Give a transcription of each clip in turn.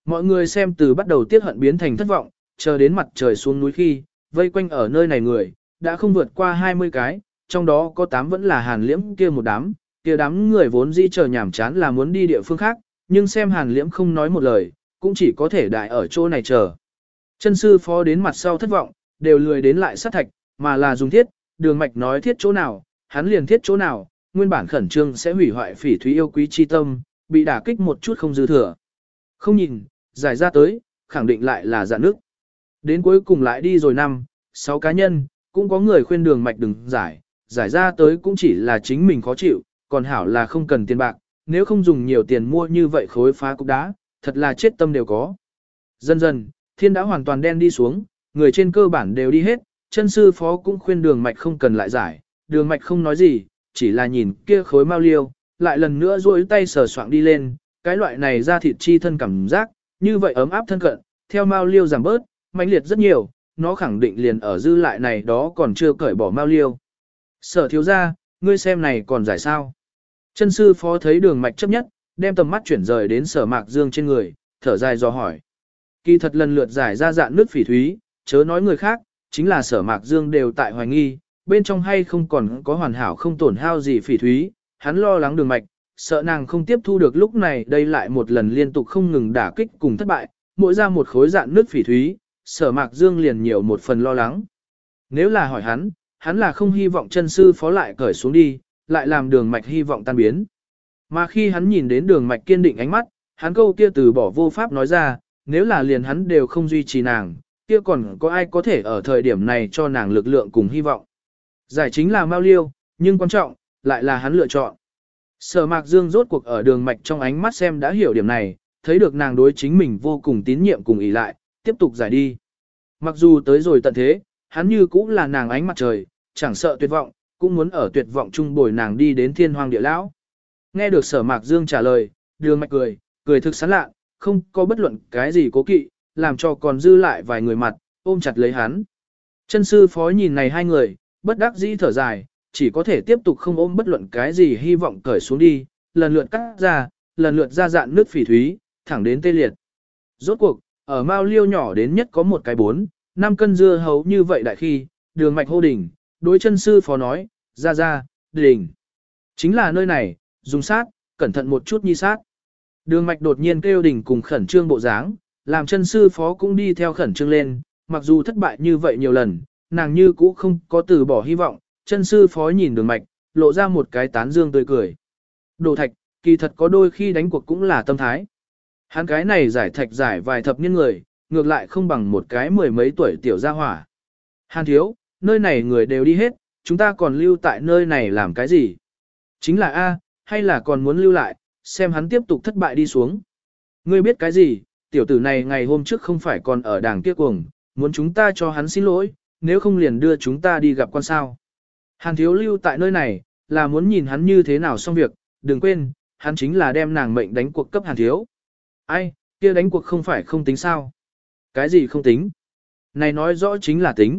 Mọi người xem từ bắt đầu tiếc hận biến thành thất vọng, chờ đến mặt trời xuống núi khi, vây quanh ở nơi này người, đã không vượt qua 20 cái, trong đó có 8 vẫn là Hàn Liễm kia một đám, kia đám người vốn dĩ chờ nhảm chán là muốn đi địa phương khác, nhưng xem Hàn Liễm không nói một lời, cũng chỉ có thể đại ở chỗ này chờ. Chân sư phó đến mặt sau thất vọng, đều lười đến lại sát thạch, mà là dùng thiết, Đường Mạch nói thiết chỗ nào, hắn liền thiết chỗ nào, nguyên bản khẩn trương sẽ hủy hoại Phỉ Thúy yêu quý chi tâm, bị đả kích một chút không dư thừa. Không nhìn, giải ra tới, khẳng định lại là dạn nước. Đến cuối cùng lại đi rồi 5-6 cá nhân, cũng có người khuyên Đường Mạch đừng giải ra tới cũng chỉ là chính mình khó chịu, còn hảo là không cần tiền bạc, nếu không dùng nhiều tiền mua như vậy khối phá cục đá, thật là chết tâm đều có. Dần dần, thiên đã hoàn toàn đen đi xuống, người trên cơ bản đều đi hết, chân sư phó cũng khuyên Đường Mạch không cần lại giải, Đường Mạch không nói gì, chỉ là nhìn kia khối mao liêu, lại lần nữa duỗi tay sờ soạng đi lên, cái loại này ra thịt chi thân cảm giác, như vậy ấm áp thân cận, theo mao liêu giảm bớt, mãnh liệt rất nhiều, nó khẳng định liền ở dư lại này đó còn chưa cởi bỏ mao liêu. Sở thiếu gia, ngươi xem này còn giải sao? Chân sư phó thấy Đường Mạch chấp nhất, đem tầm mắt chuyển rời đến Sở Mạc Dương trên người, thở dài dò hỏi. Kỳ thật lần lượt giải ra dạn nước phỉ thúy, chớ nói người khác, chính là Sở Mạc Dương đều tại hoài nghi, bên trong hay không còn có hoàn hảo không tổn hao gì phỉ thúy, hắn lo lắng Đường Mạch, sợ nàng không tiếp thu được lúc này đây lại một lần liên tục không ngừng đả kích cùng thất bại, mỗi ra một khối dạn nước phỉ thúy, Sở Mạc Dương liền nhiều một phần lo lắng. Nếu là hỏi hắn là không hy vọng chân sư phó lại cởi xuống đi, lại làm Đường Mạch hy vọng tan biến. Mà khi hắn nhìn đến Đường Mạch kiên định ánh mắt, hắn câu kia từ bỏ vô pháp nói ra, nếu là liền hắn đều không duy trì nàng, kia còn có ai có thể ở thời điểm này cho nàng lực lượng cùng hy vọng. Giải chính là Mao Liêu, nhưng quan trọng, lại là hắn lựa chọn. Sở Mạc Dương rốt cuộc ở Đường Mạch trong ánh mắt xem đã hiểu điểm này, thấy được nàng đối chính mình vô cùng tín nhiệm cùng ỷ lại, tiếp tục giải đi. Mặc dù tới rồi tận thế, hắn như cũng là nàng ánh mặt trời, chẳng sợ tuyệt vọng, cũng muốn ở tuyệt vọng chung bồi nàng đi đến thiên hoàng địa lão. Nghe được Sở Mạc Dương trả lời, Đường Mạch cười thực sán lạ, không có bất luận cái gì cố kỵ, làm cho còn dư lại vài người mặt, ôm chặt lấy hắn. Chân sư phó nhìn này hai người, bất đắc dĩ thở dài, chỉ có thể tiếp tục không ôm bất luận cái gì hy vọng cởi xuống đi, lần lượt cắt ra, lần lượt ra dạn nước phỉ thúy, thẳng đến tê liệt. Rốt cuộc, ở Mao Liêu nhỏ đến nhất có một cái 4-5 cân dưa hấu như vậy đại khi, Đường Mạch hô đỉnh, đối chân sư phó nói, ra, đỉnh. Chính là nơi này, dùng sát, cẩn thận một chút nhi sát. Đường Mạch đột nhiên kêu đỉnh cùng khẩn trương bộ dáng, làm chân sư phó cũng đi theo khẩn trương lên, mặc dù thất bại như vậy nhiều lần, nàng như cũ không có từ bỏ hy vọng, chân sư phó nhìn Đường Mạch, lộ ra một cái tán dương tươi cười. Đồ thạch, kỳ thật có đôi khi đánh cuộc cũng là tâm thái. Hắn cái này giải thạch giải vài thập niên người, ngược lại không bằng một cái mười mấy tuổi tiểu gia hỏa. Hàn thiếu, nơi này người đều đi hết, chúng ta còn lưu tại nơi này làm cái gì? Chính là A, hay là còn muốn lưu lại, xem hắn tiếp tục thất bại đi xuống. Ngươi biết cái gì, tiểu tử này ngày hôm trước không phải còn ở đàng kia cuồng, muốn chúng ta cho hắn xin lỗi, nếu không liền đưa chúng ta đi gặp quan sao. Hàn thiếu lưu tại nơi này, là muốn nhìn hắn như thế nào xong việc, đừng quên, hắn chính là đem nàng mệnh đánh cuộc cấp Hàn thiếu. Ai, kia đánh cuộc không phải không tính sao? Cái gì không tính? Này nói rõ chính là tính.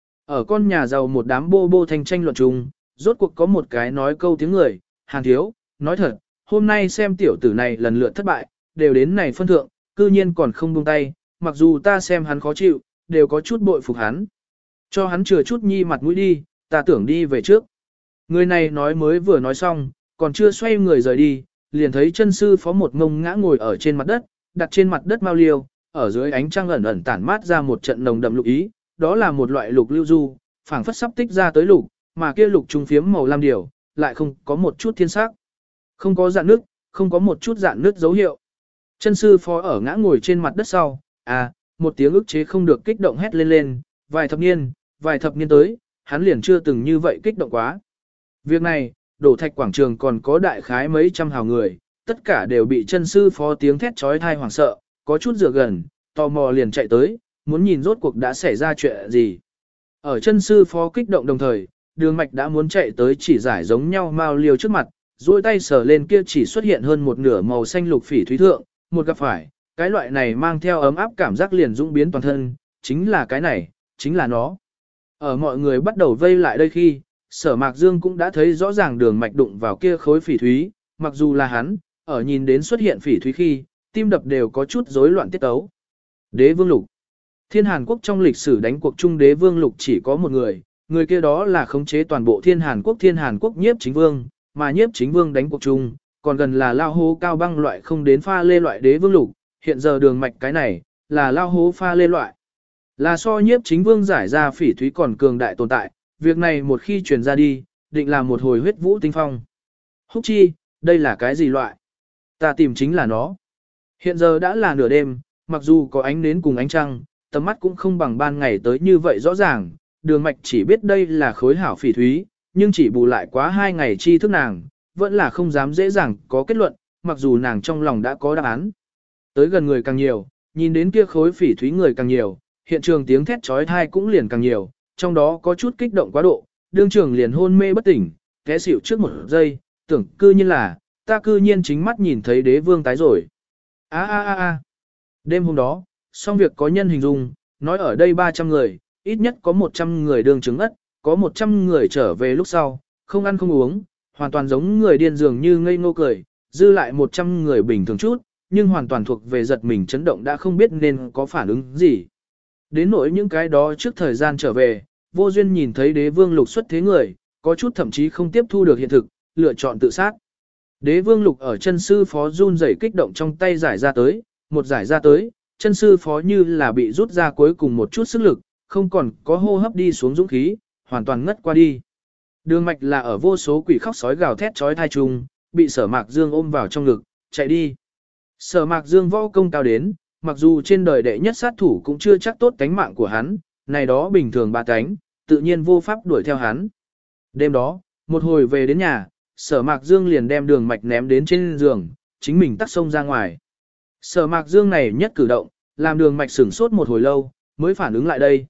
Ở con nhà giàu một đám bô bô thanh tranh luận chung, rốt cuộc có một cái nói câu tiếng người, Hàn thiếu, nói thật, hôm nay xem tiểu tử này lần lượt thất bại, đều đến này phân thượng, cư nhiên còn không buông tay, mặc dù ta xem hắn khó chịu, đều có chút bội phục hắn. Cho hắn chừa chút nhi mặt mũi đi, ta tưởng đi về trước. Người này nói mới vừa nói xong, còn chưa xoay người rời đi, liền thấy chân sư phó một ngông ngã ngồi ở trên mặt đất, đặt trên mặt đất mao liêu, ở dưới ánh trăng ẩn ẩn tản mát ra một trận nồng đậm lục ý, đó là một loại lục lưu du, phảng phất sắp tích ra tới lục, mà kia lục trung phiếm màu lam điều, lại không có một chút thiên sắc. Không có dạn nước, không có một chút dạn nước dấu hiệu. Chân sư phó ở ngã ngồi trên mặt đất sau, một tiếng ức chế không được kích động hét lên, vài thập niên tới, hắn liền chưa từng như vậy kích động quá. Việc này, đổ thạch quảng trường còn có đại khái mấy trăm hào người, tất cả đều bị chân sư phó tiếng thét trói thai hoảng sợ, có chút dựa gần, tò mò liền chạy tới, muốn nhìn rốt cuộc đã xảy ra chuyện gì. Ở chân sư phó kích động đồng thời, Đường Mạch đã muốn chạy tới chỉ giải giống nhau mao liêu trước mặt, duỗi tay sờ lên kia chỉ xuất hiện hơn một nửa màu xanh lục phỉ thúy thượng, một gặp phải, cái loại này mang theo ấm áp cảm giác liền dũng biến toàn thân, chính là cái này, chính là nó. Ở mọi người bắt đầu vây lại đây khi, Sở Mạc Dương cũng đã thấy rõ ràng Đường Mạch đụng vào kia khối phỉ thúy, mặc dù là hắn, ở nhìn đến xuất hiện phỉ thúy khi, tim đập đều có chút rối loạn tiết tấu. Đế vương lục. Thiên Hàn Quốc trong lịch sử đánh cuộc chung đế vương lục chỉ có một người kia đó là khống chế toàn bộ Thiên Hàn Quốc nhiếp chính vương, mà nhiếp chính vương đánh cuộc chung, còn gần là lao hố cao băng loại không đến pha lê loại đế vương lục, hiện giờ đường mạch cái này, là lao hố pha lê loại. Là so nhiếp chính vương giải ra phỉ thúy còn cường đại tồn tại, việc này một khi truyền ra đi, định là một hồi huyết vũ tinh phong. Húc chi, đây là cái gì loại? Ta tìm chính là nó. Hiện giờ đã là nửa đêm, mặc dù có ánh nến cùng ánh trăng, tầm mắt cũng không bằng ban ngày tới như vậy rõ ràng, đường mạch chỉ biết đây là khối hảo phỉ thúy, nhưng chỉ bù lại quá 2 ngày chi thức nàng, vẫn là không dám dễ dàng có kết luận, mặc dù nàng trong lòng đã có đáp án. Tới gần người càng nhiều, nhìn đến kia khối phỉ thúy người càng nhiều, hiện trường tiếng thét chói tai cũng liền càng nhiều, trong đó có chút kích động quá độ, đương trường liền hôn mê bất tỉnh, té xỉu trước một giây, tưởng cư nhiên là, ta cư nhiên chính mắt nhìn thấy đế vương tái rồi. A. Đêm hôm đó, xong việc có nhân hình dung, nói ở đây 300 người, ít nhất có 100 người đương chứng ất, có 100 người trở về lúc sau, không ăn không uống, hoàn toàn giống người điên dường như ngây ngô cười, dư lại 100 người bình thường chút, nhưng hoàn toàn thuộc về giật mình chấn động đã không biết nên có phản ứng gì. Đến nỗi những cái đó trước thời gian trở về, vô duyên nhìn thấy đế vương lục xuất thế người, có chút thậm chí không tiếp thu được hiện thực, lựa chọn tự sát. Đế vương lục ở chân sư phó run rẩy kích động trong tay giải ra tới, một giải ra tới, chân sư phó như là bị rút ra cuối cùng một chút sức lực, không còn có hô hấp đi xuống dũng khí, hoàn toàn ngất qua đi. Đường mạch là ở vô số quỷ khóc sói gào thét chói tai chung, bị Sở Mạc Dương ôm vào trong ngực, chạy đi. Sở Mạc Dương võ công cao đến, mặc dù trên đời đệ nhất sát thủ cũng chưa chắc tốt cánh mạng của hắn, này đó bình thường ba cánh, tự nhiên vô pháp đuổi theo hắn. Đêm đó, một hồi về đến nhà, Sở Mạc Dương liền đem đường mạch ném đến trên giường, chính mình tắt sông ra ngoài. Sở Mạc Dương này nhất cử động, làm đường mạch sửng sốt một hồi lâu, mới phản ứng lại đây,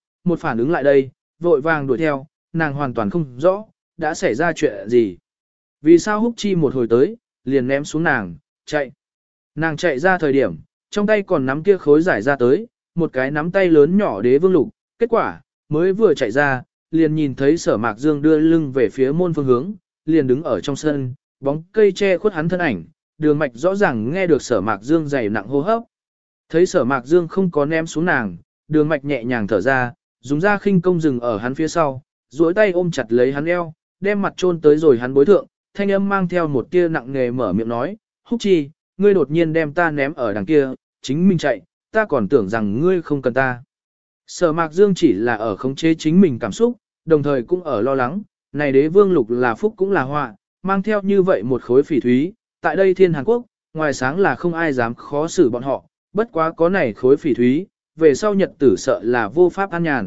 vội vàng đuổi theo, nàng hoàn toàn không rõ, đã xảy ra chuyện gì. Vì sao Húc Chi một hồi tới, liền ném xuống nàng, chạy. Nàng chạy ra thời điểm, trong tay còn nắm kia khối giải ra tới, một cái nắm tay lớn nhỏ đế vương lục, kết quả, mới vừa chạy ra, liền nhìn thấy Sở Mạc Dương đưa lưng về phía môn phương hướng, liền đứng ở trong sân, bóng cây che khuất hắn thân ảnh, đường mạch rõ ràng nghe được Sở Mạc Dương dày nặng hô hấp. Thấy Sở Mạc Dương không có ném xuống nàng, đường mạch nhẹ nhàng thở ra, dùng ra khinh công dừng ở hắn phía sau, duỗi tay ôm chặt lấy hắn eo, đem mặt chôn tới rồi hắn bối thượng, thanh âm mang theo một tia nặng nề mở miệng nói, Húc Chi, ngươi đột nhiên đem ta ném ở đằng kia, chính mình chạy, ta còn tưởng rằng ngươi không cần ta. Sở Mạc Dương chỉ là ở khống chế chính mình cảm xúc, đồng thời cũng ở lo lắng, này đế vương lục là phúc cũng là họa, mang theo như vậy một khối phỉ thúy, tại đây Thiên Hàn Quốc, ngoài sáng là không ai dám khó xử bọn họ, bất quá có này khối phỉ thúy, về sau nhật tử sợ là vô pháp an nhàn.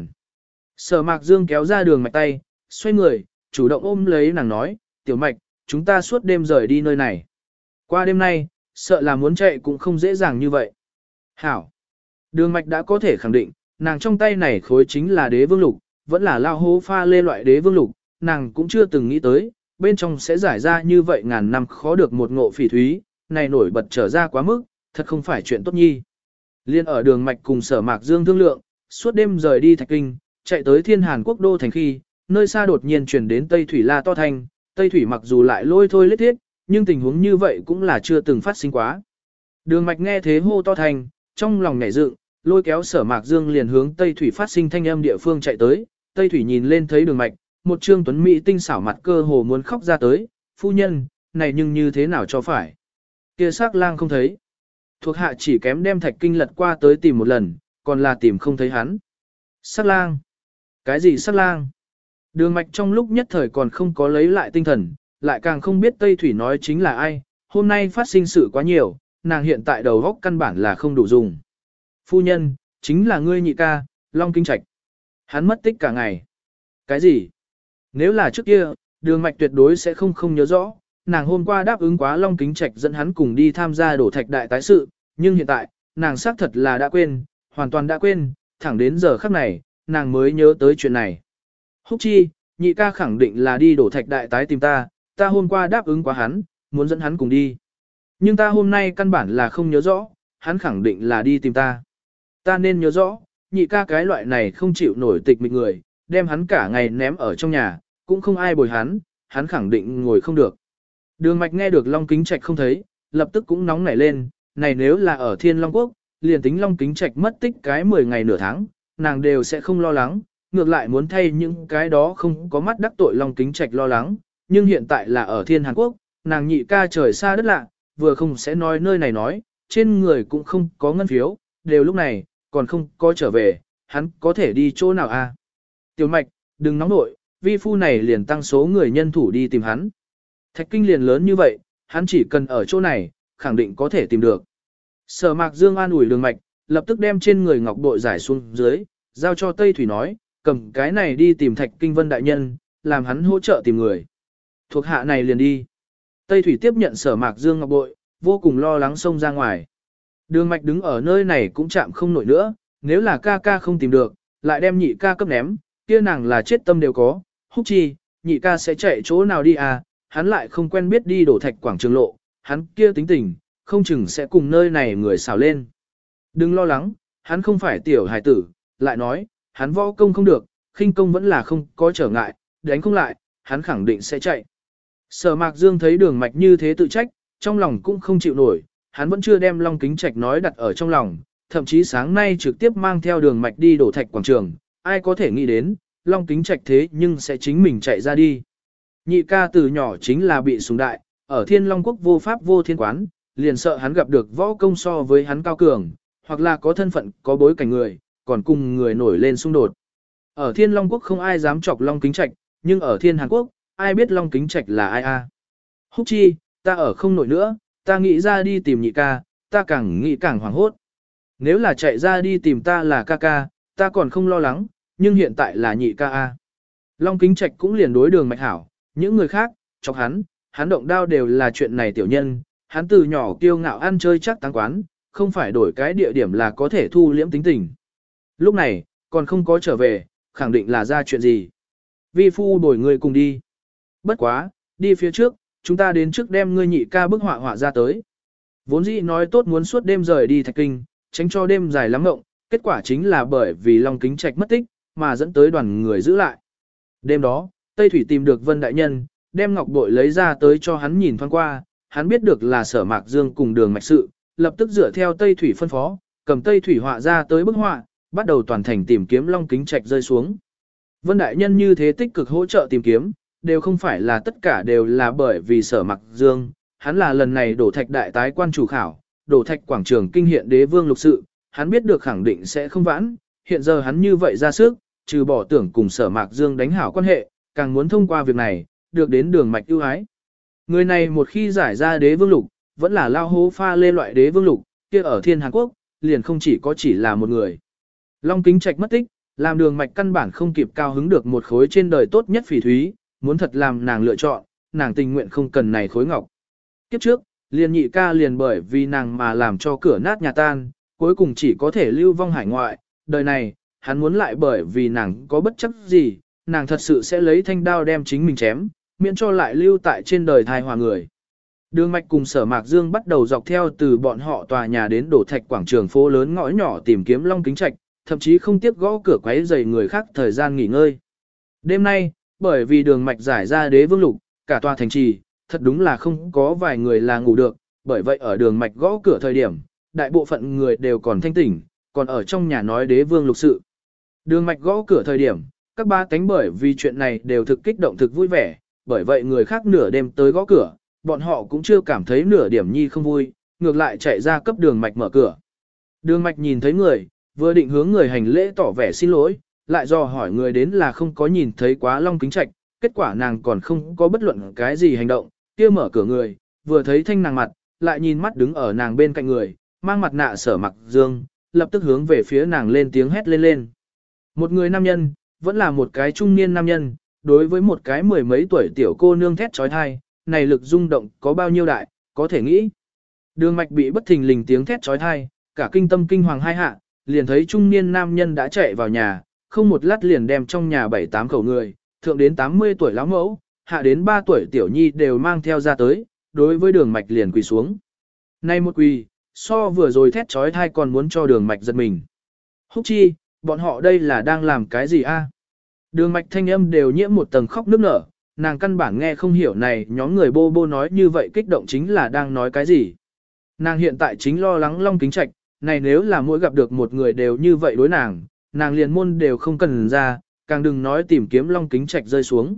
Sở Mạc Dương kéo ra đường mạch tay, xoay người, chủ động ôm lấy nàng nói, tiểu mạch, chúng ta suốt đêm rời đi nơi này. Qua đêm nay, sợ là muốn chạy cũng không dễ dàng như vậy. Hảo. Đường mạch đã có thể khẳng định, nàng trong tay này khối chính là đế vương lục, vẫn là lao hố pha lê loại đế vương lục, nàng cũng chưa từng nghĩ tới, bên trong sẽ giải ra như vậy ngàn năm khó được một ngộ phỉ thúy, này nổi bật trở ra quá mức, thật không phải chuyện tốt nhi. Liên ở đường mạch cùng Sở Mạc Dương thương lượng, suốt đêm rời đi Thạch Kinh, chạy tới Thiên Hàn Quốc đô thành khi, nơi xa đột nhiên chuyển đến Tây Thủy la to thanh, Tây Thủy mặc dù lại lôi thôi lết thiết, nhưng tình huống như vậy cũng là chưa từng phát sinh quá. Đường mạch nghe thế hô to thanh, trong lòng nhảy dựng, lôi kéo Sở Mạc Dương liền hướng Tây Thủy phát sinh thanh âm địa phương chạy tới, Tây Thủy nhìn lên thấy đường mạch, một trương tuấn mỹ tinh xảo mặt cơ hồ muốn khóc ra tới, phu nhân, này nhưng như thế nào cho phải. Kia sắc lang không thấy. Thuộc hạ chỉ kém đem Thạch Kinh lật qua tới tìm một lần, còn là tìm không thấy hắn. Sắc lang? Cái gì sắc lang? Đường mạch trong lúc nhất thời còn không có lấy lại tinh thần, lại càng không biết Tây Thủy nói chính là ai, hôm nay phát sinh sự quá nhiều, nàng hiện tại đầu óc căn bản là không đủ dùng. Phu nhân, chính là ngươi nhị ca, Long Kinh Trạch. Hắn mất tích cả ngày. Cái gì? Nếu là trước kia, đường mạch tuyệt đối sẽ không nhớ rõ, nàng hôm qua đáp ứng quá Long Kính Trạch dẫn hắn cùng đi tham gia đổ thạch đại tái sự, nhưng hiện tại, nàng xác thật là đã quên, hoàn toàn đã quên, thẳng đến giờ khắc này, nàng mới nhớ tới chuyện này. Húc Chi, nhị ca khẳng định là đi đổ thạch đại tái tìm ta, ta hôm qua đáp ứng quá hắn, muốn dẫn hắn cùng đi. Nhưng ta hôm nay căn bản là không nhớ rõ, hắn khẳng định là đi tìm ta. Ta nên nhớ rõ, nhị ca cái loại này không chịu nổi tịch mịch người, đem hắn cả ngày ném ở trong nhà, cũng không ai bồi hắn, hắn khẳng định ngồi không được. Đường mạch nghe được Long Kính Trạch không thấy, lập tức cũng nóng nảy lên, này nếu là ở Thiên Long Quốc, liền tính Long Kính Trạch mất tích cái 10 ngày nửa tháng, nàng đều sẽ không lo lắng, ngược lại muốn thay những cái đó không có mắt đắc tội Long Kính Trạch lo lắng, nhưng hiện tại là ở Thiên Hàn Quốc, nàng nhị ca trời xa đất lạ, vừa không sẽ nói nơi này nói, trên người cũng không có ngân phiếu, đều lúc này, còn không có trở về, hắn có thể đi chỗ nào a? Tiểu Mạch, đừng nóng nội, vi phu này liền tăng số người nhân thủ đi tìm hắn. Thạch Kinh liền lớn như vậy, hắn chỉ cần ở chỗ này, khẳng định có thể tìm được. Sở Mạc Dương an ủi Đường Mạch, lập tức đem trên người ngọc bội giải xuống dưới, giao cho Tây Thủy nói, cầm cái này đi tìm Thạch Kinh Vân đại nhân, làm hắn hỗ trợ tìm người. Thuộc hạ này liền đi. Tây Thủy tiếp nhận Sở Mạc Dương ngọc bội, vô cùng lo lắng xông ra ngoài. Đường Mạch đứng ở nơi này cũng chạm không nổi nữa, nếu là ca ca không tìm được, lại đem nhị ca cấp ném, kia nàng là chết tâm đều có, húc chi, nhị ca sẽ chạy chỗ nào đi à, hắn lại không quen biết đi đổ Thạch quảng trường lộ, hắn kia tính tình, không chừng sẽ cùng nơi này người xào lên. Đừng lo lắng, hắn không phải tiểu hải tử, lại nói, hắn võ công không được, khinh công vẫn là không có trở ngại, đánh không lại, hắn khẳng định sẽ chạy. Sở Mạc Dương thấy Đường Mạch như thế tự trách, trong lòng cũng không chịu nổi, hắn vẫn chưa đem Long Kính Trạch nói đặt ở trong lòng, thậm chí sáng nay trực tiếp mang theo Đường Mạch đi đổ Thạch quảng trường, ai có thể nghĩ đến, Long Kính Trạch thế nhưng sẽ chính mình chạy ra đi. Nhị ca từ nhỏ chính là bị sủng đại, ở Thiên Long Quốc vô pháp vô thiên quán, liền sợ hắn gặp được võ công so với hắn cao cường, hoặc là có thân phận, có bối cảnh người, còn cùng người nổi lên xung đột. Ở Thiên Long Quốc không ai dám chọc Long Kính Trạch, nhưng ở Thiên Hàn Quốc, ai biết Long Kính Trạch là ai a? Húc chi, ta ở không nổi nữa, ta nghĩ ra đi tìm nhị ca, ta càng nghĩ càng hoảng hốt. Nếu là chạy ra đi tìm ta là ca ca, ta còn không lo lắng, nhưng hiện tại là nhị ca a. Long Kính Trạch cũng liền đối Đường Mạch hảo, những người khác, chọc hắn động đao đều là chuyện này tiểu nhân, hắn từ nhỏ kiêu ngạo ăn chơi chắc táng quán, không phải đổi cái địa điểm là có thể thu liễm tính tình. Lúc này, còn không có trở về, khẳng định là ra chuyện gì. Vi phu đổi người cùng đi. Bất quá, đi phía trước, chúng ta đến trước đem ngươi nhị ca bức họa ra tới. Vốn dĩ nói tốt muốn suốt đêm rời đi Thạch Kinh, tránh cho đêm dài lắm ngộng, kết quả chính là bởi vì Long Kính Trạch mất tích, mà dẫn tới đoàn người giữ lại. Đêm đó, Tây Thủy tìm được Vân Đại Nhân, đem ngọc bội lấy ra tới cho hắn nhìn thoáng qua, hắn biết được là Sở Mạc Dương cùng Đường Mạch sự, lập tức dựa theo Tây Thủy phân phó, cầm Tây Thủy họa ra tới bức họa, bắt đầu toàn thành tìm kiếm Long Kính Trạch rơi xuống. Vân Đại Nhân như thế tích cực hỗ trợ tìm kiếm, đều không phải là tất cả đều là bởi vì Sở Mạc Dương, hắn là lần này đổ Thạch đại tái quan chủ khảo, đổ Thạch quảng trường kinh hiện đế vương lục sự, hắn biết được khẳng định sẽ không vãn, hiện giờ hắn như vậy ra sức, trừ bỏ tưởng cùng Sở Mạc Dương đánh hảo quan hệ, càng muốn thông qua việc này, được đến Đường Mạch ưu ái. Người này một khi giải ra đế vương lục, vẫn là lao hố pha lê loại đế vương lục, kia ở Thiên Hàn Quốc, liền không chỉ là một người. Long Kính Trạch mất tích, làm Đường Mạch căn bản không kịp cao hứng được một khối trên đời tốt nhất phỉ thúy, muốn thật làm nàng lựa chọn, nàng tình nguyện không cần này khối ngọc. Kiếp trước, liền nhị ca liền bởi vì nàng mà làm cho cửa nát nhà tan, cuối cùng chỉ có thể lưu vong hải ngoại, đời này, hắn muốn lại bởi vì nàng có bất chấp gì, nàng thật sự sẽ lấy thanh đao đem chính mình chém, miễn cho lại lưu tại trên đời thai hòa người. Đường Mạch cùng Sở Mạc Dương bắt đầu dọc theo từ bọn họ tòa nhà đến đổ Thạch quảng trường phố lớn ngõ nhỏ tìm kiếm Long Kính Trạch, thậm chí không tiếc gõ cửa quấy rầy người khác thời gian nghỉ ngơi. Đêm nay, bởi vì Đường Mạch giải ra đế vương lục, cả tòa thành trì, thật đúng là không có vài người là ngủ được, bởi vậy ở Đường Mạch gõ cửa thời điểm, đại bộ phận người đều còn thanh tỉnh, còn ở trong nhà nói đế vương lục sự. Đường Mạch gõ cửa thời điểm, các ba tánh bởi vì chuyện này đều thực kích động thực vui vẻ, bởi vậy người khác nửa đêm tới gõ cửa, bọn họ cũng chưa cảm thấy nửa điểm nhi không vui, ngược lại chạy ra cấp Đường Mạch mở cửa. Đường Mạch nhìn thấy người, vừa định hướng người hành lễ tỏ vẻ xin lỗi, lại dò hỏi người đến là không có nhìn thấy quá Long Kính Trạch, kết quả nàng còn không có bất luận cái gì hành động, kia mở cửa người, vừa thấy thanh nàng mặt, lại nhìn mắt đứng ở nàng bên cạnh người, mang mặt nạ Sở Mạc Dương, lập tức hướng về phía nàng lên tiếng hét lên. Một người nam nhân, vẫn là một cái trung niên nam nhân, đối với một cái mười mấy tuổi tiểu cô nương thét trói thai, này lực rung động có bao nhiêu đại, có thể nghĩ. Đường Mạch bị bất thình lình tiếng thét trói thai, cả kinh tâm kinh hoàng hai hạ, liền thấy trung niên nam nhân đã chạy vào nhà, không một lát liền đem trong nhà 7-8 khẩu người, thượng đến 80 tuổi lão mẫu, hạ đến 3 tuổi tiểu nhi đều mang theo ra tới, đối với Đường Mạch liền quỳ xuống. Nay một quỳ, so vừa rồi thét trói thai còn muốn cho Đường Mạch giật mình. Húc chi, bọn họ đây là đang làm cái gì a? Đường Mạch thanh âm đều nhiễm một tầng khóc nức nở, nàng căn bản nghe không hiểu này nhóm người bô bô nói như vậy kích động chính là đang nói cái gì. Nàng hiện tại chính lo lắng Long Kính Trạch, này nếu là mỗi gặp được một người đều như vậy đối nàng liền môn đều không cần ra, càng đừng nói tìm kiếm Long Kính Trạch rơi xuống.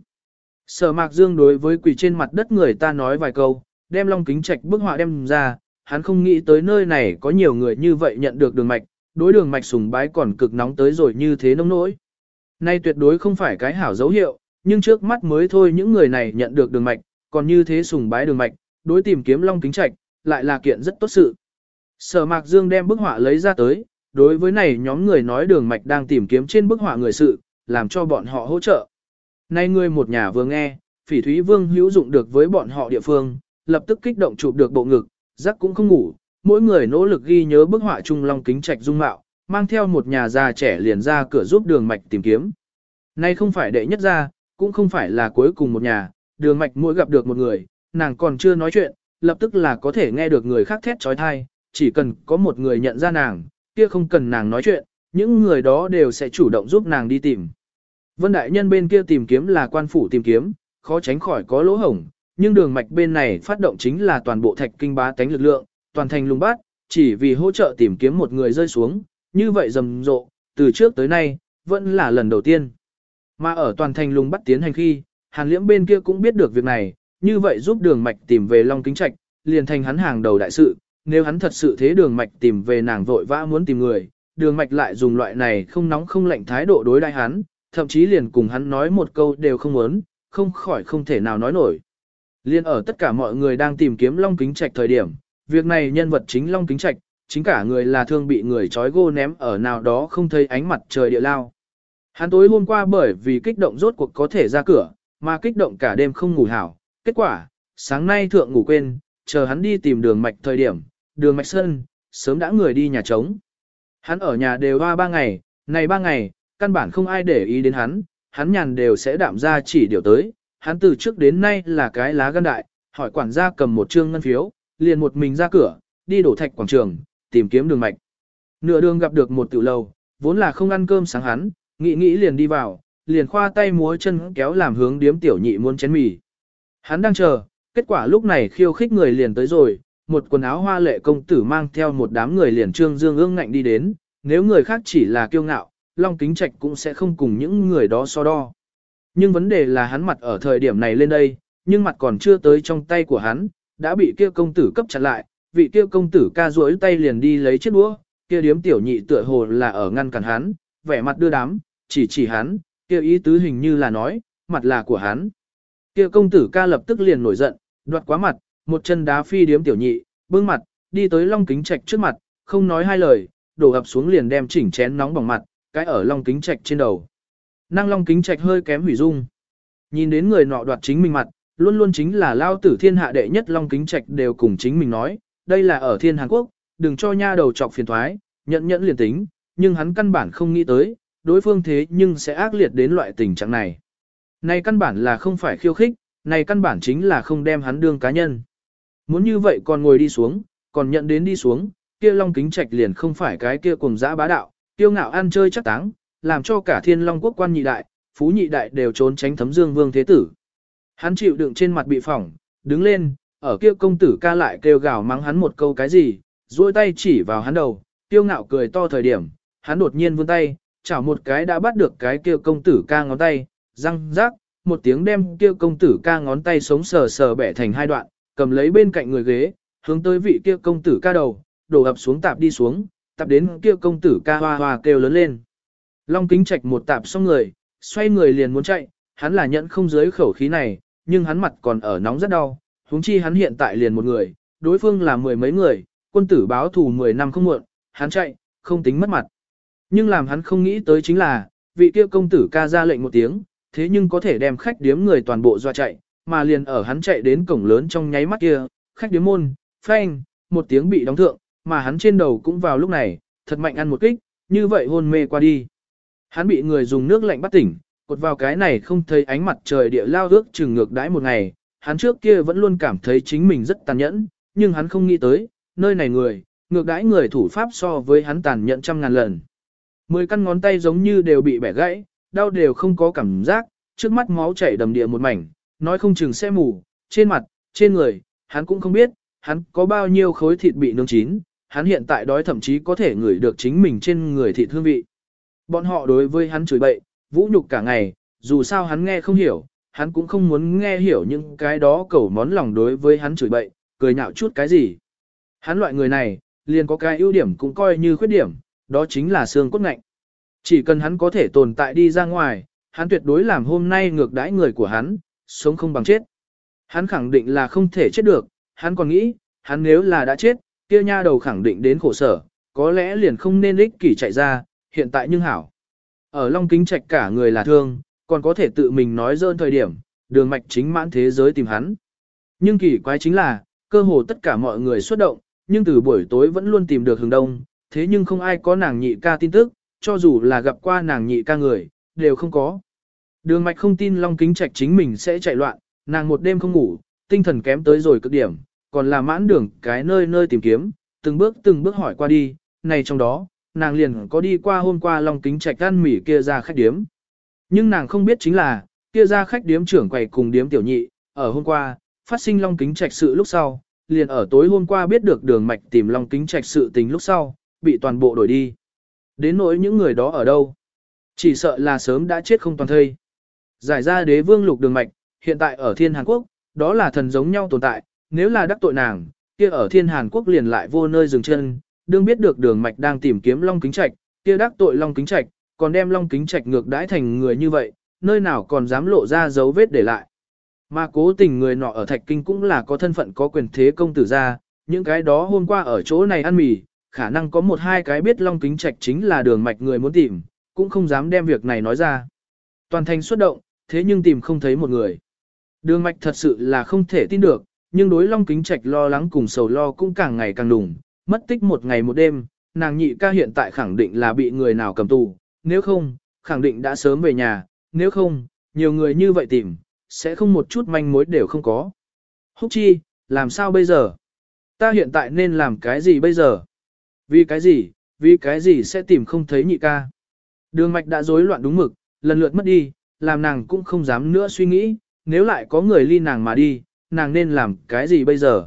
Sở Mạc Dương đối với quỳ trên mặt đất người ta nói vài câu, đem Long Kính Trạch bức họa đem ra, hắn không nghĩ tới nơi này có nhiều người như vậy nhận được Đường Mạch, đối Đường Mạch sùng bái còn cực nóng tới rồi như thế nông nỗi. Nay tuyệt đối không phải cái hảo dấu hiệu, nhưng trước mắt mới thôi những người này nhận được Đường Mạch, còn như thế sùng bái Đường Mạch, đối tìm kiếm Long Kính Trạch, lại là kiện rất tốt sự. Sở Mạc Dương đem bức họa lấy ra tới, đối với này nhóm người nói Đường Mạch đang tìm kiếm trên bức họa người sự, làm cho bọn họ hỗ trợ. Nay người một nhà vừa nghe, Phỉ Thúy Vương hữu dụng được với bọn họ địa phương, lập tức kích động chụp được bộ ngực, giấc cũng không ngủ, mỗi người nỗ lực ghi nhớ bức họa Trung Long Kính Trạch dung mạo, mang theo một nhà già trẻ liền ra cửa giúp Đường Mạch tìm kiếm. Nay không phải đệ nhất gia, cũng không phải là cuối cùng một nhà, Đường Mạch mỗi gặp được một người, nàng còn chưa nói chuyện, lập tức là có thể nghe được người khác thét trói thai, chỉ cần có một người nhận ra nàng, kia không cần nàng nói chuyện, những người đó đều sẽ chủ động giúp nàng đi tìm. Vân Đại Nhân bên kia tìm kiếm là quan phủ tìm kiếm, khó tránh khỏi có lỗ hổng, nhưng Đường Mạch bên này phát động chính là toàn bộ Thạch Kinh bá tánh lực lượng, toàn thành lùng bát, chỉ vì hỗ trợ tìm kiếm một người rơi xuống, như vậy rầm rộ, từ trước tới nay, vẫn là lần đầu tiên. Mà ở toàn thành lùng bắt tiến hành khi, Hàn Liễm bên kia cũng biết được việc này, như vậy giúp Đường Mạch tìm về Long Kính Trạch, liền thành hắn hàng đầu đại sự, nếu hắn thật sự thế Đường Mạch tìm về nàng vội vã muốn tìm người, Đường Mạch lại dùng loại này không nóng không lạnh thái độ đối đãi hắn, thậm chí liền cùng hắn nói một câu đều không muốn, không khỏi không thể nào nói nổi. Liên ở tất cả mọi người đang tìm kiếm Long Kính Trạch thời điểm, việc này nhân vật chính Long Kính Trạch, chính cả người là thương bị người trói gô ném ở nào đó không thấy ánh mặt trời địa lao. Hắn tối hôm qua bởi vì kích động rốt cuộc có thể ra cửa, mà kích động cả đêm không ngủ hảo, kết quả, sáng nay thượng ngủ quên, chờ hắn đi tìm Đường Mạch thời điểm, Đường Mạch sân, sớm đã người đi nhà trống. Hắn ở nhà đều hoa 3 ngày, này 3 ngày, căn bản không ai để ý đến hắn nhàn đều sẽ đạm ra chỉ điều tới, hắn từ trước đến nay là cái lá gan đại, hỏi quản gia cầm một trương ngân phiếu, liền một mình ra cửa, đi đổ thạch quảng trường, tìm kiếm Đường Mạch. Nửa đường gặp được một tiểu lầu, vốn là không ăn cơm sáng hắn, nghĩ liền đi vào, liền khoa tay múa chân kéo làm hướng điếm tiểu nhị muốn chén mì. Hắn đang chờ, kết quả lúc này khiêu khích người liền tới rồi, một quần áo hoa lệ công tử mang theo một đám người liền trương dương ương ngạnh đi đến, nếu người khác chỉ là kiêu ngạo, Long Kính Trạch cũng sẽ không cùng những người đó so đo. Nhưng vấn đề là hắn mặt ở thời điểm này lên đây, nhưng mặt còn chưa tới trong tay của hắn, đã bị kia công tử cấp chặn lại, vị kia công tử ca duỗi tay liền đi lấy chiếc đũa, kia điếm tiểu nhị tựa hồ là ở ngăn cản hắn, vẻ mặt đưa đám, chỉ hắn, kia ý tứ hình như là nói, mặt là của hắn. Kia công tử ca lập tức liền nổi giận, đoạt quá mặt, một chân đá phi điếm tiểu nhị, bưng mặt, đi tới Long Kính Trạch trước mặt, không nói hai lời, đổ ập xuống liền đem chỉnh chén nóng bỏng mặt, cái ở Long Kính Trạch trên đầu. Năng Long Kính Trạch hơi kém hủy dung. Nhìn đến người nọ đoạt chính mình mặt, luôn luôn chính là lao tử thiên hạ đệ nhất Long Kính Trạch đều cùng chính mình nói, đây là ở thiên Hàn Quốc, đừng cho nha đầu chọc phiền thoái, nhận liền tính, nhưng hắn căn bản không nghĩ tới, đối phương thế nhưng sẽ ác liệt đến loại tình trạng này. Này căn bản là không phải khiêu khích, này căn bản chính là không đem hắn đương cá nhân. Muốn như vậy còn ngồi đi xuống, còn nhận đến đi xuống, kia Long Kính Trạch liền không phải cái kia cùng dã bá đạo, kiêu ngạo ăn chơi chắc táng, làm cho cả thiên long quốc quan nhị đại, phú nhị đại đều trốn tránh Thấm Dương Vương Thế Tử. Hắn chịu đựng trên mặt bị phỏng, đứng lên, ở kia công tử ca lại kêu gào mắng hắn một câu cái gì, duỗi tay chỉ vào hắn đầu, kiêu ngạo cười to thời điểm, hắn đột nhiên vươn tay, chảo một cái đã bắt được cái kia công tử ca ngón tay, răng rác, một tiếng đem kia công tử ca ngón tay sống sờ sờ bẻ thành hai đoạn, cầm lấy bên cạnh người ghế, hướng tới vị kia công tử ca đầu, đổ ập xuống tạp đi xuống, tạp đến kia công tử ca hoa hoa kêu lớn lên. Long Kính Trạch một tạp xong người, xoay người liền muốn chạy, hắn là nhận không dưới khẩu khí này, nhưng hắn mặt còn ở nóng rất đau, huống chi hắn hiện tại liền một người, đối phương là mười mấy người, quân tử báo thù 10 năm không muộn, hắn chạy, không tính mất mặt. Nhưng làm hắn không nghĩ tới chính là, vị kia công tử ca ra lệnh một tiếng, thế nhưng có thể đem khách điếm người toàn bộ dọa chạy, mà liền ở hắn chạy đến cổng lớn trong nháy mắt kia, khách điếm môn, phanh, một tiếng bị đóng thượng, mà hắn trên đầu cũng vào lúc này, thật mạnh ăn một kích, như vậy hôn mê qua đi. Hắn bị người dùng nước lạnh bắt tỉnh, cột vào cái này không thấy ánh mặt trời địa lao ước chừng ngược đãi một ngày, hắn trước kia vẫn luôn cảm thấy chính mình rất tàn nhẫn, nhưng hắn không nghĩ tới, nơi này người, ngược đãi người thủ pháp so với hắn tàn nhẫn 100.000 lần. 10 căn ngón tay giống như đều bị bẻ gãy, đau đều không có cảm giác, trước mắt máu chảy đầm địa một mảnh, nói không chừng sẽ mù, trên mặt, trên người, hắn cũng không biết, hắn có bao nhiêu khối thịt bị nướng chín, hắn hiện tại đói thậm chí có thể ngửi được chính mình trên người thịt hương vị. Bọn họ đối với hắn chửi bậy, vũ nhục cả ngày, dù sao hắn nghe không hiểu, hắn cũng không muốn nghe hiểu những cái đó cẩu món lòng đối với hắn chửi bậy, cười nhạo chút cái gì. Hắn loại người này, liền có cái ưu điểm cũng coi như khuyết điểm, đó chính là xương cốt ngạnh. Chỉ cần hắn có thể tồn tại đi ra ngoài, hắn tuyệt đối làm hôm nay ngược đãi người của hắn, sống không bằng chết. Hắn khẳng định là không thể chết được, hắn còn nghĩ, hắn nếu là đã chết, kia nha đầu khẳng định đến khổ sở, có lẽ liền không nên ích kỷ chạy ra, hiện tại nhưng hảo. Ở Long Kính Trạch cả người là thương, còn có thể tự mình nói dơn thời điểm, Đường Mạch chính mãn thế giới tìm hắn. Nhưng kỳ quái chính là, cơ hồ tất cả mọi người xuất động, nhưng từ buổi tối vẫn luôn tìm được Hướng Đông, thế nhưng không ai có nàng nhị ca tin tức, cho dù là gặp qua nàng nhị ca người, đều không có. Đường Mạch không tin Long Kính Trạch chính mình sẽ chạy loạn, nàng một đêm không ngủ, tinh thần kém tới rồi cực điểm, còn là mãn đường cái nơi nơi tìm kiếm, từng bước hỏi qua đi, này trong đó, nàng liền có đi qua hôm qua Long Kính Trạch ăn mỉ kia ra khách điếm. Nhưng nàng không biết chính là, kia ra khách điếm trưởng quầy cùng điếm tiểu nhị, ở hôm qua, phát sinh Long Kính Trạch sự lúc sau, liền ở tối hôm qua biết được Đường Mạch tìm Long Kính Trạch sự tình lúc sau, bị toàn bộ đổi đi. Đến nỗi những người đó ở đâu? Chỉ sợ là sớm đã chết không toàn thây. Giải ra đế vương lục Đường Mạch, hiện tại ở Thiên Hàn Quốc, đó là thần giống nhau tồn tại, nếu là đắc tội nàng, kia ở Thiên Hàn Quốc liền lại vô nơi dừng chân, đương biết được Đường Mạch đang tìm kiếm Long Kính Trạch, kia đắc tội Long Kính Trạch, còn đem Long Kính Trạch ngược đãi thành người như vậy, nơi nào còn dám lộ ra dấu vết để lại. Mà cố tình người nọ ở Thạch Kinh cũng là có thân phận có quyền thế công tử gia, những cái đó hôm qua ở chỗ này ăn mì, khả năng có một hai cái biết Long Kính Trạch chính là Đường Mạch người muốn tìm, cũng không dám đem việc này nói ra. Toàn thành xuất động, thế nhưng tìm không thấy một người. Đường Mạch thật sự là không thể tin được, nhưng đối Long Kính Trạch lo lắng cùng sầu lo cũng càng ngày càng đùng, mất tích một ngày một đêm, nàng nhị ca hiện tại khẳng định là bị người nào cầm tù, nếu không, khẳng định đã sớm về nhà, nếu không, nhiều người như vậy tìm, sẽ không một chút manh mối đều không có. Húc Chi, làm sao bây giờ? Ta hiện tại nên làm cái gì bây giờ? Vì cái gì sẽ tìm không thấy nhị ca? Đường Mạch đã rối loạn đúng mực, lần lượt mất đi, làm nàng cũng không dám nữa suy nghĩ, nếu lại có người ly nàng mà đi, nàng nên làm cái gì bây giờ?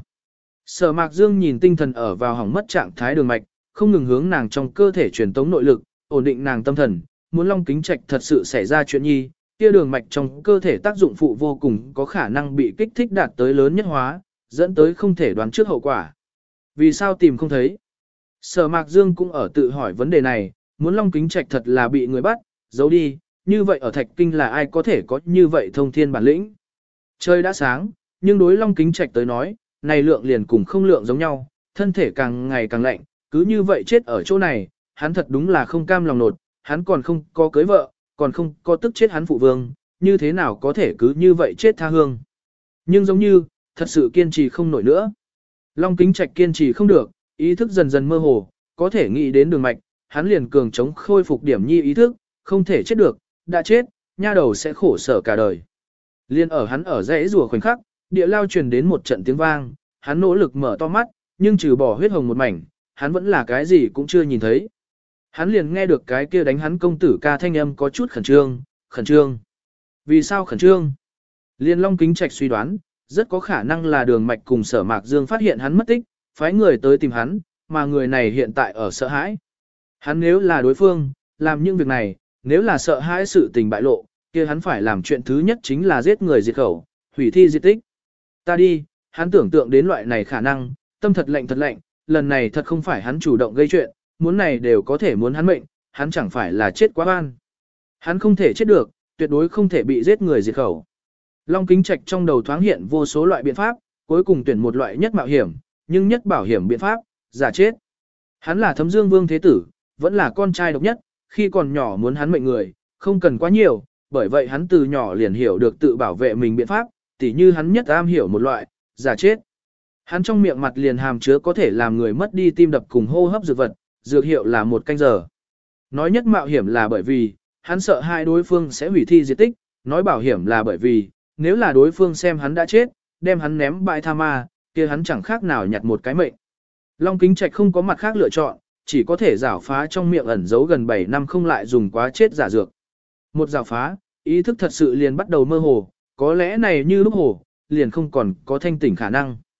Sở Mạc Dương nhìn tinh thần ở vào hỏng mất trạng thái Đường Mạch, không ngừng hướng nàng trong cơ thể truyền tống nội lực, ổn định nàng tâm thần, muốn Long Kính Trạch thật sự xảy ra chuyện nhi, kia Đường Mạch trong cơ thể tác dụng phụ vô cùng có khả năng bị kích thích đạt tới lớn nhất hóa, dẫn tới không thể đoán trước hậu quả. Vì sao tìm không thấy? Sở Mạc Dương cũng ở tự hỏi vấn đề này, muốn Long Kính Trạch thật là bị người bắt, giấu đi, như vậy ở Thạch Kinh là ai có thể có như vậy thông thiên bản lĩnh? Trời đã sáng, nhưng đối Long Kính Trạch tới nói, này lượng liền cùng không lượng giống nhau, thân thể càng ngày càng lạnh, cứ như vậy chết ở chỗ này, hắn thật đúng là không cam lòng nột, hắn còn không có cưới vợ, còn không có tức chết hắn phụ vương, như thế nào có thể cứ như vậy chết tha hương. Nhưng giống như, thật sự kiên trì không nổi nữa. Long Kính Trạch kiên trì không được, ý thức dần dần mơ hồ, có thể nghĩ đến Đường Mạch, hắn liền cường chống khôi phục điểm nhi ý thức, không thể chết được, đã chết, nha đầu sẽ khổ sở cả đời. Liên ở hắn ở dãy rùa khoảnh khắc, địa lao truyền đến một trận tiếng vang, hắn nỗ lực mở to mắt, nhưng trừ bỏ huyết hồng một mảnh, hắn vẫn là cái gì cũng chưa nhìn thấy. Hắn liền nghe được cái kia đánh hắn công tử ca thanh âm có chút khẩn trương. Vì sao khẩn trương? Liên Long Kính Trạch suy đoán, rất có khả năng là Đường Mạch cùng Sở Mạc Dương phát hiện hắn mất tích, phái người tới tìm hắn, mà người này hiện tại ở sợ hãi. Hắn nếu là đối phương, làm những việc này, nếu là sợ hãi sự tình bại lộ, kia hắn phải làm chuyện thứ nhất chính là giết người diệt khẩu, hủy thi diệt tích. Ta đi, hắn tưởng tượng đến loại này khả năng, tâm thật lạnh, lần này thật không phải hắn chủ động gây chuyện, muốn này đều có thể muốn hắn mệnh, hắn chẳng phải là chết quá oan. Hắn không thể chết được, tuyệt đối không thể bị giết người diệt khẩu. Long Kính Trạch trong đầu thoáng hiện vô số loại biện pháp, cuối cùng tuyển một loại nhất mạo hiểm, nhưng nhất bảo hiểm biện pháp, giả chết. Hắn là Thấm Dương Vương Thế Tử, vẫn là con trai độc nhất, khi còn nhỏ muốn hắn mệnh người, không cần quá nhiều, bởi vậy hắn từ nhỏ liền hiểu được tự bảo vệ mình biện pháp, tỉ như hắn nhất am hiểu một loại, giả chết. Hắn trong miệng mặt liền hàm chứa có thể làm người mất đi tim đập cùng hô hấp dược vật, dược hiệu là 1 canh giờ. Nói nhất mạo hiểm là bởi vì, hắn sợ hai đối phương sẽ hủy thi diệt tích, nói bảo hiểm là bởi vì, nếu là đối phương xem hắn đã chết, đem hắn ném bãi tha ma, kia hắn chẳng khác nào nhặt một cái mệnh. Long Kính Trạch không có mặt khác lựa chọn, chỉ có thể giảo phá trong miệng ẩn giấu gần 7 năm không lại dùng quá chết giả dược. Một giảo phá, ý thức thật sự liền bắt đầu mơ hồ, có lẽ này như lúc hồ, liền không còn có thanh tỉnh khả năng.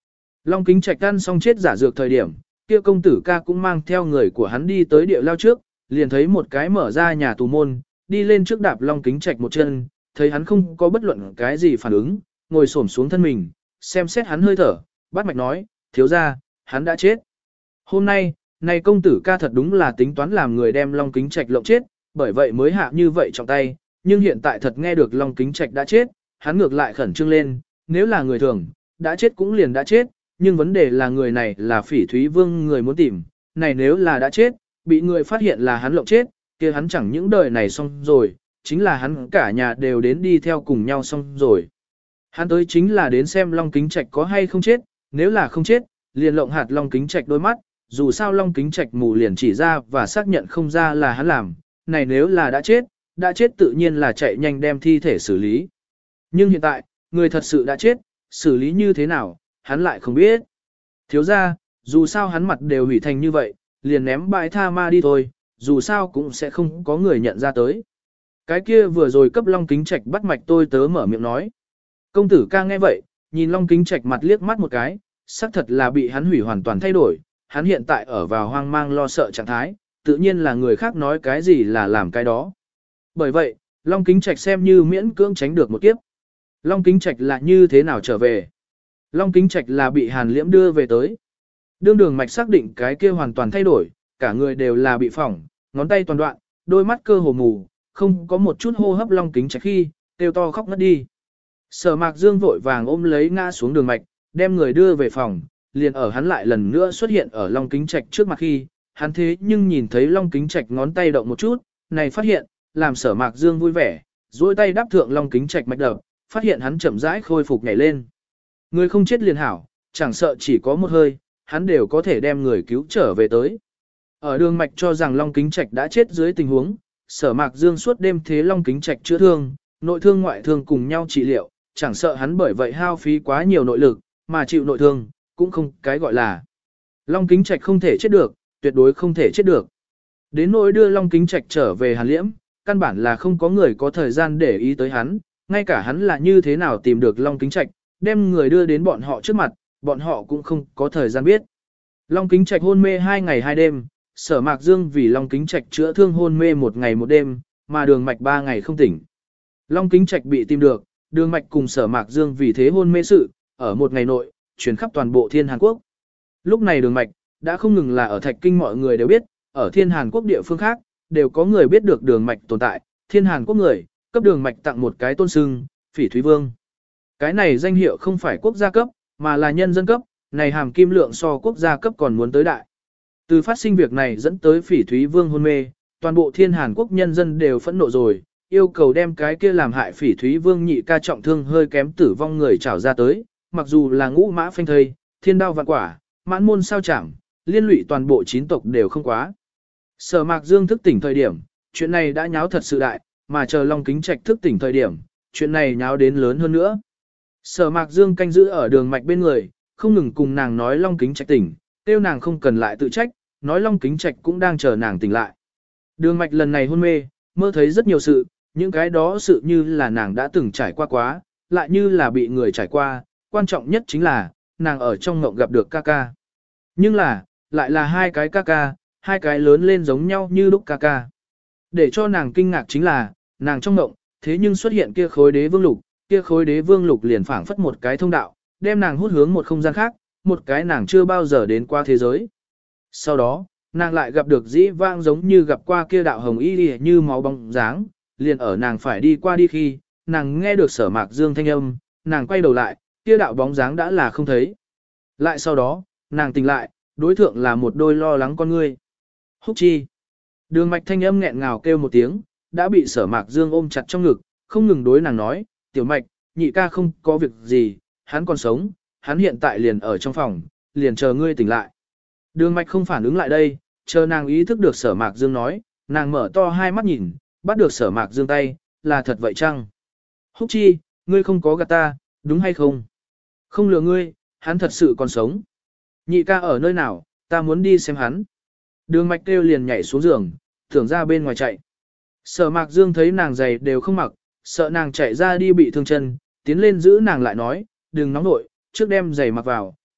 Long Kính Trạch ăn xong chết giả dược thời điểm, kia công tử ca cũng mang theo người của hắn đi tới địa lao trước, liền thấy một cái mở ra nhà tù môn, đi lên trước đạp Long Kính Trạch một chân, thấy hắn không có bất luận cái gì phản ứng, ngồi xổm xuống thân mình, xem xét hắn hơi thở, bắt mạch nói, thiếu ra, hắn đã chết. Hôm nay, này công tử ca thật đúng là tính toán làm người đem Long Kính Trạch lộng chết, bởi vậy mới hạ như vậy trong tay, nhưng hiện tại thật nghe được Long Kính Trạch đã chết, hắn ngược lại khẩn trương lên, nếu là người thường, đã chết cũng liền đã chết, nhưng vấn đề là người này là Phỉ Thúy Vương người muốn tìm, này nếu là đã chết, bị người phát hiện là hắn lộng chết, kia hắn chẳng những đời này xong rồi, chính là hắn cả nhà đều đến đi theo cùng nhau xong rồi. Hắn tới chính là đến xem Long Kính Trạch có hay không chết, nếu là không chết, liền lộng hạt Long Kính Trạch đôi mắt, dù sao Long Kính Trạch mù liền chỉ ra và xác nhận không ra là hắn làm, này nếu là đã chết tự nhiên là chạy nhanh đem thi thể xử lý. Nhưng hiện tại, người thật sự đã chết, xử lý như thế nào, hắn lại không biết. Thiếu ra, dù sao hắn mặt đều hủy thành như vậy, liền ném bãi tha ma đi thôi, dù sao cũng sẽ không có người nhận ra tới. Cái kia vừa rồi cấp Long Kính Trạch bắt mạch tôi tớ mở miệng nói. Công tử ca nghe vậy, nhìn Long Kính Trạch mặt liếc mắt một cái, xác thật là bị hắn hủy hoàn toàn thay đổi, hắn hiện tại ở vào hoang mang lo sợ trạng thái, tự nhiên là người khác nói cái gì là làm cái đó. Bởi vậy, Long Kính Trạch xem như miễn cưỡng tránh được một kiếp. Long Kính Trạch là như thế nào trở về? Long Kính Trạch là bị Hàn Liễm đưa về tới. Đương Đường Mạch xác định cái kia hoàn toàn thay đổi, cả người đều là bị phỏng, ngón tay toàn đoạn, đôi mắt cơ hồ mù, không có một chút hô hấp Long Kính Trạch khi, kêu to khóc ngất đi. Sở Mạc Dương vội vàng ôm lấy ngã xuống Đường Mạch, đem người đưa về phòng, liền ở hắn lại lần nữa xuất hiện ở Long Kính Trạch trước mặt khi, hắn thế nhưng nhìn thấy Long Kính Trạch ngón tay động một chút, này phát hiện, làm Sở Mạc Dương vui vẻ, duỗi tay đáp thượng Long Kính Trạch mạch đập, phát hiện hắn chậm rãi khôi phục nhảy lên. Người không chết liền hảo, chẳng sợ chỉ có một hơi, hắn đều có thể đem người cứu trở về tới. Ở Đường Mạch cho rằng Long Kính Trạch đã chết dưới tình huống, Sở Mạc Dương suốt đêm thế Long Kính Trạch chữa thương, nội thương ngoại thương cùng nhau trị liệu, chẳng sợ hắn bởi vậy hao phí quá nhiều nội lực, mà chịu nội thương, cũng không cái gọi là. Long Kính Trạch không thể chết được, tuyệt đối không thể chết được. Đến nỗi đưa Long Kính Trạch trở về Hàn Liễm, căn bản là không có người có thời gian để ý tới hắn, ngay cả hắn là như thế nào tìm được Long Kính Trạch, đem người đưa đến bọn họ trước mặt, bọn họ cũng không có thời gian biết. Long Kính Trạch hôn mê 2 ngày 2 đêm, Sở Mạc Dương vì Long Kính Trạch chữa thương hôn mê 1 ngày 1 đêm, mà Đường Mạch 3 ngày không tỉnh. Long Kính Trạch bị tìm được, Đường Mạch cùng Sở Mạc Dương vì thế hôn mê sự, ở 1 ngày nội, truyền khắp toàn bộ Thiên Hàn Quốc. Lúc này Đường Mạch đã không ngừng là ở Thạch Kinh mọi người đều biết, ở Thiên Hàn Quốc địa phương khác, đều có người biết được Đường Mạch tồn tại, Thiên Hàn Quốc người, cấp Đường Mạch tặng một cái tôn xưng, Phỉ Thúy Vương. Cái này danh hiệu không phải quốc gia cấp, mà là nhân dân cấp, này hàm kim lượng so quốc gia cấp còn muốn tới đại. Từ phát sinh việc này dẫn tới Phỉ Thúy Vương hôn mê, toàn bộ Thiên Hàn Quốc nhân dân đều phẫn nộ rồi, yêu cầu đem cái kia làm hại Phỉ Thúy Vương nhị ca trọng thương hơi kém tử vong người trảo ra tới, mặc dù là ngũ mã phanh thây, thiên đao vạn quả, mãn môn sao chẳng, liên lụy toàn bộ 9 tộc đều không quá. Sở Mạc Dương thức tỉnh thời điểm, chuyện này đã nháo thật sự đại, mà chờ Long Kính Trạch thức tỉnh thời điểm, chuyện này nháo đến lớn hơn nữa. Sở Mạc Dương canh giữ ở Đường Mạch bên người, không ngừng cùng nàng nói Long Kính Trạch tỉnh, kêu nàng không cần lại tự trách, nói Long Kính Trạch cũng đang chờ nàng tỉnh lại. Đường Mạch lần này hôn mê, mơ thấy rất nhiều sự, những cái đó sự như là nàng đã từng trải qua quá, lại như là bị người trải qua, quan trọng nhất chính là, nàng ở trong ngộng gặp được ca ca. Nhưng là, lại là 2 cái ca ca, 2 cái lớn lên giống nhau như lúc ca ca. Để cho nàng kinh ngạc chính là, nàng trong ngộng, thế nhưng xuất hiện kia khối đế vương lục, kia khối đế vương lục liền phảng phất một cái thông đạo, đem nàng hút hướng một không gian khác, một cái nàng chưa bao giờ đến qua thế giới. Sau đó, nàng lại gặp được dĩ vãng giống như gặp qua kia đạo hồng y như máu bóng dáng, liền ở nàng phải đi qua đi khi, nàng nghe được Sở Mạc Dương thanh âm, nàng quay đầu lại, kia đạo bóng dáng đã là không thấy. Lại sau đó, nàng tỉnh lại, đối thượng là một đôi lo lắng con ngươi. Húc chi. Đường Mạch thanh âm nghẹn ngào kêu một tiếng, đã bị Sở Mạc Dương ôm chặt trong ngực, không ngừng đối nàng nói, Tiểu Mạch, nhị ca không có việc gì, hắn còn sống, hắn hiện tại liền ở trong phòng, liền chờ ngươi tỉnh lại. Đường Mạch không phản ứng lại đây, chờ nàng ý thức được Sở Mạc Dương nói, nàng mở to hai mắt nhìn, bắt được Sở Mạc Dương tay, là thật vậy chăng? Húc chi, ngươi không có gạt ta, đúng hay không? Không lừa ngươi, hắn thật sự còn sống. Nhị ca ở nơi nào, ta muốn đi xem hắn. Đường Mạch kêu liền nhảy xuống giường, tưởng ra bên ngoài chạy. Sở Mạc Dương thấy nàng giày đều không mặc, sợ nàng chạy ra đi bị thương chân, tiến lên giữ nàng lại nói, đừng nóng nội, trước đem giày mặc vào,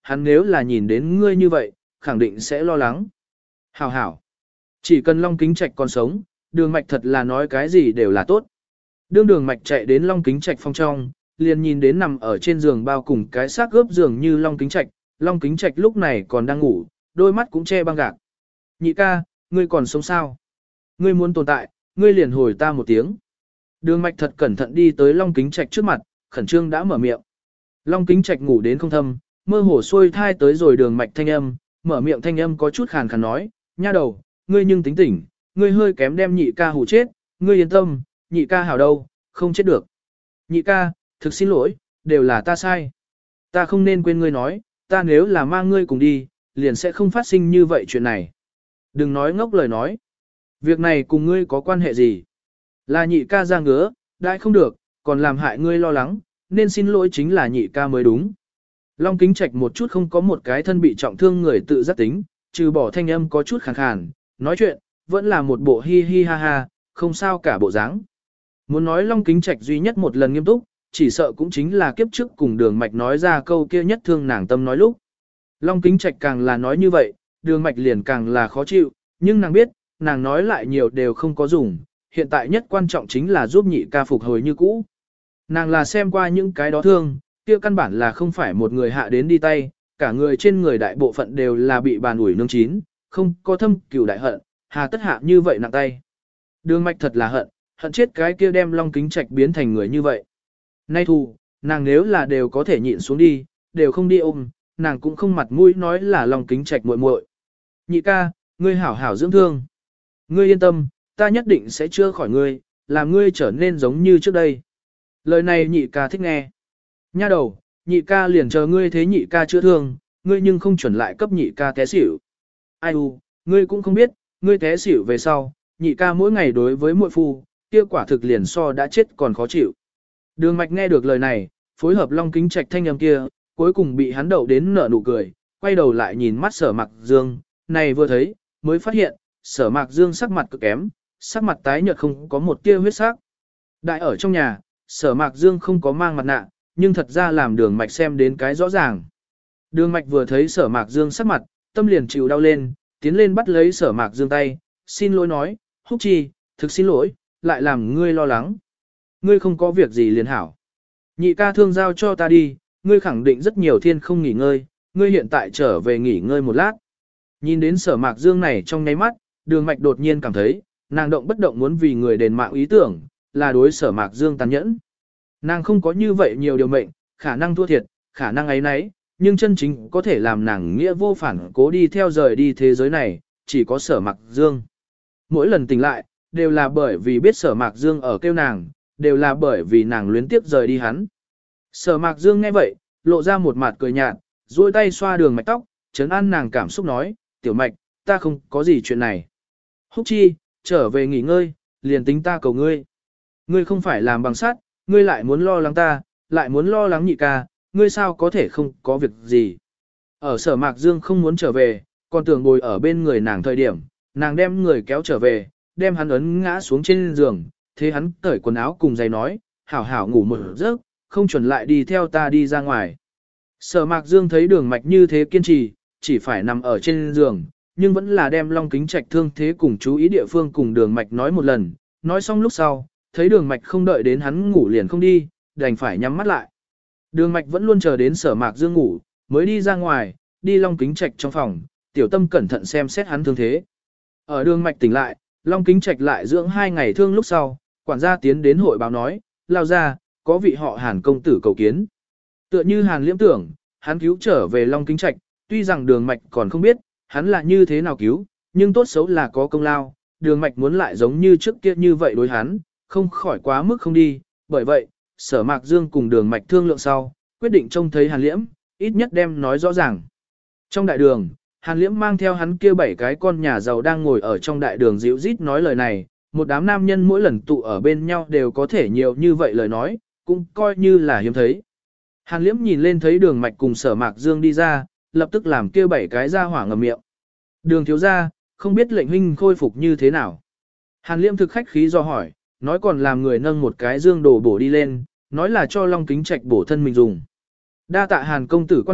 hắn nếu là nhìn đến ngươi như vậy, khẳng định sẽ lo lắng. Hảo hảo. Chỉ cần Long Kính Trạch còn sống, Đường Mạch thật là nói cái gì đều là tốt. Đường Mạch chạy đến Long Kính Trạch phòng trong, liền nhìn đến nằm ở trên giường bao cùng cái xác gớp giường như Long Kính Trạch. Long Kính Trạch lúc này còn đang ngủ, đôi mắt cũng che băng gạc. Nhị ca, ngươi còn sống sao? Ngươi muốn tồn tại, ngươi liền hồi ta một tiếng. Đường Mạch thật cẩn thận đi tới Long Kính Trạch trước mặt, khẩn trương đã mở miệng. Long Kính Trạch ngủ đến không thâm, mơ hồ xuôi thai tới rồi Đường Mạch thanh âm, mở miệng thanh âm có chút khàn khàn nói, nha đầu, ngươi nhưng tính tỉnh, ngươi hơi kém đem nhị ca hù chết, ngươi yên tâm, nhị ca hảo đâu, không chết được. Nhị ca, thực xin lỗi, đều là ta sai. Ta không nên quên ngươi nói, ta nếu là mang ngươi cùng đi, liền sẽ không phát sinh như vậy chuyện này. Đừng nói ngốc lời nói. Việc này cùng ngươi có quan hệ gì? Là nhị ca ra ngứa, đại không được, còn làm hại ngươi lo lắng, nên xin lỗi chính là nhị ca mới đúng. Long Kính Trạch một chút không có một cái thân bị trọng thương người tự giác tính, trừ bỏ thanh âm có chút khàn khàn, nói chuyện, vẫn là một bộ hi hi ha ha, không sao cả bộ dáng. Muốn nói Long Kính Trạch duy nhất một lần nghiêm túc, chỉ sợ cũng chính là kiếp trước cùng Đường Mạch nói ra câu kia nhất thương nàng tâm nói lúc. Long Kính Trạch càng là nói như vậy, Đường Mạch liền càng là khó chịu, nhưng nàng biết, nàng nói lại nhiều đều không có dùng, hiện tại nhất quan trọng chính là giúp nhị ca phục hồi như cũ. Nàng là xem qua những cái đó thương, kia căn bản là không phải một người hạ đến đi tay, cả người trên người đại bộ phận đều là bị bàn ủi nương chín, không có thâm cửu đại hận, hà tất hạ như vậy nặng tay. Đường Mạch thật là hận, hận chết cái kia đem Long Kính Trạch biến thành người như vậy. Nay thù, nàng nếu là đều có thể nhịn xuống đi, đều không đi ôm, nàng cũng không mặt mũi nói là Long Kính Trạch muội muội. Nhị ca, ngươi hảo hảo dưỡng thương. Ngươi yên tâm, ta nhất định sẽ chữa khỏi ngươi, làm ngươi trở nên giống như trước đây. Lời này nhị ca thích nghe. Nha đầu, nhị ca liền chờ ngươi thế nhị ca chữa thương, ngươi nhưng không chuẩn lại cấp nhị ca té xỉu. Ai u, ngươi cũng không biết, ngươi té xỉu về sau, nhị ca mỗi ngày đối với muội phu, kia quả thực liền so đã chết còn khó chịu. Đường Mạch nghe được lời này, phối hợp Long Kính Trạch thanh âm kia, cuối cùng bị hắn đậu đến nở nụ cười, quay đầu lại nhìn mắt Sở Mạc Dương, này vừa thấy, mới phát hiện, Sở Mạc Dương sắc mặt cực kém, sắc mặt tái nhợt không có một tia huyết sắc. Đại ở trong nhà, Sở Mạc Dương không có mang mặt nạ, nhưng thật ra làm Đường Mạch xem đến cái rõ ràng. Đường Mạch vừa thấy Sở Mạc Dương sắc mặt, tâm liền chịu đau lên, tiến lên bắt lấy Sở Mạc Dương tay, xin lỗi nói, Húc Chi, thực xin lỗi, lại làm ngươi lo lắng. Ngươi không có việc gì liền hảo. Nhị ca thương giao cho ta đi, ngươi khẳng định rất nhiều thiên không nghỉ ngơi, ngươi hiện tại trở về nghỉ ngơi một lát. Nhìn đến Sở Mạc Dương này trong nháy mắt, Đường Mạch đột nhiên cảm thấy, nàng động bất động muốn vì người đền mạng ý tưởng, là đối Sở Mạc Dương tàn nhẫn. Nàng không có như vậy nhiều điều mệnh, khả năng thua thiệt, khả năng ấy nấy, nhưng chân chính có thể làm nàng nghĩa vô phản cố đi theo rời đi thế giới này, chỉ có Sở Mạc Dương. Mỗi lần tỉnh lại, đều là bởi vì biết Sở Mạc Dương ở kêu nàng, đều là bởi vì nàng luyến tiếp rời đi hắn. Sở Mạc Dương nghe vậy, lộ ra một mặt cười nhạt, duỗi tay xoa Đường Mạch tóc, trấn an nàng cảm xúc nói, tiểu Mạch, ta không có gì chuyện này. Húc Chi, trở về nghỉ ngơi, liền tính ta cầu ngươi. Ngươi không phải làm bằng sắt, ngươi lại muốn lo lắng ta, lại muốn lo lắng nhị ca, ngươi sao có thể không có việc gì. Ở Sở Mạc Dương không muốn trở về, còn tưởng ngồi ở bên người nàng thời điểm, nàng đem người kéo trở về, đem hắn ấn ngã xuống trên giường, thế hắn cởi quần áo cùng giày nói, hảo hảo ngủ một giấc, không chuẩn lại đi theo ta đi ra ngoài. Sở Mạc Dương thấy Đường Mạch như thế kiên trì, chỉ phải nằm ở trên giường, nhưng vẫn là đem Long Kính Trạch thương thế cùng chú ý địa phương cùng Đường Mạch nói một lần, nói xong lúc sau, thấy Đường Mạch không đợi đến hắn ngủ liền không đi, đành phải nhắm mắt lại. Đường Mạch vẫn luôn chờ đến Sở Mạc Dương ngủ, mới đi ra ngoài, đi Long Kính Trạch trong phòng, tiểu tâm cẩn thận xem xét hắn thương thế. Ở Đường Mạch tỉnh lại, Long Kính Trạch lại dưỡng 2 ngày thương lúc sau, quản gia tiến đến hội báo nói, lao ra, có vị họ Hàn công tử cầu kiến. Tựa như Hàn Liễm tưởng, hắn cứu trở về Long Kính Trạch, tuy rằng Đường Mạch còn không biết, hắn là như thế nào cứu, nhưng tốt xấu là có công lao, Đường Mạch muốn lại giống như trước kia như vậy đối hắn, không khỏi quá mức không đi, bởi vậy, Sở Mạc Dương cùng Đường Mạch thương lượng sau, quyết định trông thấy Hàn Liễm, ít nhất đem nói rõ ràng. Trong đại đường, Hàn Liễm mang theo hắn kia 7 cái con nhà giàu đang ngồi ở trong đại đường dịu rít nói lời này, một đám nam nhân mỗi lần tụ ở bên nhau đều có thể nhiều như vậy lời nói, cũng coi như là hiếm thấy. Hàn Liễm nhìn lên thấy Đường Mạch cùng Sở Mạc Dương đi ra, lập tức làm kia 7 cái ra hỏa ngậm miệng. Đường thiếu gia, không biết lệnh huynh khôi phục như thế nào. Hàn Liễm thực khách khí do hỏi, nói còn làm người nâng một cái dương đồ bổ đi lên, nói là cho Long Kính Trạch bổ thân mình dùng. Đa tạ Hàn công tử quan hệ,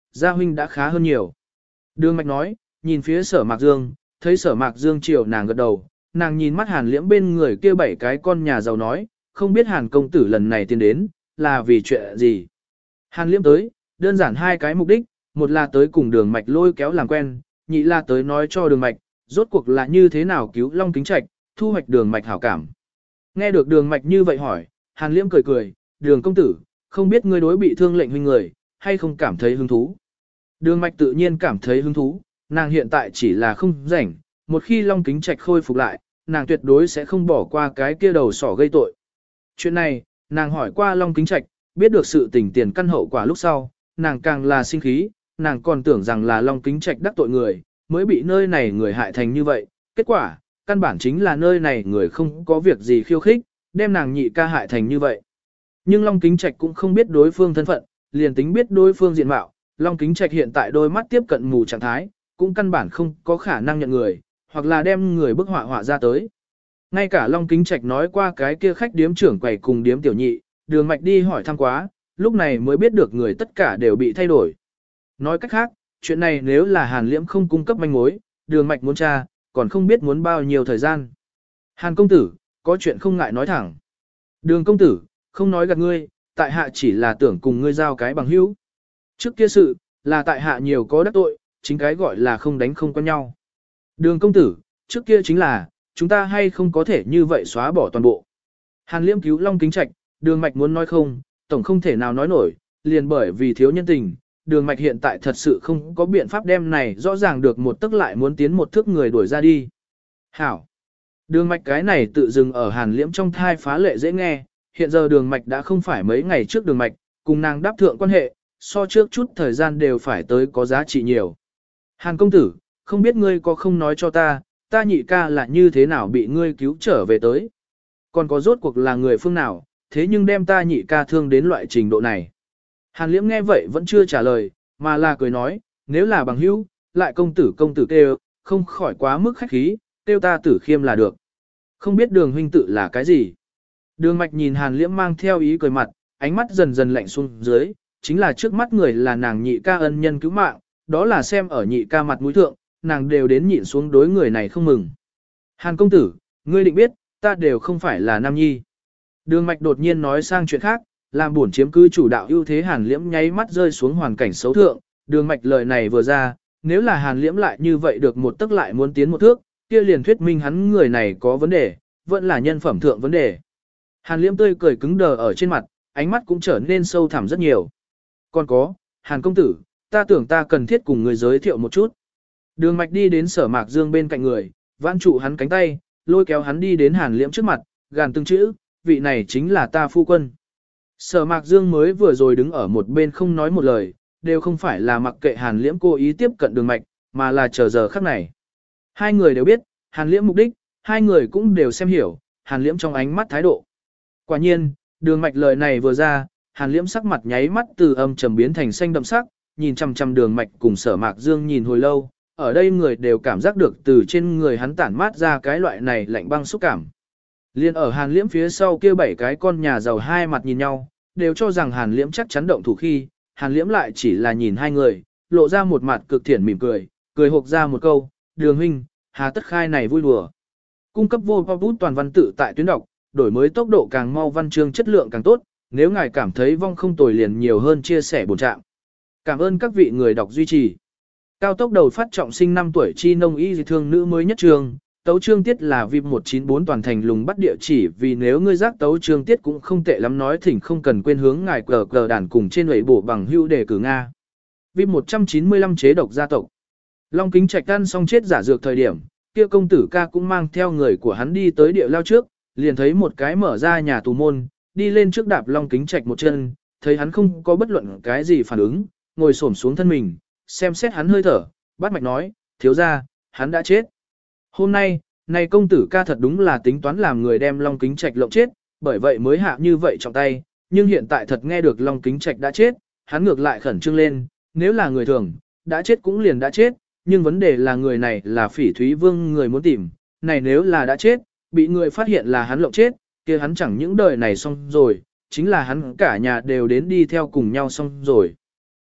gia huynh đã khá hơn nhiều. Đường Mạch nói, nhìn phía Sở Mạc Dương, thấy Sở Mạc Dương chiều nàng gật đầu, nàng nhìn mắt Hàn Liễm bên người kia 7 cái con nhà giàu nói, không biết Hàn công tử lần này tiến đến, là vì chuyện gì. Hàn Liễm tới, đơn giản 2 cái mục đích, một là tới cùng Đường Mạch lôi kéo làm quen, nhị là tới nói cho Đường Mạch, rốt cuộc là như thế nào cứu Long Kính Trạch, thu hoạch Đường Mạch hảo cảm. Nghe được Đường Mạch như vậy hỏi, Hàn Liễm cười cười, Đường công tử, không biết ngươi đối bị thương lệnh huynh người, hay không cảm thấy hứng thú. Đường Mạch tự nhiên cảm thấy hứng thú, nàng hiện tại chỉ là không rảnh, một khi Long Kính Trạch khôi phục lại, nàng tuyệt đối sẽ không bỏ qua cái kia đầu sỏ gây tội. Chuyện này, nàng hỏi qua Long Kính Trạch, biết được sự tình tiền căn hậu quả lúc sau, nàng càng là sinh khí, nàng còn tưởng rằng là Long Kính Trạch đắc tội người, mới bị nơi này người hại thành như vậy. Kết quả, căn bản chính là nơi này người không có việc gì khiêu khích, đem nàng nhị ca hại thành như vậy. Nhưng Long Kính Trạch cũng không biết đối phương thân phận, liền tính biết đối phương diện mạo, Long Kính Trạch hiện tại đôi mắt tiếp cận mù trạng thái, cũng căn bản không có khả năng nhận người, hoặc là đem người bức họa ra tới. Ngay cả Long Kính Trạch nói qua cái kia khách điếm trưởng quầy cùng điếm tiểu nhị, Đường Mạch đi hỏi thăm quá, lúc này mới biết được người tất cả đều bị thay đổi. Nói cách khác, chuyện này nếu là Hàn Liễm không cung cấp manh mối, Đường Mạch muốn tra, còn không biết muốn bao nhiêu thời gian. Hàn công tử, có chuyện không ngại nói thẳng. Đường công tử, không nói gạt ngươi, tại hạ chỉ là tưởng cùng ngươi giao cái bằng hữu. Trước kia sự, là tại hạ nhiều có đắc tội, chính cái gọi là không đánh không quen nhau. Đường công tử, trước kia chính là, chúng ta hay không có thể như vậy xóa bỏ toàn bộ. Hàn Liễm cứu Long Kính Trạch, Đường Mạch muốn nói không, tổng không thể nào nói nổi, liền bởi vì thiếu nhân tình, Đường Mạch hiện tại thật sự không có biện pháp đem này rõ ràng được một tức lại muốn tiến một thước người đuổi ra đi. Hảo! Đường Mạch cái này tự dừng ở Hàn Liễm trong thai phá lệ dễ nghe, hiện giờ Đường Mạch đã không phải mấy ngày trước Đường Mạch, cùng nàng đáp thượng quan hệ, so trước chút thời gian đều phải tới có giá trị nhiều. Hàn công tử, không biết ngươi có không nói cho ta, ta nhị ca là như thế nào bị ngươi cứu trở về tới. Còn có rốt cuộc là người phương nào, thế nhưng đem ta nhị ca thương đến loại trình độ này. Hàn Liễm nghe vậy vẫn chưa trả lời, mà là cười nói, nếu là bằng hữu, lại công tử kêu, không khỏi quá mức khách khí, kêu ta Tử Khiêm là được. Không biết Đường huynh tự là cái gì. Đường Mạch nhìn Hàn Liễm mang theo ý cười mặt, ánh mắt dần dần lạnh xuống dưới, chính là trước mắt người là nàng nhị ca ân nhân cứu mạng, đó là xem ở nhị ca mặt mũi thượng, nàng đều đến nhịn xuống đối người này không mừng. Hàn công tử, ngươi định biết, ta đều không phải là nam nhi. Đường Mạch đột nhiên nói sang chuyện khác, làm buồn chiếm cứ chủ đạo ưu thế Hàn Liễm nháy mắt rơi xuống hoàn cảnh xấu thượng, Đường Mạch lời này vừa ra, nếu là Hàn Liễm lại như vậy được một tức lại muốn tiến một thước, kia liền thuyết minh hắn người này có vấn đề, vẫn là nhân phẩm thượng vấn đề. Hàn Liễm tươi cười cứng đờ ở trên mặt, ánh mắt cũng trở nên sâu thẳm rất nhiều. Còn có, Hàn công tử, ta tưởng ta cần thiết cùng người giới thiệu một chút. Đường Mạch đi đến Sở Mạc Dương bên cạnh người, vãn trụ hắn cánh tay, lôi kéo hắn đi đến Hàn Liễm trước mặt, gàn từng chữ, vị này chính là ta phu quân. Sở Mạc Dương mới vừa rồi đứng ở một bên không nói một lời, đều không phải là mặc kệ Hàn Liễm cố ý tiếp cận Đường Mạch, mà là chờ giờ khắc này. Hai người đều biết, Hàn Liễm mục đích, hai người cũng đều xem hiểu, Hàn Liễm trong ánh mắt thái độ. Quả nhiên, Đường Mạch lời này vừa ra, Hàn Liễm sắc mặt nháy mắt từ âm trầm biến thành xanh đậm sắc, nhìn chằm chằm Đường Mạch cùng Sở Mạc Dương nhìn hồi lâu, ở đây người đều cảm giác được từ trên người hắn tản mát ra cái loại này lạnh băng xúc cảm. Liên ở Hàn Liễm phía sau kia 7 cái con nhà giàu hai mặt nhìn nhau, đều cho rằng Hàn Liễm chắc chắn động thủ khi, Hàn Liễm lại chỉ là nhìn hai người, lộ ra một mặt cực thiện mỉm cười, cười hộc ra một câu, Đường huynh, hà tất khai này vui đùa. Cung cấp vô bút toàn văn tự tại tuyến đọc, đổi mới tốc độ càng mau văn chương chất lượng càng tốt, nếu ngài cảm thấy vong không tồi liền nhiều hơn chia sẻ bổn trạng. Cảm ơn các vị người đọc duy trì. Cao tốc đầu phát trọng sinh 5 tuổi chi nông y dị thương nữ mới nhất trường, tấu chương tiết là VIP 194 toàn thành lùng bắt địa chỉ vì nếu ngươi giác tấu chương tiết cũng không tệ lắm nói thỉnh không cần quên hướng ngài cờ đàn cùng trên lưỡi bổ bằng hưu để cử Nga. VIP 195 chế độc gia tộc. Long Kính Trạch ăn xong chết giả dược thời điểm, kia công tử ca cũng mang theo người của hắn đi tới địa lao trước, liền thấy một cái mở ra nhà tù môn, đi lên trước đạp Long Kính Trạch một chân, thấy hắn không có bất luận cái gì phản ứng, ngồi xổm xuống thân mình, xem xét hắn hơi thở, bắt mạch nói, thiếu ra, hắn đã chết. Hôm nay, này công tử ca thật đúng là tính toán làm người đem Long Kính Trạch lộng chết, bởi vậy mới hạ như vậy trong tay, nhưng hiện tại thật nghe được Long Kính Trạch đã chết, hắn ngược lại khẩn trương lên, nếu là người thường, đã chết cũng liền đã chết, nhưng vấn đề là người này là Phỉ Thúy Vương người muốn tìm, này nếu là đã chết, bị người phát hiện là hắn lộng chết, kia hắn chẳng những đời này xong rồi, chính là hắn cả nhà đều đến đi theo cùng nhau xong rồi.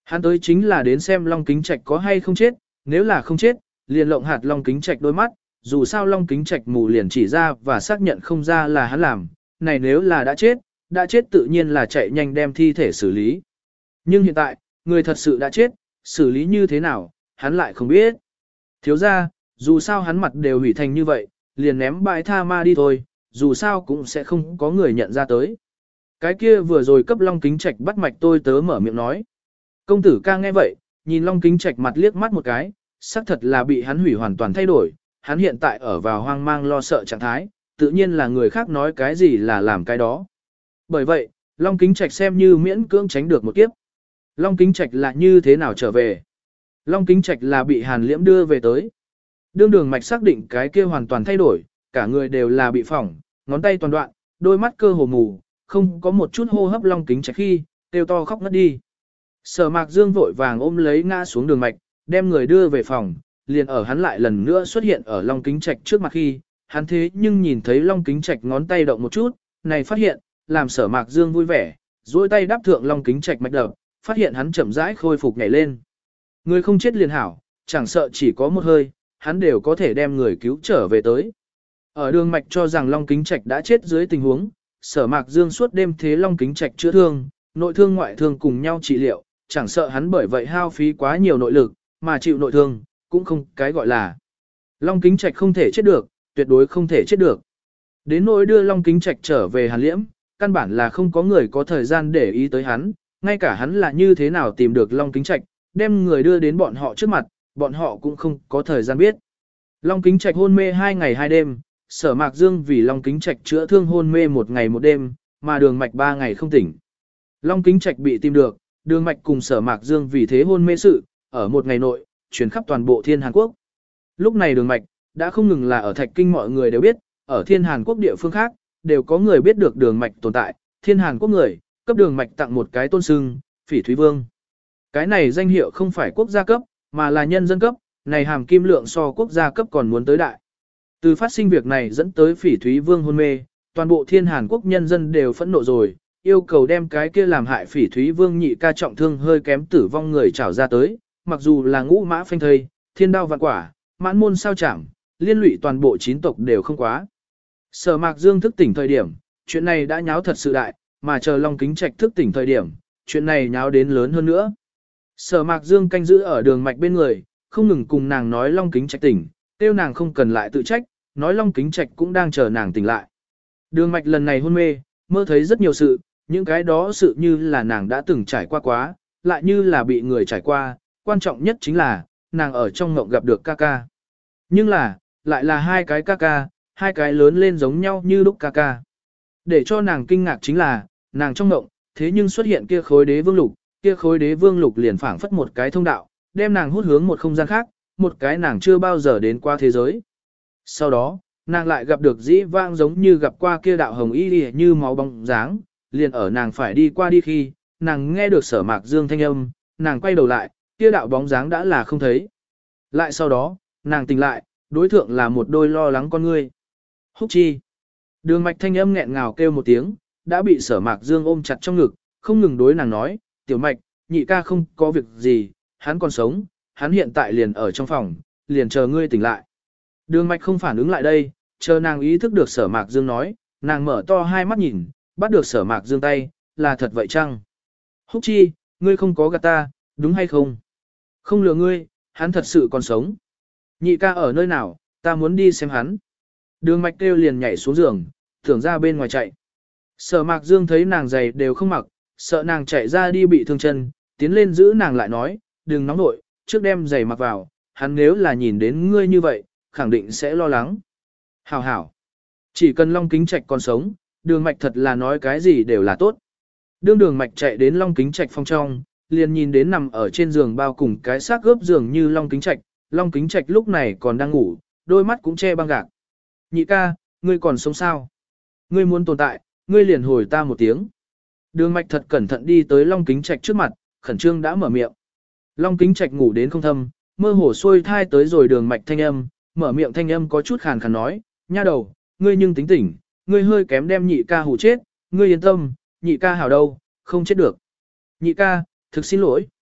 Hắn tới chính là đến xem Long Kính Trạch có hay không chết, nếu là không chết, liền lộng hạt Long Kính Trạch đôi mắt, dù sao Long Kính Trạch mù liền chỉ ra và xác nhận không ra là hắn làm, này nếu là đã chết tự nhiên là chạy nhanh đem thi thể xử lý. Nhưng hiện tại, người thật sự đã chết, xử lý như thế nào, hắn lại không biết. Thiếu ra, dù sao hắn mặt đều hủy thành như vậy, liền ném bãi tha ma đi thôi, dù sao cũng sẽ không có người nhận ra tới. Cái kia vừa rồi cấp Long Kính Trạch bắt mạch tôi tớ mở miệng nói. Công tử ca nghe vậy, nhìn Long Kính Trạch mặt liếc mắt một cái, xác thật là bị hắn hủy hoàn toàn thay đổi, hắn hiện tại ở vào hoang mang lo sợ trạng thái, tự nhiên là người khác nói cái gì là làm cái đó. Bởi vậy, Long Kính Trạch xem như miễn cưỡng tránh được một kiếp. Long Kính Trạch là như thế nào trở về? Long Kính Trạch là bị Hàn Liễm đưa về tới. Đương Đường Mạch xác định cái kia hoàn toàn thay đổi, cả người đều là bị phỏng, ngón tay toàn đoạn, đôi mắt cơ hồ mù, không có một chút hô hấp. Long Kính Trạch khi, kêu to khóc ngất đi. Sở Mạc Dương vội vàng ôm lấy ngã xuống Đường Mạch, đem người đưa về phòng, liền ở hắn lại lần nữa xuất hiện ở Long Kính Trạch trước mặt khi, hắn thế nhưng nhìn thấy Long Kính Trạch ngón tay động một chút, này phát hiện, làm Sở Mạc Dương vui vẻ, duỗi tay đáp thượng Long Kính Trạch mạch đập, phát hiện hắn chậm rãi khôi phục nhảy lên. Người không chết liền hảo, chẳng sợ chỉ có một hơi, hắn đều có thể đem người cứu trở về tới. Ở Đường Mạch cho rằng Long Kính Trạch đã chết dưới tình huống, Sở Mạc Dương suốt đêm thế Long Kính Trạch chữa thương, nội thương ngoại thương cùng nhau trị liệu, chẳng sợ hắn bởi vậy hao phí quá nhiều nội lực, mà chịu nội thương, cũng không cái gọi là. Long Kính Trạch không thể chết được, tuyệt đối không thể chết được. Đến nỗi đưa Long Kính Trạch trở về Hàn Liễm, căn bản là không có người có thời gian để ý tới hắn, ngay cả hắn là như thế nào tìm được Long Kính Trạch, đem người đưa đến bọn họ trước mặt, bọn họ cũng không có thời gian biết. Long Kính Trạch hôn mê 2 ngày 2 đêm, Sở Mạc Dương vì Long Kính Trạch chữa thương hôn mê 1 ngày 1 đêm, mà Đường Mạch 3 ngày không tỉnh. Long Kính Trạch bị tìm được, Đường Mạch cùng Sở Mạc Dương vì thế hôn mê sự, ở 1 ngày nội, truyền khắp toàn bộ Thiên Hàn Quốc. Lúc này Đường Mạch đã không ngừng là ở Thạch Kinh mọi người đều biết, ở Thiên Hàn Quốc địa phương khác, đều có người biết được Đường Mạch tồn tại, Thiên Hàn Quốc người, cấp Đường Mạch tặng một cái tôn xưng, Phỉ Thúy Vương. Cái này danh hiệu không phải quốc gia cấp, mà là nhân dân cấp, này hàm kim lượng so quốc gia cấp còn muốn tới đại. Từ phát sinh việc này dẫn tới Phỉ Thúy Vương hôn mê, toàn bộ Thiên Hàn Quốc nhân dân đều phẫn nộ rồi, yêu cầu đem cái kia làm hại Phỉ Thúy Vương nhị ca trọng thương hơi kém tử vong người trảo ra tới, mặc dù là ngũ mã phanh thây, thiên đao vạn quả, mãn môn sao chảm, liên lụy toàn bộ 9 tộc đều không quá. Sở Mạc Dương thức tỉnh thời điểm, chuyện này đã nháo thật sự đại, mà chờ Long Kính Trạch thức tỉnh thời điểm, chuyện này nháo đến lớn hơn nữa. Sở Mạc Dương canh giữ ở Đường Mạch bên người, không ngừng cùng nàng nói Long Kính Trạch tỉnh, kêu nàng không cần lại tự trách, nói Long Kính Trạch cũng đang chờ nàng tỉnh lại. Đường Mạch lần này hôn mê, mơ thấy rất nhiều sự, những cái đó sự như là nàng đã từng trải qua quá, lại như là bị người trải qua, quan trọng nhất chính là, nàng ở trong mộng gặp được ca ca. Nhưng là, lại là 2 cái ca ca, 2 cái lớn lên giống nhau như lúc ca ca. Để cho nàng kinh ngạc chính là, nàng trong mộng, thế nhưng xuất hiện kia khối đế vương lục, kia khối đế vương lục liền phảng phất một cái thông đạo, đem nàng hút hướng một không gian khác, một cái nàng chưa bao giờ đến qua thế giới. Sau đó, nàng lại gặp được dĩ vãng giống như gặp qua kia đạo hồng y như máu bóng dáng, liền ở nàng phải đi qua đi khi, nàng nghe được Sở Mạc Dương thanh âm, nàng quay đầu lại, kia đạo bóng dáng đã là không thấy. Lại sau đó, nàng tỉnh lại, đối thượng là một đôi lo lắng con ngươi. Húc chi. Đường Mạch thanh âm nghẹn ngào kêu một tiếng, đã bị Sở Mạc Dương ôm chặt trong ngực, không ngừng đối nàng nói, Tiểu Mạch, nhị ca không có việc gì, hắn còn sống, hắn hiện tại liền ở trong phòng, liền chờ ngươi tỉnh lại. Đường Mạch không phản ứng lại đây, chờ nàng ý thức được Sở Mạc Dương nói, nàng mở to hai mắt nhìn, bắt được Sở Mạc Dương tay, là thật vậy chăng? Húc chi, ngươi không có gạt ta, đúng hay không? Không lừa ngươi, hắn thật sự còn sống. Nhị ca ở nơi nào, ta muốn đi xem hắn. Đường Mạch kêu liền nhảy xuống giường, tưởng ra bên ngoài chạy. Sở Mạc Dương thấy nàng giày đều không mặc, sợ nàng chạy ra đi bị thương chân, tiến lên giữ nàng lại nói, đừng nóng nội, trước đem giày mặc vào, hắn nếu là nhìn đến ngươi như vậy, khẳng định sẽ lo lắng. Hảo hảo, chỉ cần Long Kính Trạch còn sống, Đường Mạch thật là nói cái gì đều là tốt. Đường Mạch chạy đến Long Kính Trạch phòng trong, liền nhìn đến nằm ở trên giường bao cùng cái xác gớp giường như Long Kính Trạch, Long Kính Trạch lúc này còn đang ngủ, đôi mắt cũng che băng gạc. Nhị ca, ngươi còn sống sao? Ngươi muốn tồn tại, ngươi liền hồi ta một tiếng. Đường Mạch thật cẩn thận đi tới Long Kính Trạch trước mặt, khẩn trương đã mở miệng. Long Kính Trạch ngủ đến không thâm, mơ hồ xuôi thai tới rồi Đường Mạch thanh âm, mở miệng thanh âm có chút khàn khàn nói, nha đầu, ngươi nhưng tính tỉnh, ngươi hơi kém đem nhị ca hù chết, ngươi yên tâm, nhị ca hảo đâu, không chết được. Nhị ca, thực xin lỗi,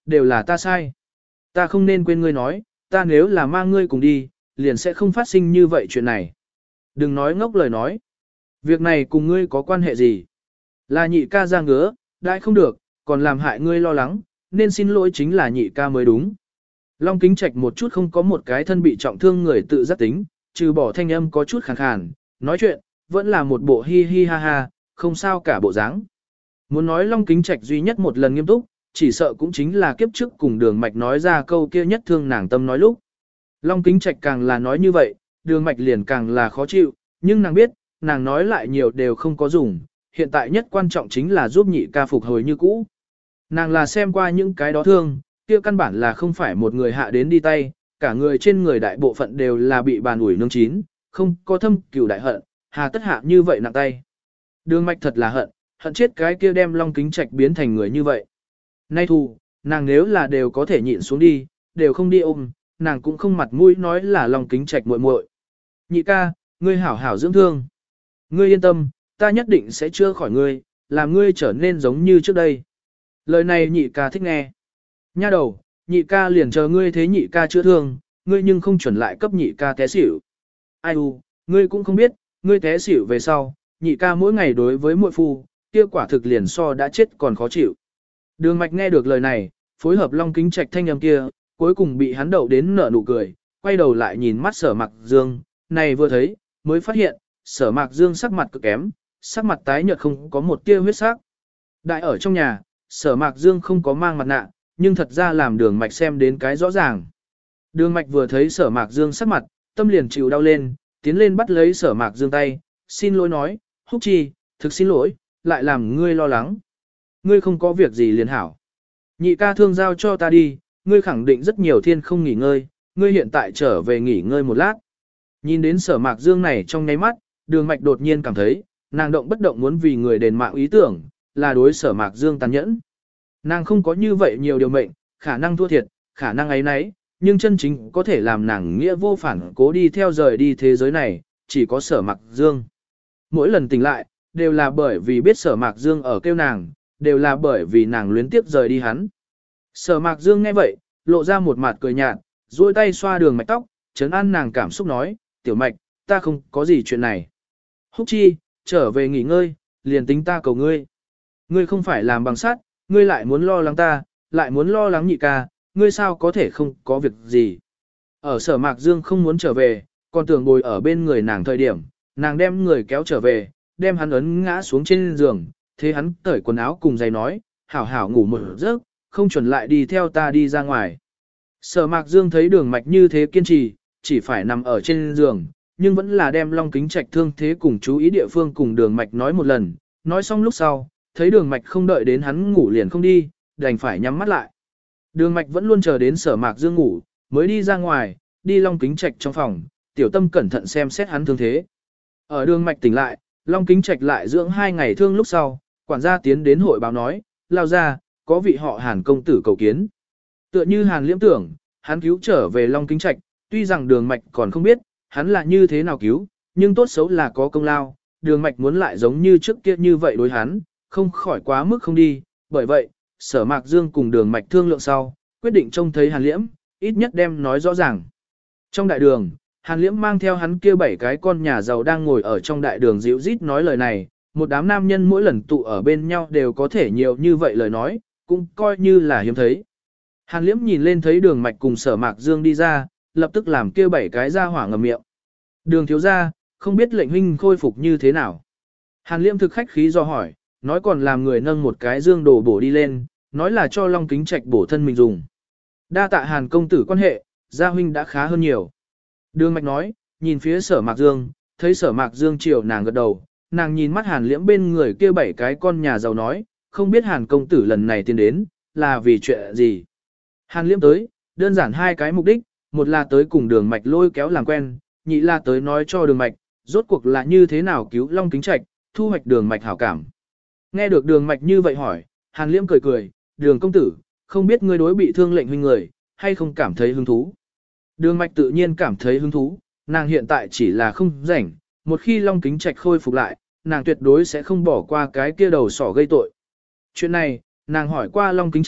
đều là ta sai. Ta không nên quên ngươi nói, ta nếu là mang ngươi cùng đi, liền sẽ không phát sinh như vậy chuyện này. Đừng nói ngốc lời nói. Việc này cùng ngươi có quan hệ gì? Là nhị ca ra ngứa, đại không được, còn làm hại ngươi lo lắng, nên xin lỗi chính là nhị ca mới đúng. Long Kính Trạch một chút không có một cái thân bị trọng thương người tự giác tính, trừ bỏ thanh âm có chút khàn khàn, nói chuyện, vẫn là một bộ hi hi ha ha, không sao cả bộ dáng. Muốn nói Long Kính Trạch duy nhất một lần nghiêm túc, chỉ sợ cũng chính là kiếp trước cùng Đường Mạch nói ra câu kia nhất thương nàng tâm nói lúc. Long Kính Trạch càng là nói như vậy, Đường Mạch liền càng là khó chịu, nhưng nàng biết, nàng nói lại nhiều đều không có dùng, hiện tại nhất quan trọng chính là giúp nhị ca phục hồi như cũ. Nàng là xem qua những cái đó thương, kia căn bản là không phải một người hạ đến đi tay, cả người trên người đại bộ phận đều là bị bàn ủi nương chín, không có thâm cừu đại hận, hà tất hạ như vậy nặng tay. Đường Mạch thật là hận, hận chết cái kia đem Long Kính Trạch biến thành người như vậy. Nay thù, nàng nếu là đều có thể nhịn xuống đi, đều không đi ôm, nàng cũng không mặt mũi nói là Long Kính Trạch muội muội. Nhị ca, ngươi hảo hảo dưỡng thương. Ngươi yên tâm, ta nhất định sẽ chữa khỏi ngươi, làm ngươi trở nên giống như trước đây. Lời này nhị ca thích nghe. Nha đầu, nhị ca liền chờ ngươi thế nhị ca chữa thương, ngươi nhưng không chuẩn lại cấp nhị ca té xỉu. Ai u, ngươi cũng không biết, ngươi té xỉu về sau, nhị ca mỗi ngày đối với muội phu, kia quả thực liền so đã chết còn khó chịu. Đường Mạch nghe được lời này, phối hợp Long Kính Trạch thanh âm kia, cuối cùng bị hắn đậu đến nở nụ cười, quay đầu lại nhìn mắt Sở Mạc Dương, này vừa thấy, mới phát hiện, Sở Mạc Dương sắc mặt cực kém, sắc mặt tái nhợt không có một tia huyết sắc. Đại ở trong nhà, Sở Mạc Dương không có mang mặt nạ, nhưng thật ra làm Đường Mạch xem đến cái rõ ràng. Đường Mạch vừa thấy Sở Mạc Dương sắc mặt, tâm liền chịu đau lên, tiến lên bắt lấy Sở Mạc Dương tay, xin lỗi nói, Húc Chi, thực xin lỗi, lại làm ngươi lo lắng. Ngươi không có việc gì liền hảo. Nhị ca thương giao cho ta đi, ngươi khẳng định rất nhiều thiên không nghỉ ngơi, ngươi hiện tại trở về nghỉ ngơi một lát. Nhìn đến Sở Mạc Dương này trong nháy mắt, Đường Mạch đột nhiên cảm thấy, nàng động bất động muốn vì người đền mạng ý tưởng, là đối Sở Mạc Dương tàn nhẫn. Nàng không có như vậy nhiều điều mệnh, khả năng thua thiệt, khả năng ấy nấy, nhưng chân chính có thể làm nàng nghĩa vô phản cố đi theo rời đi thế giới này, chỉ có Sở Mạc Dương. Mỗi lần tỉnh lại, đều là bởi vì biết Sở Mạc Dương ở kêu nàng, đều là bởi vì nàng luyến tiếp rời đi hắn. Sở Mạc Dương nghe vậy, lộ ra một mặt cười nhạt, duỗi tay xoa Đường Mạch tóc, trấn an nàng cảm xúc nói, tiểu Mạch, ta không có gì chuyện này. Húc Chi, trở về nghỉ ngơi, liền tính ta cầu ngươi. Ngươi không phải làm bằng sắt, ngươi lại muốn lo lắng ta, lại muốn lo lắng nhị ca, ngươi sao có thể không có việc gì. Ở Sở Mạc Dương không muốn trở về, còn tưởng ngồi ở bên người nàng thời điểm, nàng đem người kéo trở về, đem hắn ấn ngã xuống trên giường, thế hắn cởi quần áo cùng giày nói, hảo hảo ngủ một giấc, không chuẩn lại đi theo ta đi ra ngoài. Sở Mạc Dương thấy Đường Mạch như thế kiên trì, chỉ phải nằm ở trên giường, nhưng vẫn là đem Long Kính Trạch thương thế cùng chú ý địa phương cùng Đường Mạch nói một lần, nói xong lúc sau, thấy Đường Mạch không đợi đến hắn ngủ liền không đi, đành phải nhắm mắt lại. Đường Mạch vẫn luôn chờ đến Sở Mạc Dương ngủ, mới đi ra ngoài, đi Long Kính Trạch trong phòng, tiểu tâm cẩn thận xem xét hắn thương thế. Ở Đường Mạch tỉnh lại, Long Kính Trạch lại dưỡng 2 ngày thương lúc sau, quản gia tiến đến hội báo nói, lao ra, có vị họ Hàn công tử cầu kiến. Tựa như Hàn Liễm tưởng, hắn cứu trở về Long Kính Trạch, tuy rằng Đường Mạch còn không biết, hắn là như thế nào cứu, nhưng tốt xấu là có công lao, Đường Mạch muốn lại giống như trước kia như vậy đối hắn, không khỏi quá mức không đi, bởi vậy, Sở Mạc Dương cùng Đường Mạch thương lượng sau, quyết định trông thấy Hàn Liễm, ít nhất đem nói rõ ràng. Trong đại đường, Hàn Liễm mang theo hắn kia 7 cái con nhà giàu đang ngồi ở trong đại đường dịu rít nói lời này, một đám nam nhân mỗi lần tụ ở bên nhau đều có thể nhiều như vậy lời nói, cũng coi như là hiếm thấy. Hàn Liễm nhìn lên thấy Đường Mạch cùng Sở Mạc Dương đi ra, lập tức làm kia 7 cái ra hỏa ngầm miệng. Đường thiếu gia, không biết lệnh huynh khôi phục như thế nào. Hàn Liễm thực khách khí do hỏi, nói còn làm người nâng một cái dương đồ bổ đi lên, nói là cho Long Kính Trạch bổ thân mình dùng. Đa tạ Hàn công tử quan hệ, gia huynh đã khá hơn nhiều. Đường Mạch nói, nhìn phía Sở Mạc Dương, thấy Sở Mạc Dương chiều nàng gật đầu, nàng nhìn mắt Hàn Liễm bên người kia 7 cái con nhà giàu nói, không biết Hàn công tử lần này tiến đến, là vì chuyện gì. Hàn Liễm tới, đơn giản 2 cái mục đích, một là tới cùng Đường Mạch lôi kéo làm quen, nhị là tới nói cho Đường Mạch, rốt cuộc là như thế nào cứu Long Kính Trạch, thu hoạch Đường Mạch hảo cảm. Nghe được Đường Mạch như vậy hỏi, Hàn Liễm cười cười, Đường công tử, không biết ngươi đối bị thương lệnh huynh người, hay không cảm thấy hứng thú. Đường Mạch tự nhiên cảm thấy hứng thú, nàng hiện tại chỉ là không rảnh, một khi Long Kính Trạch khôi phục lại, nàng tuyệt đối sẽ không bỏ qua cái kia đầu sỏ gây tội. Chuyện này, nàng hỏi qua Long Kính Trạch,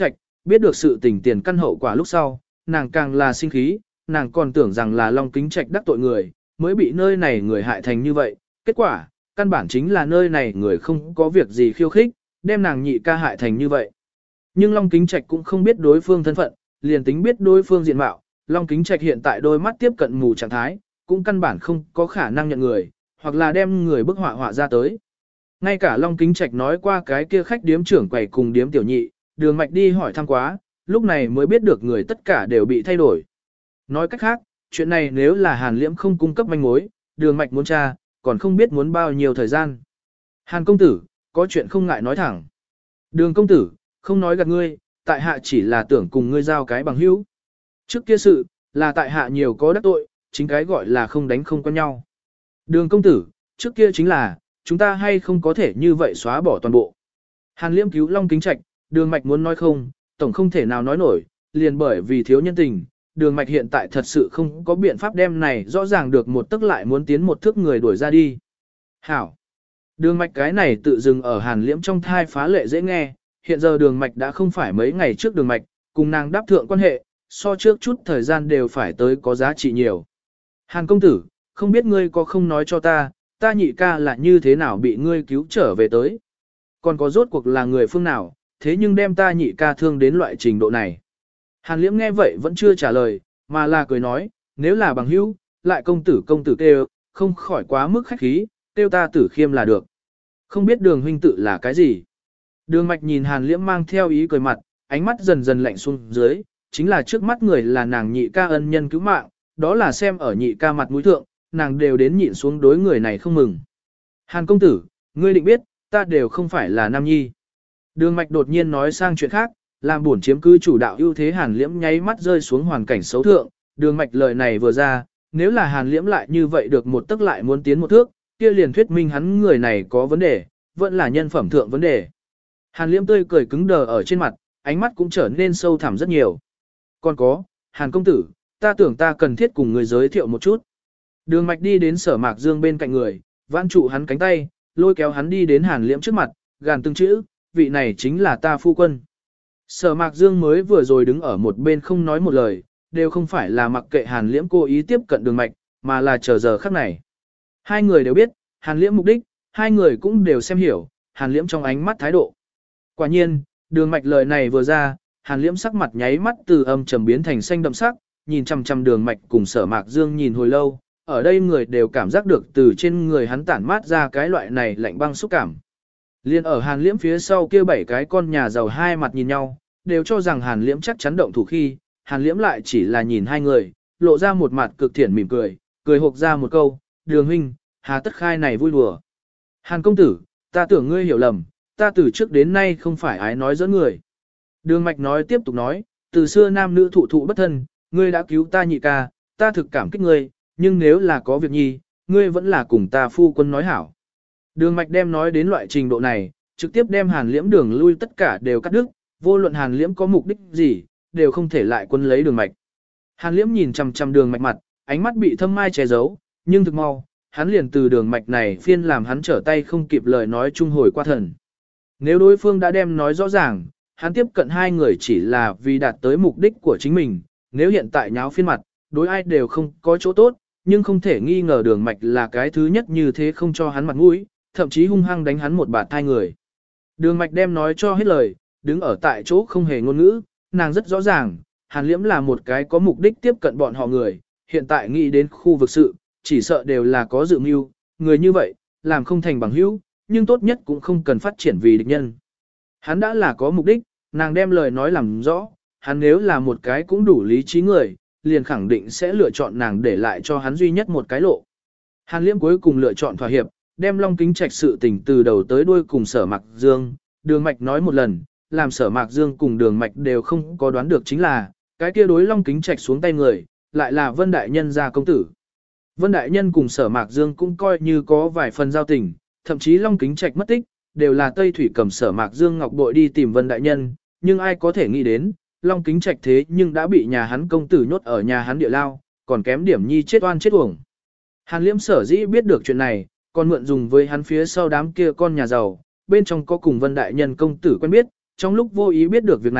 biết được sự tình tiền căn hậu quả lúc sau, nàng càng là sinh khí, nàng còn tưởng rằng là Long Kính Trạch đắc tội người, mới bị nơi này người hại thành như vậy. Kết quả, căn bản chính là nơi này người không có việc gì khiêu khích, đem nàng nhị ca hại thành như vậy. Nhưng Long Kính Trạch cũng không biết đối phương thân phận, liền tính biết đối phương diện mạo, Long Kính Trạch hiện tại đôi mắt tiếp cận mù trạng thái, cũng căn bản không có khả năng nhận người, hoặc là đem người bức họa ra tới. Ngay cả Long Kính Trạch nói qua cái kia khách điếm trưởng quầy cùng điếm tiểu nhị, Đường Mạch đi hỏi thăm quá, lúc này mới biết được người tất cả đều bị thay đổi. Nói cách khác, chuyện này nếu là Hàn Liễm không cung cấp manh mối, Đường Mạch muốn tra, còn không biết muốn bao nhiêu thời gian. Hàn công tử, có chuyện không ngại nói thẳng. Đường công tử, không nói gạt ngươi, tại hạ chỉ là tưởng cùng ngươi giao cái bằng hữu. Trước kia sự, là tại hạ nhiều có đắc tội, chính cái gọi là không đánh không quen nhau. Đường công tử, trước kia chính là, chúng ta hay không có thể như vậy xóa bỏ toàn bộ. Hàn Liễm cứu Long Kính Trạch, Đường Mạch muốn nói không, tổng không thể nào nói nổi, liền bởi vì thiếu nhân tình, Đường Mạch hiện tại thật sự không có biện pháp đem này rõ ràng được một tức lại muốn tiến một thước người đuổi ra đi. Hảo! Đường Mạch cái này tự dừng ở Hàn Liễm trong thai phá lệ dễ nghe, hiện giờ Đường Mạch đã không phải mấy ngày trước Đường Mạch, cùng nàng đáp thượng quan hệ, so trước chút thời gian đều phải tới có giá trị nhiều. Hàn công tử, không biết ngươi có không nói cho ta, ta nhị ca là như thế nào bị ngươi cứu trở về tới. Còn có rốt cuộc là người phương nào, thế nhưng đem ta nhị ca thương đến loại trình độ này. Hàn Liễm nghe vậy vẫn chưa trả lời, mà là cười nói, nếu là bằng hữu, lại công tử kêu, không khỏi quá mức khách khí, kêu ta Tử Khiêm là được. Không biết Đường huynh tự là cái gì. Đường Mạch nhìn Hàn Liễm mang theo ý cười mặt, ánh mắt dần dần lạnh xuống dưới, chính là trước mắt người là nàng nhị ca ân nhân cứu mạng, đó là xem ở nhị ca mặt mũi thượng, nàng đều đến nhịn xuống đối người này không mừng. Hàn công tử, ngươi định biết, ta đều không phải là nam nhi. Đường Mạch đột nhiên nói sang chuyện khác, làm buồn chiếm cứ chủ đạo ưu thế Hàn Liễm nháy mắt rơi xuống hoàn cảnh xấu thượng, Đường Mạch lời này vừa ra, nếu là Hàn Liễm lại như vậy được một tức lại muốn tiến một thước, kia liền thuyết minh hắn người này có vấn đề, vẫn là nhân phẩm thượng vấn đề. Hàn Liễm tươi cười cứng đờ ở trên mặt, ánh mắt cũng trở nên sâu thẳm rất nhiều. Còn có, Hàn công tử, ta tưởng ta cần thiết cùng người giới thiệu một chút. Đường Mạch đi đến Sở Mạc Dương bên cạnh người, vãn trụ hắn cánh tay, lôi kéo hắn đi đến Hàn Liễm trước mặt, gàn từng chữ, vị này chính là ta phu quân. Sở Mạc Dương mới vừa rồi đứng ở một bên không nói một lời, đều không phải là mặc kệ Hàn Liễm cố ý tiếp cận Đường Mạch, mà là chờ giờ khắc này. Hai người đều biết, Hàn Liễm mục đích, hai người cũng đều xem hiểu, Hàn Liễm trong ánh mắt thái độ. Quả nhiên, Đường Mạch lời này vừa ra, Hàn Liễm sắc mặt nháy mắt từ âm trầm biến thành xanh đậm sắc, nhìn chằm chằm Đường Mạch cùng Sở Mạc Dương nhìn hồi lâu, ở đây người đều cảm giác được từ trên người hắn tản mát ra cái loại này lạnh băng xúc cảm. Liên ở Hàn Liễm phía sau kia 7 cái con nhà giàu hai mặt nhìn nhau, đều cho rằng Hàn Liễm chắc chắn động thủ khi, Hàn Liễm lại chỉ là nhìn hai người, lộ ra một mặt cực thiện mỉm cười, cười hộc ra một câu, Đường huynh, hà tất khai này vui đùa. Hàn công tử, ta tưởng ngươi hiểu lầm, ta từ trước đến nay không phải ái nói giỡn người. Đường Mạch nói tiếp tục nói, từ xưa nam nữ thụ thụ bất thân, ngươi đã cứu ta nhị ca, ta thực cảm kích ngươi, nhưng nếu là có việc nhi, ngươi vẫn là cùng ta phu quân nói hảo. Đường Mạch đem nói đến loại trình độ này, trực tiếp đem Hàn Liễm đường lui tất cả đều cắt đứt, vô luận Hàn Liễm có mục đích gì, đều không thể lại quân lấy Đường Mạch. Hàn Liễm nhìn chằm chằm Đường Mạch mặt, ánh mắt bị thâm mai che giấu, nhưng thực mau, hắn liền từ Đường Mạch này phiên làm hắn trở tay không kịp lời nói chung hồi qua thần. Nếu đối phương đã đem nói rõ ràng, hắn tiếp cận hai người chỉ là vì đạt tới mục đích của chính mình, nếu hiện tại nháo phiên mặt, đối ai đều không có chỗ tốt, nhưng không thể nghi ngờ Đường Mạch là cái thứ nhất như thế không cho hắn mặt mũi, thậm chí hung hăng đánh hắn một bạt thai người. Đường Mạch đem nói cho hết lời, đứng ở tại chỗ không hề ngôn ngữ, nàng rất rõ ràng, Hàn Liễm là một cái có mục đích tiếp cận bọn họ người, hiện tại nghĩ đến khu vực sự, chỉ sợ đều là có dự mưu, người như vậy, làm không thành bằng hữu, nhưng tốt nhất cũng không cần phát triển vì địch nhân. Hắn đã là có mục đích, nàng đem lời nói làm rõ, hắn nếu là một cái cũng đủ lý trí người, liền khẳng định sẽ lựa chọn nàng để lại cho hắn duy nhất một cái lộ. Hàn Liễm cuối cùng lựa chọn thỏa hiệp, đem Long Kính Trạch sự tình từ đầu tới đuôi cùng Sở Mạc Dương, Đường Mạch nói một lần, làm Sở Mạc Dương cùng Đường Mạch đều không có đoán được chính là, cái kia đối Long Kính Trạch xuống tay người, lại là Vân Đại Nhân gia công tử. Vân Đại Nhân cùng Sở Mạc Dương cũng coi như có vài phần giao tình, thậm chí Long Kính Trạch mất tích, đều là Tây Thủy cầm Sở Mạc Dương ngọc bội đi tìm Vân Đại Nhân, nhưng ai có thể nghĩ đến, Long Kính Trạch thế nhưng đã bị nhà hắn công tử nhốt ở nhà hắn địa lao, còn kém điểm nhi chết oan chết uổng. Hàn Liễm sở dĩ biết được chuyện này, còn mượn dùng với hắn phía sau đám kia con nhà giàu, bên trong có cùng Vân Đại Nhân công tử quen biết, trong lúc vô ý biết được việc này,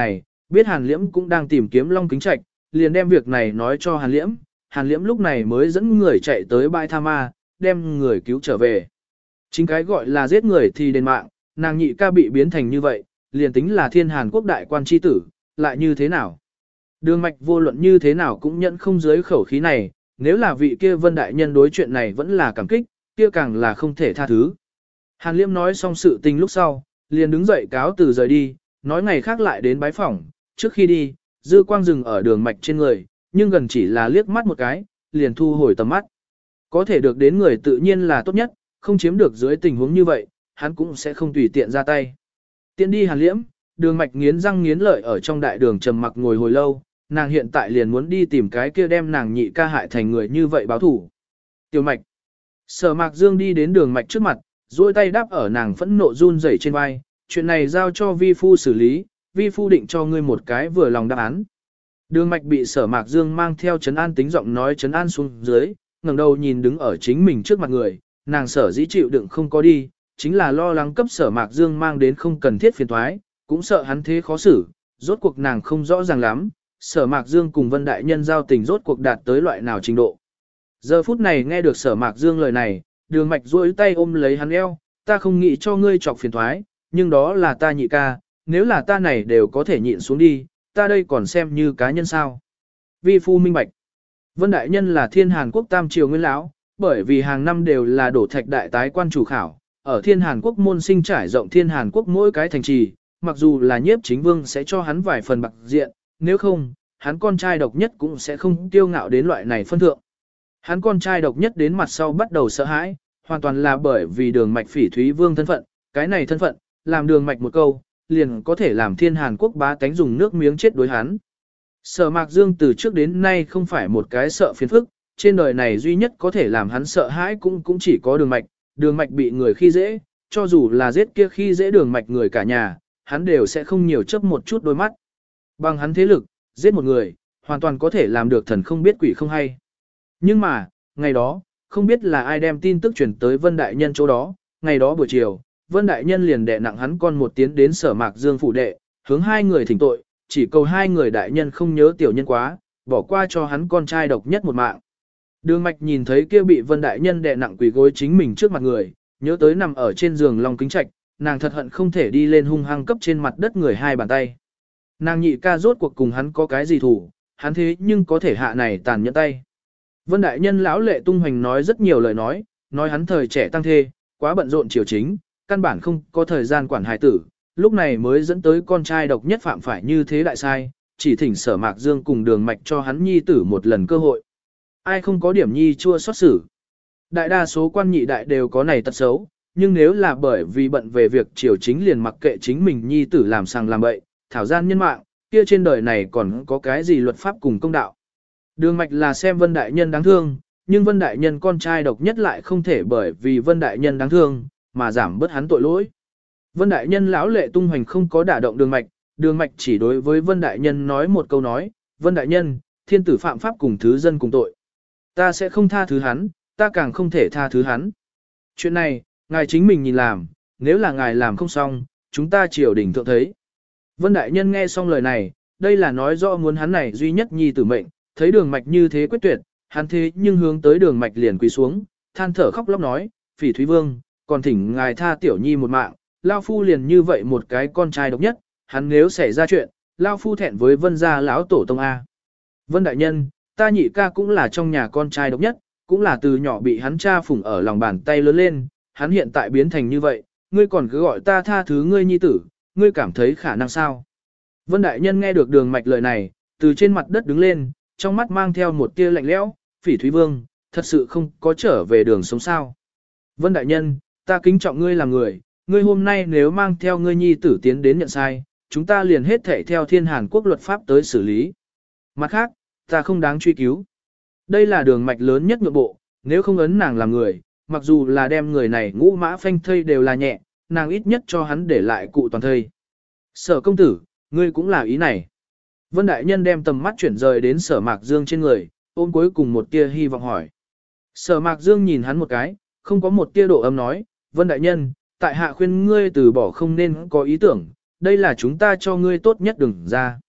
biết Hàn Liễm cũng đang tìm kiếm Long Kính Trạch, liền đem việc này nói cho Hàn Liễm. Hàn Liễm lúc này mới dẫn người chạy tới bãi tha ma, đem người cứu trở về. Chính cái gọi là giết người thì đền mạng, nàng nhị ca bị biến thành như vậy, liền tính là thiên Hàn quốc đại quan chi tử, lại như thế nào? Đường mạch vô luận như thế nào cũng nhận không dưới khẩu khí này, nếu là vị kia Vân đại nhân đối chuyện này vẫn là cảm kích, kia càng là không thể tha thứ. Hàn Liễm nói xong sự tình lúc sau, liền đứng dậy cáo từ rời đi, nói ngày khác lại đến bái phỏng, trước khi đi, dư quang dừng ở đường mạch trên người, nhưng gần chỉ là liếc mắt một cái, liền thu hồi tầm mắt. Có thể được đến người tự nhiên là tốt nhất, không chiếm được dưới tình huống như vậy, hắn cũng sẽ không tùy tiện ra tay. Tiện đi Hàn Liễm, đường mạch nghiến răng nghiến lợi ở trong đại đường trầm mặc ngồi hồi lâu, nàng hiện tại liền muốn đi tìm cái kia đem nàng nhị ca hại thành người như vậy báo thủ. Tiểu mạch. Sở Mạc Dương đi đến đường mạch trước mặt, duỗi tay đáp ở nàng phẫn nộ run rẩy trên vai, chuyện này giao cho vi phu xử lý, vi phu định cho ngươi một cái vừa lòng đáp án. Đường mạch bị Sở Mạc Dương mang theo trấn an tính giọng nói trấn an xuống dưới, ngẩng đầu nhìn đứng ở chính mình trước mặt người, nàng sở dĩ chịu đựng không có đi, chính là lo lắng cấp Sở Mạc Dương mang đến không cần thiết phiền toái, cũng sợ hắn thế khó xử, rốt cuộc nàng không rõ ràng lắm, Sở Mạc Dương cùng Vân đại nhân giao tình rốt cuộc đạt tới loại nào trình độ. Giờ phút này nghe được Sở Mạc Dương lời này, đường mạch duỗi tay ôm lấy hắn eo, ta không nghĩ cho ngươi chọc phiền toái, nhưng đó là ta nhị ca, nếu là ta này đều có thể nhịn xuống đi, ta đây còn xem như cá nhân sao. Vi phu minh bạch. Vân đại nhân là thiên Hàn quốc tam triều nguyên lão, bởi vì hàng năm đều là đổ thạch đại tái quan chủ khảo, ở thiên Hàn quốc môn sinh trải rộng thiên Hàn quốc mỗi cái thành trì, mặc dù là nhiếp chính vương sẽ cho hắn vài phần bạc diện, nếu không, hắn con trai độc nhất cũng sẽ không tiêu ngạo đến loại này phân thượng. Hắn con trai độc nhất đến mặt sau bắt đầu sợ hãi, hoàn toàn là bởi vì đường mạch Phỉ Thúy Vương thân phận, cái này thân phận, làm đường mạch một câu, liền có thể làm thiên Hàn quốc bá tánh dùng nước miếng chết đối hắn. Sở Mạc Dương từ trước đến nay không phải một cái sợ phiền phức, trên đời này duy nhất có thể làm hắn sợ hãi cũng chỉ có đường mạch bị người khi dễ, cho dù là giết kia khi dễ đường mạch người cả nhà, hắn đều sẽ không nhiều chấp một chút đôi mắt. Bằng hắn thế lực, giết một người, hoàn toàn có thể làm được thần không biết quỷ không hay. Nhưng mà, ngày đó, không biết là ai đem tin tức truyền tới Vân Đại Nhân chỗ đó, ngày đó buổi chiều, Vân Đại Nhân liền đè nặng hắn con một tiến đến Sở Mạc Dương phủ đệ, hướng hai người thỉnh tội, chỉ cầu hai người đại nhân không nhớ tiểu nhân quá, bỏ qua cho hắn con trai độc nhất một mạng. Đường mạch nhìn thấy kia bị Vân Đại Nhân đè nặng quỳ gối chính mình trước mặt người, nhớ tới nằm ở trên giường Long Kính Trạch, nàng thật hận không thể đi lên hung hăng cấp trên mặt đất người hai bàn tay. Nàng nhị ca rốt cuộc cùng hắn có cái gì thủ, hắn thế nhưng có thể hạ này tàn nhẫn tay. Vân đại nhân lão lệ tung hoành nói rất nhiều lời nói hắn thời trẻ tăng thê, quá bận rộn triều chính, căn bản không có thời gian quản hài tử, lúc này mới dẫn tới con trai độc nhất phạm phải như thế đại sai, chỉ thỉnh Sở Mạc Dương cùng đường mạch cho hắn nhi tử một lần cơ hội. Ai không có điểm nhi chua xót xử. Đại đa số quan nhị đại đều có này tật xấu, nhưng nếu là bởi vì bận về việc triều chính liền mặc kệ chính mình nhi tử làm sàng làm bậy, thảo gian nhân mạng, kia trên đời này còn có cái gì luật pháp cùng công đạo. Đường mạch là xem Vân đại nhân đáng thương, nhưng Vân đại nhân con trai độc nhất lại không thể bởi vì Vân đại nhân đáng thương, mà giảm bớt hắn tội lỗi. Vân đại nhân lão lệ tung hoành không có đả động đường mạch chỉ đối với Vân đại nhân nói một câu nói, Vân đại nhân, thiên tử phạm pháp cùng thứ dân cùng tội. Ta sẽ không tha thứ hắn, ta càng không thể tha thứ hắn. Chuyện này, ngài chính mình nhìn làm, nếu là ngài làm không xong, chúng ta triều đình thượng thấy. Vân đại nhân nghe xong lời này, đây là nói rõ muốn hắn này duy nhất nhi tử mệnh, thấy đường mạch như thế quyết tuyệt, hắn thế nhưng hướng tới đường mạch liền quỳ xuống, than thở khóc lóc nói, Phỉ Thúy Vương, còn thỉnh ngài tha tiểu nhi một mạng, lao phu liền như vậy một cái con trai độc nhất, hắn nếu xảy ra chuyện, lao phu thẹn với Vân gia lão tổ tông A. Vân đại nhân, ta nhị ca cũng là trong nhà con trai độc nhất, cũng là từ nhỏ bị hắn cha phủng ở lòng bàn tay lớn lên, hắn hiện tại biến thành như vậy, ngươi còn cứ gọi ta tha thứ ngươi nhi tử, ngươi cảm thấy khả năng sao? Vân đại nhân nghe được đường mạch lời này, từ trên mặt đất đứng lên, trong mắt mang theo một tia lạnh lẽo, Phỉ Thúy Vương, thật sự không có trở về đường sống sao. Vân đại nhân, ta kính trọng ngươi làm người, ngươi hôm nay nếu mang theo ngươi nhi tử tiến đến nhận sai, chúng ta liền hết thảy theo thiên Hàn quốc luật pháp tới xử lý. Mặt khác, ta không đáng truy cứu. Đây là đường mạch lớn nhất nhượng bộ, nếu không ấn nàng làm người, mặc dù là đem người này ngũ mã phanh thây đều là nhẹ, nàng ít nhất cho hắn để lại cụ toàn thây. Sở công tử, ngươi cũng là ý này. Vân đại nhân đem tầm mắt chuyển rời đến Sở Mạc Dương trên người, ôm cuối cùng một tia hy vọng hỏi. Sở Mạc Dương nhìn hắn một cái, không có một tia độ ấm nói, Vân đại nhân, tại hạ khuyên ngươi từ bỏ không nên có ý tưởng, đây là chúng ta cho ngươi tốt nhất đừng ra.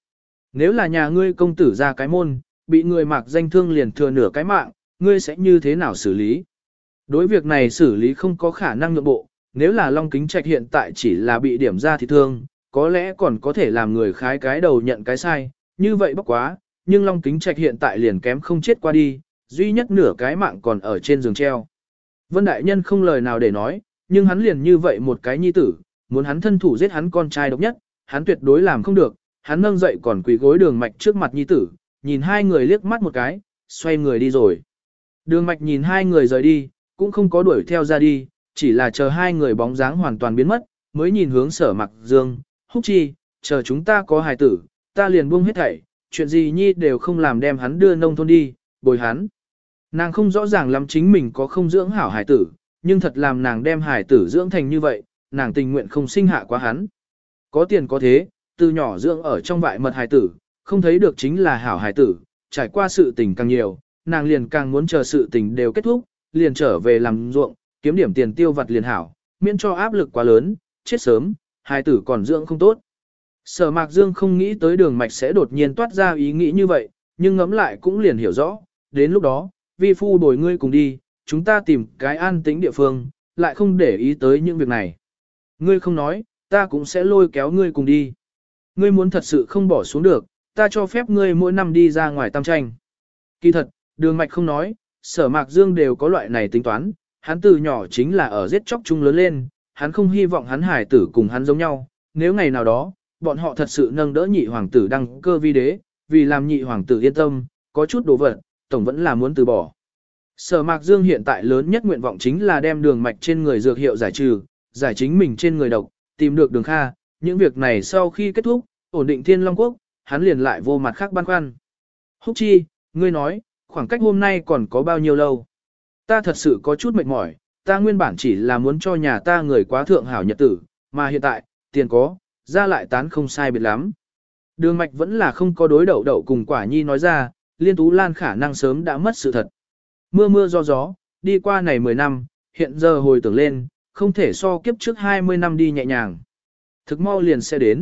Nếu là nhà ngươi công tử ra cái môn, bị người mạc danh thương liền thừa nửa cái mạng, ngươi sẽ như thế nào xử lý? Đối việc này xử lý không có khả năng nhượng bộ, nếu là Long Kính Trạch hiện tại chỉ là bị điểm ra thì thương, có lẽ còn có thể làm người khái cái đầu nhận cái sai, như vậy bốc quá, nhưng Long Kính Trạch hiện tại liền kém không chết qua đi, duy nhất nửa cái mạng còn ở trên giường treo. Vân Đại Nhân không lời nào để nói, nhưng hắn liền như vậy một cái nhi tử, muốn hắn thân thủ giết hắn con trai độc nhất, hắn tuyệt đối làm không được, hắn nâng dậy còn quỳ gối Đường Mạch trước mặt nhi tử, nhìn hai người liếc mắt một cái, xoay người đi rồi. Đường Mạch nhìn hai người rời đi, cũng không có đuổi theo ra đi, chỉ là chờ hai người bóng dáng hoàn toàn biến mất, mới nhìn hướng Sở Mặc Dương, Húc Chi, chờ chúng ta có hài tử, ta liền buông hết thảy, chuyện gì nhi đều không làm đem hắn đưa nông thôn đi, bồi hắn. Nàng không rõ ràng lắm chính mình có không dưỡng hảo hài tử, nhưng thật làm nàng đem hài tử dưỡng thành như vậy, nàng tình nguyện không sinh hạ quá hắn. Có tiền có thế, từ nhỏ dưỡng ở trong vại mật hài tử, không thấy được chính là hảo hài tử, trải qua sự tình càng nhiều, nàng liền càng muốn chờ sự tình đều kết thúc, liền trở về làm ruộng, kiếm điểm tiền tiêu vặt liền hảo, miễn cho áp lực quá lớn, chết sớm, hài tử còn dưỡng không tốt. Sở Mạc Dương không nghĩ tới Đường Mạch sẽ đột nhiên toát ra ý nghĩ như vậy, nhưng ngẫm lại cũng liền hiểu rõ, đến lúc đó, vi phu bồi ngươi cùng đi, chúng ta tìm cái an tĩnh địa phương, lại không để ý tới những việc này. Ngươi không nói, ta cũng sẽ lôi kéo ngươi cùng đi. Ngươi muốn thật sự không bỏ xuống được, ta cho phép ngươi mỗi năm đi ra ngoài tam tranh. Kỳ thật, Đường Mạch không nói, Sở Mạc Dương đều có loại này tính toán, hắn từ nhỏ chính là ở giết chóc chung lớn lên, hắn không hy vọng hắn hải tử cùng hắn giống nhau, nếu ngày nào đó, bọn họ thật sự nâng đỡ nhị hoàng tử đăng cơ vi đế, vì làm nhị hoàng tử yên tâm, có chút đồ vật, tổng vẫn là muốn từ bỏ. Sở Mạc Dương hiện tại lớn nhất nguyện vọng chính là đem Đường Mạch trên người dược hiệu giải trừ, giải chính mình trên người độc, tìm được Đường Kha, những việc này sau khi kết thúc, ổn định Thiên Long Quốc, hắn liền lại vô mặt khác băn khoăn. Húc Chi, ngươi nói, khoảng cách hôm nay còn có bao nhiêu lâu? Ta thật sự có chút mệt mỏi, ta nguyên bản chỉ là muốn cho nhà ta người quá thượng hảo nhật tử, mà hiện tại, tiền có, ra lại tán không sai biệt lắm. Đường Mạch vẫn là không có đối đậu đậu cùng Quả Nhi nói ra, Liên Tú Lan khả năng sớm đã mất sự thật. Mưa mưa gió gió, đi qua này 10 năm, hiện giờ hồi tưởng lên, không thể so kiếp trước 20 năm đi nhẹ nhàng. Thực mau liền sẽ đến.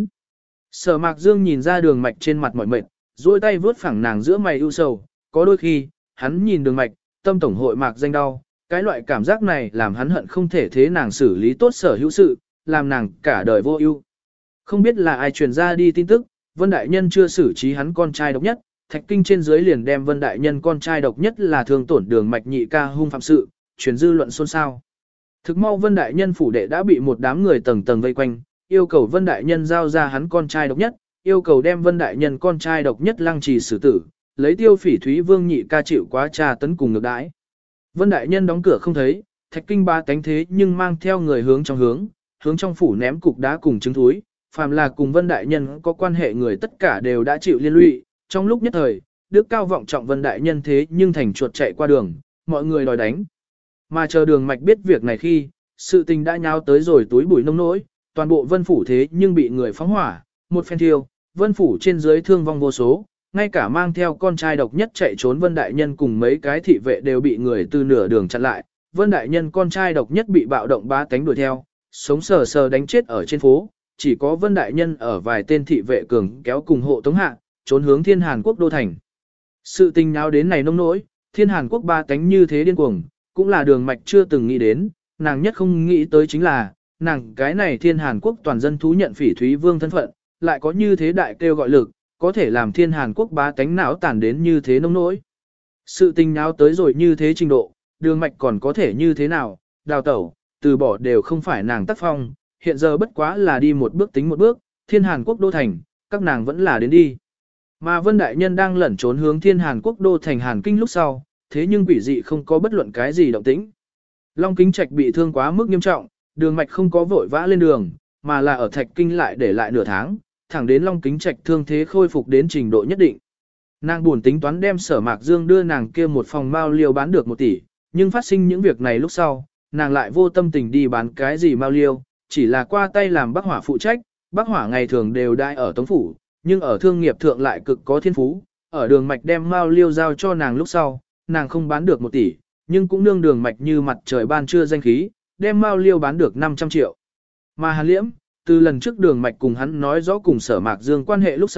Sở Mạc Dương nhìn ra Đường Mạch trên mặt mỏi mệt, duỗi tay vướt phẳng nàng giữa mày ưu sầu, có đôi khi, hắn nhìn Đường Mạch, tâm tổng hội mạc danh đau, cái loại cảm giác này làm hắn hận không thể thế nàng xử lý tốt sở hữu sự, làm nàng cả đời vô ưu. Không biết là ai truyền ra đi tin tức, Vân Đại Nhân chưa xử trí hắn con trai độc nhất, Thạch Kinh trên dưới liền đem Vân Đại Nhân con trai độc nhất là thương tổn Đường Mạch nhị ca hung phạm sự, truyền dư luận xôn xao. Thực mau Vân Đại Nhân phủ đệ đã bị một đám người tầng tầng vây quanh, yêu cầu Vân Đại Nhân giao ra hắn con trai độc nhất, yêu cầu đem Vân Đại Nhân con trai độc nhất lăng trì xử tử, lấy Tiêu Phỉ Thúy Vương nhị ca chịu quá tra tấn cùng ngược đãi. Vân Đại Nhân đóng cửa không thấy, Thạch Kinh ba tánh thế nhưng mang theo người hướng trong phủ ném cục đá cùng trứng thúi, phàm là cùng Vân Đại Nhân có quan hệ người tất cả đều đã chịu liên lụy, trong lúc nhất thời, đức cao vọng trọng Vân Đại Nhân thế nhưng thành chuột chạy qua đường, mọi người đòi đánh. Mà chờ Đường Mạch biết việc này khi, sự tình đã nháo tới rồi túi bụi nông nỗi, toàn bộ Vân phủ thế nhưng bị người phóng hỏa, một phen thiêu, Vân phủ trên dưới thương vong vô số, ngay cả mang theo con trai độc nhất chạy trốn Vân Đại Nhân cùng mấy cái thị vệ đều bị người từ nửa đường chặn lại, Vân Đại Nhân con trai độc nhất bị bạo động bá tánh đuổi theo, sống sờ sờ đánh chết ở trên phố, chỉ có Vân Đại Nhân ở vài tên thị vệ cường kéo cùng hộ tống hạ, trốn hướng Thiên Hàn Quốc đô thành. Sự tình nháo đến này nông nỗi, Thiên Hàn Quốc ba tánh như thế điên cuồng, cũng là Đường Mạch chưa từng nghĩ đến, nàng nhất không nghĩ tới chính là, nàng cái này Thiên Hàn Quốc toàn dân thú nhận Phỉ Thúy Vương thân phận, lại có như thế đại kêu gọi lực, có thể làm Thiên Hàn Quốc bá tánh não tàn đến như thế nông nỗi. Sự tình nháo tới rồi như thế trình độ, Đường Mạch còn có thể như thế nào, đào tẩu, từ bỏ đều không phải nàng tác phong, hiện giờ bất quá là đi một bước tính một bước, Thiên Hàn Quốc đô thành, các nàng vẫn là đến đi. Mà Vân Đại Nhân đang lẩn trốn hướng Thiên Hàn Quốc đô thành Hàn Kinh lúc sau, thế nhưng quỷ dị không có bất luận cái gì động tĩnh. Long Kính Trạch bị thương quá mức nghiêm trọng, Đường Mạch không có vội vã lên đường, mà là ở Thạch Kinh lại để lại nửa tháng, thẳng đến Long Kính Trạch thương thế khôi phục đến trình độ nhất định. Nàng buồn tính toán đem Sở Mạc Dương đưa nàng kia một phòng mao liêu bán được 1 tỷ, nhưng phát sinh những việc này lúc sau, nàng lại vô tâm tình đi bán cái gì mao liêu, chỉ là qua tay làm Bắc Hỏa phụ trách, Bắc Hỏa ngày thường đều đãi ở Tống phủ, nhưng ở thương nghiệp thượng lại cực có thiên phú, ở Đường Mạch đem mao liêu giao cho nàng lúc sau, nàng không bán được 1 tỷ, nhưng cũng nương Đường Mạch như mặt trời ban trưa danh khí, đem mao liêu bán được 500 triệu. Mà Hàn Liễm, từ lần trước Đường Mạch cùng hắn nói rõ cùng Sở Mạc Dương quan hệ lúc sau,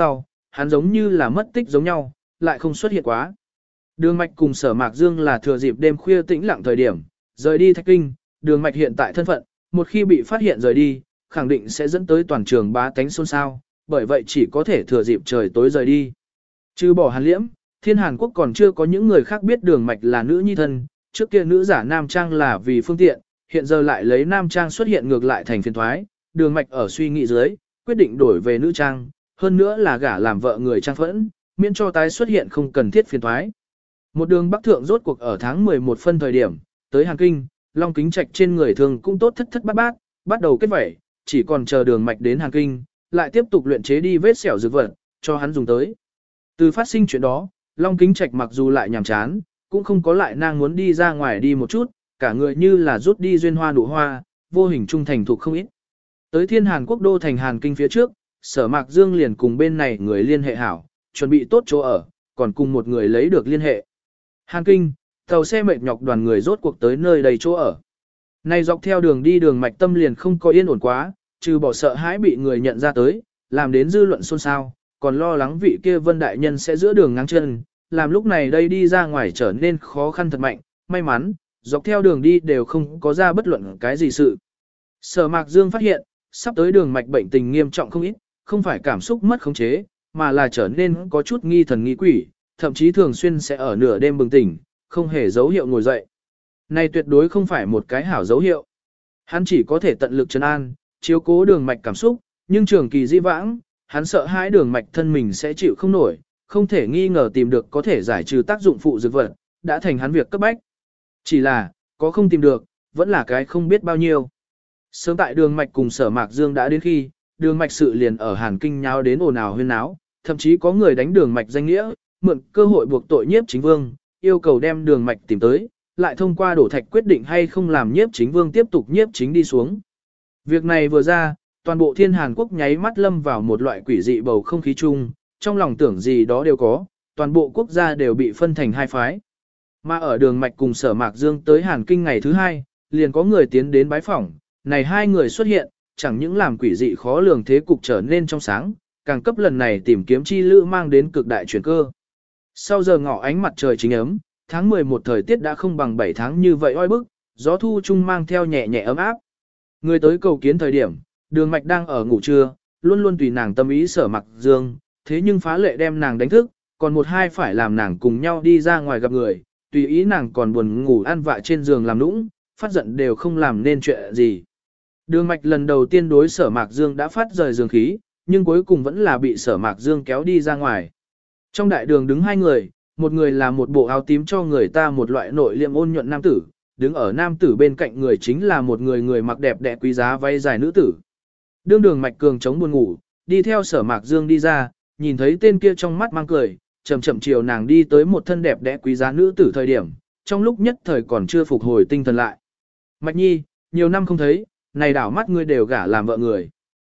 hắn giống như là mất tích giống nhau, lại không xuất hiện quá. Đường Mạch cùng Sở Mạc Dương là thừa dịp đêm khuya tĩnh lặng thời điểm, rời đi Thạch Kinh, Đường Mạch hiện tại thân phận, một khi bị phát hiện rời đi, khẳng định sẽ dẫn tới toàn trường bá tánh xôn xao, bởi vậy chỉ có thể thừa dịp trời tối rời đi. Trừ bỏ Hàn Liễm, Thiên Hàn Quốc còn chưa có những người khác biết Đường Mạch là nữ nhi thân, trước kia nữ giả nam trang là vì phương tiện, hiện giờ lại lấy nam trang xuất hiện ngược lại thành phiền toái, Đường Mạch ở suy nghĩ dưới, quyết định đổi về nữ trang, hơn nữa là gả làm vợ người trang phẫn, miễn cho tái xuất hiện không cần thiết phiền toái. Một đường bắc thượng rốt cuộc ở tháng 11 phân thời điểm, tới Hàn Kinh, Long Kính Trạch trên người thường cũng tốt thất thất bát bát, bắt đầu kết vẩy, chỉ còn chờ Đường Mạch đến Hàn Kinh, lại tiếp tục luyện chế đi vết sẹo dược vật, cho hắn dùng tới. Từ phát sinh chuyện đó, Long Kính Trạch mặc dù lại nhàm chán, cũng không có lại nang muốn đi ra ngoài đi một chút, cả người như là rút đi duyên hoa nụ hoa, vô hình trung thành thuộc không ít. Tới Thiên Hàn Quốc đô thành Hàn Kinh phía trước, Sở Mạc Dương liền cùng bên này người liên hệ hảo, chuẩn bị tốt chỗ ở, còn cùng một người lấy được liên hệ. Hàn Kinh, tàu xe mệt nhọc đoàn người rốt cuộc tới nơi đầy chỗ ở. Này dọc theo đường đi Đường Mạch tâm liền không có yên ổn quá, trừ bỏ sợ hãi bị người nhận ra tới, làm đến dư luận xôn xao, còn lo lắng vị kia Vân đại nhân sẽ giữa đường ngáng chân, làm lúc này đây đi ra ngoài trở nên khó khăn thật mạnh, may mắn, dọc theo đường đi đều không có ra bất luận cái gì sự. Sở Mạc Dương phát hiện, sắp tới Đường Mạch bệnh tình nghiêm trọng không ít, không phải cảm xúc mất khống chế, mà là trở nên có chút nghi thần nghi quỷ, thậm chí thường xuyên sẽ ở nửa đêm bừng tỉnh, không hề dấu hiệu ngồi dậy. Này tuyệt đối không phải một cái hảo dấu hiệu. Hắn chỉ có thể tận lực trấn an, chiếu cố Đường Mạch cảm xúc, nhưng trường kỳ di vãng, hắn sợ hãi Đường Mạch thân mình sẽ chịu không nổi, không thể nghi ngờ tìm được có thể giải trừ tác dụng phụ dược vật, đã thành hắn việc cấp bách. Chỉ là, có không tìm được, vẫn là cái không biết bao nhiêu. Sớm tại Đường Mạch cùng Sở Mạc Dương đã đến khi, Đường Mạch sự liền ở Hàn Kinh nháo đến ồn ào huyên náo, thậm chí có người đánh Đường Mạch danh nghĩa, mượn cơ hội buộc tội Nhiếp Chính Vương, yêu cầu đem Đường Mạch tìm tới, lại thông qua đổ thạch quyết định hay không làm Nhiếp Chính Vương tiếp tục nhiếp chính đi xuống. Việc này vừa ra, toàn bộ Thiên Hàn Quốc nháy mắt lâm vào một loại quỷ dị bầu không khí chung, trong lòng tưởng gì đó đều có, toàn bộ quốc gia đều bị phân thành hai phái. Mà ở Đường Mạch cùng Sở Mạc Dương tới Hàn Kinh ngày thứ hai, liền có người tiến đến bái phỏng, này hai người xuất hiện, chẳng những làm quỷ dị khó lường thế cục trở nên trong sáng, càng cấp lần này tìm kiếm chi lữ mang đến cực đại chuyển cơ. Sau giờ ngọ ánh mặt trời chính ấm, tháng 11 thời tiết đã không bằng 7 tháng như vậy oi bức, gió thu chung mang theo nhẹ nhẹ ấm áp. Người tới cầu kiến thời điểm, Đường Mạch đang ở ngủ trưa, luôn luôn tùy nàng tâm ý Sở Mạc Dương, thế nhưng phá lệ đem nàng đánh thức, còn một hai phải làm nàng cùng nhau đi ra ngoài gặp người, tùy ý nàng còn buồn ngủ ăn vạ trên giường làm nũng, phát giận đều không làm nên chuyện gì. Đường Mạch lần đầu tiên đối Sở Mạc Dương đã phát rời giường khí, nhưng cuối cùng vẫn là bị Sở Mạc Dương kéo đi ra ngoài. Trong đại đường đứng hai người, một người là một bộ áo tím cho người ta một loại nội liệm ôn nhuận nam tử, đứng ở nam tử bên cạnh người chính là một người mặc đẹp đẽ quý giá váy dài nữ tử. Đường Mạch cường chống buồn ngủ, đi theo Sở Mạc Dương đi ra, nhìn thấy tên kia trong mắt mang cười, chậm chậm chiều nàng đi tới một thân đẹp đẽ quý giá nữ tử thời điểm, trong lúc nhất thời còn chưa phục hồi tinh thần lại. Mạch Nhi, nhiều năm không thấy, này đảo mắt ngươi đều gả làm vợ người.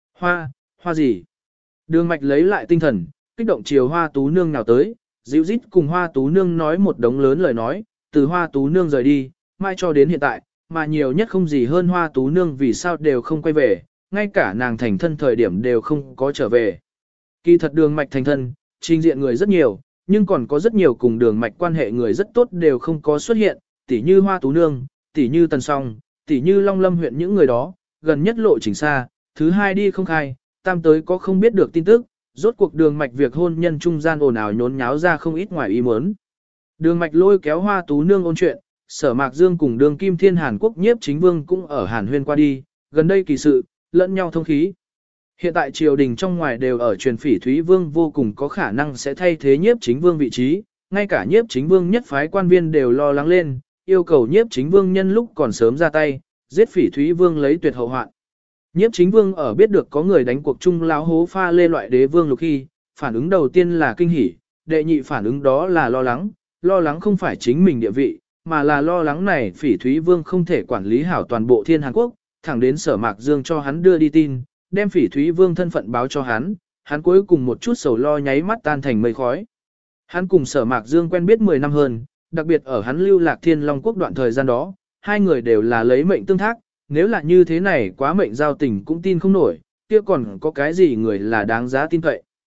Hoa gì? Đường Mạch lấy lại tinh thần, kích động chiều Hoa Tú Nương nào tới, dịu dít cùng Hoa Tú Nương nói một đống lớn lời nói, từ Hoa Tú Nương rời đi, mai cho đến hiện tại, mà nhiều nhất không gì hơn Hoa Tú Nương vì sao đều không quay về, ngay cả nàng thành thân thời điểm đều không có trở về. Kỳ thật Đường Mạch thành thân, trình diện người rất nhiều, nhưng còn có rất nhiều cùng Đường Mạch quan hệ người rất tốt đều không có xuất hiện, tỉ như Hoa Tú Nương, tỉ như Tần Song, tỉ như Long Lâm huyện những người đó, gần nhất lộ trình xa, thứ hai đi không khai, tam tới có không biết được tin tức, rốt cuộc Đường Mạch việc hôn nhân trung gian ồn ào nhốn nháo ra không ít ngoài ý muốn. Đường Mạch lôi kéo Hoa Tú Nương ôn chuyện, Sở Mạc Dương cùng Đường Kim Thiên Hàn Quốc Nhiếp Chính Vương cũng ở Hàn Huyên qua đi, gần đây kỳ sự, lẫn nhau thông khí. Hiện tại triều đình trong ngoài đều ở truyền Phỉ Thúy Vương vô cùng có khả năng sẽ thay thế Nhiếp Chính Vương vị trí, ngay cả Nhiếp Chính Vương nhất phái quan viên đều lo lắng lên, yêu cầu Nhiếp Chính Vương nhân lúc còn sớm ra tay, giết Phỉ Thúy Vương lấy tuyệt hậu hoạn. Nhiếp Chính Vương ở biết được có người đánh cuộc chung láo hố pha lê loại đế vương lục khi, phản ứng đầu tiên là kinh hỉ, đệ nhị phản ứng đó là lo lắng không phải chính mình địa vị, mà là lo lắng này Phỉ Thúy Vương không thể quản lý hảo toàn bộ Thiên Hàn Quốc, thẳng đến Sở Mạc Dương cho hắn đưa đi tin, đem Phỉ Thúy Vương thân phận báo cho hắn cuối cùng một chút sầu lo nháy mắt tan thành mây khói. Hắn cùng Sở Mạc Dương quen biết 10 năm hơn, đặc biệt ở hắn lưu lạc Thiên Long Quốc đoạn thời gian đó, hai người đều là lấy mệnh tương thác, nếu là như thế này quá mệnh giao tình cũng tin không nổi, kia còn có cái gì người là đáng giá tin cậy.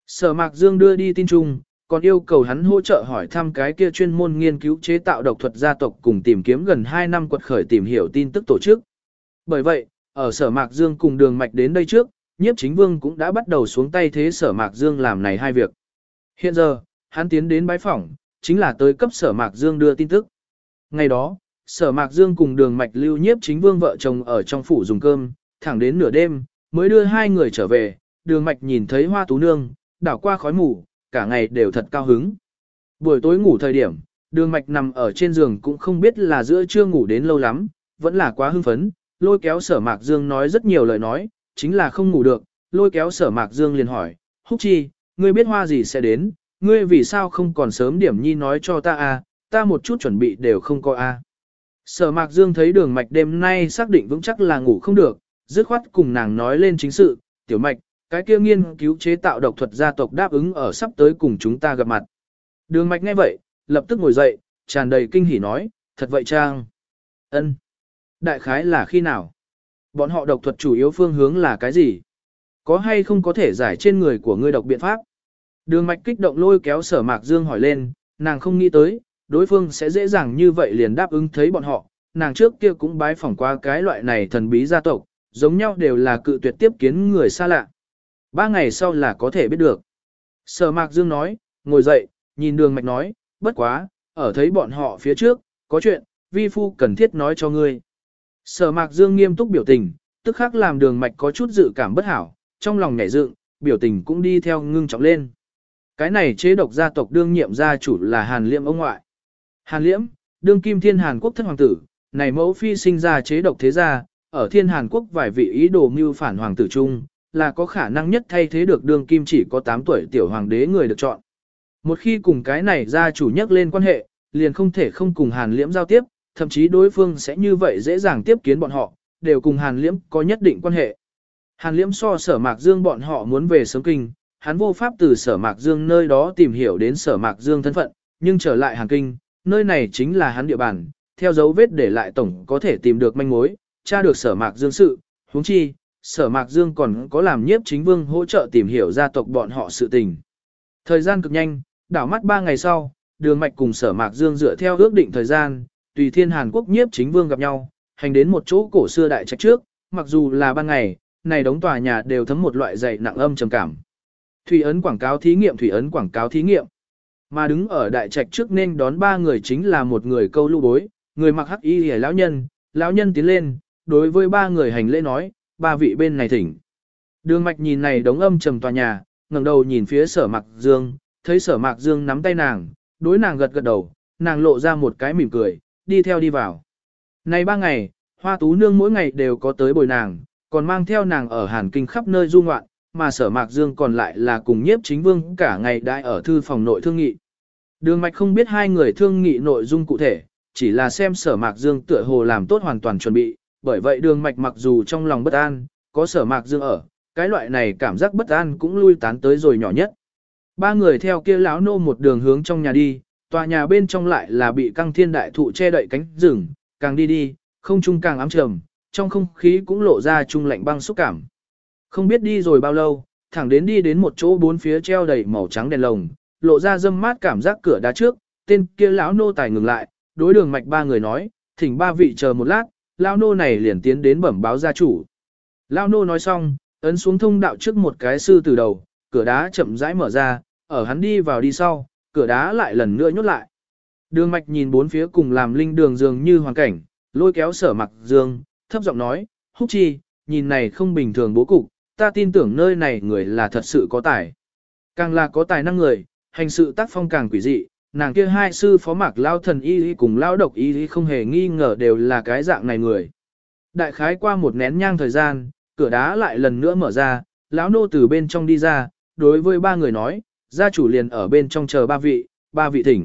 Sở Mạc Dương đưa đi tin chung, còn yêu cầu hắn hỗ trợ hỏi thăm cái kia chuyên môn nghiên cứu chế tạo độc thuật gia tộc cùng tìm kiếm gần 2 năm quật khởi tìm hiểu tin tức tổ chức. Bởi vậy, ở Sở Mạc Dương cùng Đường Mạch đến đây trước, Nhiếp Chính Vương cũng đã bắt đầu xuống tay thế Sở Mạc Dương làm này hai việc. Hiện giờ, hắn tiến đến bái phỏng, chính là tới cấp Sở Mạc Dương đưa tin tức. Ngày đó, Sở Mạc Dương cùng Đường Mạch lưu Nhiếp Chính Vương vợ chồng ở trong phủ dùng cơm, thẳng đến nửa đêm, mới đưa hai người trở về, Đường Mạch nhìn thấy Hoa Tú Nương, đảo qua khói mù, cả ngày đều thật cao hứng. Buổi tối ngủ thời điểm, Đường Mạch nằm ở trên giường cũng không biết là giữa trưa ngủ đến lâu lắm, vẫn là quá hưng phấn, lôi kéo Sở Mạc Dương nói rất nhiều lời nói, chính là không ngủ được, lôi kéo Sở Mạc Dương liền hỏi, Húc Chi, ngươi biết hoa gì sẽ đến, ngươi vì sao không còn sớm điểm nhi nói cho ta à, ta một chút chuẩn bị đều không có à. Sở Mạc Dương thấy Đường Mạch đêm nay xác định vững chắc là ngủ không được, dứt khoát cùng nàng nói lên chính sự, Tiểu Mạch, cái kia nghiên cứu chế tạo độc thuật gia tộc đáp ứng ở sắp tới cùng chúng ta gặp mặt. Đường Mạch nghe vậy, lập tức ngồi dậy, tràn đầy kinh hỉ nói, thật vậy Trang. Ân. Đại khái là khi nào? Bọn họ độc thuật chủ yếu phương hướng là cái gì? Có hay không có thể giải trên người của ngươi độc biện pháp? Đường Mạch kích động lôi kéo Sở Mạc Dương hỏi lên, nàng không nghĩ tới, đối phương sẽ dễ dàng như vậy liền đáp ứng thấy bọn họ, nàng trước kia cũng bái phỏng qua cái loại này thần bí gia tộc, giống nhau đều là cự tuyệt tiếp kiến người xa lạ. 3 ngày sau là có thể biết được. Sở Mạc Dương nói, ngồi dậy, nhìn Đường Mạch nói, bất quá, ở thấy bọn họ phía trước, có chuyện, vi phu cần thiết nói cho ngươi. Sở Mạc Dương nghiêm túc biểu tình, tức khắc làm Đường Mạch có chút dự cảm bất hảo, trong lòng nhảy dựng, biểu tình cũng đi theo ngưng trọng lên. Cái này chế độc gia tộc đương nhiệm gia chủ là Hàn Liễm ông ngoại. Hàn Liễm, đương kim thiên Hàn Quốc thất hoàng tử, này mẫu phi sinh ra chế độc thế gia, ở thiên Hàn Quốc vài vị ý đồ mưu phản hoàng tử chung, là có khả năng nhất thay thế được đương kim chỉ có 8 tuổi tiểu hoàng đế người được chọn. Một khi cùng cái này gia chủ nhắc lên quan hệ, liền không thể không cùng Hàn Liễm giao tiếp, thậm chí đối phương sẽ như vậy dễ dàng tiếp kiến bọn họ, đều cùng Hàn Liễm có nhất định quan hệ. Hàn Liễm so Sở Mạc Dương bọn họ muốn về sớm kinh, hắn vô pháp từ Sở Mạc Dương nơi đó tìm hiểu đến Sở Mạc Dương thân phận, nhưng trở lại Hàn Kinh, nơi này chính là hắn địa bàn, theo dấu vết để lại tổng có thể tìm được manh mối, tra được Sở Mạc Dương sự, huống chi, Sở Mạc Dương còn có làm Nhiếp Chính Vương hỗ trợ tìm hiểu gia tộc bọn họ sự tình. Thời gian cực nhanh, đảo mắt 3 ngày sau, Đường Mạch cùng Sở Mạc Dương dựa theo ước định thời gian, tùy thiên Hàn Quốc Nhiếp Chính Vương gặp nhau, hành đến một chỗ cổ xưa đại trạch trước, mặc dù là ban ngày, này đống tòa nhà đều thấm một loại dày nặng âm trầm cảm. Thủy ấn quảng cáo thí nghiệm, thủy ấn quảng cáo thí nghiệm. Mà đứng ở đại trạch trước nên đón 3 người chính là một người câu lưu bối, người mặc hắc y hề lão nhân tiến lên, đối với 3 người hành lễ nói, 3 vị bên này thỉnh. Đường Mạch nhìn này đống âm trầm tòa nhà, ngẩng đầu nhìn phía Sở Mạc Dương, thấy Sở Mạc Dương nắm tay nàng, đối nàng gật gật đầu, nàng lộ ra một cái mỉm cười, đi theo đi vào. Này 3 ngày, Hoa Tú Nương mỗi ngày đều có tới bồi nàng, còn mang theo nàng ở Hàn Kinh khắp nơi du ngoạn, mà Sở Mạc Dương còn lại là cùng Nhiếp Chính Vương cả ngày đãi ở thư phòng nội thương nghị. Đường Mạch không biết hai người thương nghị nội dung cụ thể, chỉ là xem Sở Mạc Dương tựa hồ làm tốt hoàn toàn chuẩn bị, bởi vậy Đường Mạch mặc dù trong lòng bất an, có Sở Mạc Dương ở, cái loại này cảm giác bất an cũng lui tán tới rồi nhỏ nhất. 3 người theo kia lão nô một đường hướng trong nhà đi, tòa nhà bên trong lại là bị căng thiên đại thụ che đậy cánh rừng, càng đi đi, không trung càng ám trầm, trong không khí cũng lộ ra trung lạnh băng xúc cảm. Không biết đi rồi bao lâu, thẳng đến đi đến một chỗ bốn phía treo đầy màu trắng đèn lồng, lộ ra dâm mát cảm giác cửa đá trước, tên kia lão nô tài ngừng lại, đối Đường Mạch 3 người nói, thỉnh 3 vị chờ một lát, lão nô này liền tiến đến bẩm báo gia chủ. Lão nô nói xong, ấn xuống thông đạo trước một cái sư tử đầu, cửa đá chậm rãi mở ra, ở hắn đi vào đi sau, cửa đá lại lần nữa nhốt lại. Đường Mạch nhìn bốn phía cùng làm linh đường dường như hoàn cảnh, lôi kéo Sở Mạc Dương, thấp giọng nói, Húc Chi, nhìn này không bình thường bố cục, ta tin tưởng nơi này người là thật sự có tài. Càng là có tài năng người, hành sự tác phong càng quỷ dị, nàng kia 2 sư phó Mạc Lao Thần Y cùng Lao Độc Y không hề nghi ngờ đều là cái dạng này người. Đại khái qua một nén nhang thời gian, cửa đá lại lần nữa mở ra, lão nô từ bên trong đi ra, đối với 3 người nói, gia chủ liền ở bên trong chờ 3 vị thỉnh.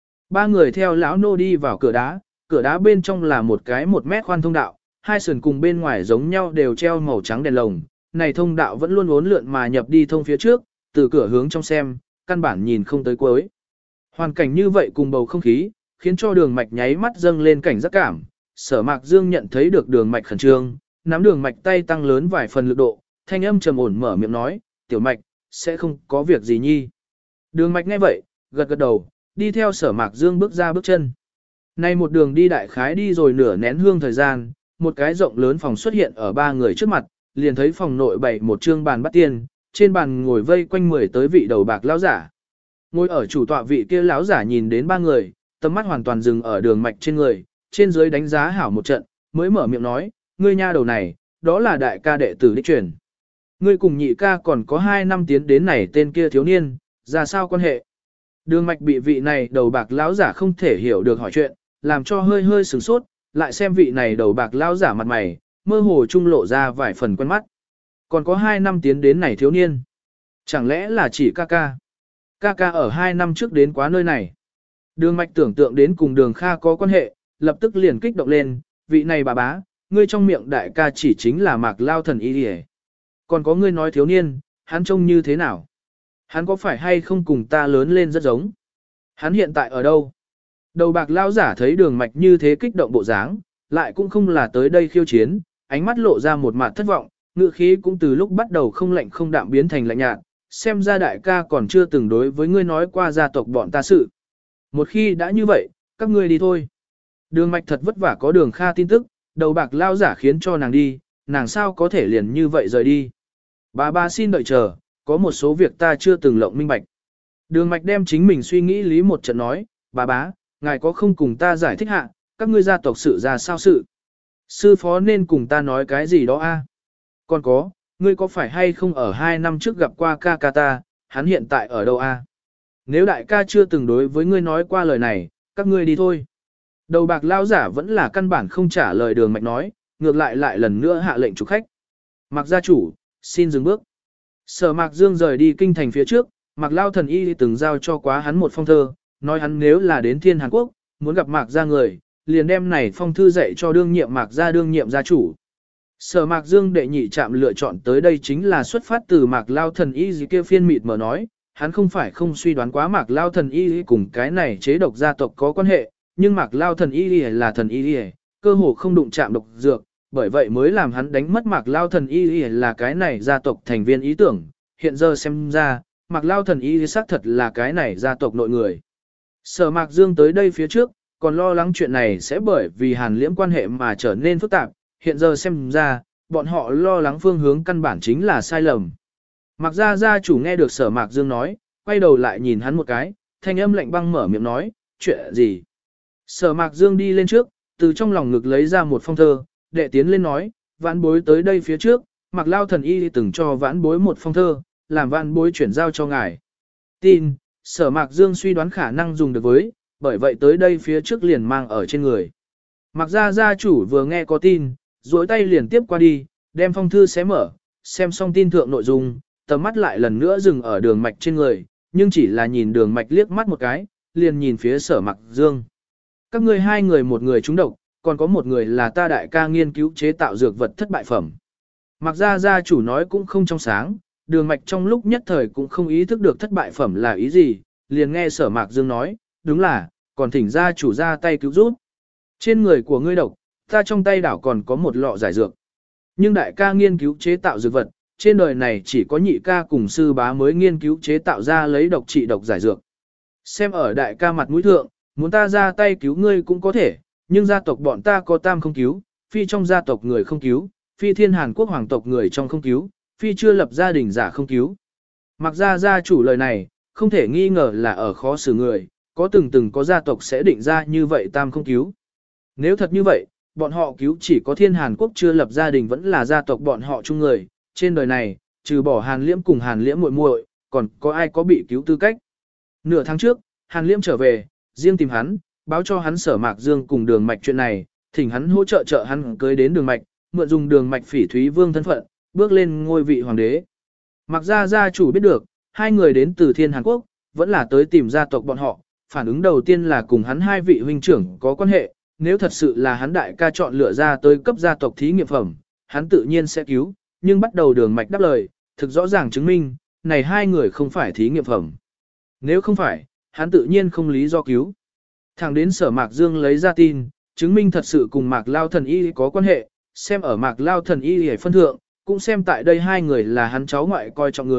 3 người theo lão nô đi vào cửa đá bên trong là một cái 1 mét khoan thông đạo, 2 sườn cùng bên ngoài giống nhau đều treo màu trắng đèn lồng, này thông đạo vẫn luôn uốn lượn mà nhập đi thông phía trước, từ cửa hướng trong xem, căn bản nhìn không tới cuối. Hoàn cảnh như vậy cùng bầu không khí, khiến cho Đường Mạch nháy mắt dâng lên cảnh giác cảm, Sở Mạc Dương nhận thấy được Đường Mạch khẩn trương, nắm Đường Mạch tay tăng lớn vài phần lực độ, thanh âm trầm ổn mở miệng nói, "Tiểu Mạch, sẽ không có việc gì nhi. Đường mạch nghe vậy, gật gật đầu, đi theo Sở Mạc Dương bước ra bước chân. Nay một đường đi đại khái đi rồi nửa nén hương thời gian, một cái rộng lớn phòng xuất hiện ở ba người trước mặt, liền thấy phòng nội bày một trương bàn bắt tiên, trên bàn ngồi vây quanh 10 tới vị đầu bạc lão giả. Ngồi ở chủ tọa vị kia lão giả nhìn đến ba người, tầm mắt hoàn toàn dừng ở đường mạch trên người, trên dưới đánh giá hảo một trận, mới mở miệng nói, ngươi nha đầu này, đó là đại ca đệ tử đích truyền. Ngươi cùng nhị ca còn có 2 năm tiến đến này tên kia thiếu niên, ra sao quan hệ? Đường mạch bị vị này đầu bạc lão giả không thể hiểu được hỏi chuyện, làm cho hơi hơi sửng sốt, lại xem vị này đầu bạc lão giả mặt mày, mơ hồ trung lộ ra vài phần quen mắt. Còn có 2 năm tiến đến này thiếu niên. Chẳng lẽ là chỉ ca ca? Ca ca ở 2 năm trước đến quá nơi này. Đường mạch tưởng tượng đến cùng đường Kha có quan hệ, lập tức liền kích động lên, vị này bà bá, ngươi trong miệng đại ca chỉ chính là Mạc Lao thần y đi. Còn có ngươi nói thiếu niên, hắn trông như thế nào? Hắn có phải hay không cùng ta lớn lên rất giống? Hắn hiện tại ở đâu? Đầu bạc lao giả thấy đường mạch như thế kích động bộ dáng, lại cũng không là tới đây khiêu chiến, ánh mắt lộ ra một mặt thất vọng, ngữ khí cũng từ lúc bắt đầu không lạnh không đạm biến thành lạnh nhạt, xem ra đại ca còn chưa từng đối với ngươi nói qua gia tộc bọn ta sự. Một khi đã như vậy, các ngươi đi thôi. Đường mạch thật vất vả có đường Kha tin tức, đầu bạc lao giả khiến cho nàng đi, nàng sao có thể liền như vậy rời đi. Bà xin đợi chờ, có một số việc ta chưa từng lộng minh bạch. Đường mạch đem chính mình suy nghĩ lý một trận nói, bà bá, ngài có không cùng ta giải thích hạ, các ngươi gia tộc sự ra sao sự. Sư phó nên cùng ta nói cái gì đó a? Còn có, ngươi có phải hay không ở 2 năm trước gặp qua ca ca ta, hắn hiện tại ở đâu a? Nếu đại ca chưa từng đối với ngươi nói qua lời này, các ngươi đi thôi. Đầu bạc lao giả vẫn là căn bản không trả lời đường mạch nói, ngược lại lại lần nữa hạ lệnh chủ khách. Mạc gia chủ, xin dừng bước. Sở Mạc Dương rời đi kinh thành phía trước, Mạc Lao thần y từng giao cho quá hắn một phong thơ, nói hắn nếu là đến Thiên Hàn Quốc, muốn gặp Mạc gia người, liền đem này phong thư dạy cho đương nhiệm Mạc gia đương nhiệm gia chủ. Sở Mạc Dương đệ nhị trạm lựa chọn tới đây chính là xuất phát từ Mạc Lao thần y gì kia phiên mịt mở nói, hắn không phải không suy đoán quá Mạc Lao thần y cùng cái này chế độc gia tộc có quan hệ, nhưng Mạc Lao thần y là thần y, cơ hồ không đụng chạm độc dược, bởi vậy mới làm hắn đánh mất Mạc Lao thần y là cái này gia tộc thành viên ý tưởng, hiện giờ xem ra, Mạc Lao thần y xác thật là cái này gia tộc nội người. Sở Mạc Dương tới đây phía trước, còn lo lắng chuyện này sẽ bởi vì Hàn Liễm quan hệ mà trở nên phức tạp, hiện giờ xem ra, bọn họ lo lắng phương hướng căn bản chính là sai lầm. Mạc gia gia chủ nghe được Sở Mạc Dương nói, quay đầu lại nhìn hắn một cái, thanh âm lạnh băng mở miệng nói, chuyện gì? Sở Mạc Dương đi lên trước, từ trong lòng ngực lấy ra một phong thơ, đệ tiến lên nói, vãn bối tới đây phía trước, Mạc Lao thần y từng cho vãn bối một phong thơ, làm vãn bối chuyển giao cho ngài. Tin, Sở Mạc Dương suy đoán khả năng dùng được với, bởi vậy tới đây phía trước liền mang ở trên người. Mạc gia gia chủ vừa nghe có tin, duỗi tay liền tiếp qua đi, đem phong thư xé mở, xem xong tin thượng nội dung, tầm mắt lại lần nữa dừng ở đường mạch trên người, nhưng chỉ là nhìn đường mạch liếc mắt một cái, liền nhìn phía Sở Mạc Dương. Các ngươi hai người, một người trúng độc, còn có một người là ta đại ca nghiên cứu chế tạo dược vật thất bại phẩm. Mạc gia gia chủ nói cũng không trong sáng, đường mạch trong lúc nhất thời cũng không ý thức được thất bại phẩm là ý gì, liền nghe Sở Mạc Dương nói, đúng là, còn thỉnh gia chủ ra tay cứu giúp. Trên người của ngươi độc, ta trong tay đảo còn có một lọ giải dược. Nhưng đại ca nghiên cứu chế tạo dược vật, trên đời này chỉ có nhị ca cùng sư bá mới nghiên cứu chế tạo ra lấy độc trị độc giải dược. Xem ở đại ca mặt mũi thượng, muốn ta ra tay cứu ngươi cũng có thể, nhưng gia tộc bọn ta có tam không cứu, phi trong gia tộc người không cứu, phi Thiên Hàn Quốc hoàng tộc người trong không cứu, phi chưa lập gia đình giả không cứu. Mặc ra gia chủ lời này, không thể nghi ngờ là ở khó xử người, có từng có gia tộc sẽ định ra như vậy tam không cứu. Nếu thật như vậy, bọn họ cứu chỉ có Thiên Hàn Quốc chưa lập gia đình vẫn là gia tộc bọn họ chung người, trên đời này, trừ bỏ Hàn Liễm cùng Hàn Liễm muội muội, còn có ai có bị cứu tư cách. Nửa tháng trước, Hàn Liễm trở về, riêng tìm hắn, báo cho hắn Sở Mạc Dương cùng đường mạch chuyện này, thỉnh hắn hỗ trợ hắn cưới đến đường mạch, mượn dùng đường mạch Phỉ Thúy Vương thân phận, bước lên ngôi vị hoàng đế. Mạc gia gia chủ biết được, hai người đến từ Thiên Hàn Quốc, vẫn là tới tìm gia tộc bọn họ, phản ứng đầu tiên là cùng hắn hai vị huynh trưởng có quan hệ, nếu thật sự là hắn đại ca chọn lựa ra tới cấp gia tộc thí nghiệm phẩm, hắn tự nhiên sẽ cứu, nhưng bắt đầu đường mạch đáp lời, thực rõ ràng chứng minh, này hai người không phải thí nghiệm phẩm. Nếu không phải, hắn tự nhiên không lý do cứu. Thẳng đến Sở Mạc Dương lấy ra tin, chứng minh thật sự cùng Mạc Lao thần y có quan hệ, xem ở Mạc Lao thần y hề phân thượng, cũng xem tại đây hai người là hắn cháu ngoại coi trọng người,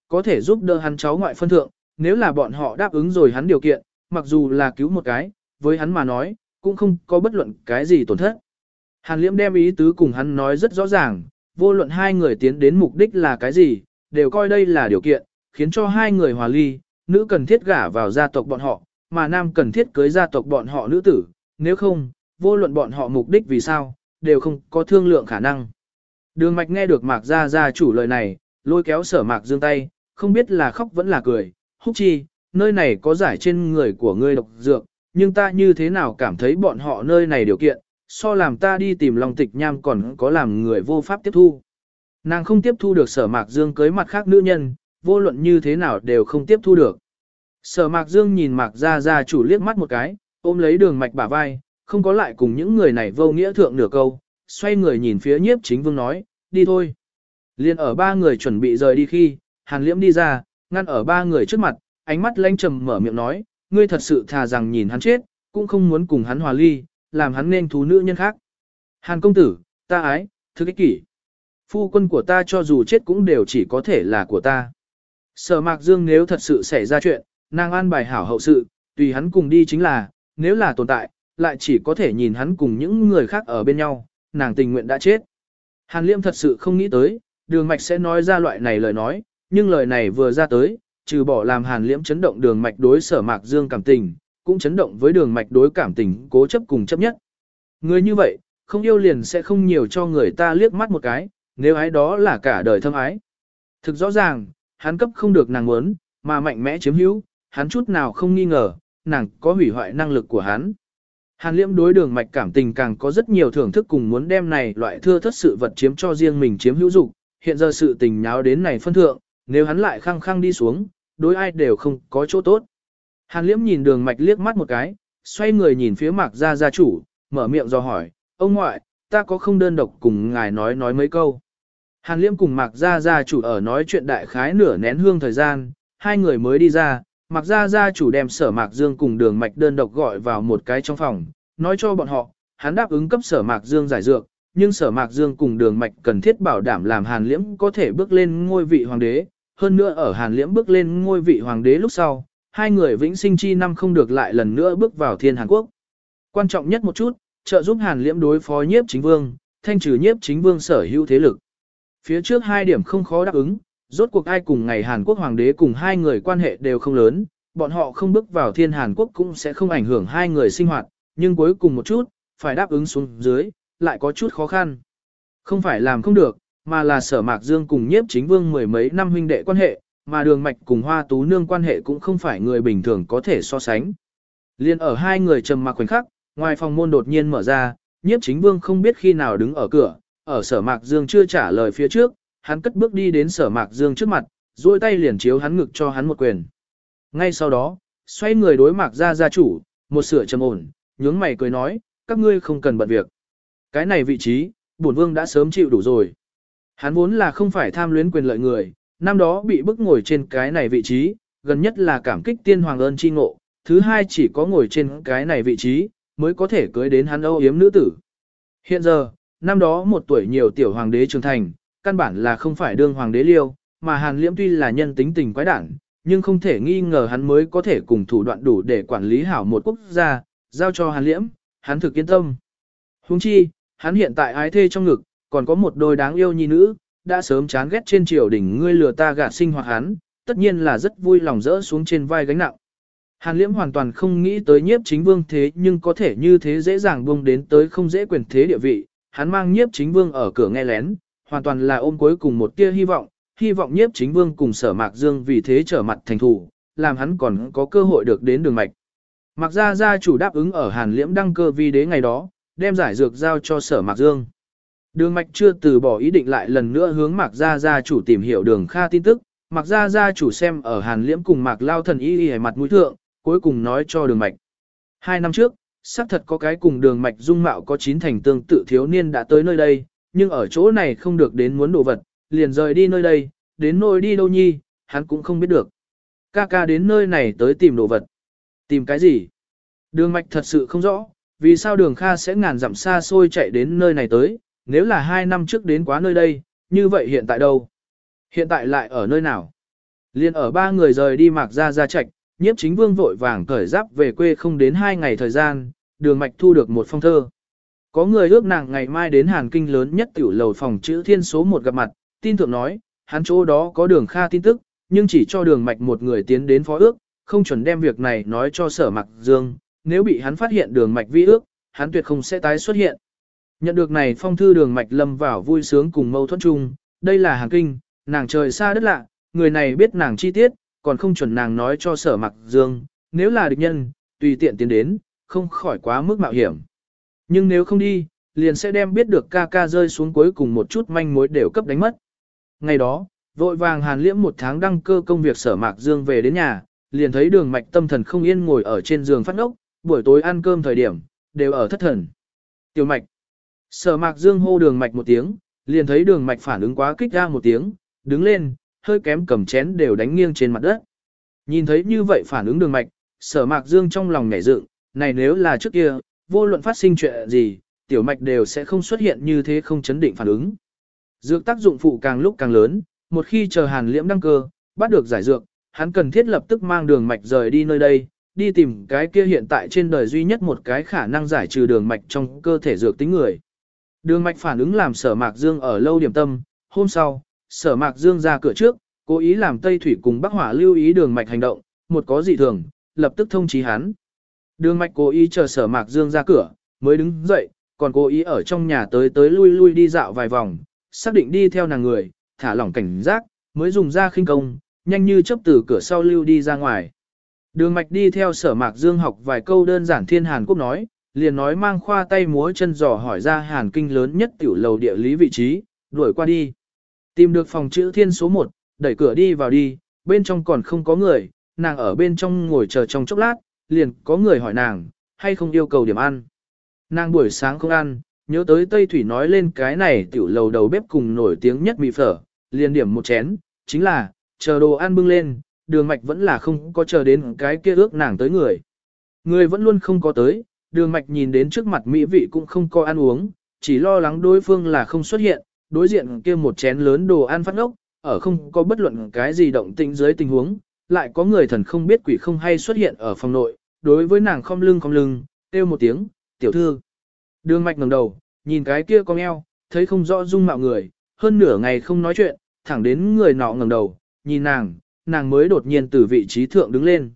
có thể giúp đỡ hắn cháu ngoại phân thượng, nếu là bọn họ đáp ứng rồi hắn điều kiện, mặc dù là cứu một cái, với hắn mà nói, cũng không có bất luận cái gì tổn thất. Hàn Liễm đem ý tứ cùng hắn nói rất rõ ràng, vô luận hai người tiến đến mục đích là cái gì, đều coi đây là điều kiện, khiến cho hai người hòa ly, nữ cần thiết gả vào gia tộc bọn họ, mà nam cần thiết cưới gia tộc bọn họ nữ tử, nếu không, vô luận bọn họ mục đích vì sao, đều không có thương lượng khả năng. Đường Mạch nghe được Mạc Gia Gia chủ lời này, lôi kéo Sở Mạc Dương tay, không biết là khóc vẫn là cười, Húc Chi, nơi này có giải trên người của ngươi độc dược, nhưng ta như thế nào cảm thấy bọn họ nơi này điều kiện, so làm ta đi tìm Long Tịch Nham còn có làm người vô pháp tiếp thu. Nàng không tiếp thu được Sở Mạc Dương cưới mặt khác nữ nhân, vô luận như thế nào đều không tiếp thu được. Sở Mạc Dương nhìn Mạc Gia Gia chủ liếc mắt một cái, ôm lấy Đường Mạch bả vai, không có lại cùng những người này vô nghĩa thượng nửa câu, xoay người nhìn phía Nhiếp Chính Vương nói, đi thôi. Liên ở ba người chuẩn bị rời đi khi, Hàn Liễm đi ra, ngăn ở ba người trước mặt, ánh mắt lãnh trầm mở miệng nói, ngươi thật sự thà rằng nhìn hắn chết, cũng không muốn cùng hắn hòa ly, làm hắn nên thú nữ nhân khác. Hàn công tử, ta ái, thức ích kỷ. Phu quân của ta cho dù chết cũng đều chỉ có thể là của ta. Sở Mạc Dương nếu thật sự xảy ra chuyện, nàng an bài hảo hậu sự, tùy hắn cùng đi chính là, nếu là tồn tại, lại chỉ có thể nhìn hắn cùng những người khác ở bên nhau, nàng tình nguyện đã chết. Hàn Liễm thật sự không nghĩ tới, Đường Mạch sẽ nói ra loại này lời nói, nhưng lời này vừa ra tới, trừ bỏ làm Hàn Liễm chấn động Đường Mạch đối Sở Mạc Dương cảm tình, cũng chấn động với Đường Mạch đối cảm tình cố chấp cùng chấp nhất. Người như vậy, không yêu liền sẽ không nhiều cho người ta liếc mắt một cái, nếu ái đó là cả đời thâm ái. Thực rõ ràng, hắn cấp không được nàng muốn, mà mạnh mẽ chiếm hữu, hắn chút nào không nghi ngờ, nàng có hủy hoại năng lực của hắn. Hàn Liễm đối Đường Mạch cảm tình càng có rất nhiều thưởng thức cùng muốn đem này loại thưa thất sự vật chiếm cho riêng mình chiếm hữu dục, hiện giờ sự tình nháo đến này phân thượng, nếu hắn lại khăng khăng đi xuống, đối ai đều không có chỗ tốt. Hàn Liễm nhìn Đường Mạch liếc mắt một cái, xoay người nhìn phía Mạc Gia Gia chủ, mở miệng do hỏi, ông ngoại, ta có không đơn độc cùng ngài nói mấy câu. Hàn Liễm cùng Mạc Gia Gia chủ ở nói chuyện đại khái nửa nén hương thời gian, hai người mới đi ra, Mạc Gia Gia chủ đem Sở Mạc Dương cùng Đường Mạch đơn độc gọi vào một cái trong phòng, nói cho bọn họ, hắn đáp ứng cấp Sở Mạc Dương giải dược, nhưng Sở Mạc Dương cùng Đường Mạch cần thiết bảo đảm làm Hàn Liễm có thể bước lên ngôi vị hoàng đế, hơn nữa ở Hàn Liễm bước lên ngôi vị hoàng đế lúc sau, hai người vĩnh sinh chi năm không được lại lần nữa bước vào Thiên Hàn Quốc. Quan trọng nhất một chút, trợ giúp Hàn Liễm đối phó Nhiếp Chính Vương, thanh trừ Nhiếp Chính Vương sở hữu thế lực. Phía trước hai điểm không khó đáp ứng, rốt cuộc ai cùng ngày Hàn Quốc hoàng đế cùng hai người quan hệ đều không lớn, bọn họ không bước vào Thiên Hàn Quốc cũng sẽ không ảnh hưởng hai người sinh hoạt, nhưng cuối cùng một chút, phải đáp ứng xuống dưới, lại có chút khó khăn. Không phải làm không được, mà là Sở Mạc Dương cùng Nhiếp Chính Vương mười mấy năm huynh đệ quan hệ, mà Đường Mạch cùng Hoa Tú Nương quan hệ cũng không phải người bình thường có thể so sánh. Liên ở hai người trầm mặc khoảnh khắc, ngoài phòng môn đột nhiên mở ra, Nhiếp Chính Vương không biết khi nào đứng ở cửa, ở Sở Mạc Dương chưa trả lời phía trước, hắn cất bước đi đến Sở Mạc Dương trước mặt, duỗi tay liền chiếu hắn ngực cho hắn một quyền. Ngay sau đó, xoay người đối Mạc Gia Gia chủ, một sửa trầm ổn, nhướng mày cười nói, các ngươi không cần bận việc. Cái này vị trí, bổn vương đã sớm chịu đủ rồi. Hắn vốn là không phải tham luyến quyền lợi người, năm đó bị bức ngồi trên cái này vị trí, gần nhất là cảm kích tiên hoàng ơn chi ngộ, thứ hai chỉ có ngồi trên cái này vị trí, mới có thể cưới đến hắn âu yếm nữ tử. Hiện giờ, năm đó một tuổi nhiều tiểu hoàng đế trưởng thành, căn bản là không phải đương hoàng đế liêu, mà Hàn Liễm tuy là nhân tính tình quái đản, nhưng không thể nghi ngờ hắn mới có thể cùng thủ đoạn đủ để quản lý hảo một quốc gia, giao cho Hàn Liễm, hắn thực yên tâm. Huống chi, hắn hiện tại ái thê trong ngực, còn có một đôi đáng yêu nhi nữ, đã sớm chán ghét trên triều đình ngươi lừa ta gạt sinh hoạt hắn, tất nhiên là rất vui lòng dỡ xuống trên vai gánh nặng. Hàn Liễm hoàn toàn không nghĩ tới Nhiếp Chính Vương thế nhưng có thể như thế dễ dàng buông đến tới không dễ quyền thế địa vị, hắn mang Nhiếp Chính Vương ở cửa nghe lén, hoàn toàn là ôm cuối cùng một tia hy vọng Nhiếp Chính Vương cùng Sở Mạc Dương vì thế trở mặt thành thủ, làm hắn còn có cơ hội được đến Đường Mạch. Mạc Gia Gia chủ đáp ứng ở Hàn Liễm đăng cơ vi đế ngày đó, đem giải dược giao cho Sở Mạc Dương. Đường Mạch chưa từ bỏ ý định lại lần nữa hướng Mạc Gia Gia chủ tìm hiểu Đường Kha tin tức, Mạc Gia Gia chủ xem ở Hàn Liễm cùng Mạc Lao thần y mặt mũi thượng, cuối cùng nói cho Đường Mạch. 2 năm trước, xác thật có cái cùng Đường Mạch dung mạo có 9 thành tương tự thiếu niên đã tới nơi đây, nhưng ở chỗ này không được đến muốn đồ vật, liền rời đi nơi đây, đến nơi đi đâu nhi, hắn cũng không biết được. Ca ca đến nơi này tới tìm đồ vật. Tìm cái gì? Đường Mạch thật sự không rõ, vì sao Đường Kha sẽ ngàn dặm xa xôi chạy đến nơi này tới, nếu là 2 năm trước đến quá nơi đây, như vậy hiện tại đâu? Hiện tại lại ở nơi nào? Liên ở ba người rời đi Mạc Gia Trạch, Nhiếp Chính Vương vội vàng cởi giáp về quê không đến 2 ngày thời gian, Đường Mạch thu được một phong thơ. Có người ước nàng ngày mai đến Hàn Kinh lớn nhất tiểu lầu phòng chữ thiên số 1 gặp mặt, tin thượng nói, hắn chỗ đó có Đường Kha tin tức, nhưng chỉ cho Đường Mạch một người tiến đến phó ước, không chuẩn đem việc này nói cho Sở Mạc Dương, nếu bị hắn phát hiện Đường Mạch vi ước, hắn tuyệt không sẽ tái xuất hiện. Nhận được này phong thư Đường Mạch lâm vào vui sướng cùng mâu thuẫn chung, đây là Hàn Kinh, nàng trời xa đất lạ, người này biết nàng chi tiết, còn không chuẩn nàng nói cho Sở Mạc Dương, nếu là địch nhân, tùy tiện tiến đến, không khỏi quá mức mạo hiểm. Nhưng nếu không đi, liền sẽ đem biết được ca ca rơi xuống cuối cùng một chút manh mối đều cấp đánh mất. Ngày đó, vội vàng Hàn Liễm một tháng đăng cơ công việc Sở Mạc Dương về đến nhà, liền thấy Đường Mạch tâm thần không yên ngồi ở trên giường phát ốc, buổi tối ăn cơm thời điểm, đều ở thất thần. Tiểu Mạch. Sở Mạc Dương hô Đường Mạch một tiếng, liền thấy Đường Mạch phản ứng quá kích ra một tiếng, đứng lên, hơi kém cầm chén đều đánh nghiêng trên mặt đất. Nhìn thấy như vậy phản ứng Đường Mạch, Sở Mạc Dương trong lòng nhảy dựng, này nếu là trước kia, vô luận phát sinh chuyện gì, Tiểu Mạch đều sẽ không xuất hiện như thế không chấn định phản ứng. Dược tác dụng phụ càng lúc càng lớn, một khi chờ Hàn Liễm đăng cơ, bắt được giải dược, hắn cần thiết lập tức mang Đường Mạch rời đi nơi đây, đi tìm cái kia hiện tại trên đời duy nhất một cái khả năng giải trừ Đường Mạch trong cơ thể dược tính người. Đường Mạch phản ứng làm Sở Mạc Dương ở lâu điểm tâm, hôm sau, Sở Mạc Dương ra cửa trước, cố ý làm Tây Thủy cùng Bắc Hỏa lưu ý Đường Mạch hành động, một có dị thường, lập tức thông chí hắn. Đường Mạch cố ý chờ Sở Mạc Dương ra cửa, mới đứng dậy, còn cố ý ở trong nhà tới tới lui lui đi dạo vài vòng, xác định đi theo nàng người, thả lỏng cảnh giác, mới dùng ra khinh công, nhanh như chớp từ cửa sau lưu đi ra ngoài. Đường Mạch đi theo Sở Mạc Dương học vài câu đơn giản thiên Hàn Quốc nói, liền nói mang khoa tay múa chân giò hỏi ra Hàn Kinh lớn nhất tiểu lầu địa lý vị trí, đuổi qua đi. Tìm được phòng chữ thiên số 1, đẩy cửa đi vào đi, bên trong còn không có người, nàng ở bên trong ngồi chờ trong chốc lát, liền có người hỏi nàng, hay không yêu cầu điểm ăn. Nàng buổi sáng không ăn, nhớ tới Tây Thủy nói lên cái này tiểu lầu đầu bếp cùng nổi tiếng nhất mì phở, liền điểm một chén, chính là, chờ đồ ăn bưng lên, Đường Mạch vẫn là không có chờ đến cái kia ước nàng tới người. Người vẫn luôn không có tới, Đường Mạch nhìn đến trước mặt mỹ vị cũng không có ăn uống, chỉ lo lắng đối phương là không xuất hiện, đối diện kia một chén lớn đồ ăn phát ngốc, ở không có bất luận cái gì động tĩnh dưới tình huống, lại có người thần không biết quỷ không hay xuất hiện ở phòng nội, đối với nàng khom lưng, kêu một tiếng, tiểu thư. Đường Mạch ngẩng đầu, nhìn cái kia cong eo, thấy không rõ dung mạo người, hơn nửa ngày không nói chuyện, thẳng đến người nọ ngẩng đầu, nhìn nàng mới đột nhiên từ vị trí thượng đứng lên.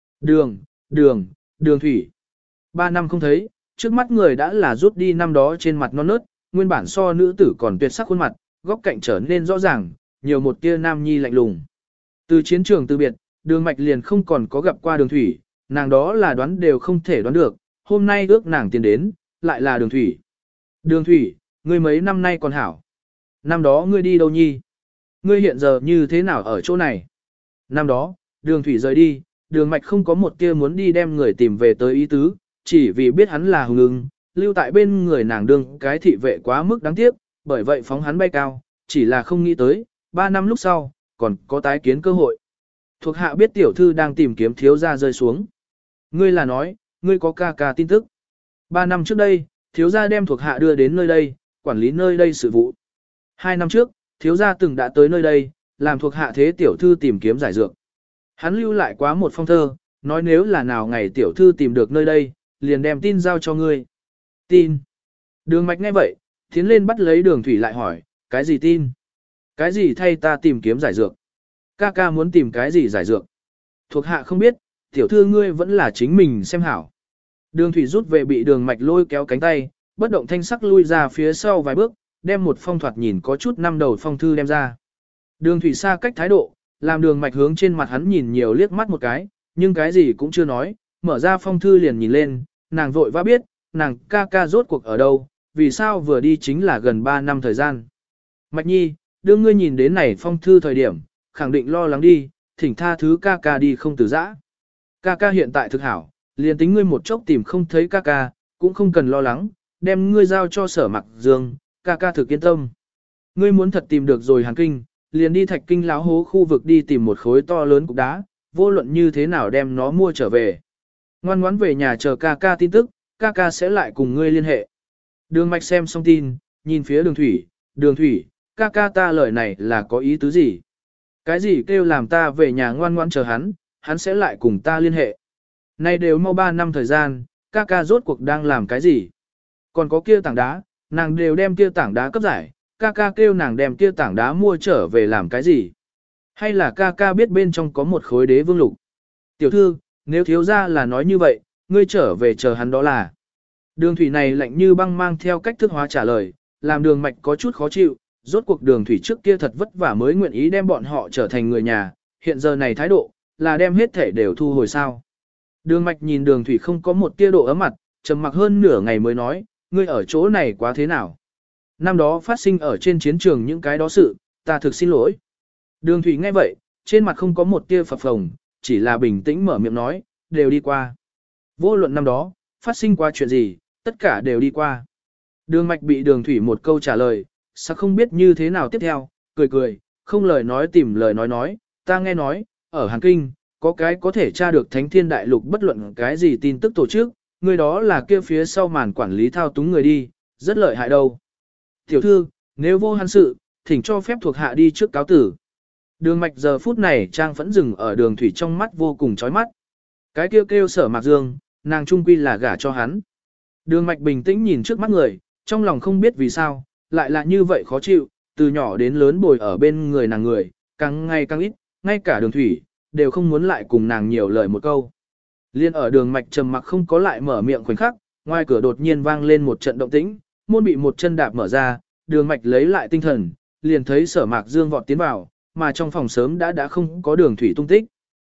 Đường Thủy. 3 năm không thấy, trước mắt người đã là rút đi năm đó trên mặt non nớt, nguyên bản so nữ tử còn tuyệt sắc khuôn mặt, góc cạnh trở nên rõ ràng, nhiều một tia nam nhi lạnh lùng. Từ chiến trường từ biệt, Đường Mạch liền không còn có gặp qua Đường Thủy, nàng đó là đoán đều không thể đoán được, hôm nay ước nàng tiến đến, lại là Đường Thủy. Đường Thủy, ngươi mấy năm nay còn hảo. Năm đó ngươi đi đâu nhi? Ngươi hiện giờ như thế nào ở chỗ này? Năm đó, Đường Thủy rời đi, Đường Mạch không có một tia muốn đi đem người tìm về tới ý tứ, chỉ vì biết hắn là hùng ưng, lưu tại bên người nàng đương cái thị vệ quá mức đáng tiếc, bởi vậy phóng hắn bay cao, chỉ là không nghĩ tới, 3 năm lúc sau, còn có tái kiến cơ hội. Thuộc hạ biết tiểu thư đang tìm kiếm thiếu gia rơi xuống. Ngươi là nói, ngươi có ca ca tin tức. 3 năm trước đây, thiếu gia đem thuộc hạ đưa đến nơi đây, quản lý nơi đây sự vụ. 2 năm trước, thiếu gia từng đã tới nơi đây, làm thuộc hạ thế tiểu thư tìm kiếm giải dược. Hắn lưu lại quá một phong thơ, nói nếu là nào ngày tiểu thư tìm được nơi đây, liền đem tin giao cho ngươi. Tin. Đường Mạch nghe vậy, tiến lên bắt lấy Đường Thủy lại hỏi, cái gì tin? Cái gì thay ta tìm kiếm giải dược? Ca ca muốn tìm cái gì giải dược? Thuộc hạ không biết, tiểu thư ngươi vẫn là chính mình xem hảo. Đường Thủy rút về bị Đường Mạch lôi kéo cánh tay, bất động thanh sắc lui ra phía sau vài bước, đem một phong thoạt nhìn có chút năm đầu phong thư đem ra. Đường Thủy xa cách thái độ, làm Đường Mạch hướng trên mặt hắn nhìn nhiều liếc mắt một cái, nhưng cái gì cũng chưa nói, mở ra phong thư liền nhìn lên, nàng vội vã biết, nàng ca ca rốt cuộc ở đâu, vì sao vừa đi chính là gần 3 năm thời gian. Mạch Nhi, đưa ngươi nhìn đến này phong thư thời điểm, khẳng định lo lắng đi, thỉnh tha thứ ca ca đi không từ giã. Ca ca hiện tại thực hảo, liền tính ngươi một chốc tìm không thấy ca ca, cũng không cần lo lắng, đem ngươi giao cho Sở Mạc Dương, ca ca thực yên tâm. Ngươi muốn thật tìm được rồi Hàn Kinh, liền đi Thạch Kinh Láo Hố khu vực đi tìm một khối to lớn cục đá, vô luận như thế nào đem nó mua trở về. Ngoan ngoãn về nhà chờ ca ca tin tức, ca ca sẽ lại cùng ngươi liên hệ. Đường Mạch xem xong tin, nhìn phía Đường Thủy, ca ca ta lời này là có ý tứ gì? Cái gì kêu làm ta về nhà ngoan ngoan chờ hắn, hắn sẽ lại cùng ta liên hệ. Nay đều mau 3 năm thời gian, ca ca rốt cuộc đang làm cái gì? Còn có kia tảng đá, nàng đều đem kia tảng đá cấp giải, ca ca kêu nàng đem kia tảng đá mua trở về làm cái gì? Hay là ca ca biết bên trong có một khối đế vương lục? Tiểu thư, nếu thiếu ra là nói như vậy, ngươi trở về chờ hắn đó là. Đường thủy này lạnh như băng mang theo cách thức hóa trả lời, làm đường mạch có chút khó chịu, rốt cuộc đường thủy trước kia thật vất vả mới nguyện ý đem bọn họ trở thành người nhà, hiện giờ này thái độ, là đem hết thể đều thu hồi sao. Đường mạch nhìn đường thủy không có một tia độ ấm mặt, trầm mặc hơn nửa ngày mới nói, ngươi ở chỗ này quá thế nào? Năm đó phát sinh ở trên chiến trường những cái đó sự, ta thực xin lỗi. Đường thủy nghe vậy, trên mặt không có một tia phập phồng, chỉ là bình tĩnh mở miệng nói, đều đi qua. Vô luận năm đó, phát sinh qua chuyện gì, tất cả đều đi qua. Đường mạch bị đường thủy một câu trả lời, sao không biết như thế nào tiếp theo, cười cười, không lời nói tìm lời nói, ta nghe nói, ở Hàn Kinh, có cái có thể tra được Thánh Thiên Đại Lục bất luận cái gì tin tức tổ chức, người đó là kia phía sau màn quản lý thao túng người đi, rất lợi hại đâu. Tiểu thư, nếu vô hắn sự, thỉnh cho phép thuộc hạ đi trước cáo tử. Đường mạch giờ phút này trang phẫn dừng ở đường thủy trong mắt vô cùng chói mắt. Cái kêu Sở Mạc Dương, nàng trung quy là gả cho hắn. Đường mạch bình tĩnh nhìn trước mắt người, trong lòng không biết vì sao, lại là như vậy khó chịu, từ nhỏ đến lớn bồi ở bên người nàng người, càng ngày càng ít, ngay cả đường thủy, đều không muốn lại cùng nàng nhiều lời một câu. Liên ở đường mạch trầm mặc không có lại mở miệng khoảnh khắc, ngoài cửa đột nhiên vang lên một trận động tĩnh, môn bị một chân đạp mở ra, đường mạch lấy lại tinh thần, liền thấy Sở Mạc Dương vọt tiến vào, mà trong phòng sớm đã không có đường thủy tung tích.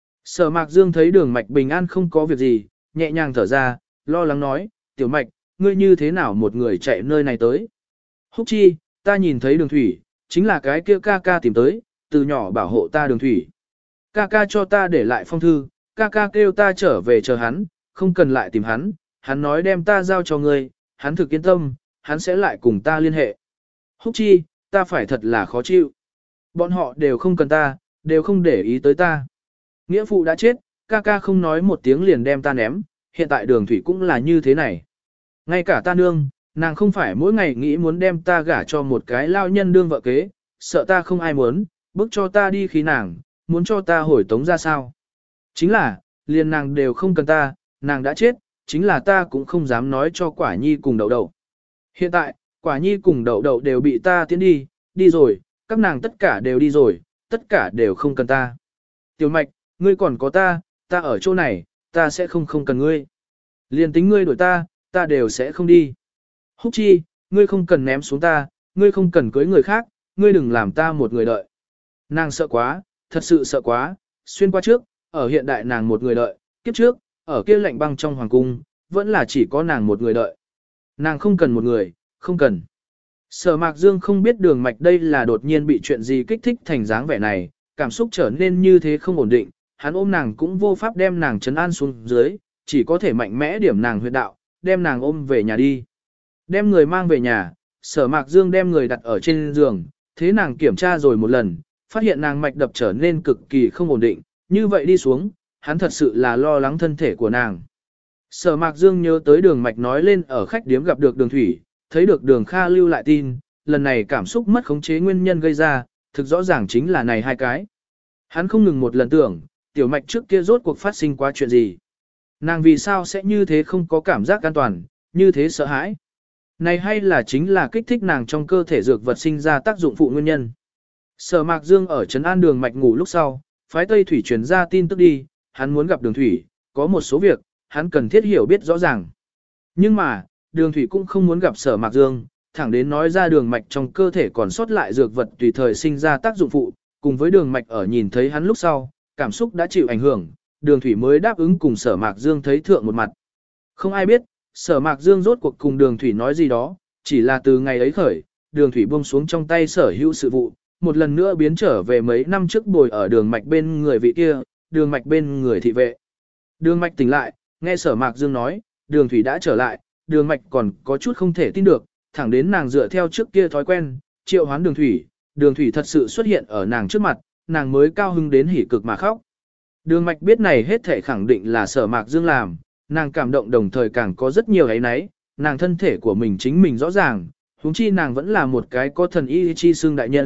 Sở Mạc Dương thấy đường mạch bình an không có việc gì, nhẹ nhàng thở ra, lo lắng nói, tiểu mạch, ngươi như thế nào một người chạy nơi này tới? Húc chi, ta nhìn thấy đường thủy, chính là cái kia ca ca tìm tới, từ nhỏ bảo hộ ta đường thủy. Ca ca cho ta để lại phong thư, ca ca kêu ta trở về chờ hắn, không cần lại tìm hắn, hắn nói đem ta giao cho ngươi, hắn thực yên tâm, hắn sẽ lại cùng ta liên hệ. Húc chi, ta phải thật là khó chịu. Bọn họ đều không cần ta, đều không để ý tới ta. Nghĩa phụ đã chết, ca ca không nói một tiếng liền đem ta ném, hiện tại đường thủy cũng là như thế này. Ngay cả ta nương, nàng không phải mỗi ngày nghĩ muốn đem ta gả cho một cái lao nhân đương vợ kế, sợ ta không ai muốn, bức cho ta đi khí nàng, muốn cho ta hồi tống ra sao. Chính là, liền nàng đều không cần ta, nàng đã chết, chính là ta cũng không dám nói cho Quả Nhi cùng Đậu Đậu. Hiện tại, Quả Nhi cùng Đậu Đậu đều bị ta tiến đi rồi, các nàng tất cả đều đi rồi, tất cả đều không cần ta. Tiểu Mạch, ngươi còn có ta ở chỗ này, ta sẽ không cần ngươi. Liền tính ngươi đuổi ta đều sẽ không đi. Húc chi, ngươi không cần ném xuống ta, ngươi không cần cưới người khác, ngươi đừng làm ta một người đợi. Nàng sợ quá, thật sự sợ quá, xuyên qua trước, ở hiện đại nàng một người đợi, kiếp trước, ở kia lạnh băng trong hoàng cung, vẫn là chỉ có nàng một người đợi. Nàng không cần một người, không cần. Sở Mạc Dương không biết đường mạch đây là đột nhiên bị chuyện gì kích thích thành dáng vẻ này, cảm xúc trở nên như thế không ổn định, hắn ôm nàng cũng vô pháp đem nàng trấn an xuống dưới, chỉ có thể mạnh mẽ điểm nàng huyệt đạo, đem nàng ôm về nhà đi. Đem người mang về nhà, Sở Mạc Dương đem người đặt ở trên giường, thế nàng kiểm tra rồi một lần, phát hiện nàng mạch đập trở nên cực kỳ không ổn định, như vậy đi xuống, hắn thật sự là lo lắng thân thể của nàng. Sở Mạc Dương nhớ tới đường mạch nói lên ở khách điếm gặp được đường thủy, thấy được đường Kha lưu lại tin, lần này cảm xúc mất khống chế nguyên nhân gây ra, thực rõ ràng chính là này hai cái. Hắn không ngừng một lần tưởng, tiểu mạch trước kia rốt cuộc phát sinh qua chuyện gì. Nàng vì sao sẽ như thế không có cảm giác an toàn, như thế sợ hãi. Này hay là chính là kích thích nàng trong cơ thể dược vật sinh ra tác dụng phụ nguyên nhân. Sở Mạc Dương ở trấn an đường mạch ngủ lúc sau, phái Tây Thủy truyền ra tin tức đi, hắn muốn gặp đường thủy, có một số việc, hắn cần thiết hiểu biết rõ ràng. Nhưng mà, đường thủy cũng không muốn gặp Sở Mạc Dương, thẳng đến nói ra đường mạch trong cơ thể còn sót lại dược vật tùy thời sinh ra tác dụng phụ, cùng với đường mạch ở nhìn thấy hắn lúc sau, cảm xúc đã chịu ảnh hưởng, đường thủy mới đáp ứng cùng Sở Mạc Dương thấy thượng một mặt. Không ai biết, Sở Mạc Dương rốt cuộc cùng đường thủy nói gì đó, chỉ là từ ngày ấy khởi, đường thủy buông xuống trong tay sở hữu sự vụ, một lần nữa biến trở về mấy năm trước bồi ở đường mạch bên người vị kia, đường mạch bên người thị vệ. Đường mạch tỉnh lại, nghe Sở Mạc Dương nói, đường thủy đã trở lại, đường mạch còn có chút không thể tin được, thẳng đến nàng dựa theo trước kia thói quen, triệu hoán đường thủy thật sự xuất hiện ở nàng trước mặt, nàng mới cao hứng đến hỉ cực mà khóc. Đường mạch biết này hết thể khẳng định là Sở Mạc Dương làm, nàng cảm động đồng thời càng có rất nhiều ấy nấy, nàng thân thể của mình chính mình rõ ràng, huống chi nàng vẫn là một cái có thần y chi xương đại nhân,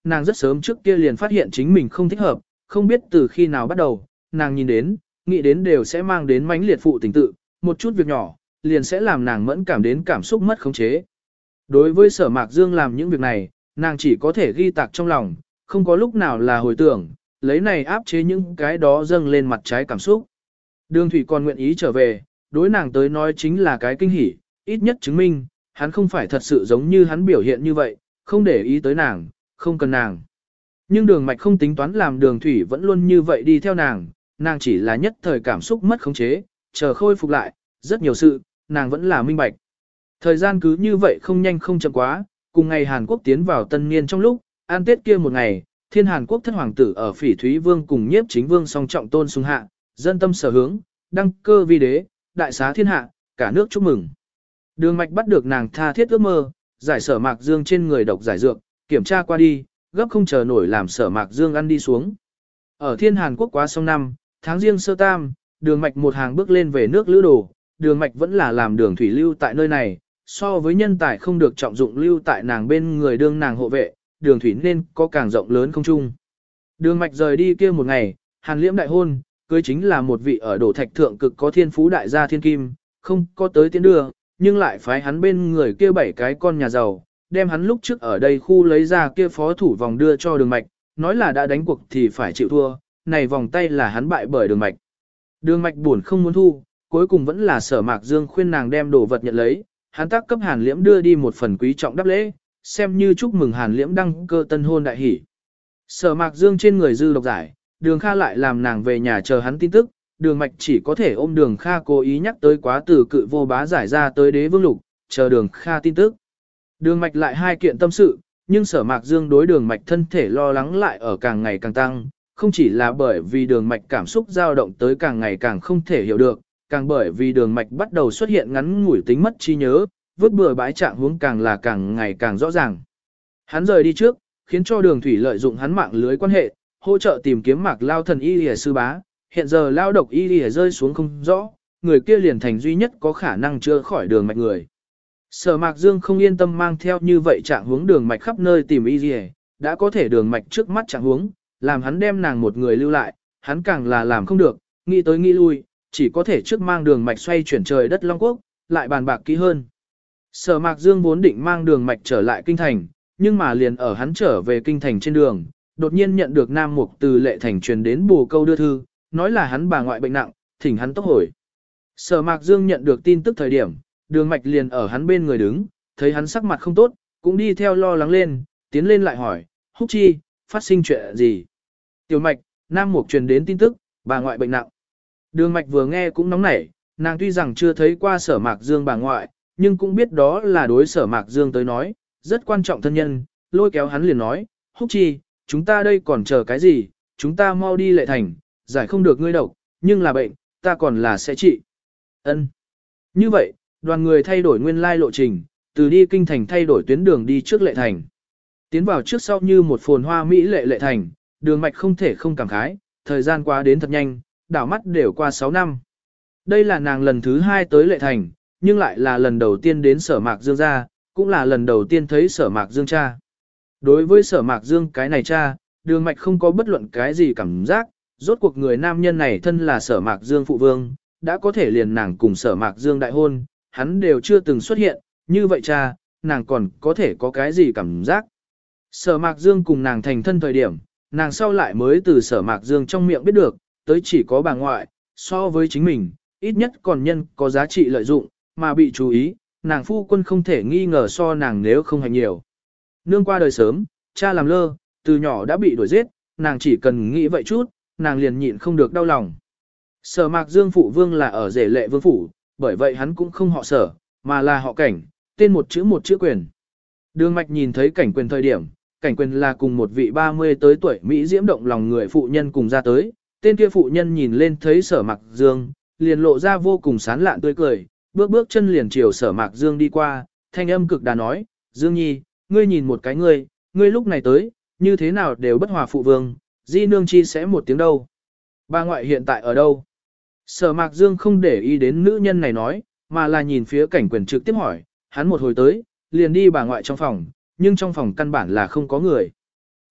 nàng rất sớm trước kia liền phát hiện chính mình không thích hợp, không biết từ khi nào bắt đầu, nàng nhìn đến, nghĩ đến đều sẽ mang đến mãnh liệt phụ tình tự, một chút việc nhỏ, liền sẽ làm nàng mẫn cảm đến cảm xúc mất khống chế. Đối với Sở Mạc Dương làm những việc này, nàng chỉ có thể ghi tạc trong lòng, không có lúc nào là hồi tưởng, lấy này áp chế những cái đó dâng lên mặt trái cảm xúc. Đường Thủy còn nguyện ý trở về, đối nàng tới nói chính là cái kinh hỉ, ít nhất chứng minh, hắn không phải thật sự giống như hắn biểu hiện như vậy, không để ý tới nàng, không cần nàng. Nhưng Đường Mạch không tính toán làm Đường Thủy vẫn luôn như vậy đi theo nàng, nàng chỉ là nhất thời cảm xúc mất khống chế, chờ khôi phục lại, rất nhiều sự, nàng vẫn là minh bạch. Thời gian cứ như vậy không nhanh không chậm quá, cùng ngày Hàn Quốc tiến vào tân niên trong lúc, an Tết kia một ngày, Thiên Hàn Quốc thất hoàng tử ở Phỉ Thúy Vương cùng Nhiếp Chính Vương song trọng tôn xung hạ, dân tâm sở hướng, đăng cơ vi đế, đại xá thiên hạ, cả nước chúc mừng. Đường Mạch bắt được nàng tha thiết ước mơ, giải Sở Mạc Dương trên người độc giải dược, kiểm tra qua đi, gấp không chờ nổi làm Sở Mạc Dương ăn đi xuống. Ở Thiên Hàn Quốc quá xong năm, tháng riêng sơ tam, Đường Mạch một hàng bước lên về nước lữ đồ, Đường Mạch vẫn là làm Đường Thủy lưu tại nơi này, so với nhân tài không được trọng dụng lưu tại nàng bên người đương nàng hộ vệ, Đường Thủy nên có càng rộng lớn không chung. Đường Mạch rời đi kia một ngày, Hàn Liễm đại hôn, cưới chính là một vị ở đổ thạch thượng cực có thiên phú đại gia thiên kim, không có tới tiến đưa, nhưng lại phái hắn bên người kia 7 cái con nhà giàu, đem hắn lúc trước ở đây khu lấy ra kia phó thủ vòng đưa cho Đường Mạch, nói là đã đánh cuộc thì phải chịu thua, này vòng tay là hắn bại bởi Đường Mạch. Đường Mạch buồn không muốn thu, cuối cùng vẫn là Sở Mạc Dương khuyên nàng đem đồ vật nhận lấy, hắn tác cấp Hàn Liễm đưa đi một phần quý trọng đáp lễ, xem như chúc mừng Hàn Liễm đăng cơ tân hôn đại hỷ. Sở Mạc Dương trên người dư độc giải, Đường Kha lại làm nàng về nhà chờ hắn tin tức, Đường Mạch chỉ có thể ôm Đường Kha cố ý nhắc tới quá từ cự vô bá giải ra tới đế vương lục, chờ Đường Kha tin tức. Đường Mạch lại hai kiện tâm sự, nhưng Sở Mạc Dương đối Đường Mạch thân thể lo lắng lại ở càng ngày càng tăng, không chỉ là bởi vì Đường Mạch cảm xúc dao động tới càng ngày càng không thể hiểu được, càng bởi vì Đường Mạch bắt đầu xuất hiện ngắn ngủi tính mất trí nhớ, vứt bừa bãi trạng huống càng là càng ngày càng rõ ràng. Hắn rời đi trước, khiến cho Đường Thủy lợi dụng hắn mạng lưới quan hệ, hỗ trợ tìm kiếm Mạc Lao thần y lìa sư bá, hiện giờ lao độc y lìa rơi xuống không rõ, người kia liền thành duy nhất có khả năng chữa khỏi Đường Mạch người. Sở Mạc Dương không yên tâm mang theo như vậy trạng huống Đường Mạch khắp nơi tìm y lìa, đã có thể Đường Mạch trước mắt trạng huống, làm hắn đem nàng một người lưu lại, hắn càng là làm không được, nghĩ tới nghĩ lui, chỉ có thể trước mang Đường Mạch xoay chuyển trời đất Long Quốc, lại bàn bạc kỹ hơn. Sở Mạc Dương vốn định mang Đường Mạch trở lại kinh thành, nhưng mà liền ở hắn trở về kinh thành trên đường, đột nhiên nhận được Nam Mục từ Lệ Thành truyền đến Bồ Câu đưa thư, nói là hắn bà ngoại bệnh nặng, thỉnh hắn tốc hồi. Sở Mạc Dương nhận được tin tức thời điểm, Đường Mạch liền ở hắn bên người đứng, thấy hắn sắc mặt không tốt, cũng đi theo lo lắng lên, tiến lên lại hỏi, Húc Chi, phát sinh chuyện gì? Tiểu Mạch, Nam Mục truyền đến tin tức, bà ngoại bệnh nặng. Đường Mạch vừa nghe cũng nóng nảy, nàng tuy rằng chưa thấy qua Sở Mạc Dương bà ngoại, nhưng cũng biết đó là đối Sở Mạc Dương tới nói, rất quan trọng thân nhân, lôi kéo hắn liền nói, Húc Chi, chúng ta đây còn chờ cái gì, chúng ta mau đi Lệ Thành, giải không được ngươi độc, nhưng là bệnh, ta còn là sẽ trị. Ân. Như vậy, đoàn người thay đổi nguyên lai lộ trình, từ đi kinh thành thay đổi tuyến đường đi trước Lệ Thành. Tiến vào trước sau như một phồn hoa mỹ lệ Lệ Thành, Đường Mạch không thể không cảm khái, thời gian qua đến thật nhanh, đảo mắt đều qua 6 năm. Đây là nàng lần thứ 2 tới Lệ Thành, nhưng lại là lần đầu tiên đến Sở Mạc Dương gia, cũng là lần đầu tiên thấy Sở Mạc Dương cha. Đối với Sở Mạc Dương cái này cha, Đường Mạch không có bất luận cái gì cảm giác, rốt cuộc người nam nhân này thân là Sở Mạc Dương phụ vương, đã có thể liền nàng cùng Sở Mạc Dương đại hôn, hắn đều chưa từng xuất hiện, như vậy cha, nàng còn có thể có cái gì cảm giác. Sở Mạc Dương cùng nàng thành thân thời điểm, nàng sau lại mới từ Sở Mạc Dương trong miệng biết được, tới chỉ có bà ngoại, so với chính mình, ít nhất còn nhân có giá trị lợi dụng, mà bị chú ý, nàng phu quân không thể nghi ngờ so nàng nếu không hành nhiều. Nương qua đời sớm, cha làm lơ, từ nhỏ đã bị đuổi giết, nàng chỉ cần nghĩ vậy chút, nàng liền nhịn không được đau lòng. Sở Mạc Dương phụ vương là ở Rể Lệ vương phủ, bởi vậy hắn cũng không họ Sở, mà là họ Cảnh, tên một chữ Quyền. Đường Mạch nhìn thấy Cảnh Quyền thời điểm, Cảnh Quyền là cùng một vị 30 tới tuổi Mỹ diễm động lòng người phụ nhân cùng ra tới, tên kia phụ nhân nhìn lên thấy Sở Mạc Dương, liền lộ ra vô cùng sán lạn tươi cười, bước chân liền chiều Sở Mạc Dương đi qua, thanh âm cực đà nói, Dương Nhi, ngươi nhìn một cái ngươi lúc này tới, như thế nào đều bất hòa phụ vương, di nương chi sẽ một tiếng đâu. Bà ngoại hiện tại ở đâu? Sở Mạc Dương không để ý đến nữ nhân này nói, mà là nhìn phía Cảnh Quyền trực tiếp hỏi, hắn một hồi tới, liền đi bà ngoại trong phòng, nhưng trong phòng căn bản là không có người.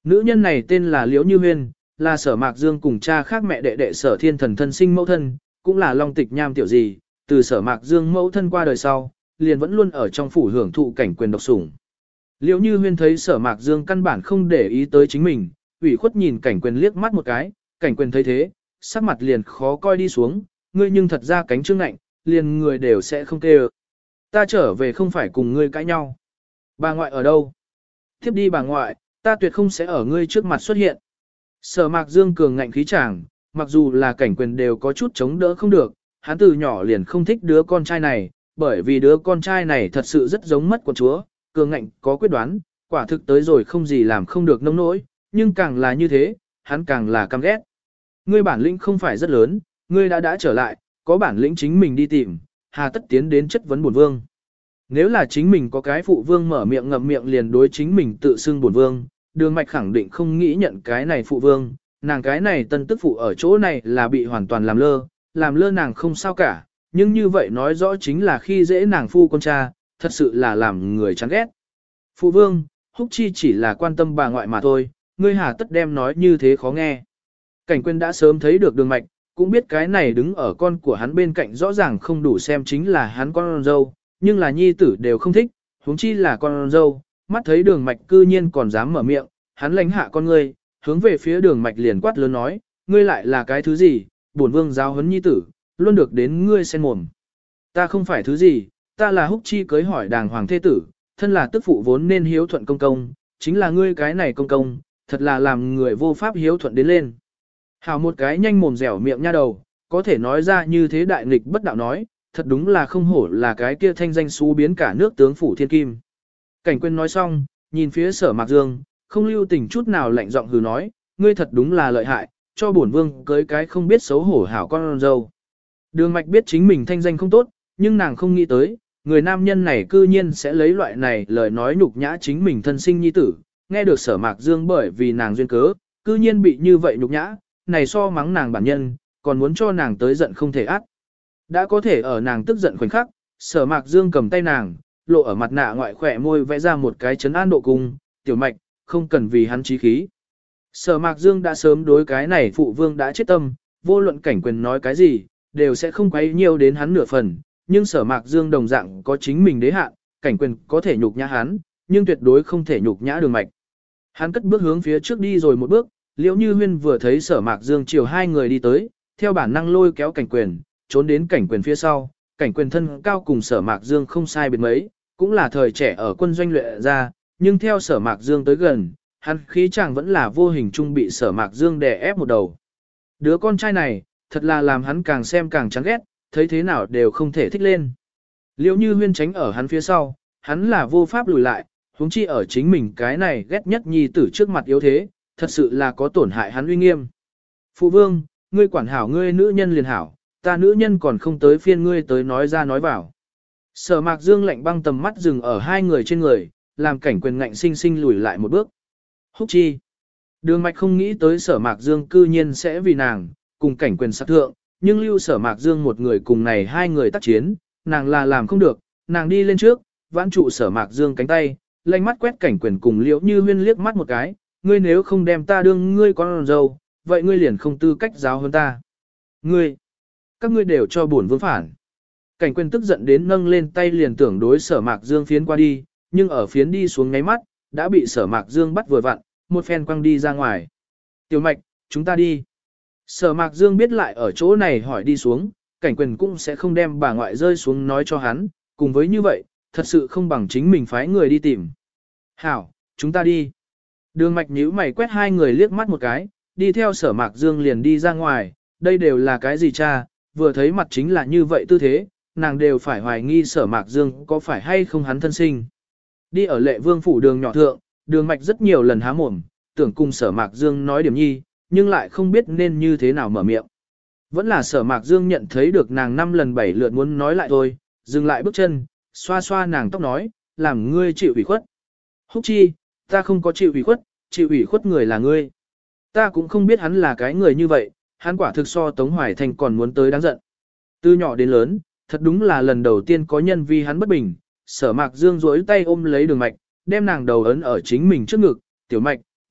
Nữ nhân này tên là Liễu Như Huyên, là Sở Mạc Dương cùng cha khác mẹ đệ đệ Sở Thiên Thần thân sinh mẫu thân, cũng là Long Tịch Nham tiểu gì, từ Sở Mạc Dương mẫu thân qua đời sau, liền vẫn luôn ở trong phủ hưởng thụ cảnh quyền độc sủng. Liễu Như Huyên thấy Sở Mạc Dương căn bản không để ý tới chính mình, ủy khuất nhìn cảnh quyền liếc mắt một cái, cảnh quyền thấy thế, sắc mặt liền khó coi đi xuống, ngươi nhưng thật ra cánh trương ngạnh, liền người đều sẽ không kêu. Ta trở về không phải cùng ngươi cãi nhau. Bà ngoại ở đâu? Tiếp đi bà ngoại, ta tuyệt không sẽ ở ngươi trước mặt xuất hiện. Sở Mạc Dương cường ngạnh khí chàng, mặc dù là cảnh quyền đều có chút chống đỡ không được, hắn từ nhỏ liền không thích đứa con trai này, bởi vì đứa con trai này thật sự rất giống mất quận chúa, cường ngạnh có quyết đoán, quả thực tới rồi không gì làm không được nông nỗi, nhưng càng là như thế, hắn càng là căm ghét. Ngươi bản lĩnh không phải rất lớn, ngươi đã trở lại, có bản lĩnh chính mình đi tìm, hà tất tiến đến chất vấn bổn vương. Nếu là chính mình có cái phụ vương mở miệng ngậm miệng liền đối chính mình tự xưng bổn vương, Đường Mạch khẳng định không nghĩ nhận cái này phụ vương, nàng cái này tân tức phụ ở chỗ này là bị hoàn toàn làm lơ nàng không sao cả, nhưng như vậy nói rõ chính là khi dễ nàng phu con cha, thật sự là làm người chán ghét. Phụ vương, Húc Chi chỉ là quan tâm bà ngoại mà thôi, ngươi hà tất đem nói như thế khó nghe. Cảnh Quyên đã sớm thấy được Đường Mạch, cũng biết cái này đứng ở con của hắn bên cạnh rõ ràng không đủ xem chính là hắn con dâu, nhưng là nhi tử đều không thích, huống chi là con dâu, mắt thấy Đường Mạch cư nhiên còn dám mở miệng, hắn lãnh hạ con ngươi, hướng về phía Đường Mạch liền quát lớn nói, ngươi lại là cái thứ gì, bổn vương giáo huấn nhi tử, luôn được đến ngươi xen mồm. Ta không phải thứ gì, ta là Húc Chi cưới hỏi đàng hoàng thế tử, thân là tức phụ vốn nên hiếu thuận công công, chính là ngươi cái này công công, thật là làm người vô pháp hiếu thuận đến lên. Hảo một cái nhanh mồm dẻo miệng nha đầu, có thể nói ra như thế đại nghịch bất đạo nói, thật đúng là không hổ là cái kia thanh danh xú biến cả nước tướng phủ thiên kim. Cảnh Quyên nói xong, nhìn phía Sở Mạc Dương, không lưu tình chút nào lạnh giọng hừ nói, ngươi thật đúng là lợi hại, cho bổn vương cưới cái không biết xấu hổ hảo con dâu. Đường Mạch biết chính mình thanh danh không tốt, nhưng nàng không nghĩ tới, người nam nhân này cư nhiên sẽ lấy loại này lời nói nhục nhã chính mình thân sinh nhi tử, nghe được Sở Mạc Dương bởi vì nàng duyên cớ, cư nhiên bị như vậy nhục nhã, này so mắng nàng bản nhân, còn muốn cho nàng tới giận không thể át. Đã có thể ở nàng tức giận khoảnh khắc, Sở Mạc Dương cầm tay nàng, lộ ở mặt nạ ngoại khỏe môi vẽ ra một cái chấn an độ cung, tiểu mạch, không cần vì hắn chí khí. Sở Mạc Dương đã sớm đối cái này phụ vương đã chết tâm, vô luận Cảnh Quyền nói cái gì, đều sẽ không quấy nhiều đến hắn nửa phần, nhưng Sở Mạc Dương đồng dạng có chính mình đế hạn, Cảnh Quyền có thể nhục nhã hắn, nhưng tuyệt đối không thể nhục nhã Đường Mạch. Hắn cất bước hướng phía trước đi rồi một bước, Liễu Như Huyên vừa thấy Sở Mạc Dương chiều hai người đi tới, theo bản năng lôi kéo Cảnh Quyền, trốn đến Cảnh Quyền phía sau, Cảnh Quyền thân cao cùng Sở Mạc Dương không sai biệt mấy, cũng là thời trẻ ở quân doanh luyện ra, nhưng theo Sở Mạc Dương tới gần, hắn khí chàng vẫn là vô hình trung bị Sở Mạc Dương đè ép một đầu. Đứa con trai này, thật là làm hắn càng xem càng chán ghét, thấy thế nào đều không thể thích lên. Liễu Như Huyên tránh ở hắn phía sau, hắn là vô pháp lùi lại, huống chi ở chính mình cái này ghét nhất nhi tử trước mặt yếu thế, thật sự là có tổn hại hắn uy nghiêm. Phụ vương, ngươi quản hảo ngươi nữ nhân liền hảo, ta nữ nhân còn không tới phiên ngươi tới nói ra nói vào. Sở Mạc Dương lạnh băng tầm mắt dừng ở hai người trên người, làm Cảnh Quyền ngạnh sinh sinh lùi lại một bước. Húc Chi. Đường Mạch không nghĩ tới Sở Mạc Dương cư nhiên sẽ vì nàng, cùng Cảnh Quyền sát thượng, nhưng lưu Sở Mạc Dương một người cùng này hai người tác chiến, nàng là làm không được, nàng đi lên trước, vãn trụ Sở Mạc Dương cánh tay, lanh mắt quét Cảnh Quyền cùng Liễu Như Huyên liếc mắt một cái, ngươi nếu không đem ta đương ngươi con dâu, vậy ngươi liền không tư cách giáo hơn ta. Ngươi, các ngươi đều cho bổn vương phản. Cảnh Quyền tức giận đến nâng lên tay liền tưởng đối Sở Mạc Dương phiến qua đi, nhưng ở phiến đi xuống ngáy mắt, đã bị Sở Mạc Dương bắt vừa vặn, một phen quăng đi ra ngoài. Tiểu Mạch, chúng ta đi. Sở Mạc Dương biết lại ở chỗ này hỏi đi xuống, Cảnh Quyền cũng sẽ không đem bà ngoại rơi xuống nói cho hắn, cùng với như vậy, thật sự không bằng chính mình phái người đi tìm. Hảo, chúng ta đi. Đường Mạch nhíu mày quét hai người liếc mắt một cái, đi theo Sở Mạc Dương liền đi ra ngoài, đây đều là cái gì cha, vừa thấy mặt chính là như vậy tư thế, nàng đều phải hoài nghi Sở Mạc Dương có phải hay không hắn thân sinh. Đi ở Lệ Vương phủ đường nhỏ thượng, Đường Mạch rất nhiều lần há mồm, tưởng cùng Sở Mạc Dương nói điểm nhi, nhưng lại không biết nên như thế nào mở miệng. Vẫn là Sở Mạc Dương nhận thấy được nàng 5 lần 7 lượt muốn nói lại thôi, dừng lại bước chân, xoa xoa nàng tóc nói, làm ngươi chịu ủy khuất. Húc Chi, ta không có chịu ủy khuất người là ngươi. Ta cũng không biết hắn là cái người như vậy, hắn quả thực so Tống Hoài Thành còn muốn tới đáng giận. Từ nhỏ đến lớn, thật đúng là lần đầu tiên có nhân vì hắn bất bình, Sở Mạc Dương duỗi tay ôm lấy Đường Mạch, đem nàng đầu ấn ở chính mình trước ngực, tiểu Mạch,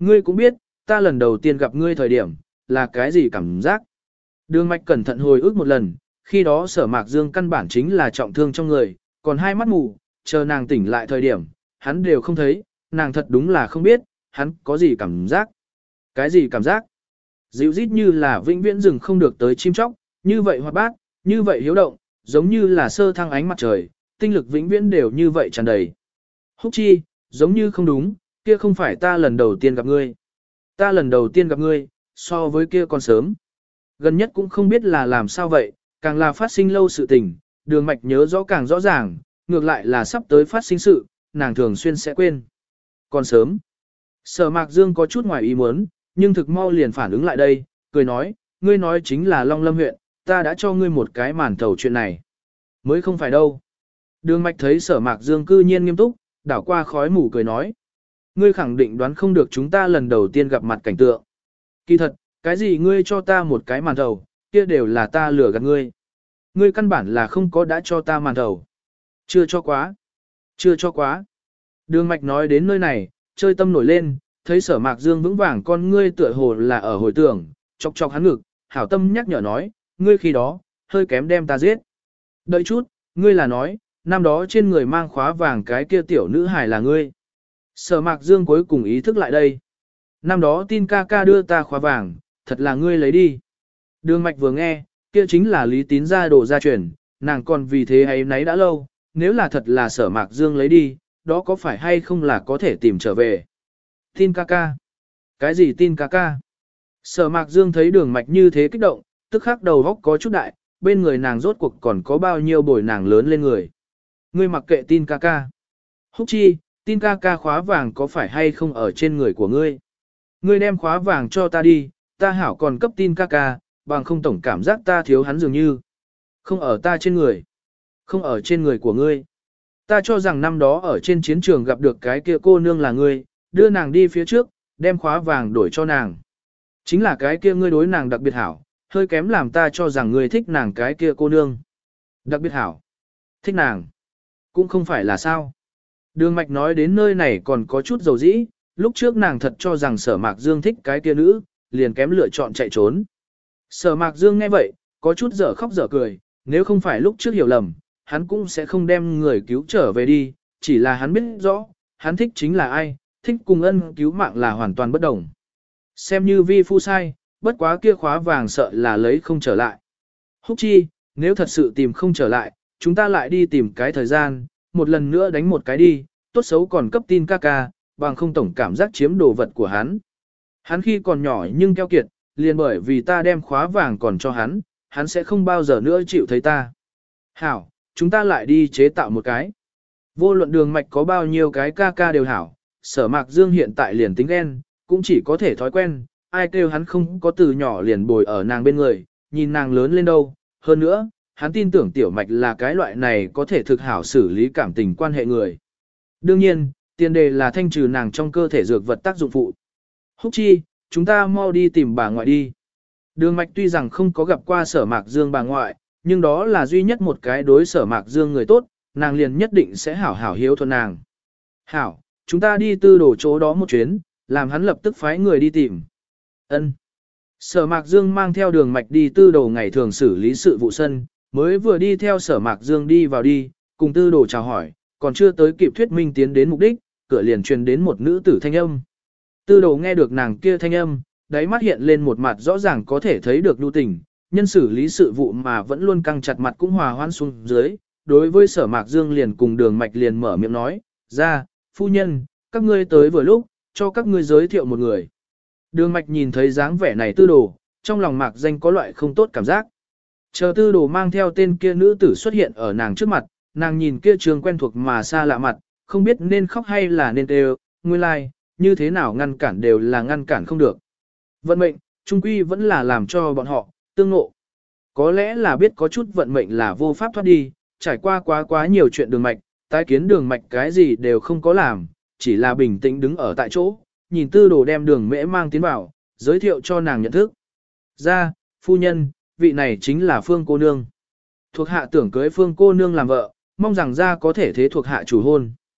Ngươi cũng biết, ta lần đầu tiên gặp ngươi thời điểm, là cái gì cảm giác? Đường mạch cẩn thận hồi ức một lần, khi đó Sở Mạc Dương căn bản chính là trọng thương trong người, còn hai mắt mù, chờ nàng tỉnh lại thời điểm, hắn đều không thấy, nàng thật đúng là không biết, hắn có gì cảm giác. Cái gì cảm giác? Dịu rít như là vĩnh viễn rừng không được tới chim chóc, như vậy hoạt bát, như vậy hiếu động, giống như là sơ thăng ánh mặt trời, tinh lực vĩnh viễn đều như vậy tràn đầy. Húc chi, giống như không đúng, kia không phải ta lần đầu tiên gặp ngươi. Ta lần đầu tiên gặp ngươi, so với kia còn sớm. Gần nhất cũng không biết là làm sao vậy, càng là phát sinh lâu sự tình, đường mạch nhớ rõ càng rõ ràng, ngược lại là sắp tới phát sinh sự, nàng thường xuyên sẽ quên. Còn sớm, Sở Mạc Dương có chút ngoài ý muốn, nhưng thực mau liền phản ứng lại đây, cười nói, ngươi nói chính là Long Lâm huyện, ta đã cho ngươi một cái màn thầu chuyện này. Mới không phải đâu. Đường mạch thấy Sở Mạc Dương cư nhiên nghiêm túc, đảo qua khói mù cười nói. Ngươi khẳng định đoán không được chúng ta lần đầu tiên gặp mặt cảnh tượng. Kỳ thật, cái gì ngươi cho ta một cái màn thầu, kia đều là ta lừa gạt ngươi. Ngươi căn bản là không có đã cho ta màn thầu. Chưa cho quá. Chưa cho quá. Đường mạch nói đến nơi này, chơi tâm nổi lên, thấy Sở Mạc Dương vững vàng con ngươi tựa hồ là ở hồi tưởng, chọc chọc hắn ngực, hảo tâm nhắc nhở nói, ngươi khi đó, hơi kém đem ta giết. Đợi chút, ngươi là nói, năm đó trên người mang khóa vàng cái kia tiểu nữ hài là ngươi. Sở Mạc Dương cuối cùng ý thức lại đây. Năm đó tin ca ca đưa ta khóa vàng, thật là ngươi lấy đi. Đường mạch vừa nghe, kia chính là Lý Tín gia đồ gia truyền, nàng còn vì thế ấy nấy đã lâu, nếu là thật là Sở Mạc Dương lấy đi, đó có phải hay không là có thể tìm trở về. Tin ca ca. Cái gì tin ca ca? Sở Mạc Dương thấy đường mạch như thế kích động, tức khắc đầu góc có chút đại, bên người nàng rốt cuộc còn có bao nhiêu bồi nàng lớn lên người. Ngươi mặc kệ tin ca ca. Húc chi, tin ca ca khóa vàng có phải hay không ở trên người của ngươi? Ngươi đem khóa vàng cho ta đi, ta hảo còn cấp tin ca ca, bằng không tổng cảm giác ta thiếu hắn dường như. Không ở ta trên người. Không ở trên người của ngươi. Ta cho rằng năm đó ở trên chiến trường gặp được cái kia cô nương là ngươi, đưa nàng đi phía trước, đem khóa vàng đổi cho nàng. Chính là cái kia ngươi đối nàng đặc biệt hảo, hơi kém làm ta cho rằng ngươi thích nàng cái kia cô nương. Đặc biệt hảo. Thích nàng. Cũng không phải là sao. Đường mạch nói đến nơi này còn có chút dầu dĩ, lúc trước nàng thật cho rằng Sở Mạc Dương thích cái kia nữ, liền kém lựa chọn chạy trốn. Sở Mạc Dương nghe vậy, có chút dở khóc dở cười, nếu không phải lúc trước hiểu lầm, hắn cũng sẽ không đem người cứu trở về đi, chỉ là hắn biết rõ, hắn thích chính là ai, thích cùng ân cứu mạng là hoàn toàn bất đồng. Xem như vi phu sai, bất quá kia khóa vàng sợ là lấy không trở lại. Húc chi, nếu thật sự tìm không trở lại, chúng ta lại đi tìm cái thời gian, một lần nữa đánh một cái đi, tốt xấu còn cấp tin ca ca, bằng không tổng cảm giác chiếm đồ vật của hắn. Hắn khi còn nhỏ nhưng keo kiệt, liền bởi vì ta đem khóa vàng còn cho hắn sẽ không bao giờ nữa chịu thấy ta. Hảo, chúng ta lại đi chế tạo một cái. Vô luận đường mạch có bao nhiêu cái ca ca đều hảo, Sở Mạc Dương hiện tại liền tính ghen, cũng chỉ có thể thói quen, ai kêu hắn không có từ nhỏ liền bồi ở nàng bên người, nhìn nàng lớn lên đâu. Hơn nữa, hắn tin tưởng tiểu mạch là cái loại này có thể thực hảo xử lý cảm tình quan hệ người. Đương nhiên, tiền đề là thanh trừ nàng trong cơ thể dược vật tác dụng phụ. Húc chi, chúng ta mau đi tìm bà ngoại đi. Đường mạch tuy rằng không có gặp qua Sở Mạc Dương bà ngoại, nhưng đó là duy nhất một cái đối Sở Mạc Dương người tốt, nàng liền nhất định sẽ hảo hảo hiếu thuận nàng. Hảo, chúng ta đi tư đổ chỗ đó một chuyến, làm hắn lập tức phái người đi tìm. Ân. Sở Mạc Dương mang theo đường mạch đi tư đồ ngày thường xử lý sự vụ sân, mới vừa đi theo Sở Mạc Dương đi vào đi, cùng tư đồ chào hỏi, còn chưa tới kịp thuyết minh tiến đến mục đích, cửa liền truyền đến một nữ tử thanh âm. Tư đồ nghe được nàng kia thanh âm, đáy mắt hiện lên một mặt rõ ràng có thể thấy được nhu tình, nhân xử lý sự vụ mà vẫn luôn căng chặt mặt cũng hòa hoãn xuống dưới, đối với Sở Mạc Dương liền cùng đường mạch liền mở miệng nói, ra, phu nhân, các ngươi tới vừa lúc, cho các ngươi giới thiệu một người. Đường mạch nhìn thấy dáng vẻ này tư đồ, trong lòng Mạc Danh có loại không tốt cảm giác. Chờ tư đồ mang theo tên kia nữ tử xuất hiện ở nàng trước mặt, nàng nhìn kia trường quen thuộc mà xa lạ mặt, không biết nên khóc hay là nên kêu, nguyên lai, like, như thế nào ngăn cản đều là ngăn cản không được. Vận mệnh, trung quy vẫn là làm cho bọn họ, tương ngộ. Có lẽ là biết có chút vận mệnh là vô pháp thoát đi, trải qua quá nhiều chuyện đường mạch, tái kiến đường mạch cái gì đều không có làm, chỉ là bình tĩnh đứng ở tại chỗ, nhìn tư đồ đem đường mễ mang tiến vào, giới thiệu cho nàng nhận thức. Ra, phu nhân, vị này chính là Phương cô nương. Thuộc hạ tưởng cưới Phương cô nương làm vợ, mong rằng ra có thể thế thuộc hạ chủ hôn.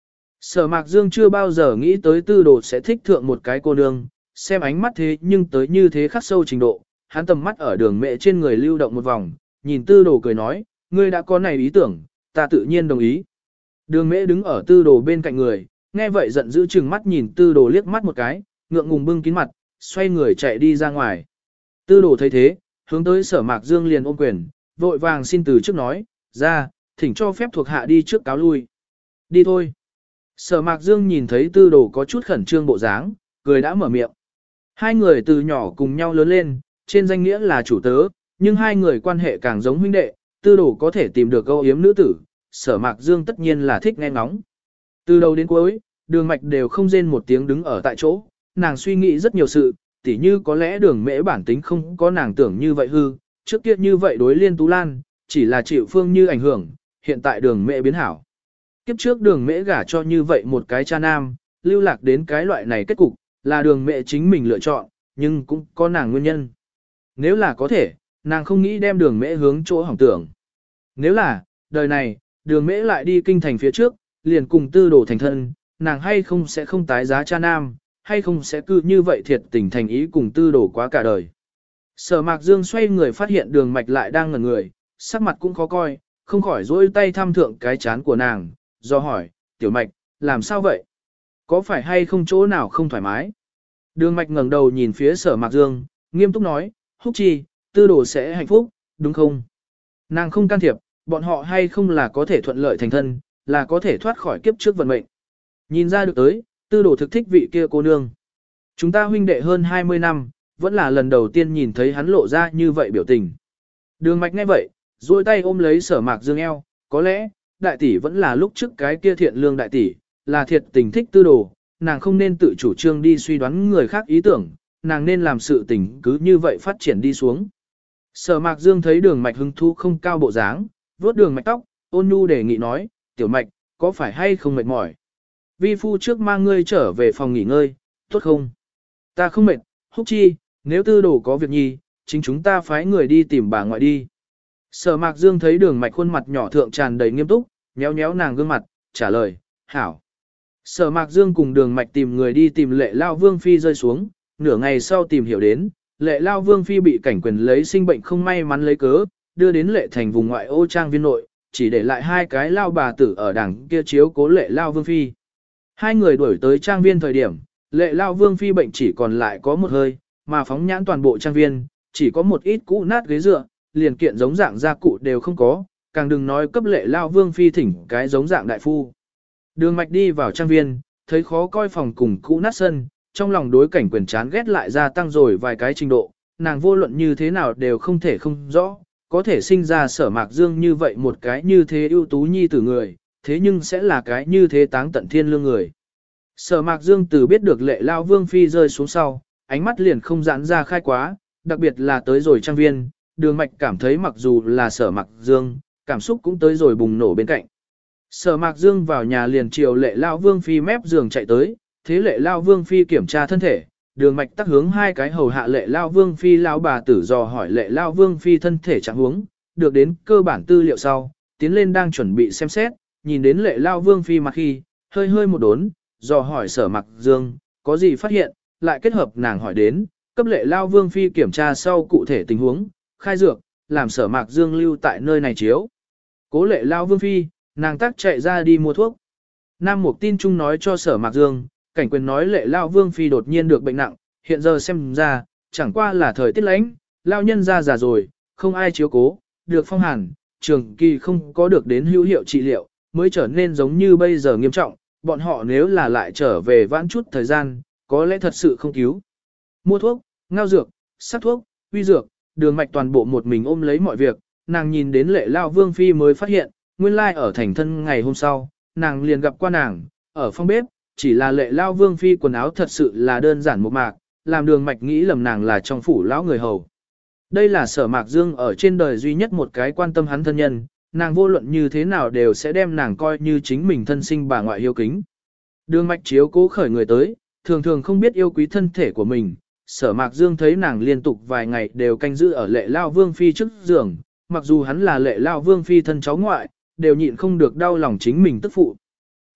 Sở Mạc Dương chưa bao giờ nghĩ tới Tư Đồ sẽ thích thượng một cái cô nương, xem ánh mắt thế nhưng tới như thế khắc sâu trình độ, hắn tầm mắt ở đường mẹ trên người lưu động một vòng, nhìn Tư Đồ cười nói, ngươi đã có này ý tưởng, ta tự nhiên đồng ý. Đường mẹ đứng ở Tư Đồ bên cạnh người, nghe vậy giận dữ chừng mắt nhìn Tư Đồ liếc mắt một cái, ngượng ngùng bưng kín mặt, xoay người chạy đi ra ngoài. Tư Đồ thấy thế, hướng tới Sở Mạc Dương liền ôm quyền, vội vàng xin từ trước nói, ra, thỉnh cho phép thuộc hạ đi trước cáo lui. Đi thôi. Sở Mạc Dương nhìn thấy Tư Đồ có chút khẩn trương bộ dáng, cười đã mở miệng. Hai người từ nhỏ cùng nhau lớn lên, trên danh nghĩa là chủ tớ, nhưng hai người quan hệ càng giống huynh đệ, Tư Đồ có thể tìm được âu yếm nữ tử, Sở Mạc Dương tất nhiên là thích nghe ngóng. Từ đầu đến cuối, Đường Mạch đều không rên một tiếng đứng ở tại chỗ, nàng suy nghĩ rất nhiều sự, tỉ như có lẽ Đường Mễ bản tính không có nàng tưởng như vậy hư, trước kia như vậy đối Liên Tú Lan, chỉ là chịu Phương Như ảnh hưởng, hiện tại Đường Mễ biến hảo. Kiếp trước Đường Mễ gả cho như vậy một cái cha nam, lưu lạc đến cái loại này kết cục, là Đường Mễ chính mình lựa chọn, nhưng cũng có nàng nguyên nhân. Nếu là có thể, nàng không nghĩ đem Đường Mễ hướng chỗ hỏng tưởng. Nếu là, đời này, Đường Mễ lại đi kinh thành phía trước, liền cùng Tư Đồ thành thân, nàng hay không sẽ không tái giá cha nam, hay không sẽ cứ như vậy thiệt tình thành ý cùng Tư Đồ quá cả đời. Sở Mạc Dương xoay người phát hiện Đường Mạch lại đang ngẩn người, sắc mặt cũng khó coi, không khỏi dỗi tay thăm thượng cái chán của nàng, do hỏi, Tiểu Mạch, làm sao vậy? Có phải hay không chỗ nào không thoải mái? Đường Mạch ngẩng đầu nhìn phía Sở Mạc Dương, nghiêm túc nói, Húc Chi, Tư Đồ sẽ hạnh phúc, đúng không? Nàng không can thiệp, bọn họ hay không là có thể thuận lợi thành thân, là có thể thoát khỏi kiếp trước vận mệnh. Nhìn ra được tới, Tư Đồ thực thích vị kia cô nương. Chúng ta huynh đệ hơn 20 năm, vẫn là lần đầu tiên nhìn thấy hắn lộ ra như vậy biểu tình. Đường Mạch nghe vậy, duỗi tay ôm lấy Sở Mạc Dương eo, có lẽ, đại tỷ vẫn là lúc trước cái kia thiện lương đại tỷ, là thiệt tình thích Tư Đồ, nàng không nên tự chủ trương đi suy đoán người khác ý tưởng, nàng nên làm sự tình cứ như vậy phát triển đi xuống. Sở Mạc Dương thấy Đường Mạch hứng thú không cao bộ dáng, vuốt Đường Mạch tóc, ôn nhu đề nghị nói, Tiểu Mạch, có phải hay không mệt mỏi? Vi phu trước mang ngươi trở về phòng nghỉ ngơi, tốt không? Ta không mệt, Húc Chi, nếu Tư Đồ có việc nhi, chính chúng ta phái người đi tìm bà ngoại đi. Sở Mạc Dương thấy Đường Mạch khuôn mặt nhỏ thượng tràn đầy nghiêm túc, nhéo nhéo nàng gương mặt, trả lời, hảo. Sở Mạc Dương cùng Đường Mạch tìm người đi tìm Lệ Lao Vương Phi rơi xuống, nửa ngày sau tìm hiểu đến, Lệ Lao Vương Phi bị cảnh quyền lấy sinh bệnh không may mắn lấy cớ, đưa đến Lệ Thành vùng ngoại ô trang viên nội, chỉ để lại hai cái lao bà tử ở đằng kia chiếu cố Lệ Lao Vương Phi. Hai người đuổi tới trang viên thời điểm, Lệ Lao Vương Phi bệnh chỉ còn lại có một hơi, mà phóng nhãn toàn bộ trang viên, chỉ có một ít cũ nát ghế dựa, liền kiện giống dạng gia cụ đều không có, càng đừng nói cấp Lệ Lao Vương Phi thỉnh cái giống dạng đại phu. Đường Mạch đi vào trang viên, thấy khó coi phòng cùng cũ nát sân, trong lòng đối cảnh quyền chán ghét lại gia tăng rồi vài cái trình độ, nàng vô luận như thế nào đều không thể không rõ, có thể sinh ra Sở Mạc Dương như vậy một cái như thế ưu tú nhi tử người, thế nhưng sẽ là cái như thế táng tận thiên lương người. Sở Mạc Dương từ biết được Lệ Lao Vương Phi rơi xuống sau, ánh mắt liền không giãn ra khai quá, đặc biệt là tới rồi trang viên, Đường Mạch cảm thấy mặc dù là Sở Mạc Dương, cảm xúc cũng tới rồi bùng nổ bên cạnh. Sở Mạc Dương vào nhà liền chiều Lệ Lao Vương Phi mép giường chạy tới, thế Lệ Lao Vương Phi kiểm tra thân thể, Đường Mạch tắc hướng hai cái hầu hạ Lệ Lao Vương Phi lão bà tử dò hỏi Lệ Lao Vương Phi thân thể trạng huống, được đến cơ bản tư liệu sau, tiến lên đang chuẩn bị xem xét, nhìn đến Lệ Lao Vương Phi mặt khi, hơi hơi một đốn, dò hỏi Sở Mạc Dương, có gì phát hiện, lại kết hợp nàng hỏi đến, cấp Lệ Lao Vương Phi kiểm tra sau cụ thể tình huống, khai dược, làm Sở Mạc Dương lưu tại nơi này chiếu. Cố Lệ Lao Vương Phi, nàng tác chạy ra đi mua thuốc. Nam Mục tin chung nói cho Sở Mạc Dương, cảnh quyền nói Lệ Lao Vương Phi đột nhiên được bệnh nặng, hiện giờ xem ra, chẳng qua là thời tiết lạnh, Lao nhân ra già rồi, không ai chiếu cố, được phong hàn, trường kỳ không có được đến hữu hiệu trị liệu, mới trở nên giống như bây giờ nghiêm trọng, bọn họ nếu là lại trở về vãn chút thời gian, có lẽ thật sự không cứu. Mua thuốc, ngao dược, sắc thuốc, huy dược, Đường Mạch toàn bộ một mình ôm lấy mọi việc, nàng nhìn đến Lệ Lao Vương Phi mới phát hiện, nguyên lai ở thành thân ngày hôm sau, nàng liền gặp qua nàng, ở phòng bếp, chỉ là Lệ Lao Vương Phi quần áo thật sự là đơn giản một mạc, làm Đường Mạch nghĩ lầm nàng là trong phủ lão người hầu. Đây là Sở Mạc Dương ở trên đời duy nhất một cái quan tâm hắn thân nhân, nàng vô luận như thế nào đều sẽ đem nàng coi như chính mình thân sinh bà ngoại hiếu kính. Đường Mạch chiếu cố khởi người tới, thường thường không biết yêu quý thân thể của mình, Sở Mạc Dương thấy nàng liên tục vài ngày đều canh giữ ở Lệ Lao Vương Phi trước giường, mặc dù hắn là Lệ Lao Vương Phi thân cháu ngoại, đều nhịn không được đau lòng chính mình tức phụ.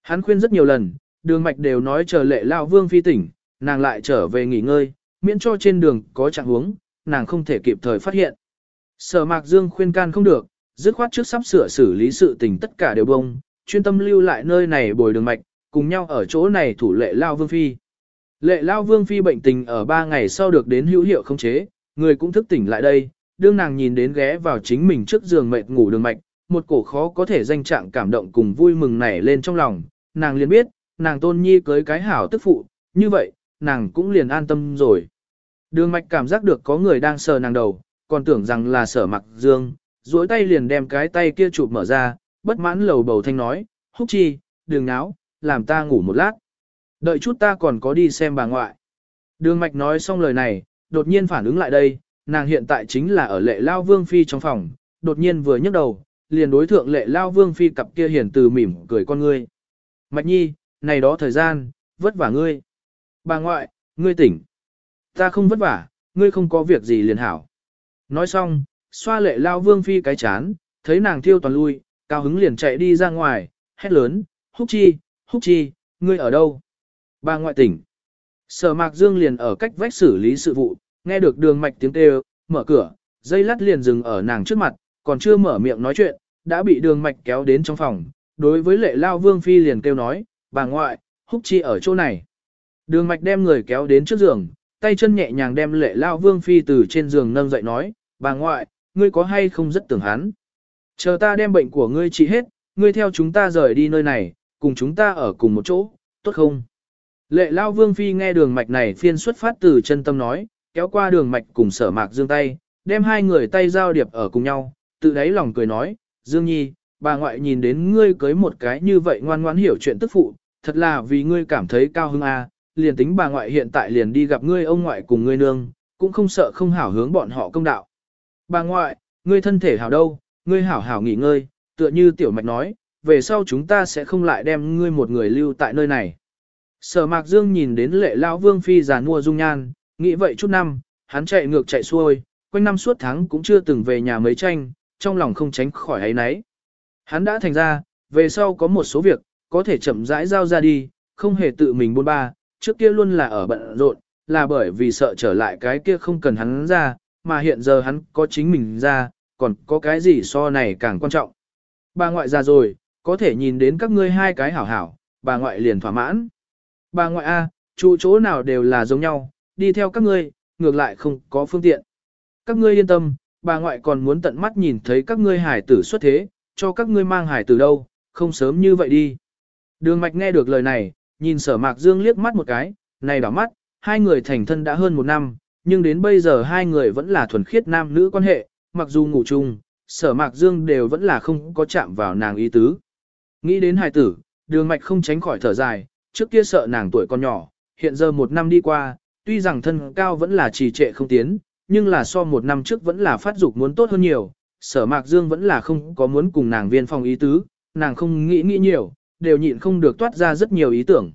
Hắn khuyên rất nhiều lần, đường mạch đều nói chờ Lệ Lao Vương phi tỉnh, nàng lại trở về nghỉ ngơi, miễn cho trên đường có trạng huống, nàng không thể kịp thời phát hiện. Sở Mạc Dương khuyên can không được, dứt khoát trước sắp sửa xử lý sự tình tất cả đều bông, chuyên tâm lưu lại nơi này bồi đường mạch, cùng nhau ở chỗ này thủ Lệ Lao Vương phi. Lệ Lao Vương phi bệnh tình ở 3 ngày sau được đến hữu hiệu khống chế, người cũng thức tỉnh lại đây, đương nàng nhìn đến ghé vào chính mình trước giường mệt ngủ đường mạch, một cổ khó có thể danh trạng cảm động cùng vui mừng nảy lên trong lòng, nàng liền biết, nàng tôn nhi cưới cái hảo tức phụ, như vậy, nàng cũng liền an tâm rồi. Đường mạch cảm giác được có người đang sờ nàng đầu, còn tưởng rằng là Sở Mặc Dương, duỗi tay liền đem cái tay kia chụp mở ra, bất mãn lầu bầu thanh nói, Húc Chi, đừng náo, làm ta ngủ một lát. Đợi chút ta còn có đi xem bà ngoại. Đường mạch nói xong lời này, đột nhiên phản ứng lại đây, nàng hiện tại chính là ở Lệ Lao Vương phi trong phòng, đột nhiên vừa nhấc đầu, liền đối thượng Lệ Lao Vương phi cặp kia hiền từ mỉm cười con ngươi. Mạch nhi, này đó thời gian, vất vả ngươi. Bà ngoại, ngươi tỉnh. Ta không vất vả, ngươi không có việc gì liền hảo. Nói xong, xoa Lệ Lao Vương phi cái chán, thấy nàng thiêu toàn lui, cao hứng liền chạy đi ra ngoài, hét lớn, Húc Chi, ngươi ở đâu? Bà ngoại tỉnh. Sở Mạc Dương liền ở cách vách xử lý sự vụ, nghe được đường mạch tiếng kêu, mở cửa, dây lát liền dừng ở nàng trước mặt, còn chưa mở miệng nói chuyện, đã bị đường mạch kéo đến trong phòng. Đối với Lệ Lao Vương phi liền kêu nói, bà ngoại, Húc Chi ở chỗ này. Đường mạch đem người kéo đến trước giường, tay chân nhẹ nhàng đem Lệ Lao Vương phi từ trên giường nâng dậy nói, bà ngoại, ngươi có hay không rất tưởng hắn. Chờ ta đem bệnh của ngươi trị hết, ngươi theo chúng ta rời đi nơi này, cùng chúng ta ở cùng một chỗ, tốt không? Lệ Lao Vương phi nghe đường mạch này phiên xuất phát từ chân tâm nói, kéo qua đường mạch cùng Sở Mạc Dương tay, đem hai người tay giao điệp ở cùng nhau, tự đáy lòng cười nói, Dương Nhi, bà ngoại nhìn đến ngươi cưới một cái như vậy ngoan ngoãn hiểu chuyện tức phụ, thật là vì ngươi cảm thấy cao hứng a, liền tính bà ngoại hiện tại liền đi gặp ngươi ông ngoại cùng ngươi nương, cũng không sợ không hảo hướng bọn họ công đạo. Bà ngoại, ngươi thân thể hảo đâu, ngươi hảo hảo nghỉ ngơi, tựa như tiểu mạch nói, về sau chúng ta sẽ không lại đem ngươi một người lưu tại nơi này. Sở Mạc Dương nhìn đến Lệ Lao Vương phi già nua dung nhan, nghĩ vậy chút năm, hắn chạy ngược chạy xuôi, quanh năm suốt tháng cũng chưa từng về nhà mấy tranh, trong lòng không tránh khỏi ấy nấy. Hắn đã thành ra, về sau có một số việc, có thể chậm rãi giao ra đi, không hề tự mình buôn ba, trước kia luôn là ở bận rộn, là bởi vì sợ trở lại cái kia không cần hắn ra, mà hiện giờ hắn có chính mình ra, còn có cái gì so này càng quan trọng. Bà ngoại già rồi, có thể nhìn đến các ngươi hai cái hảo hảo, bà ngoại liền thỏa mãn. Bà ngoại A, trụ chỗ nào đều là giống nhau, đi theo các ngươi, ngược lại không có phương tiện. Các ngươi yên tâm, bà ngoại còn muốn tận mắt nhìn thấy các ngươi hải tử xuất thế, cho các ngươi mang hải tử đâu, không sớm như vậy đi. Đường mạch nghe được lời này, nhìn Sở Mạc Dương liếc mắt một cái, này đảo mắt, hai người thành thân đã hơn 1 năm, nhưng đến bây giờ hai người vẫn là thuần khiết nam nữ quan hệ, mặc dù ngủ chung, Sở Mạc Dương đều vẫn là không có chạm vào nàng ý tứ. Nghĩ đến hài tử, đường mạch không tránh khỏi thở dài, trước kia sợ nàng tuổi còn nhỏ, hiện giờ 1 năm đi qua, tuy rằng thân cao vẫn là trì trệ không tiến, nhưng là so 1 năm trước vẫn là phát dục muốn tốt hơn nhiều, Sở Mạc Dương vẫn là không có muốn cùng nàng viên phòng ý tứ, nàng không nghĩ nhiều, đều nhịn không được toát ra rất nhiều ý tưởng.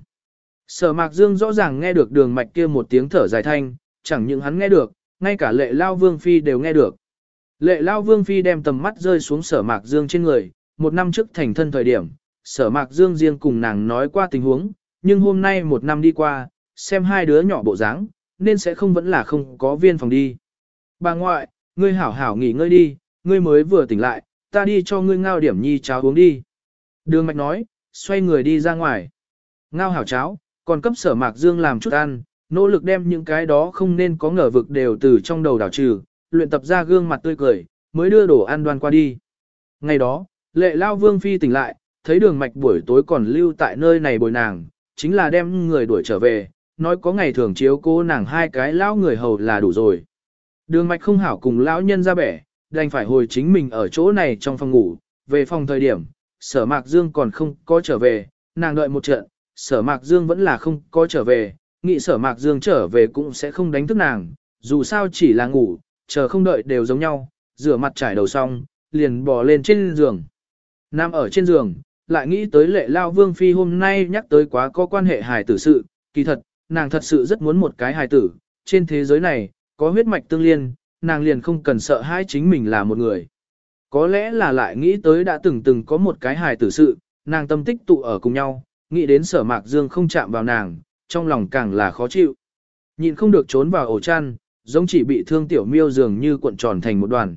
Sở Mạc Dương rõ ràng nghe được đường mạch kia một tiếng thở dài thanh, chẳng những hắn nghe được, ngay cả Lệ Lao Vương phi đều nghe được. Lệ Lao Vương phi đem tầm mắt rơi xuống Sở Mạc Dương trên người, 1 năm trước thành thân thời điểm, Sở Mạc Dương riêng cùng nàng nói qua tình huống, nhưng hôm nay 1 năm đi qua, xem hai đứa nhỏ bộ dáng, nên sẽ không vẫn là không có viên phòng đi. Bà ngoại, ngươi hảo hảo nghỉ ngơi đi, ngươi mới vừa tỉnh lại, ta đi cho ngươi ngao điểm nhi cháo uống đi. Đường mạch nói, xoay người đi ra ngoài. Ngao hảo cháo, còn cấp Sở Mạc Dương làm chút ăn, nỗ lực đem những cái đó không nên có ngờ vực đều từ trong đầu đảo trừ, luyện tập ra gương mặt tươi cười, mới đưa đồ ăn đoan qua đi. Ngày đó, Lệ Lao Vương phi tỉnh lại, thấy đường mạch buổi tối còn lưu tại nơi này bồi nàng, chính là đem người đuổi trở về, nói có ngày thường chiếu cố nàng hai cái lão người hầu là đủ rồi. Đường mạch không hảo cùng lão nhân ra bẻ, đành phải hồi chính mình ở chỗ này trong phòng ngủ, về phòng thời điểm, Sở Mạc Dương còn không có trở về, nàng đợi một trận, Sở Mạc Dương vẫn là không có trở về, nghĩ Sở Mạc Dương trở về cũng sẽ không đánh thức nàng, dù sao chỉ là ngủ, chờ không đợi đều giống nhau, rửa mặt trải đầu xong, liền bò lên trên giường. Nằm ở trên giường, lại nghĩ tới Lệ Lao Vương phi hôm nay nhắc tới quá có quan hệ hài tử sự, kỳ thật, nàng thật sự rất muốn một cái hài tử, trên thế giới này, có huyết mạch tương liên, nàng liền không cần sợ hãi chính mình là một người. Có lẽ là lại nghĩ tới đã từng có một cái hài tử sự, nàng tâm tích tụ ở cùng nhau, nghĩ đến Sở Mạc Dương không chạm vào nàng, trong lòng càng là khó chịu. Nhịn không được trốn vào ổ chăn, giống chỉ bị thương tiểu miêu dường như cuộn tròn thành một đoàn.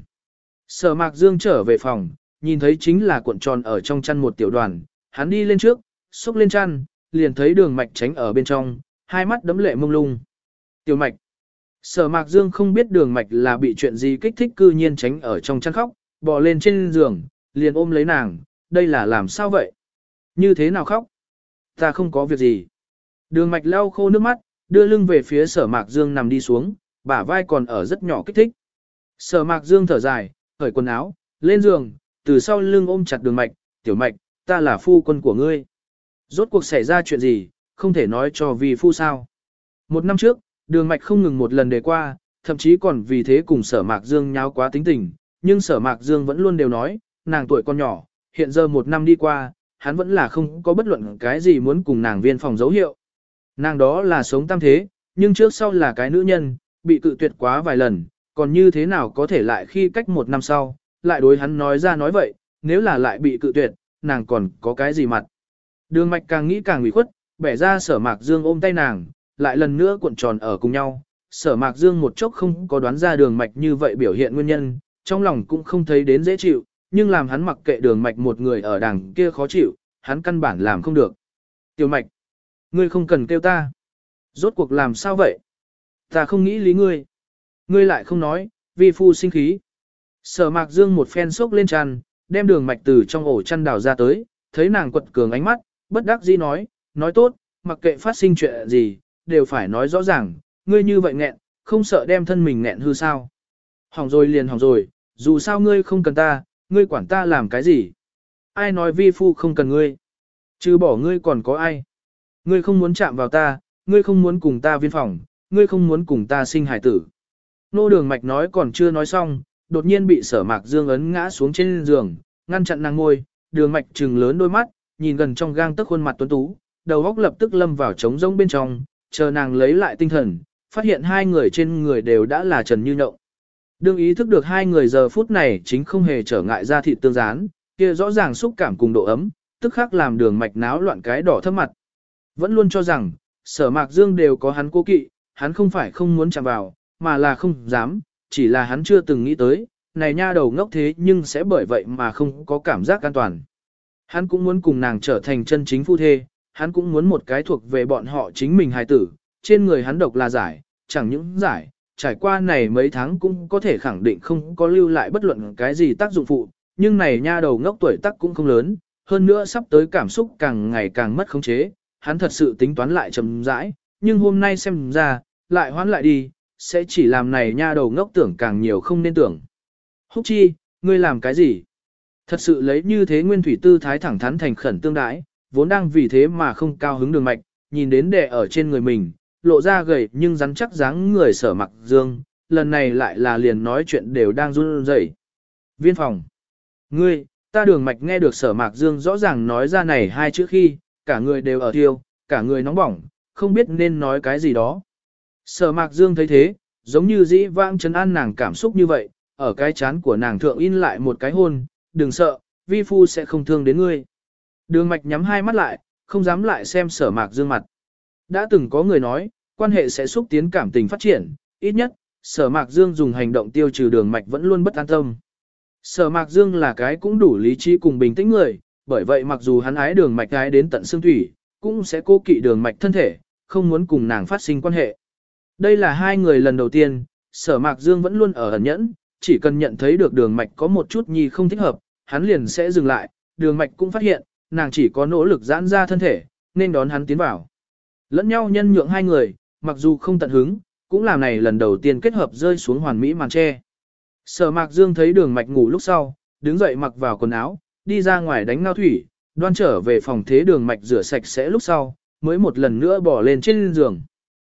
Sở Mạc Dương trở về phòng, nhìn thấy chính là cuộn tròn ở trong chăn một tiểu đoàn, hắn đi lên trước, xúc lên chăn, liền thấy Đường Mạch tránh ở bên trong, hai mắt đẫm lệ mông lung. Tiểu Mạch. Sở Mạc Dương không biết Đường Mạch là bị chuyện gì kích thích cư nhiên tránh ở trong chăn khóc, bò lên trên giường, liền ôm lấy nàng, đây là làm sao vậy? Như thế nào khóc? Ta không có việc gì. Đường Mạch lau khô nước mắt, đưa lưng về phía Sở Mạc Dương nằm đi xuống, bả vai còn ở rất nhỏ kích thích. Sở Mạc Dương thở dài, cởi quần áo, lên giường, từ sau lưng ôm chặt Đường Mạch, Tiểu Mạch, ta là phu quân của ngươi. Rốt cuộc xảy ra chuyện gì, không thể nói cho vì phu sao. Một năm trước, Đường Mạch không ngừng một lần đề qua, thậm chí còn vì thế cùng Sở Mạc Dương nháo quá tính tình, nhưng Sở Mạc Dương vẫn luôn đều nói, nàng tuổi còn nhỏ, hiện giờ một năm đi qua, hắn vẫn là không có bất luận cái gì muốn cùng nàng viên phòng dấu hiệu. Nàng đó là sống tam thế, nhưng trước sau là cái nữ nhân, bị cự tuyệt quá vài lần, còn như thế nào có thể lại khi cách một năm sau, lại đối hắn nói ra nói vậy, nếu là lại bị cự tuyệt, nàng còn có cái gì mặt. Đường Mạch càng nghĩ càng ủy khuất, bẻ ra Sở Mạc Dương ôm tay nàng, lại lần nữa cuộn tròn ở cùng nhau. Sở Mạc Dương một chốc không có đoán ra Đường Mạch như vậy biểu hiện nguyên nhân, trong lòng cũng không thấy đến dễ chịu, nhưng làm hắn mặc kệ Đường Mạch một người ở đằng kia khó chịu, hắn căn bản làm không được. Tiểu Mạch, ngươi không cần kêu ta. Rốt cuộc làm sao vậy? Ta không nghĩ lý ngươi. Ngươi lại không nói, vi phu sinh khí. Sở Mạc Dương một phen sốc lên chăn, đem Đường Mạch từ trong ổ chăn đào ra tới, thấy nàng quật cường ánh mắt, bất đắc dĩ nói tốt, mặc kệ phát sinh chuyện gì, đều phải nói rõ ràng, ngươi như vậy nghẹn, không sợ đem thân mình nghẹn hư sao. Hỏng rồi liền hỏng rồi, dù sao ngươi không cần ta, ngươi quản ta làm cái gì. Ai nói vi phu không cần ngươi? Trừ bỏ ngươi còn có ai? Ngươi không muốn chạm vào ta, ngươi không muốn cùng ta viên phòng, ngươi không muốn cùng ta sinh hải tử. Nô Đường Mạch nói còn chưa nói xong, đột nhiên bị Sở Mạc Dương ấn ngã xuống trên giường, ngăn chặn nàng ngôi, Đường Mạch trừng lớn đôi mắt, nhìn gần trong gang tấc khuôn mặt tuấn tú, đầu óc lập tức lâm vào trống rỗng bên trong, chờ nàng lấy lại tinh thần, phát hiện hai người trên người đều đã là trần như nhộng. Đương ý thức được hai người giờ phút này chính không hề trở ngại ra thịt tương gián, kia rõ ràng xúc cảm cùng độ ấm, tức khắc làm Đường Mạch náo loạn cái đỏ thấp mặt. Vẫn luôn cho rằng, Sở Mạc Dương đều có hắn cố kỵ, hắn không phải không muốn chạm vào, mà là không dám, chỉ là hắn chưa từng nghĩ tới, này nha đầu ngốc thế nhưng sẽ bởi vậy mà không có cảm giác an toàn. Hắn cũng muốn cùng nàng trở thành chân chính phu thê, hắn cũng muốn một cái thuộc về bọn họ chính mình hài tử, trên người hắn độc là giải, chẳng những giải, trải qua này mấy tháng cũng có thể khẳng định không có lưu lại bất luận cái gì tác dụng phụ, nhưng này nha đầu ngốc tuổi tác cũng không lớn, hơn nữa sắp tới cảm xúc càng ngày càng mất khống chế, hắn thật sự tính toán lại chậm rãi, nhưng hôm nay xem ra, lại hoãn lại đi, sẽ chỉ làm này nha đầu ngốc tưởng càng nhiều không nên tưởng. Húc Chi, ngươi làm cái gì? Thật sự lấy như thế nguyên thủy tư thái thẳng thắn thành khẩn tương đãi, vốn đang vì thế mà không cao hứng Đường Mạch, nhìn đến đè ở trên người mình, lộ ra gầy nhưng rắn chắc dáng người Sở Mạc Dương, lần này lại là liền nói chuyện đều đang run rẩy. Viên phòng. Ngươi, ta Đường Mạch nghe được Sở Mạc Dương rõ ràng nói ra này hai chữ khi, cả người đều ở thiêu, cả người nóng bỏng, không biết nên nói cái gì đó. Sở Mạc Dương thấy thế, giống như dĩ vãng trấn an nàng cảm xúc như vậy, ở cái chán của nàng thượng in lại một cái hôn, đừng sợ, vi phu sẽ không thương đến ngươi. Đường Mạch nhắm hai mắt lại, không dám lại xem Sở Mạc Dương mặt. Đã từng có người nói, quan hệ sẽ xúc tiến cảm tình phát triển, ít nhất, Sở Mạc Dương dùng hành động tiêu trừ Đường Mạch vẫn luôn bất an tâm. Sở Mạc Dương là cái cũng đủ lý trí cùng bình tĩnh người, bởi vậy mặc dù hắn ái Đường Mạch ái đến tận xương thủy, cũng sẽ cố kỵ Đường Mạch thân thể, không muốn cùng nàng phát sinh quan hệ. Đây là hai người lần đầu tiên, Sở Mạc Dương vẫn luôn ở ẩn nhẫn, chỉ cần nhận thấy được Đường Mạch có một chút nhi không thích hợp, hắn liền sẽ dừng lại, Đường Mạch cũng phát hiện, nàng chỉ có nỗ lực giãn ra thân thể, nên đón hắn tiến vào. Lẫn nhau nhân nhượng hai người, mặc dù không tận hứng, cũng làm này lần đầu tiên kết hợp rơi xuống hoàn mỹ màn che. Sở Mạc Dương thấy Đường Mạch ngủ lúc sau, đứng dậy mặc vào quần áo, đi ra ngoài đánh ngao thủy, đoan trở về phòng thế Đường Mạch rửa sạch sẽ lúc sau, mới một lần nữa bỏ lên trên giường.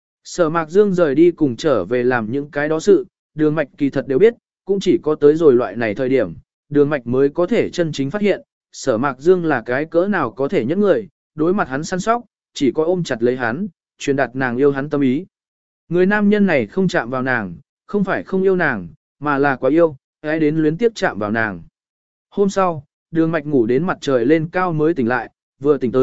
Sở Mạc Dương rời đi cùng trở về làm những cái đó sự, Đường Mạch kỳ thật đều biết, cũng chỉ có tới rồi loại này thời điểm, Đường Mạch mới có thể chân chính phát hiện, Sở Mạc Dương là cái cỡ nào có thể nhẫn người, đối mặt hắn săn sóc, chỉ có ôm chặt lấy hắn, truyền đạt nàng yêu hắn tâm ý. Người nam nhân này không chạm vào nàng, không phải không yêu nàng, mà là quá yêu, ai đến luyến tiếp chạm vào nàng. Hôm sau, Đường Mạch ngủ đến mặt trời lên cao mới tỉnh lại, vừa tỉnh tới,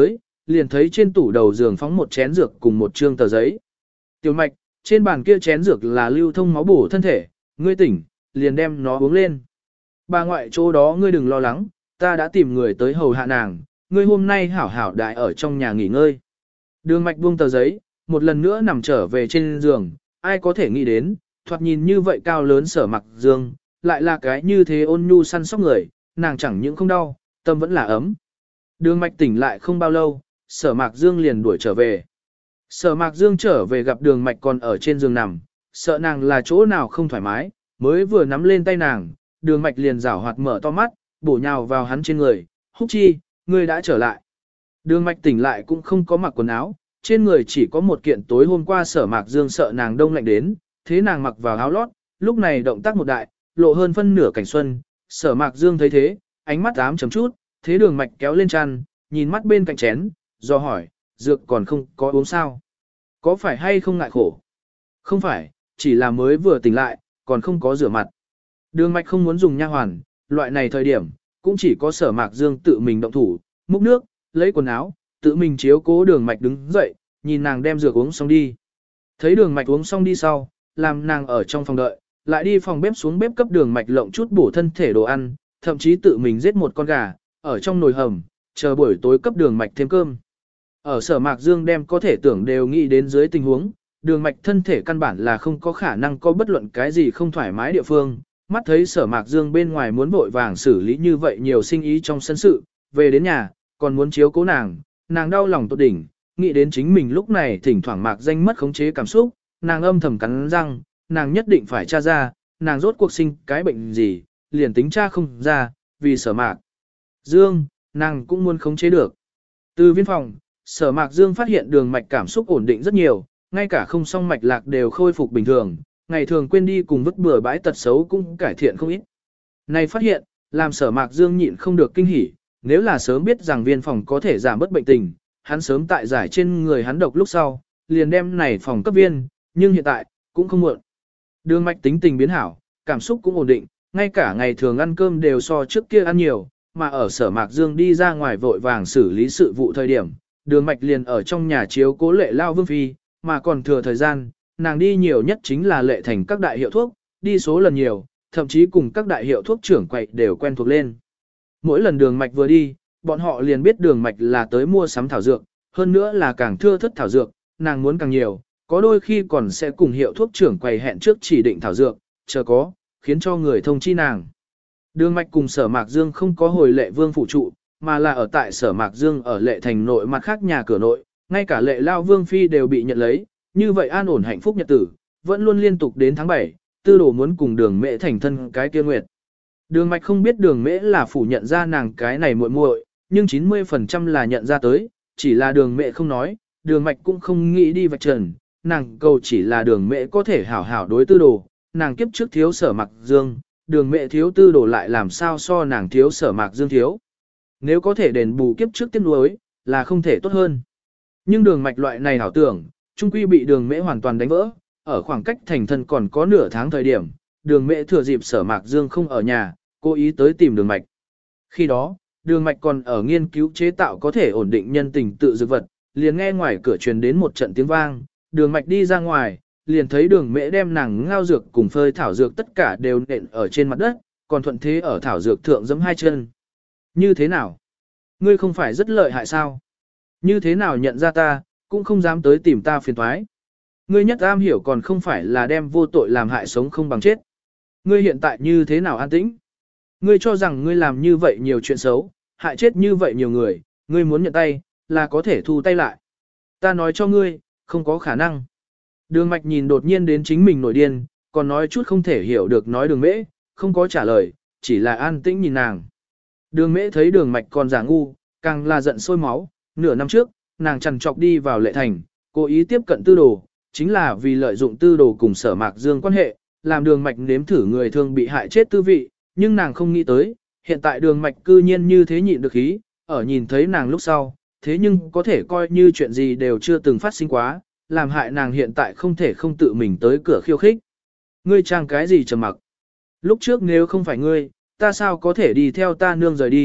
liền thấy trên tủ đầu giường phóng một chén dược cùng một trương tờ giấy. Tiểu Mạch, trên bàn kia chén dược là lưu thông máu bổ thân thể, ngươi tỉnh, liền đem nó uống lên. Bà ngoại chỗ đó ngươi đừng lo lắng, ta đã tìm người tới hầu hạ nàng, ngươi hôm nay hảo hảo đại ở trong nhà nghỉ ngơi. Đường Mạch buông tờ giấy, một lần nữa nằm trở về trên giường, ai có thể nghĩ đến, thoạt nhìn như vậy cao lớn Sở Mặc Dương, lại là cái như thế ôn nhu săn sóc người, nàng chẳng những không đau, tâm vẫn là ấm. Đường Mạch tỉnh lại không bao lâu, Sở Mạc Dương liền đuổi trở về. Sở Mạc Dương trở về gặp Đường Mạch còn ở trên giường nằm, sợ nàng là chỗ nào không thoải mái, mới vừa nắm lên tay nàng, Đường Mạch liền giảo hoạt mở to mắt, bổ nhào vào hắn trên người, Húc Chi, ngươi đã trở lại. Đường Mạch tỉnh lại cũng không có mặc quần áo, trên người chỉ có một kiện tối hôm qua Sở Mạc Dương sợ nàng đông lạnh đến, thế nàng mặc vào áo lót, lúc này động tác một đại, lộ hơn phân nửa cảnh xuân, Sở Mạc Dương thấy thế, ánh mắt ám chấm chút, thế Đường Mạch kéo lên chăn, nhìn mắt bên cạnh chén, do hỏi, dược còn không có uống sao? Có phải hay không ngại khổ? Không phải, chỉ là mới vừa tỉnh lại, còn không có rửa mặt. Đường Mạch không muốn dùng nha hoàn, loại này thời điểm, cũng chỉ có Sở Mạc Dương tự mình động thủ, múc nước, lấy quần áo, tự mình chiếu cố Đường Mạch đứng dậy, nhìn nàng đem dược uống xong đi. Thấy Đường Mạch uống xong đi sau, làm nàng ở trong phòng đợi, lại đi phòng bếp xuống bếp cấp Đường Mạch lộng chút bổ thân thể đồ ăn, thậm chí tự mình giết một con gà, ở trong nồi hầm, chờ buổi tối cấp Đường Mạch thêm cơm. Ở Sở Mạc Dương đem có thể tưởng đều nghĩ đến dưới tình huống, Đường Mạch thân thể căn bản là không có khả năng có bất luận cái gì không thoải mái địa phương. Mắt thấy Sở Mạc Dương bên ngoài muốn vội vàng xử lý như vậy nhiều sinh ý trong sân sự, về đến nhà, còn muốn chiếu cố nàng đau lòng tột đỉnh, nghĩ đến chính mình lúc này thỉnh thoảng Mạc Danh mất khống chế cảm xúc, nàng âm thầm cắn răng, nàng nhất định phải tra ra, nàng rốt cuộc sinh cái bệnh gì, liền tính tra không ra, vì Sở Mạc Dương, nàng cũng muốn khống chế được. Từ viên phòng, Sở Mạc Dương phát hiện Đường Mạch cảm xúc ổn định rất nhiều, ngay cả không song mạch lạc đều khôi phục bình thường, ngày thường quên đi cùng vứt bừa bãi tật xấu cũng cải thiện không ít. Này phát hiện, làm Sở Mạc Dương nhịn không được kinh hỉ, nếu là sớm biết rằng viên phòng có thể giảm bớt bệnh tình, hắn sớm tại giải trên người hắn độc lúc sau, liền đem này phòng cấp viên, nhưng hiện tại, cũng không muộn. Đường Mạch tính tình biến hảo, cảm xúc cũng ổn định, ngay cả ngày thường ăn cơm đều so trước kia ăn nhiều, mà ở Sở Mạc Dương đi ra ngoài vội vàng xử lý sự vụ thời điểm, Đường Mạch liền ở trong nhà chiếu cố Lệ Lao Vương Phi, mà còn thừa thời gian, nàng đi nhiều nhất chính là Lệ Thành các đại hiệu thuốc, đi số lần nhiều, thậm chí cùng các đại hiệu thuốc trưởng quầy đều quen thuộc lên. Mỗi lần Đường Mạch vừa đi, bọn họ liền biết Đường Mạch là tới mua sắm thảo dược, hơn nữa là càng thưa thất thảo dược, nàng muốn càng nhiều, có đôi khi còn sẽ cùng hiệu thuốc trưởng quầy hẹn trước chỉ định thảo dược, chờ có, khiến cho người thông chi nàng. Đường Mạch cùng Sở Mạc Dương không có hồi Lệ Vương phủ trụ, mà là ở tại Sở Mạc Dương ở Lệ Thành nội mặt khác nhà cửa nội, ngay cả Lệ Lao Vương Phi đều bị nhận lấy, như vậy an ổn hạnh phúc nhật tử, vẫn luôn liên tục đến tháng 7, Tư Đồ muốn cùng Đường Mễ thành thân cái kia nguyệt. Đường Mạch không biết Đường Mễ là phủ nhận ra nàng cái này muội muội, nhưng 90% là nhận ra tới, chỉ là Đường Mễ không nói, Đường Mạch cũng không nghĩ đi vạch trần, nàng cầu chỉ là Đường Mễ có thể hảo hảo đối Tư Đồ, nàng kiếp trước thiếu Sở Mạc Dương, Đường Mễ thiếu Tư Đồ lại làm sao so nàng thiếu Sở Mạc Dương thiếu. Nếu có thể đền bù kiếp trước tiếc nuối, là không thể tốt hơn. Nhưng Đường Mạch loại này hảo tưởng, trung quy bị Đường Mễ hoàn toàn đánh vỡ, ở khoảng cách thành thân còn có nửa tháng thời điểm, Đường Mễ thừa dịp Sở Mạc Dương không ở nhà, cố ý tới tìm Đường Mạch. Khi đó, Đường Mạch còn ở nghiên cứu chế tạo có thể ổn định nhân tình tự dược vật, liền nghe ngoài cửa truyền đến một trận tiếng vang, Đường Mạch đi ra ngoài, liền thấy Đường Mễ đem nàng ngao dược cùng phơi thảo dược tất cả đều nện ở trên mặt đất, còn thuận thế ở thảo dược thượng giẫm hai chân. Như thế nào? Ngươi không phải rất lợi hại sao? Như thế nào nhận ra ta, cũng không dám tới tìm ta phiền toái. Ngươi nhất am hiểu còn không phải là đem vô tội làm hại sống không bằng chết. Ngươi hiện tại như thế nào an tĩnh? Ngươi cho rằng ngươi làm như vậy nhiều chuyện xấu, hại chết như vậy nhiều người, ngươi muốn nhận tay, là có thể thu tay lại. Ta nói cho ngươi, không có khả năng. Đường Mạch nhìn đột nhiên đến chính mình nổi điên, còn nói chút không thể hiểu được nói Đường Mễ, không có trả lời, chỉ là an tĩnh nhìn nàng. Đường Mễ thấy Đường Mạch còn giả ngu, càng là giận sôi máu, nửa năm trước, nàng chằn trọc đi vào Lệ Thành, cố ý tiếp cận Tư Đồ, chính là vì lợi dụng Tư Đồ cùng Sở Mạc Dương quan hệ, làm Đường Mạch nếm thử người thương bị hại chết tư vị, nhưng nàng không nghĩ tới, hiện tại Đường Mạch cư nhiên như thế nhịn được khí, ở nhìn thấy nàng lúc sau, thế nhưng có thể coi như chuyện gì đều chưa từng phát sinh quá, làm hại nàng hiện tại không thể không tự mình tới cửa khiêu khích. Ngươi trang cái gì trầm mặc? Lúc trước nếu không phải ngươi, ta sao có thể đi theo ta nương rời đi,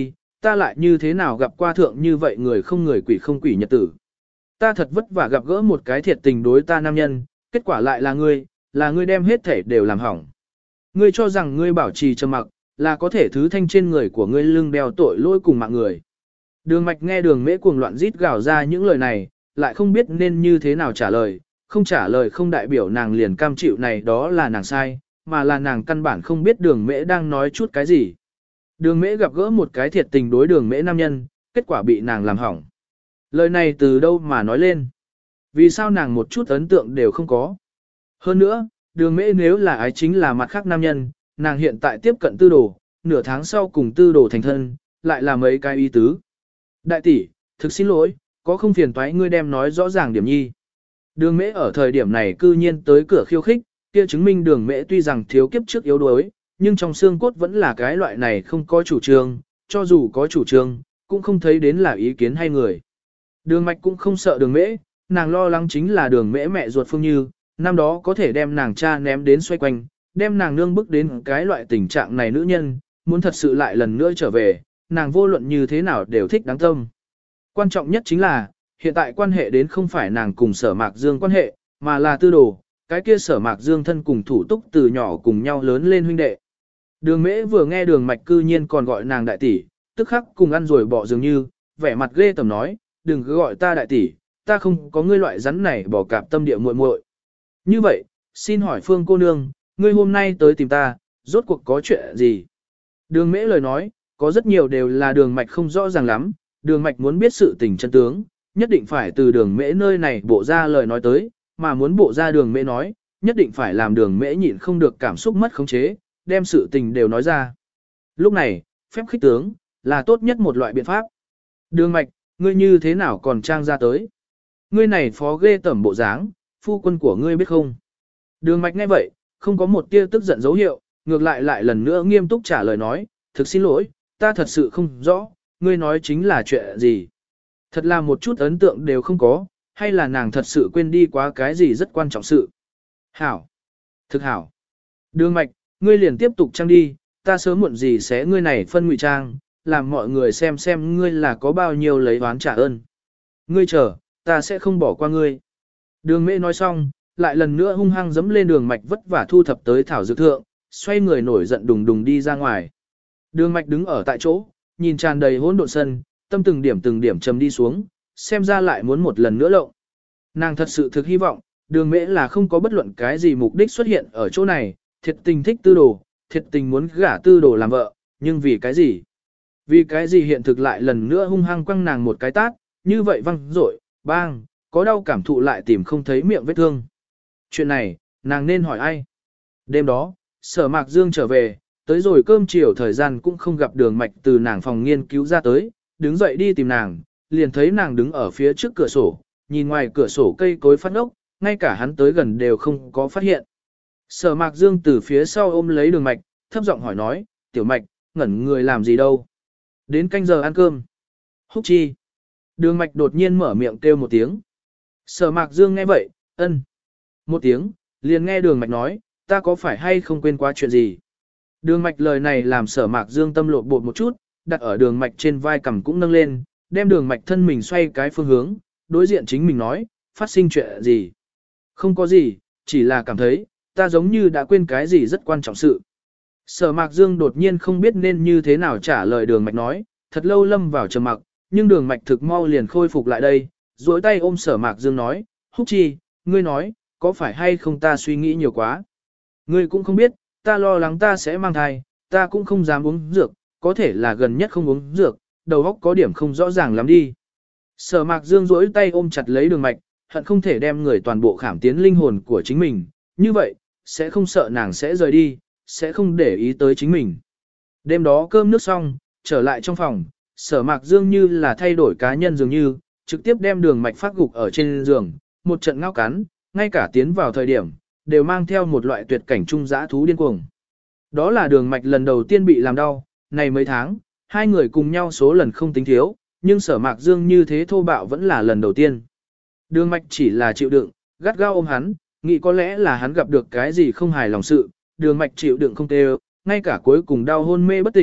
ta lại như thế nào gặp qua thượng như vậy người không người quỷ không quỷ nhật tử. Ta thật vất vả gặp gỡ một cái thiệt tình đối ta nam nhân, kết quả lại là ngươi đem hết thể đều làm hỏng. Ngươi cho rằng ngươi bảo trì trầm mặc, là có thể thứ thanh trên người của ngươi lưng đeo tội lỗi cùng mạng người. Đường Mạch nghe Đường Mễ cuồng loạn rít gào ra những lời này, lại không biết nên như thế nào trả lời, không trả lời không đại biểu nàng liền cam chịu này đó là nàng sai, mà là nàng căn bản không biết Đường Mễ đang nói chút cái gì. Đường Mễ gặp gỡ một cái thiệt tình đối Đường Mễ nam nhân, kết quả bị nàng làm hỏng. Lời này từ đâu mà nói lên? Vì sao nàng một chút ấn tượng đều không có? Hơn nữa, Đường Mễ nếu là ái chính là mặt khác nam nhân, nàng hiện tại tiếp cận tư đồ, nửa tháng sau cùng tư đồ thành thân, lại là mấy cái ý tứ. Đại tỷ, thực xin lỗi, có không phiền toái ngươi đem nói rõ ràng điểm nhi. Đường Mễ ở thời điểm này cư nhiên tới cửa khiêu khích, kia chứng minh Đường Mễ tuy rằng thiếu kiếp trước yếu đuối, nhưng trong xương cốt vẫn là cái loại này không có chủ trương, cho dù có chủ trương, cũng không thấy đến là ý kiến hay người. Đường Mạch cũng không sợ Đường Mễ, nàng lo lắng chính là Đường Mễ mẹ ruột Phương Như, năm đó có thể đem nàng cha ném đến xoay quanh, đem nàng nương bức đến cái loại tình trạng này nữ nhân, muốn thật sự lại lần nữa trở về, nàng vô luận như thế nào đều thích đáng tâm. Quan trọng nhất chính là, hiện tại quan hệ đến không phải nàng cùng Sở Mạc Dương quan hệ, mà là tư đồ, cái kia Sở Mạc Dương thân cùng thủ túc từ nhỏ cùng nhau lớn lên huynh đệ. Đường Mễ vừa nghe Đường Mạch cư nhiên còn gọi nàng đại tỷ, tức khắc cùng ăn rồi bỏ dường như, vẻ mặt ghê tởm nói, đừng cứ gọi ta đại tỷ, ta không có ngươi loại rắn này bỏ cạp tâm địa muội muội. Như vậy, xin hỏi Phương cô nương, ngươi hôm nay tới tìm ta, rốt cuộc có chuyện gì? Đường Mễ lời nói, có rất nhiều đều là Đường Mạch không rõ ràng lắm, Đường Mạch muốn biết sự tình chân tướng, nhất định phải từ Đường Mễ nơi này bộ ra lời nói tới, mà muốn bộ ra Đường Mễ nói, nhất định phải làm Đường Mễ nhịn không được cảm xúc mất khống chế, đem sự tình đều nói ra. Lúc này, phép khích tướng, là tốt nhất một loại biện pháp. Đường Mạch, ngươi như thế nào còn trang ra tới? Ngươi này phó ghê tẩm bộ dáng, phu quân của ngươi biết không? Đường Mạch nghe vậy, không có một tia tức giận dấu hiệu, ngược lại lại lần nữa nghiêm túc trả lời nói, thực xin lỗi, ta thật sự không rõ, ngươi nói chính là chuyện gì? Thật là một chút ấn tượng đều không có, hay là nàng thật sự quên đi quá cái gì rất quan trọng sự? Hảo! Thực hảo! Đường Mạch, ngươi liền tiếp tục trang đi, ta sớm muộn gì sẽ ngươi này phân ngụy trang, làm mọi người xem ngươi là có bao nhiêu lấy oán trả ơn. Ngươi chờ, ta sẽ không bỏ qua ngươi. Đường Mễ nói xong, lại lần nữa hung hăng dẫm lên Đường Mạch vất vả thu thập tới thảo dược thượng, xoay người nổi giận đùng đùng đi ra ngoài. Đường Mạch đứng ở tại chỗ, nhìn tràn đầy hỗn độn sân, tâm từng điểm trầm đi xuống, xem ra lại muốn một lần nữa lộng. Nàng thật sự thực hy vọng, Đường Mễ là không có bất luận cái gì mục đích xuất hiện ở chỗ này, thiệt tình thích tư đồ, thiệt tình muốn gả tư đồ làm vợ, nhưng vì cái gì? Vì cái gì hiện thực lại lần nữa hung hăng quăng nàng một cái tát, như vậy văng rội, bang, có đau cảm thụ lại tìm không thấy miệng vết thương. Chuyện này, nàng nên hỏi ai? Đêm đó, Sở Mạc Dương trở về, tới rồi cơm chiều thời gian cũng không gặp Đường Mạch từ nàng phòng nghiên cứu ra tới, đứng dậy đi tìm nàng, liền thấy nàng đứng ở phía trước cửa sổ, nhìn ngoài cửa sổ cây cối phát ốc, ngay cả hắn tới gần đều không có phát hiện. Sở Mạc Dương từ phía sau ôm lấy Đường Mạch, thấp giọng hỏi nói, Tiểu Mạch, ngẩn người làm gì đâu? Đến canh giờ ăn cơm. Húc chi. Đường Mạch đột nhiên mở miệng kêu một tiếng. Sở Mạc Dương nghe vậy, ân. Một tiếng, liền nghe Đường Mạch nói, ta có phải hay không quên quá chuyện gì? Đường Mạch lời này làm Sở Mạc Dương tâm lột bột một chút, đặt ở Đường Mạch trên vai cằm cũng nâng lên, đem Đường Mạch thân mình xoay cái phương hướng, đối diện chính mình nói, phát sinh chuyện gì? Không có gì, chỉ là cảm thấy, ta giống như đã quên cái gì rất quan trọng sự. Sở Mạc Dương đột nhiên không biết nên như thế nào trả lời Đường Mạch nói, thật lâu lâm vào trầm mặc, nhưng Đường Mạch thực mau liền khôi phục lại đây, duỗi tay ôm Sở Mạc Dương nói, Húc chi, ngươi nói, có phải hay không ta suy nghĩ nhiều quá? Ngươi cũng không biết, ta lo lắng ta sẽ mang thai, ta cũng không dám uống dược, có thể là gần nhất không uống dược, đầu óc có điểm không rõ ràng lắm đi. Sở Mạc Dương duỗi tay ôm chặt lấy Đường Mạch, hận không thể đem người toàn bộ khảm tiến linh hồn của chính mình, như vậy, sẽ không sợ nàng sẽ rời đi, sẽ không để ý tới chính mình. Đêm đó cơm nước xong, trở lại trong phòng, Sở Mạc Dương như là thay đổi cá nhân dường như, trực tiếp đem Đường Mạch phát gục ở trên giường, một trận ngao cắn, ngay cả tiến vào thời điểm, đều mang theo một loại tuyệt cảnh trung dã thú điên cuồng. Đó là Đường Mạch lần đầu tiên bị làm đau, này mấy tháng, hai người cùng nhau số lần không tính thiếu, nhưng Sở Mạc Dương như thế thô bạo vẫn là lần đầu tiên. Đường Mạch chỉ là chịu đựng, gắt gao ôm hắn, nghĩ có lẽ là hắn gặp được cái gì không hài lòng sự, Đường Mạch chịu đựng không tê, ngay cả cuối cùng đau hôn mê bất tỉnh,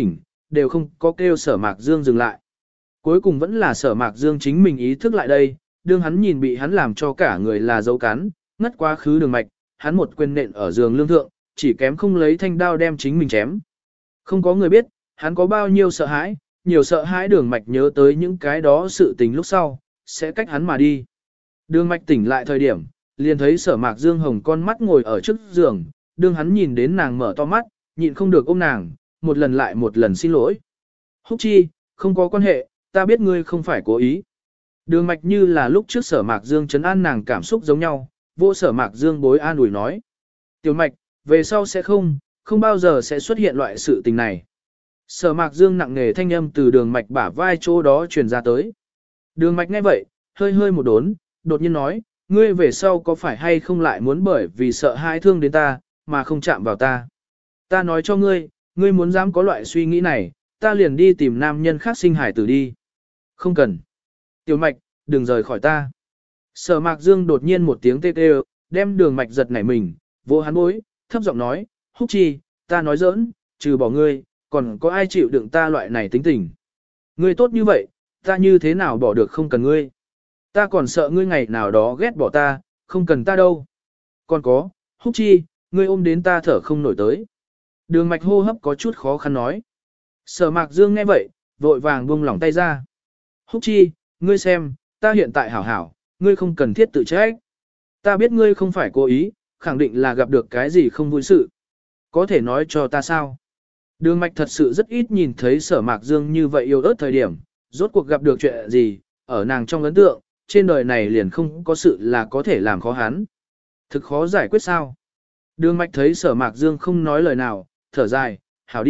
đều không có kêu Sở Mạc Dương dừng lại. Cuối cùng vẫn là Sở Mạc Dương chính mình ý thức lại đây, đương hắn nhìn bị hắn làm cho cả người là dấu cắn, ngất quá khứ đường mạch, hắn một quyền nện ở giường lương thượng, chỉ kém không lấy thanh đao đem chính mình chém. Không có người biết, hắn có bao nhiêu sợ hãi, nhiều sợ hãi đường mạch nhớ tới những cái đó sự tình lúc sau, sẽ cách hắn mà đi. Đường mạch tỉnh lại thời điểm, liền thấy Sở Mạc Dương hồng con mắt ngồi ở trước giường, đương hắn nhìn đến nàng mở to mắt, nhịn không được ôm nàng, một lần lại một lần xin lỗi. Húc Chi, không có quan hệ, ta biết ngươi không phải cố ý. Đường mạch như là lúc trước Sở Mạc Dương trấn an nàng cảm xúc giống nhau, vô Sở Mạc Dương bối an ủi nói. Tiểu mạch, về sau sẽ không bao giờ sẽ xuất hiện loại sự tình này. Sở Mạc Dương nặng nề thanh âm từ đường mạch bả vai chỗ đó truyền ra tới. Đường mạch nghe vậy, hơi hơi một đốn, đột nhiên nói, ngươi về sau có phải hay không lại muốn bởi vì sợ hãi thương đến ta, mà không chạm vào ta. Ta nói cho ngươi, ngươi muốn dám có loại suy nghĩ này, ta liền đi tìm nam nhân khác sinh hải tử đi. Không cần. Tiểu mạch, đừng rời khỏi ta. Sở Mạc Dương đột nhiên một tiếng tê tê, đem đường mạch giật nảy mình, vô hắn bối, thấp giọng nói, Húc Chi, ta nói giỡn, trừ bỏ ngươi, còn có ai chịu đựng ta loại này tính tình. Ngươi tốt như vậy, ta như thế nào bỏ được không cần ngươi. Ta còn sợ ngươi ngày nào đó ghét bỏ ta, không cần ta đâu. Còn có, Húc Chi, ngươi ôm đến ta thở không nổi tới. Đường mạch hô hấp có chút khó khăn nói. Sở Mạc Dương nghe vậy, vội vàng buông lỏng tay ra. Húc Chi, ngươi xem, ta hiện tại hảo hảo, ngươi không cần thiết tự trách. Ta biết ngươi không phải cố ý, khẳng định là gặp được cái gì không vui sự. Có thể nói cho ta sao? Đường mạch thật sự rất ít nhìn thấy Sở Mạc Dương như vậy yêu ớt thời điểm, rốt cuộc gặp được chuyện gì, ở nàng trong ấn tượng, trên đời này liền không có sự là có thể làm khó hắn. Thực khó giải quyết sao? Đường mạch thấy Sở Mạc Dương không nói lời nào, thở dài,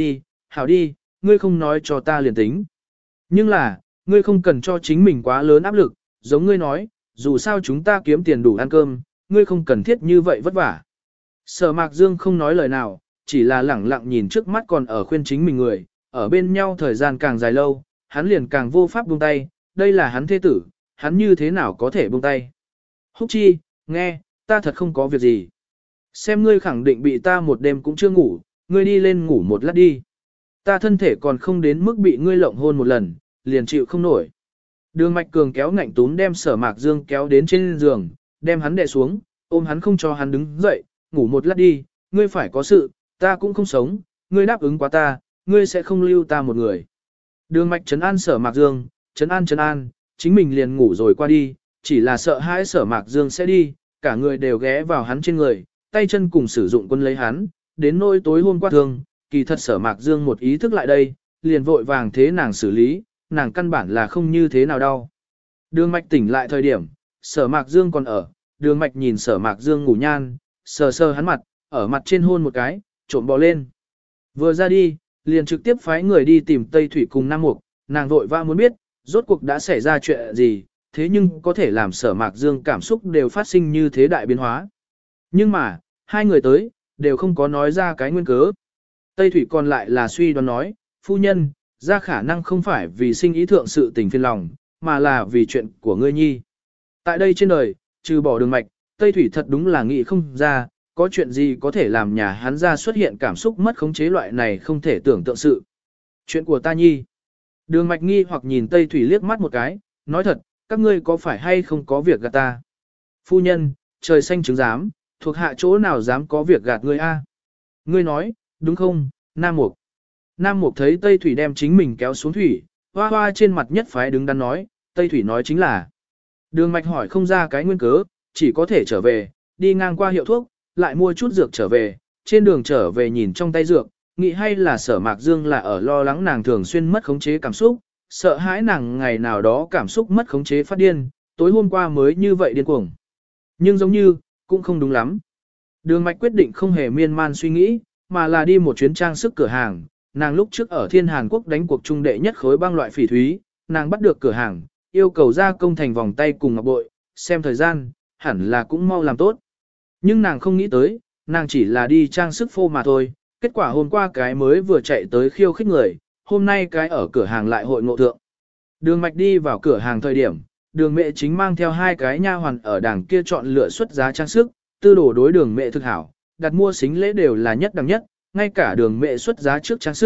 hảo đi, ngươi không nói cho ta liền tính. Nhưng là, ngươi không cần cho chính mình quá lớn áp lực, giống ngươi nói, dù sao chúng ta kiếm tiền đủ ăn cơm, ngươi không cần thiết như vậy vất vả. Sở Mạc Dương không nói lời nào, chỉ là lẳng lặng nhìn trước mắt còn ở khuyên chính mình người, ở bên nhau thời gian càng dài lâu, hắn liền càng vô pháp buông tay, đây là hắn thế tử, hắn như thế nào có thể buông tay. Húc Chi, nghe, ta thật không có việc gì. Xem ngươi khẳng định bị ta một đêm cũng chưa ngủ, ngươi đi lên ngủ một lát đi. Ta thân thể còn không đến mức bị ngươi lộng hôn một lần, liền chịu không nổi. Đường Mạch Cường kéo ngạnh túm đem Sở Mạc Dương kéo đến trên giường, đem hắn đè xuống, ôm hắn không cho hắn đứng dậy, ngủ một lát đi, ngươi phải có sự, ta cũng không sống, ngươi đáp ứng quá ta, ngươi sẽ không lưu ta một người. Đường Mạch trấn an Sở Mạc Dương, trấn an, chính mình liền ngủ rồi qua đi, chỉ là sợ hãi Sở Mạc Dương sẽ đi, cả người đều ghé vào hắn trên người, tay chân cùng sử dụng quân lấy hắn, đến nỗi tối hôm qua thương, kỳ thật Sở Mạc Dương một ý thức lại đây, liền vội vàng thế nàng xử lý, nàng căn bản là không như thế nào đau. Đường Mạch tỉnh lại thời điểm, Sở Mạc Dương còn ở, Đường Mạch nhìn Sở Mạc Dương ngủ nhan, sờ sờ hắn mặt, ở mặt trên hôn một cái, trộm bò lên. Vừa ra đi, liền trực tiếp phái người đi tìm Tây Thủy cùng Nam Mục, nàng vội vã muốn biết, rốt cuộc đã xảy ra chuyện gì, thế nhưng có thể làm Sở Mạc Dương cảm xúc đều phát sinh như thế đại biến hóa. Nhưng mà, hai người tới, đều không có nói ra cái nguyên cớ. Tây Thủy còn lại là suy đoán nói, phu nhân, ra khả năng không phải vì sinh ý thượng sự tình phiền lòng, mà là vì chuyện của ngươi nhi. Tại đây trên đời, trừ bỏ Đường Mạch, Tây Thủy thật đúng là nghĩ không ra, có chuyện gì có thể làm nhà hắn ra xuất hiện cảm xúc mất khống chế loại này không thể tưởng tượng sự. Chuyện của ta nhi. Đường Mạch nghi hoặc nhìn Tây Thủy liếc mắt một cái, nói thật, các ngươi có phải hay không có việc gạt ta? Phu nhân, trời xanh chứng giám, thuộc hạ chỗ nào dám có việc gạt ngươi a? Ngươi nói, đúng không, Nam Mục? Nam Mục thấy Tây Thủy đem chính mình kéo xuống thủy, hoa hoa trên mặt nhất phái đứng đắn nói, Tây Thủy nói chính là. Đường Mạch hỏi không ra cái nguyên cớ, chỉ có thể trở về, đi ngang qua hiệu thuốc, lại mua chút dược trở về, trên đường trở về nhìn trong tay dược, nghĩ hay là Sở Mạc Dương là ở lo lắng nàng thường xuyên mất khống chế cảm xúc, sợ hãi nàng ngày nào đó cảm xúc mất khống chế phát điên, tối hôm qua mới như vậy điên cuồng. Nhưng giống như, cũng không đúng lắm. Đường Mạch quyết định không hề miên man suy nghĩ, mà là đi một chuyến trang sức cửa hàng, nàng lúc trước ở Thiên Hàn Quốc đánh cuộc trung đệ nhất khối băng loại phỉ thúy, nàng bắt được cửa hàng, yêu cầu gia công thành vòng tay cùng ngọc bội, xem thời gian, hẳn là cũng mau làm tốt. Nhưng nàng không nghĩ tới, nàng chỉ là đi trang sức phô mà thôi, kết quả hôm qua cái mới vừa chạy tới khiêu khích người, hôm nay cái ở cửa hàng lại hội ngộ thượng. Đường Mạch đi vào cửa hàng thời điểm, Đường Mẹ chính mang theo hai cái nha hoàn ở đằng kia chọn lựa xuất giá trang sức, tư đồ đối Đường Mẹ thực hảo, đặt mua xính lễ đều là nhất đẳng nhất, ngay cả Đường Mẹ xuất giá trước trang sức,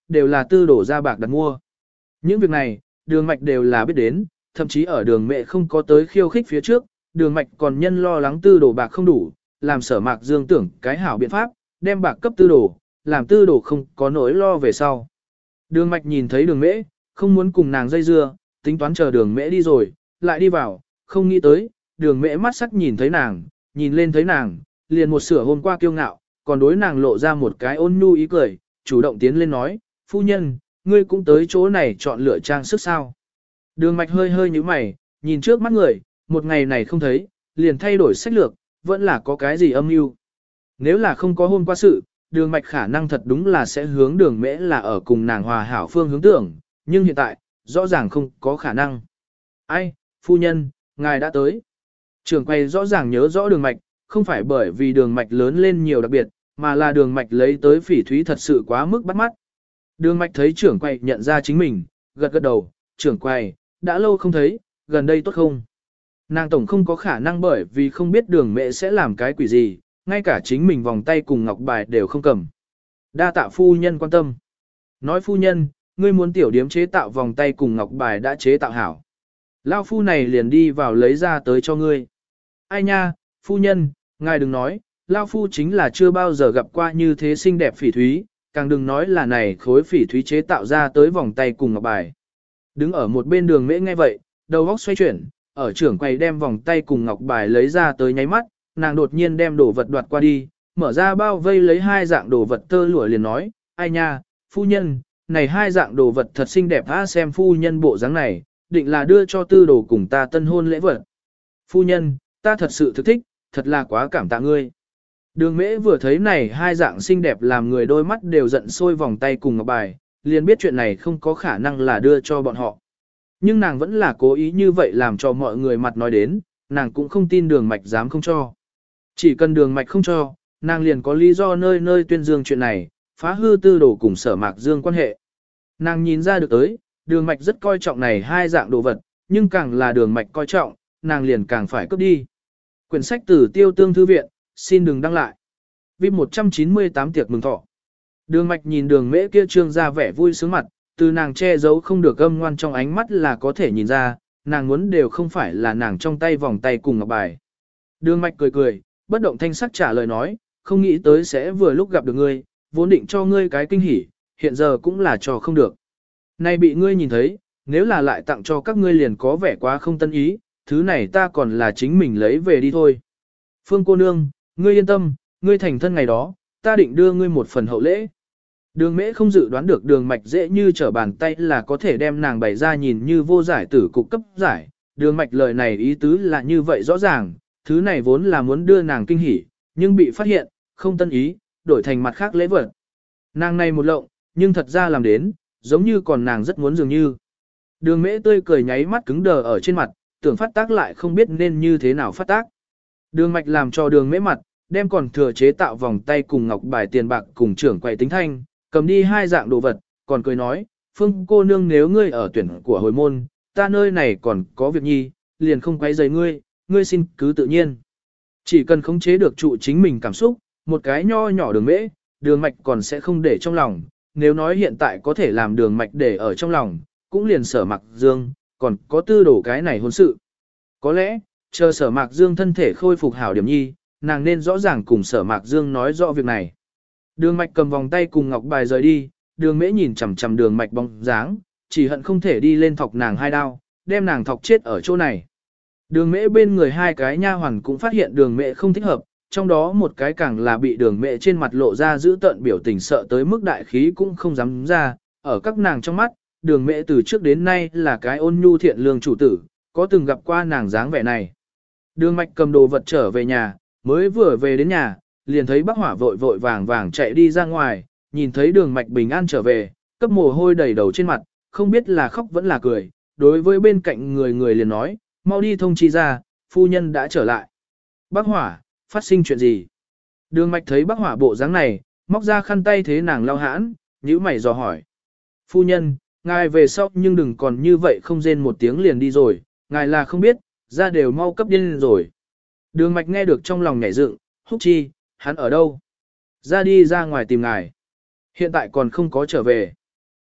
đều là tư đổ ra bạc đặt mua. Những việc này, đường mạch đều là biết đến, thậm chí ở đường mẹ không có tới khiêu khích phía trước, đường mạch còn nhân lo lắng tư đổ bạc không đủ, làm Sở Mạc Dương tưởng cái hảo biện pháp, đem bạc cấp tư đổ, làm tư đổ không có nỗi lo về sau. Đường mạch nhìn thấy đường mễ, không muốn cùng nàng dây dưa, tính toán chờ đường mễ đi rồi, lại đi vào, không nghĩ tới, đường mễ mắt sắc nhìn thấy nàng, nhìn lên thấy nàng, liền một sửa hôm qua kiêu ngạo, còn đối nàng lộ ra một cái ôn nhu ý cười, chủ động tiến lên nói, phu nhân, ngươi cũng tới chỗ này chọn lựa trang sức sao. Đường mạch hơi hơi như mày, nhìn trước mắt người, một ngày này không thấy, liền thay đổi sách lược, vẫn là có cái gì âm mưu. Nếu là không có hôm qua sự, đường mạch khả năng thật đúng là sẽ hướng đường mễ là ở cùng nàng hòa hảo phương hướng tưởng, nhưng hiện tại, rõ ràng không có khả năng. Ai, phu nhân, ngài đã tới. Trưởng quay rõ ràng nhớ rõ đường mạch, không phải bởi vì đường mạch lớn lên nhiều đặc biệt, mà là đường mạch lấy tới phỉ thúy thật sự quá mức bắt mắt. Đường mạch thấy trưởng quay nhận ra chính mình, gật gật đầu, trưởng quay, đã lâu không thấy, gần đây tốt không? Nàng tổng không có khả năng bởi vì không biết đường mẹ sẽ làm cái quỷ gì, ngay cả chính mình vòng tay cùng ngọc bài đều không cầm. Đa tạ phu nhân quan tâm. Nói phu nhân, ngươi muốn tiểu điếm chế tạo vòng tay cùng ngọc bài đã chế tạo hảo. Lao phu này liền đi vào lấy ra tới cho ngươi. Ai nha, phu nhân, ngài đừng nói, Lao phu chính là chưa bao giờ gặp qua như thế xinh đẹp phỉ thúy, càng đừng nói là này khối phỉ thúy chế tạo ra tới vòng tay cùng ngọc bài. Đứng ở một bên đường mễ nghe vậy, đầu óc xoay chuyển, ở trưởng quầy đem vòng tay cùng ngọc bài lấy ra tới nháy mắt, nàng đột nhiên đem đồ vật đoạt qua đi, mở ra bao vây lấy hai dạng đồ vật tơ lụa liền nói, ai nha, phu nhân, này hai dạng đồ vật thật xinh đẹp á, xem phu nhân bộ dáng này, định là đưa cho tư đồ cùng ta tân hôn lễ vật. Phu nhân, ta thật sự thực thích, thật là quá cảm tạ ngươi. Đường mễ vừa thấy này hai dạng xinh đẹp làm người đôi mắt đều giận sôi vòng tay cùng ngọc bài, liền biết chuyện này không có khả năng là đưa cho bọn họ. Nhưng nàng vẫn là cố ý như vậy làm cho mọi người mặt nói đến, nàng cũng không tin đường mạch dám không cho. Chỉ cần đường mạch không cho, nàng liền có lý do nơi nơi tuyên dương chuyện này, phá hư tư đồ cùng Sở Mạc Dương quan hệ. Nàng nhìn ra được tới, đường mạch rất coi trọng này hai dạng đồ vật, nhưng càng là đường mạch coi trọng, nàng liền càng phải cướp đi. Quyển sách từ Tiêu Tương Thư Viện, xin đừng đăng lại. VIP 198 tiệc mừng thọ. Đường mạch nhìn đường mễ kia trương ra vẻ vui sướng mặt, từ nàng che giấu không được âm ngoan trong ánh mắt là có thể nhìn ra, nàng muốn đều không phải là nàng trong tay vòng tay cùng ngọc bài. Đường mạch cười cười, bất động thanh sắc trả lời nói, không nghĩ tới sẽ vừa lúc gặp được ngươi, vốn định cho ngươi cái kinh hỉ, hiện giờ cũng là cho không được. Nay bị ngươi nhìn thấy, nếu là lại tặng cho các ngươi liền có vẻ quá không tân ý, thứ này ta còn là chính mình lấy về đi thôi. Phương cô nương, ngươi yên tâm, ngươi thành thân ngày đó, ta định đưa ngươi một phần hậu lễ. Đường mễ không dự đoán được đường mạch dễ như trở bàn tay là có thể đem nàng bày ra nhìn như vô giải tử cục cấp giải. Đường mạch lời này ý tứ là như vậy rõ ràng, thứ này vốn là muốn đưa nàng kinh hỉ, nhưng bị phát hiện, không tân ý, đổi thành mặt khác lễ vật. Nàng này một lộng, nhưng thật ra làm đến, giống như còn nàng rất muốn dường như. Đường mễ tươi cười nháy mắt cứng đờ ở trên mặt, tưởng phát tác lại không biết nên như thế nào phát tác. Đường mạch làm cho đường mễ mặt, đem còn thừa chế tạo vòng tay cùng ngọc bài tiền bạc cùng trưởng quầy tính thanh, cầm đi hai dạng đồ vật, còn cười nói, Phương cô nương nếu ngươi ở tuyển của hồi môn, ta nơi này còn có việc nhi, liền không quấy rầy ngươi, ngươi xin cứ tự nhiên. Chỉ cần khống chế được trụ chính mình cảm xúc, một cái nho nhỏ đường mễ, đường mạch còn sẽ không để trong lòng, nếu nói hiện tại có thể làm đường mạch để ở trong lòng, cũng liền Sở Mạc Dương, còn có tư đổ cái này hôn sự. Có lẽ, chờ Sở Mạc Dương thân thể khôi phục hảo điểm nhi, nàng nên rõ ràng cùng Sở Mạc Dương nói rõ việc này. Đường mạch cầm vòng tay cùng ngọc bài rời đi, đường mễ nhìn chằm chằm đường mạch bóng dáng, chỉ hận không thể đi lên thọc nàng hai đao, đem nàng thọc chết ở chỗ này. Đường mễ bên người hai cái nha hoàn cũng phát hiện đường mễ không thích hợp, trong đó một cái càng là bị đường mễ trên mặt lộ ra giữ tợn biểu tình sợ tới mức đại khí cũng không dám ra, ở các nàng trong mắt, đường mễ từ trước đến nay là cái ôn nhu thiện lương chủ tử, có từng gặp qua nàng dáng vẻ này. Đường mạch cầm đồ vật trở về nhà, mới vừa về đến nhà, liền thấy bác hỏa vội vội vàng vàng chạy đi ra ngoài, nhìn thấy đường mạch bình an trở về, cấp mồ hôi đầy đầu trên mặt, không biết là khóc vẫn là cười, đối với bên cạnh người liền nói, mau đi thông chi ra, phu nhân đã trở lại. Bác hỏa, phát sinh chuyện gì? Đường mạch thấy bác hỏa bộ dáng này, móc ra khăn tay thế nàng lau hãn, nhíu mày dò hỏi. Phu nhân, ngài về sau nhưng đừng còn như vậy không rên một tiếng liền đi rồi, ngài là không biết, ra đều mau cấp điên rồi. Đường mạch nghe được trong lòng nhảy dựng, Húc Chi, hắn ở đâu? Ra đi ra ngoài tìm ngài. Hiện tại còn không có trở về.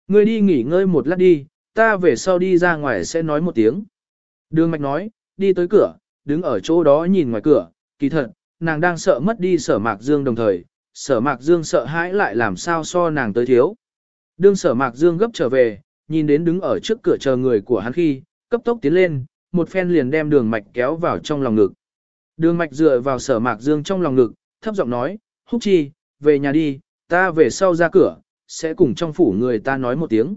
ngươi đi nghỉ ngơi một lát đi, ta về sau đi ra ngoài sẽ nói một tiếng. Đường mạch nói, đi tới cửa, đứng ở chỗ đó nhìn ngoài cửa, kỳ thật, nàng đang sợ mất đi Sở Mạc Dương đồng thời, Sở Mạc Dương sợ hãi lại làm sao so nàng tới thiếu. Đương Sở Mạc Dương gấp trở về, nhìn đến đứng ở trước cửa chờ người của hắn khi, cấp tốc tiến lên, một phen liền đem Đường Mạch kéo vào trong lòng ngực. Đường Mạch dựa vào Sở Mạc Dương trong lòng ngực, thấp giọng nói, Húc Chi, về nhà đi, ta về sau ra cửa, sẽ cùng trong phủ người ta nói một tiếng.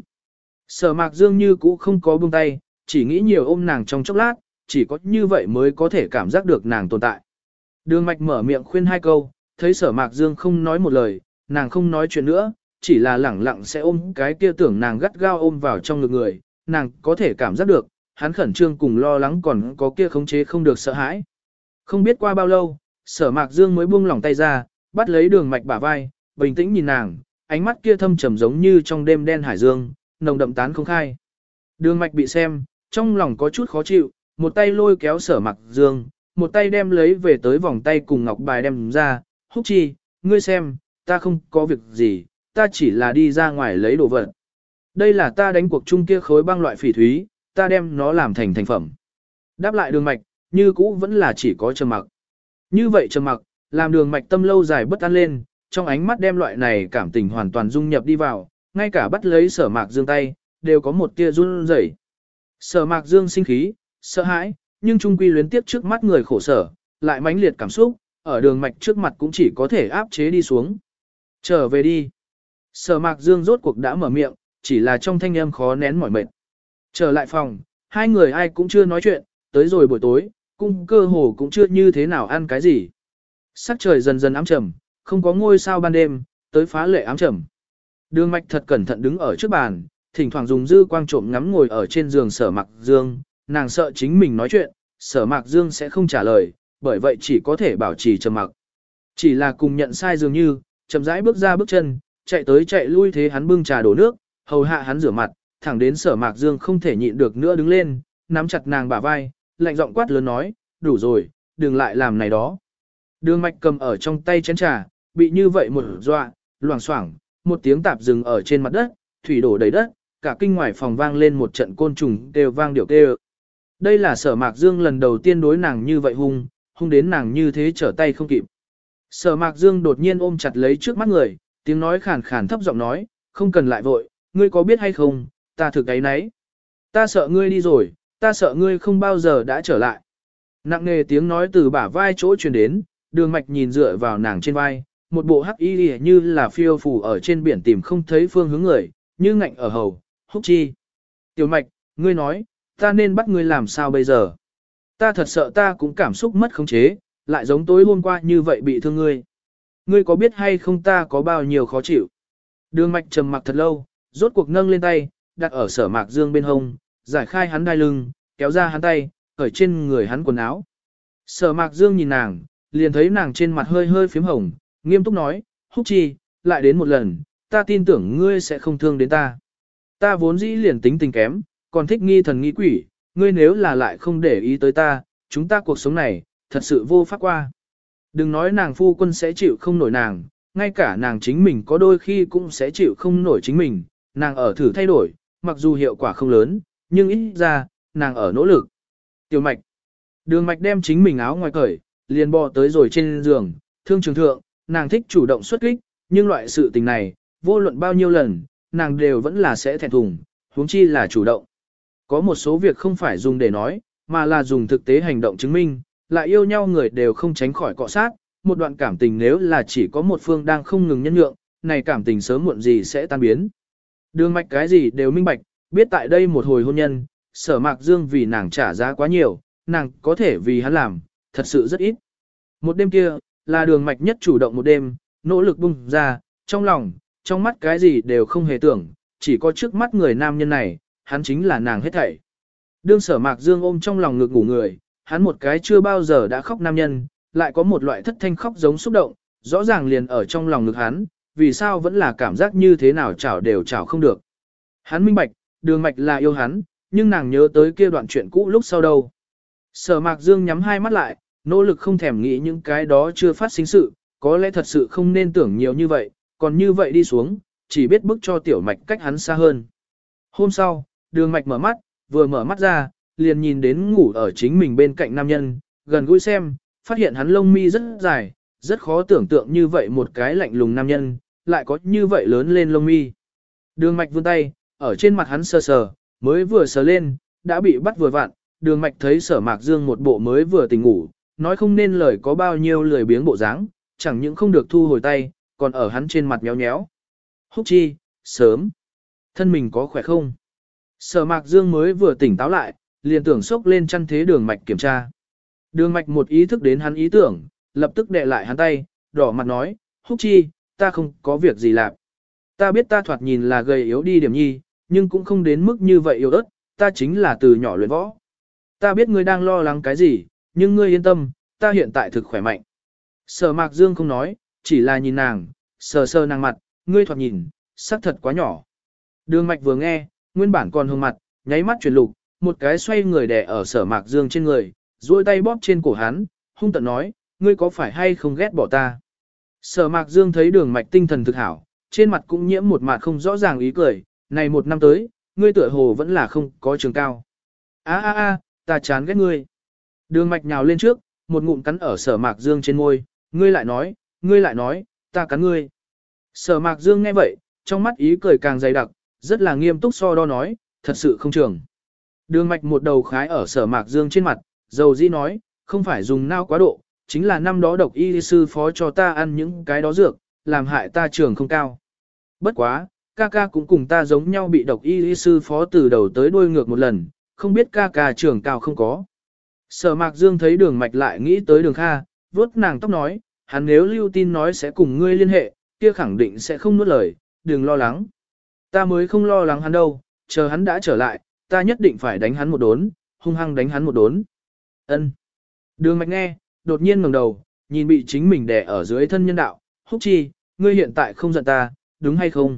Sở Mạc Dương như cũ không có buông tay, chỉ nghĩ nhiều ôm nàng trong chốc lát, chỉ có như vậy mới có thể cảm giác được nàng tồn tại. Đường Mạch mở miệng khuyên hai câu, thấy Sở Mạc Dương không nói một lời, nàng không nói chuyện nữa, chỉ là lẳng lặng sẽ ôm cái kia tưởng nàng gắt gao ôm vào trong ngực người, nàng có thể cảm giác được, hắn khẩn trương cùng lo lắng còn có kia khống chế không được sợ hãi. Không biết qua bao lâu, Sở Mạc Dương mới buông lỏng tay ra, bắt lấy Đường Mạch bả vai, bình tĩnh nhìn nàng, ánh mắt kia thâm trầm giống như trong đêm đen hải dương, nồng đậm tán không khai. Đường Mạch bị xem, trong lòng có chút khó chịu, một tay lôi kéo Sở Mạc Dương, một tay đem lấy về tới vòng tay cùng ngọc bài đem ra, Húc Chi, ngươi xem, ta không có việc gì, ta chỉ là đi ra ngoài lấy đồ vật. Đây là ta đánh cuộc chung kia khối băng loại phỉ thúy, ta đem nó làm thành thành phẩm. Đáp lại Đường Mạch, như cũ vẫn là chỉ có trầm mặc. Như vậy trầm mặc, làm Đường Mạch tâm lâu dài bất an lên, trong ánh mắt đem loại này cảm tình hoàn toàn dung nhập đi vào, ngay cả bắt lấy Sở Mạc Dương tay, đều có một tia run rẩy. Sở Mạc Dương sinh khí, sợ hãi, nhưng trung quy luyến tiếp trước mắt người khổ sở, lại mãnh liệt cảm xúc, ở Đường Mạch trước mặt cũng chỉ có thể áp chế đi xuống. Trở về đi. Sở Mạc Dương rốt cuộc đã mở miệng, chỉ là trong thanh âm khó nén mỏi mệt. Trở lại phòng, hai người ai cũng chưa nói chuyện, tới rồi buổi tối, cung cơ hồ cũng chưa như thế nào ăn cái gì. Sắc trời dần dần ám trầm, không có ngôi sao ban đêm, tới phá lệ ám trầm. Đường Mạch thật cẩn thận đứng ở trước bàn, thỉnh thoảng dùng dư quang trộm ngắm ngồi ở trên giường Sở Mạc Dương, nàng sợ chính mình nói chuyện, Sở Mạc Dương sẽ không trả lời, bởi vậy chỉ có thể bảo trì trầm mặc. Chỉ là cùng nhận sai dường như, chậm rãi bước ra bước chân, chạy tới chạy lui thế hắn bưng trà đổ nước, hầu hạ hắn rửa mặt, thẳng đến Sở Mạc Dương không thể nhịn được nữa đứng lên, nắm chặt nàng bả vai, lạnh giọng quát lớn nói, đủ rồi, đừng lại làm này đó. Đường Mạch cầm ở trong tay chén trà, bị như vậy một dọa, loảng xoảng, một tiếng tạp dừng ở trên mặt đất, thủy đổ đầy đất, cả kinh ngoài phòng vang lên một trận côn trùng đều vang điệu kêu. Đây là Sở Mạc Dương lần đầu tiên đối nàng như vậy hung đến nàng như thế trở tay không kịp. Sở Mạc Dương đột nhiên ôm chặt lấy trước mắt người, tiếng nói khàn khàn thấp giọng nói, không cần lại vội, ngươi có biết hay không, ta thực ấy nấy. Ta sợ ngươi đi rồi, ta sợ ngươi không bao giờ đã trở lại. Nặng nề tiếng nói từ bả vai chỗ truyền đến, Đường Mạch nhìn dựa vào nàng trên vai, một bộ hắc y như là phiêu phù ở trên biển tìm không thấy phương hướng người, như ngạnh ở hầu, Húc Chi. Tiểu Mạch, ngươi nói, ta nên bắt ngươi làm sao bây giờ? Ta thật sợ ta cũng cảm xúc mất khống chế, lại giống tối hôm qua như vậy bị thương ngươi. Ngươi có biết hay không ta có bao nhiêu khó chịu? Đường Mạch trầm mặc thật lâu, rốt cuộc nâng lên tay, đặt ở Sở Mạc Dương bên hông, giải khai hắn đai lưng, kéo ra hắn tay, cởi trên người hắn quần áo. Sở Mạc Dương nhìn nàng, liền thấy nàng trên mặt hơi hơi phím hồng, nghiêm túc nói, Húc Chi, lại đến một lần, ta tin tưởng ngươi sẽ không thương đến ta. Ta vốn dĩ liền tính tình kém, còn thích nghi thần nghi quỷ, ngươi nếu là lại không để ý tới ta, chúng ta cuộc sống này, thật sự vô pháp qua. Đừng nói nàng phu quân sẽ chịu không nổi nàng, ngay cả nàng chính mình có đôi khi cũng sẽ chịu không nổi chính mình, nàng ở thử thay đổi, mặc dù hiệu quả không lớn, nhưng ít ra, nàng ở nỗ lực. Tiểu Mạch. Đường Mạch đem chính mình áo ngoài cởi, liền bò tới rồi trên giường, thương trường thượng, nàng thích chủ động xuất kích, nhưng loại sự tình này, vô luận bao nhiêu lần, nàng đều vẫn là sẽ thẹn thùng, huống chi là chủ động. Có một số việc không phải dùng để nói, mà là dùng thực tế hành động chứng minh, lại yêu nhau người đều không tránh khỏi cọ sát, một đoạn cảm tình nếu là chỉ có một phương đang không ngừng nhân nhượng, này cảm tình sớm muộn gì sẽ tan biến. Đường Mạch cái gì đều minh bạch, biết tại đây một hồi hôn nhân, Sở Mạc Dương vì nàng trả giá quá nhiều, nàng có thể vì hắn làm, thật sự rất ít. Một đêm kia, là Đường Mạch nhất chủ động một đêm, nỗ lực bung ra, trong lòng, trong mắt cái gì đều không hề tưởng, chỉ có trước mắt người nam nhân này, hắn chính là nàng hết thảy. Đương Sở Mạc Dương ôm trong lòng ngực ngủ người, hắn một cái chưa bao giờ đã khóc nam nhân, lại có một loại thất thanh khóc giống xúc động, rõ ràng liền ở trong lòng ngực hắn, vì sao vẫn là cảm giác như thế nào chảo đều chảo không được. Hắn minh bạch, Đường Mạch là yêu hắn, nhưng nàng nhớ tới kia đoạn chuyện cũ lúc sau đâu. Sở Mạc Dương nhắm hai mắt lại, nỗ lực không thèm nghĩ những cái đó chưa phát sinh sự, có lẽ thật sự không nên tưởng nhiều như vậy, còn như vậy đi xuống, chỉ biết bức cho tiểu mạch cách hắn xa hơn. Hôm sau, đường mạch mở mắt, vừa mở mắt ra, liền nhìn đến ngủ ở chính mình bên cạnh nam nhân, gần gũi xem, phát hiện hắn lông mi rất dài, rất khó tưởng tượng như vậy một cái lạnh lùng nam nhân, lại có như vậy lớn lên lông mi. Đường mạch vươn tay, ở trên mặt hắn sờ sờ, mới vừa sờ lên, đã bị bắt vừa vặn, đường mạch thấy Sở Mạc Dương một bộ mới vừa tỉnh ngủ, nói không nên lời có bao nhiêu lười biếng bộ dáng, chẳng những không được thu hồi tay, còn ở hắn trên mặt nhéo nhéo. Húc Chi, sớm. Thân mình có khỏe không? Sở Mạc Dương mới vừa tỉnh táo lại, liền tưởng xốc lên chăn thế đường mạch kiểm tra. Đường mạch một ý thức đến hắn ý tưởng, lập tức đè lại hắn tay, đỏ mặt nói, Húc Chi, ta không có việc gì làm. Ta biết ta thoạt nhìn là gầy yếu đi điểm nhi, nhưng cũng không đến mức như vậy yếu ớt, ta chính là từ nhỏ luyện võ. Ta biết ngươi đang lo lắng cái gì, nhưng ngươi yên tâm, ta hiện tại thực khỏe mạnh. Sở Mạc Dương không nói, chỉ là nhìn nàng, sờ sờ nàng mặt, ngươi thoạt nhìn, sắc thật quá nhỏ. Đường mạch vừa nghe, nguyên bản còn hồng mặt, nháy mắt chuyển lục, một cái xoay người đè ở Sở Mạc Dương trên người, duỗi tay bóp trên cổ hắn, hung tợn nói, ngươi có phải hay không ghét bỏ ta? Sở Mạc Dương thấy đường mạch tinh thần thực hảo, trên mặt cũng nhiễm một mặt không rõ ràng ý cười, này một năm tới, ngươi tựa hồ vẫn là không có trường cao. Ta chán ghét ngươi. Đường mạch nhào lên trước, một ngụm cắn ở Sở Mạc Dương trên môi, ngươi lại nói, ta cắn ngươi. Sở Mạc Dương nghe vậy, trong mắt ý cười càng dày đặc, rất là nghiêm túc so đo nói, thật sự không trường. Đường mạch một đầu khái ở Sở Mạc Dương trên mặt, dầu dĩ nói, không phải dùng nao quá độ, chính là năm đó độc y sư phó cho ta ăn những cái đó dược, làm hại ta trường không cao. Bất quá, ca ca cũng cùng ta giống nhau bị độc y sư phó từ đầu tới đuôi ngược một lần, không biết ca ca trường cao không có. Sở Mạc Dương thấy đường mạch lại nghĩ tới đường Kha, vuốt nàng tóc nói, hắn nếu lưu tin nói sẽ cùng ngươi liên hệ, kia khẳng định sẽ không nuốt lời, đừng lo lắng. Ta mới không lo lắng hắn đâu, chờ hắn đã trở lại, ta nhất định phải đánh hắn một đốn, hung hăng đánh hắn một đốn. Ân. Đường mạch nghe, đột nhiên ngẩng đầu, nhìn bị chính mình đè ở dưới thân nhân đạo, Húc Chi, ngươi hiện tại không giận ta, đúng hay không?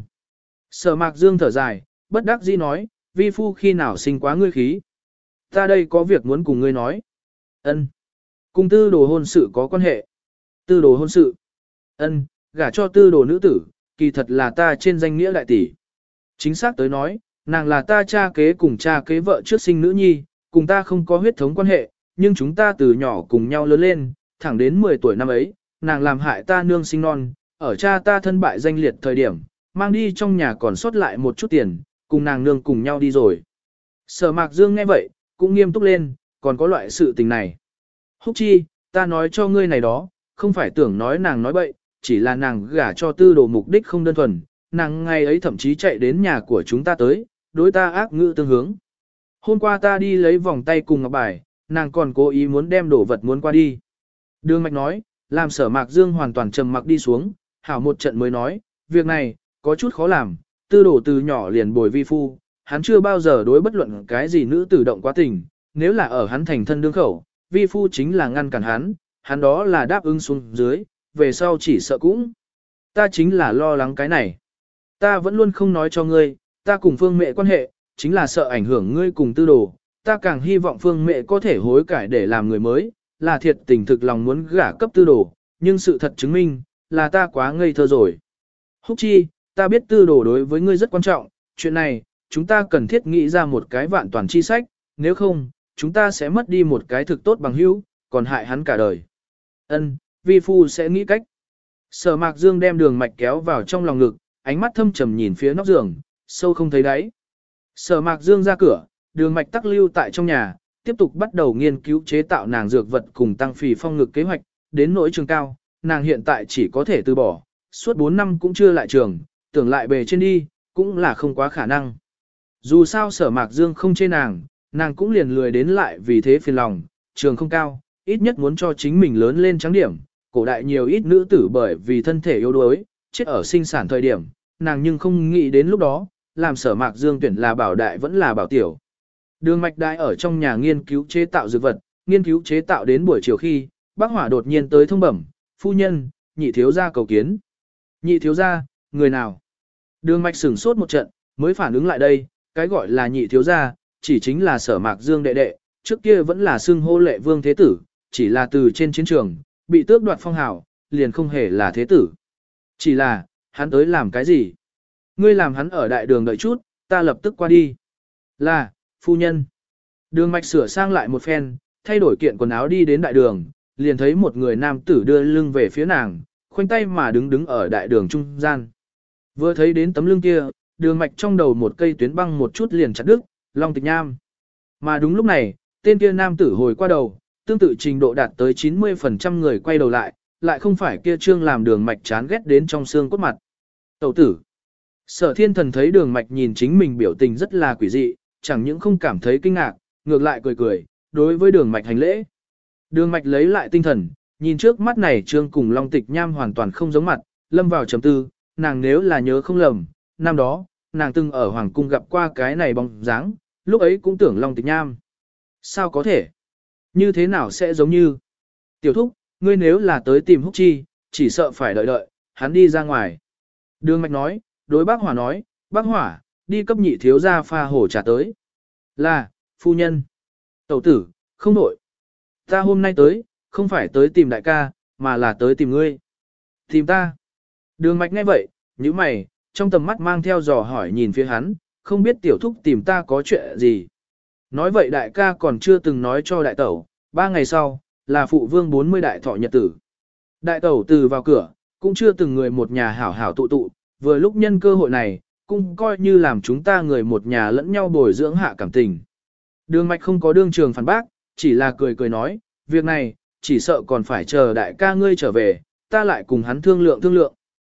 Sở Mạc Dương thở dài, bất đắc dĩ nói, vi phu khi nào sinh quá ngươi khí. Ta đây có việc muốn cùng ngươi nói. Ân. Cùng tư đồ hôn sự có quan hệ. Tư đồ hôn sự. Ân, gả cho tư đồ nữ tử, kỳ thật là ta trên danh nghĩa đại tỷ. Chính xác tới nói, nàng là ta cha kế cùng cha kế vợ trước sinh nữ nhi, cùng ta không có huyết thống quan hệ, nhưng chúng ta từ nhỏ cùng nhau lớn lên, thẳng đến 10 tuổi năm ấy, nàng làm hại ta nương sinh non, ở cha ta thân bại danh liệt thời điểm, mang đi trong nhà còn sót lại một chút tiền, cùng nàng nương cùng nhau đi rồi. Sở Mạc Dương nghe vậy, cũng nghiêm túc lên, còn có loại sự tình này. Húc Chi, ta nói cho ngươi này đó, không phải tưởng nói nàng nói bậy, chỉ là nàng gả cho tư đồ mục đích không đơn thuần, nàng ngày ấy thậm chí chạy đến nhà của chúng ta tới, đối ta ác ngữ tương hướng. Hôm qua ta đi lấy vòng tay cùng ngọc bài, nàng còn cố ý muốn đem đồ vật muốn qua đi. Đường Mạch nói, làm Sở Mạc Dương hoàn toàn trầm mặc đi xuống, hảo một trận mới nói, việc này, có chút khó làm, tư đồ từ nhỏ liền bồi vi phu, hắn chưa bao giờ đối bất luận cái gì nữ tử động quá tình, nếu là ở hắn thành thân đương khẩu, vi phu chính là ngăn cản hắn đó là đáp ứng xuống dưới, về sau chỉ sợ cũng. Ta chính là lo lắng cái này. Ta vẫn luôn không nói cho ngươi, ta cùng Phương Mẹ quan hệ, chính là sợ ảnh hưởng ngươi cùng tư đồ, ta càng hy vọng Phương Mẹ có thể hối cải để làm người mới, là thiệt tình thực lòng muốn gả cấp tư đồ, nhưng sự thật chứng minh, là ta quá ngây thơ rồi. Húc Chi, ta biết tư đồ đối với ngươi rất quan trọng, chuyện này, chúng ta cần thiết nghĩ ra một cái vạn toàn chi sách, nếu không, chúng ta sẽ mất đi một cái thực tốt bằng hữu, còn hại hắn cả đời. Ân, vi phu sẽ nghĩ cách. Sở Mạc Dương đem đường mạch kéo vào trong lòng ngực, ánh mắt thâm trầm nhìn phía nóc giường, sâu không thấy đáy. Sở Mạc Dương ra cửa, đường mạch tắc lưu tại trong nhà, tiếp tục bắt đầu nghiên cứu chế tạo nàng dược vật cùng tăng phì phong ngực kế hoạch, đến nỗi trường cao, nàng hiện tại chỉ có thể từ bỏ, suốt 4 năm cũng chưa lại trường, tưởng lại bề trên đi, cũng là không quá khả năng. Dù sao Sở Mạc Dương không chê nàng cũng liền lười đến lại vì thế phiền lòng, trường không cao, ít nhất muốn cho chính mình lớn lên trắng điểm, cổ đại nhiều ít nữ tử bởi vì thân thể yếu đuối, chết ở sinh sản thời điểm, nàng nhưng không nghĩ đến lúc đó, làm Sở Mạc Dương tuyển là bảo đại vẫn là bảo tiểu. Đường Mạch Đại ở trong nhà nghiên cứu chế tạo dược vật, nghiên cứu chế tạo đến buổi chiều khi, Bác Hỏa đột nhiên tới thông bẩm, phu nhân, nhị thiếu gia cầu kiến. Nhị thiếu gia, người nào? Đường Mạch sửng sốt một trận, mới phản ứng lại đây, cái gọi là nhị thiếu gia, chỉ chính là Sở Mạc Dương đệ đệ, trước kia vẫn là xưng hô Lệ Vương Thế Tử, chỉ là từ trên chiến trường, bị tước đoạt phong hào, liền không hề là Thế Tử. Chỉ là, hắn tới làm cái gì? Ngươi làm hắn ở đại đường đợi chút, ta lập tức qua đi. Là, phu nhân. Đường mạch sửa sang lại một phen, thay đổi kiện quần áo đi đến đại đường, liền thấy một người nam tử đưa lưng về phía nàng, khoanh tay mà đứng ở đại đường trung gian. Vừa thấy đến tấm lưng kia, đường mạch trong đầu một cây tuyến băng một chút liền chặt đứt, Long Tịch Nham. Mà đúng lúc này, tên kia nam tử hồi qua đầu, tương tự trình độ đạt tới 90% người quay đầu lại không phải kia trương làm đường mạch chán ghét đến trong xương cốt mặt. Tẩu tử. Sở Thiên Thần thấy đường mạch nhìn chính mình biểu tình rất là quỷ dị, chẳng những không cảm thấy kinh ngạc, ngược lại cười, đối với đường mạch hành lễ. Đường mạch lấy lại tinh thần, nhìn trước mắt này trương cùng Long Tịch Nham hoàn toàn không giống mặt, lâm vào trầm tư, nàng nếu là nhớ không lầm, năm đó, nàng từng ở Hoàng Cung gặp qua cái này bóng dáng, lúc ấy cũng tưởng Long Tịch Nham. Sao có thể? Như thế nào sẽ giống như? Tiểu thúc, ngươi nếu là tới tìm Húc Chi, chỉ sợ phải đợi, hắn đi ra ngoài. Đường mạch nói, đối bác Hỏa nói, bác Hỏa, đi cấp nhị thiếu gia pha hổ trà tới. Là, phu nhân. Tẩu tử, không đổi. Ta hôm nay tới, không phải tới tìm đại ca, mà là tới tìm ngươi. Tìm ta. Đường mạch nghe vậy, nhíu mày, trong tầm mắt mang theo dò hỏi nhìn phía hắn, không biết tiểu thúc tìm ta có chuyện gì. Nói vậy đại ca còn chưa từng nói cho đại tẩu, 3 ngày sau, là phụ vương 40 đại thọ nhật tử. Đại tẩu từ vào cửa, cũng chưa từng người một nhà hảo hảo tụ, vừa lúc nhân cơ hội này, cũng coi như làm chúng ta người một nhà lẫn nhau bồi dưỡng hạ cảm tình. Đường mạch không có đương trường phản bác, chỉ là cười nói, việc này, chỉ sợ còn phải chờ đại ca ngươi trở về, ta lại cùng hắn thương lượng.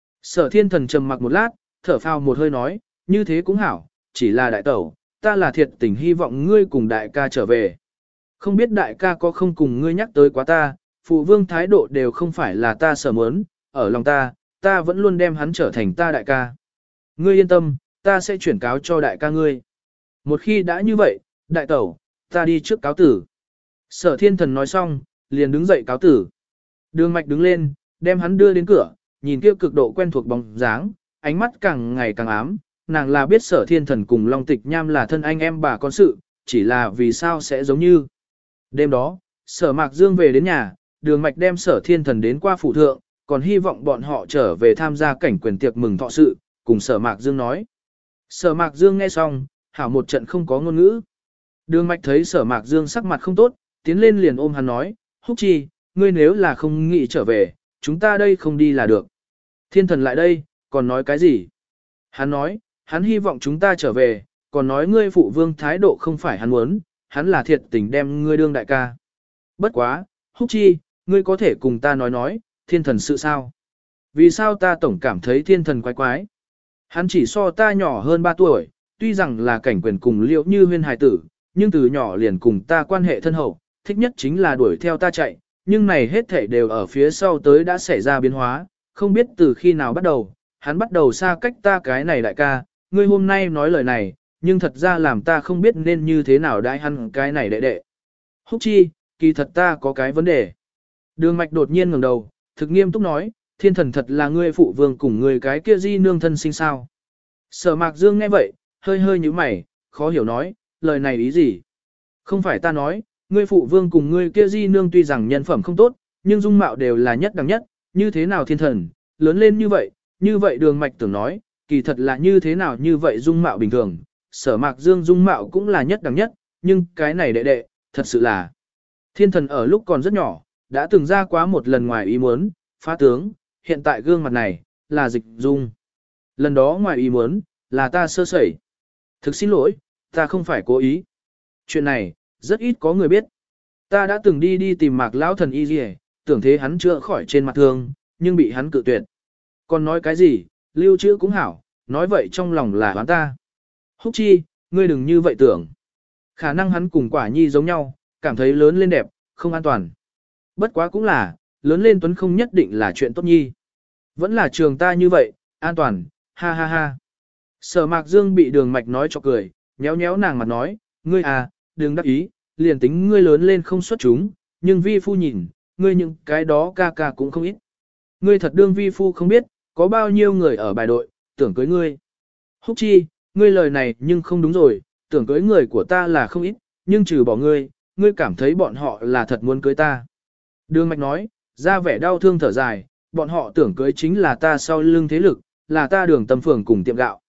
Sở Thiên Thần trầm mặc một lát, thở phào một hơi nói, như thế cũng hảo, chỉ là đại tẩu, ta là thiệt tình hy vọng ngươi cùng đại ca trở về. Không biết đại ca có không cùng ngươi nhắc tới quá ta, phụ vương thái độ đều không phải là ta sở muốn, ở lòng ta vẫn luôn đem hắn trở thành ta đại ca. Ngươi yên tâm, ta sẽ chuyển cáo cho đại ca ngươi. Một khi đã như vậy, đại tẩu, ta đi trước cáo tử. Sở Thiên Thần nói xong, liền đứng dậy cáo tử. Đường mạch đứng lên, đem hắn đưa đến cửa, nhìn kia cực độ quen thuộc bóng dáng, ánh mắt càng ngày càng ám, nàng là biết Sở Thiên Thần cùng Long Tịch Nham là thân anh em bà con sự, chỉ là vì sao sẽ giống như. Đêm đó, Sở Mạc Dương về đến nhà, đường mạch đem Sở Thiên Thần đến qua phủ thượng, còn hy vọng bọn họ trở về tham gia cảnh quyền tiệc mừng thọ sự, cùng Sở Mạc Dương nói. Sở Mạc Dương nghe xong, hảo một trận không có ngôn ngữ. Đường mạch thấy Sở Mạc Dương sắc mặt không tốt, tiến lên liền ôm hắn nói, Húc Chi, ngươi nếu là không nghĩ trở về, chúng ta đây không đi là được. Thiên Thần lại đây, còn nói cái gì? Hắn nói, hắn hy vọng chúng ta trở về, còn nói ngươi phụ vương thái độ không phải hắn muốn, hắn là thiệt tình đem ngươi đương đại ca. Bất quá, Húc Chi, ngươi có thể cùng ta nói, Thiên Thần sự sao? Vì sao ta tổng cảm thấy Thiên Thần quái quái? Hắn chỉ so ta nhỏ hơn 3 tuổi, tuy rằng là cảnh quyền cùng Liễu Như Huyên hài tử, nhưng từ nhỏ liền cùng ta quan hệ thân hậu, thích nhất chính là đuổi theo ta chạy, nhưng này hết thảy đều ở phía sau tới đã xảy ra biến hóa, không biết từ khi nào bắt đầu, hắn bắt đầu xa cách ta cái này đại ca, ngươi hôm nay nói lời này, nhưng thật ra làm ta không biết nên như thế nào đãi hắn cái này đệ đệ. Húc Chi, kỳ thật ta có cái vấn đề. Đường mạch đột nhiên ngẩng đầu, thực nghiêm túc nói, Thiên Thần thật là ngươi phụ vương cùng ngươi cái kia di nương thân sinh sao. Sở Mạc Dương nghe vậy, hơi nhíu mày, khó hiểu nói, lời này ý gì? Không phải ta nói, ngươi phụ vương cùng ngươi kia di nương tuy rằng nhân phẩm không tốt, nhưng dung mạo đều là nhất đẳng nhất, như thế nào Thiên Thần, lớn lên như vậy đường mạch tưởng nói, kỳ thật là như thế nào như vậy dung mạo bình thường, Sở Mạc Dương dung mạo cũng là nhất đẳng nhất, nhưng cái này đệ, thật sự là. Thiên Thần ở lúc còn rất nhỏ, đã từng ra quá một lần ngoài ý muốn, phá tướng, hiện tại gương mặt này, là Dịch Dung. Lần đó ngoài ý muốn, là ta sơ sẩy. Thực xin lỗi, ta không phải cố ý. Chuyện này, rất ít có người biết. Ta đã từng đi tìm Mạc lão thần y gì, tưởng thế hắn chữa khỏi trên mặt thương, nhưng bị hắn cự tuyệt. Còn nói cái gì, lưu trữ cũng hảo, nói vậy trong lòng là hoán ta. Húc Chi, ngươi đừng như vậy tưởng. Khả năng hắn cùng Quả Nhi giống nhau, cảm thấy lớn lên đẹp, không an toàn. Bất quá cũng là, lớn lên tuấn không nhất định là chuyện tốt nhi. Vẫn là trường ta như vậy, an toàn, ha ha ha. Sở Mạc Dương bị đường mạch nói cho cười, nhéo nhéo nàng mặt nói, ngươi à, đừng đắc ý, liền tính ngươi lớn lên không xuất chúng, nhưng vi phu nhìn, ngươi những cái đó ca ca cũng không ít. Ngươi thật đương vi phu không biết, có bao nhiêu người ở bài đội, tưởng cưới ngươi. Húc Chi, ngươi lời này nhưng không đúng rồi, tưởng cưới người của ta là không ít, nhưng trừ bỏ ngươi, ngươi cảm thấy bọn họ là thật muốn cưới ta. Đường mạch nói, ra vẻ đau thương thở dài, bọn họ tưởng cưới chính là ta sau lưng thế lực, là ta Đường Tâm Phường cùng tiệm gạo,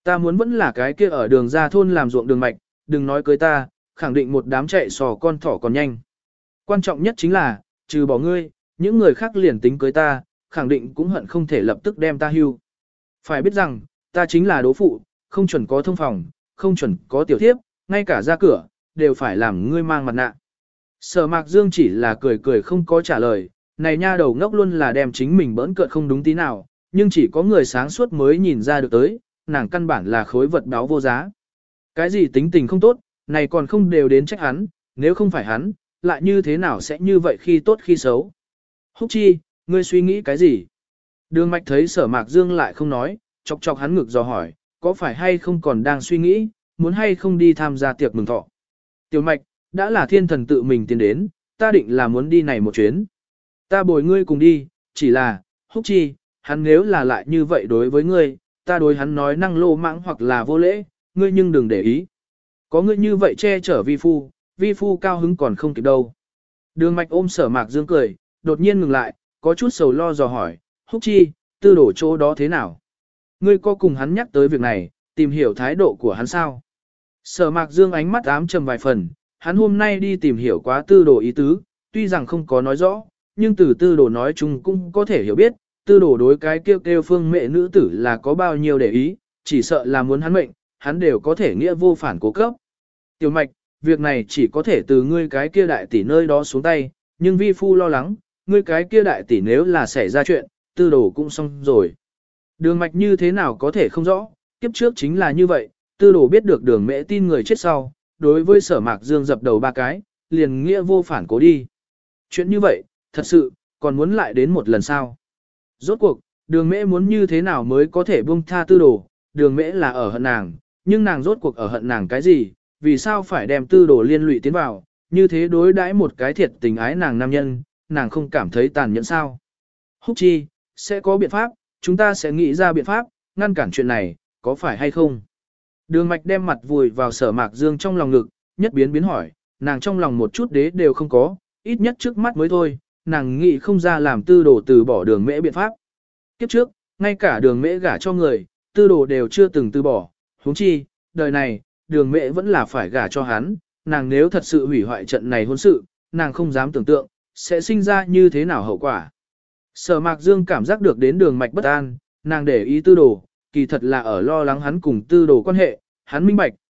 Ta muốn vẫn là cái kia ở đường ra thôn làm ruộng đường mạch, đừng nói cưới ta, khẳng định một đám chạy sò con thỏ còn nhanh. Quan trọng nhất chính là, trừ bỏ ngươi, những người khác liền tính cưới ta, khẳng định cũng hận không thể lập tức đem ta hưu. Phải biết rằng, ta chính là đố phụ, không chuẩn có thông phòng, không chuẩn có tiểu thiếp, ngay cả ra cửa, đều phải làm ngươi mang mặt nạ. Sở Mạc Dương chỉ là cười cười không có trả lời, này nha đầu ngốc luôn là đem chính mình bỡn cợt không đúng tí nào, nhưng chỉ có người sáng suốt mới nhìn ra được tới, nàng căn bản là khối vật báo vô giá. Cái gì tính tình không tốt, này còn không đều đến trách hắn, nếu không phải hắn, lại như thế nào sẽ như vậy khi tốt khi xấu. Húc Chi, ngươi suy nghĩ cái gì? Đường Mạch thấy Sở Mạc Dương lại không nói, chọc chọc hắn ngực dò hỏi, có phải hay không còn đang suy nghĩ, muốn hay không đi tham gia tiệc mừng thọ. Tiểu Mạch, đã là thiên thần tự mình tiến đến, ta định là muốn đi này một chuyến. Ta bồi ngươi cùng đi, chỉ là, Húc Chi, hắn nếu là lại như vậy đối với ngươi, ta đối hắn nói năng lô mãng hoặc là vô lễ, ngươi nhưng đừng để ý. Có ngươi như vậy che chở vi phu cao hứng còn không kịp đâu. Đường Mạch ôm Sở Mạc Dương cười, đột nhiên ngừng lại, có chút sầu lo dò hỏi, Húc Chi, tư đổ chỗ đó thế nào? Ngươi có cùng hắn nhắc tới việc này, tìm hiểu thái độ của hắn sao? Sở Mạc Dương ánh mắt ám trầm vài phần, hắn hôm nay đi tìm hiểu quá tư đồ ý tứ, tuy rằng không có nói rõ, nhưng từ tư đồ nói chung cũng có thể hiểu biết, tư đồ đối cái kêu phương mẹ nữ tử là có bao nhiêu để ý, chỉ sợ là muốn hắn mệnh, hắn đều có thể nghĩa vô phản cố cấp. Tiểu Mạch, việc này chỉ có thể từ ngươi cái kia đại tỷ nơi đó xuống tay, nhưng vi phu lo lắng, ngươi cái kia đại tỷ nếu là xảy ra chuyện, tư đồ cũng xong rồi. Đường Mạch như thế nào có thể không rõ, kiếp trước chính là như vậy, tư đồ biết được đường mẹ tin người chết sau, đối với Sở Mạc Dương dập đầu ba cái, liền nghĩa vô phản cố đi. Chuyện như vậy, thật sự, còn muốn lại đến một lần sau. Rốt cuộc, đường mễ muốn như thế nào mới có thể buông tha tư đồ, đường mễ là ở hận nàng, nhưng nàng rốt cuộc ở hận nàng cái gì, vì sao phải đem tư đồ liên lụy tiến vào, như thế đối đãi một cái thiệt tình ái nàng nam nhân, nàng không cảm thấy tàn nhẫn sao. Húc Chi, sẽ có biện pháp, chúng ta sẽ nghĩ ra biện pháp, ngăn cản chuyện này, có phải hay không? Đường Mạch đem mặt vùi vào Sở Mạc Dương trong lòng ngực, nhất biến hỏi, nàng trong lòng một chút đế đều không có, ít nhất trước mắt mới thôi, nàng nghĩ không ra làm tư đồ từ bỏ đường mễ biện pháp. Kiếp trước, ngay cả đường mễ gả cho người, tư đồ đều chưa từng từ bỏ, huống chi, đời này, đường mễ vẫn là phải gả cho hắn, nàng nếu thật sự hủy hoại trận này hôn sự, nàng không dám tưởng tượng, sẽ sinh ra như thế nào hậu quả. Sở Mạc Dương cảm giác được đến đường mạch bất an, nàng để ý tư đồ, kỳ thật là ở lo lắng hắn cùng tư đồ quan hệ, hắn minh bạch,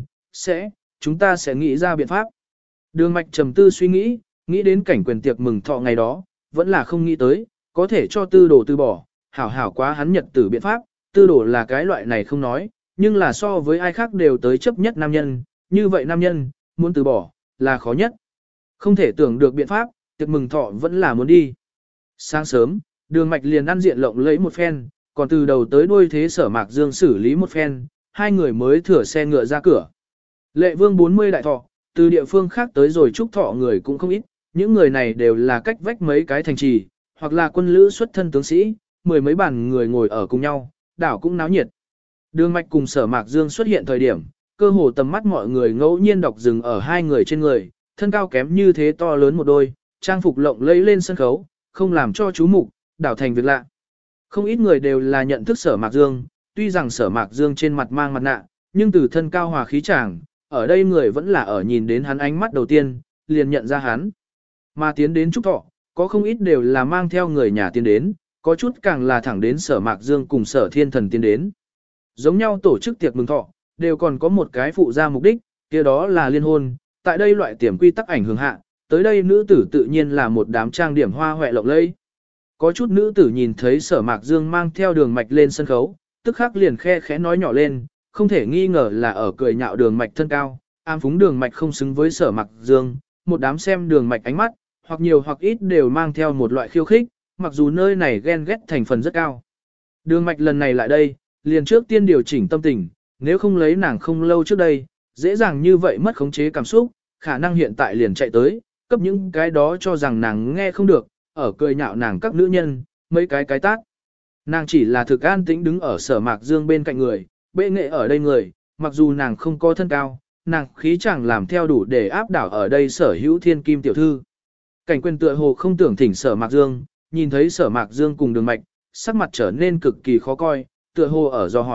chúng ta sẽ nghĩ ra biện pháp. Đường mạch trầm tư suy nghĩ đến cảnh quyền tiệc mừng thọ ngày đó, vẫn là không nghĩ tới, có thể cho tư đồ từ bỏ, hảo hảo quá hắn nhật tử biện pháp, tư đồ là cái loại này không nói, nhưng là so với ai khác đều tới chấp nhất nam nhân, như vậy nam nhân, muốn từ bỏ, là khó nhất. Không thể tưởng được biện pháp, tiệc mừng thọ vẫn là muốn đi. Sáng sớm, đường mạch liền ăn diện lộng lấy một phen, còn từ đầu tới đuôi thế Sở Mạc Dương xử lý một phen, hai người mới thửa xe ngựa ra cửa. Lệ Vương 40 đại thọ, từ địa phương khác tới rồi chúc thọ người cũng không ít, những người này đều là cách vách mấy cái thành trì, hoặc là quân lữ xuất thân tướng sĩ, mười mấy bàn người ngồi ở cùng nhau, đảo cũng náo nhiệt. Đường Mạch cùng Sở Mạc Dương xuất hiện thời điểm, cơ hồ tầm mắt mọi người ngẫu nhiên đọc dừng ở hai người trên người, thân cao kém như thế to lớn một đôi, trang phục lộng lẫy lên sân khấu, không làm cho chú mục, đảo thành việc lạ. Không ít người đều là nhận thức Sở Mạc Dương, tuy rằng Sở Mạc Dương trên mặt mang mặt nạ, nhưng từ thân cao hòa khí chàng, ở đây người vẫn là ở nhìn đến hắn ánh mắt đầu tiên, liền nhận ra hắn. Mà tiến đến chúc thọ, có không ít đều là mang theo người nhà tiến đến, có chút càng là thẳng đến Sở Mạc Dương cùng Sở Thiên Thần tiến đến. Giống nhau tổ chức tiệc mừng thọ, đều còn có một cái phụ ra mục đích, kia đó là liên hôn, tại đây loại tiềm quy tắc ảnh hưởng hạ, tới đây nữ tử tự nhiên là một đám trang điểm hoa hoẹ lộng lẫy. Có chút nữ tử nhìn thấy Sở Mạc Dương mang theo đường mạch lên sân khấu, tức khắc liền khe khẽ nói nhỏ lên, không thể nghi ngờ là ở cười nhạo đường mạch thân cao, ám phúng đường mạch không xứng với Sở Mạc Dương, một đám xem đường mạch ánh mắt, hoặc nhiều hoặc ít đều mang theo một loại khiêu khích, mặc dù nơi này ghen ghét thành phần rất cao. Đường mạch lần này lại đây, liền trước tiên điều chỉnh tâm tình, nếu không lấy nàng không lâu trước đây, dễ dàng như vậy mất khống chế cảm xúc, khả năng hiện tại liền chạy tới, cấp những cái đó cho rằng nàng nghe không được, ở cười nhạo nàng các nữ nhân, mấy cái tát. Nàng chỉ là thực an tĩnh đứng ở Sở Mạc Dương bên cạnh người, bệ nghệ ở đây người, mặc dù nàng không có thân cao, nàng khí chẳng làm theo đủ để áp đảo ở đây Sở Hữu Thiên Kim tiểu thư. Cảnh quyền tựa hồ không tưởng thỉnh Sở Mạc Dương, nhìn thấy Sở Mạc Dương cùng đường mạch, sắc mặt trở nên cực kỳ khó coi, tựa hồ ở do hỏi,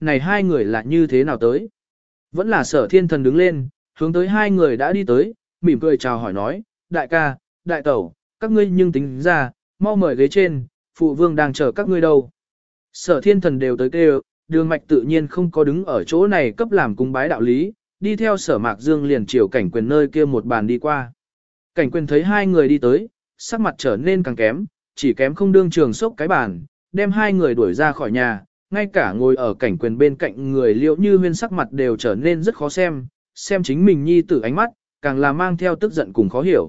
này hai người là như thế nào tới. Vẫn là Sở Thiên Thần đứng lên, hướng tới hai người đã đi tới, mỉm cười chào hỏi nói, đại ca, đại tẩu, các ngươi nhưng tính ra, mau mời ghế trên, phụ vương đang chờ các ngươi đâu. Sở Thiên Thần đều tới kêu, Đường Mạch tự nhiên không có đứng ở chỗ này cấp làm cung bái đạo lý, đi theo Sở Mạc Dương liền chiều Cảnh Quyền nơi kia một bàn đi qua. Cảnh Quyền thấy hai người đi tới, sắc mặt trở nên càng kém, chỉ kém không đương trường sốc cái bàn, đem hai người đuổi ra khỏi nhà, ngay cả ngồi ở Cảnh Quyền bên cạnh người Liễu Như Huyên sắc mặt đều trở nên rất khó xem chính mình nhi tử ánh mắt, càng là mang theo tức giận cùng khó hiểu.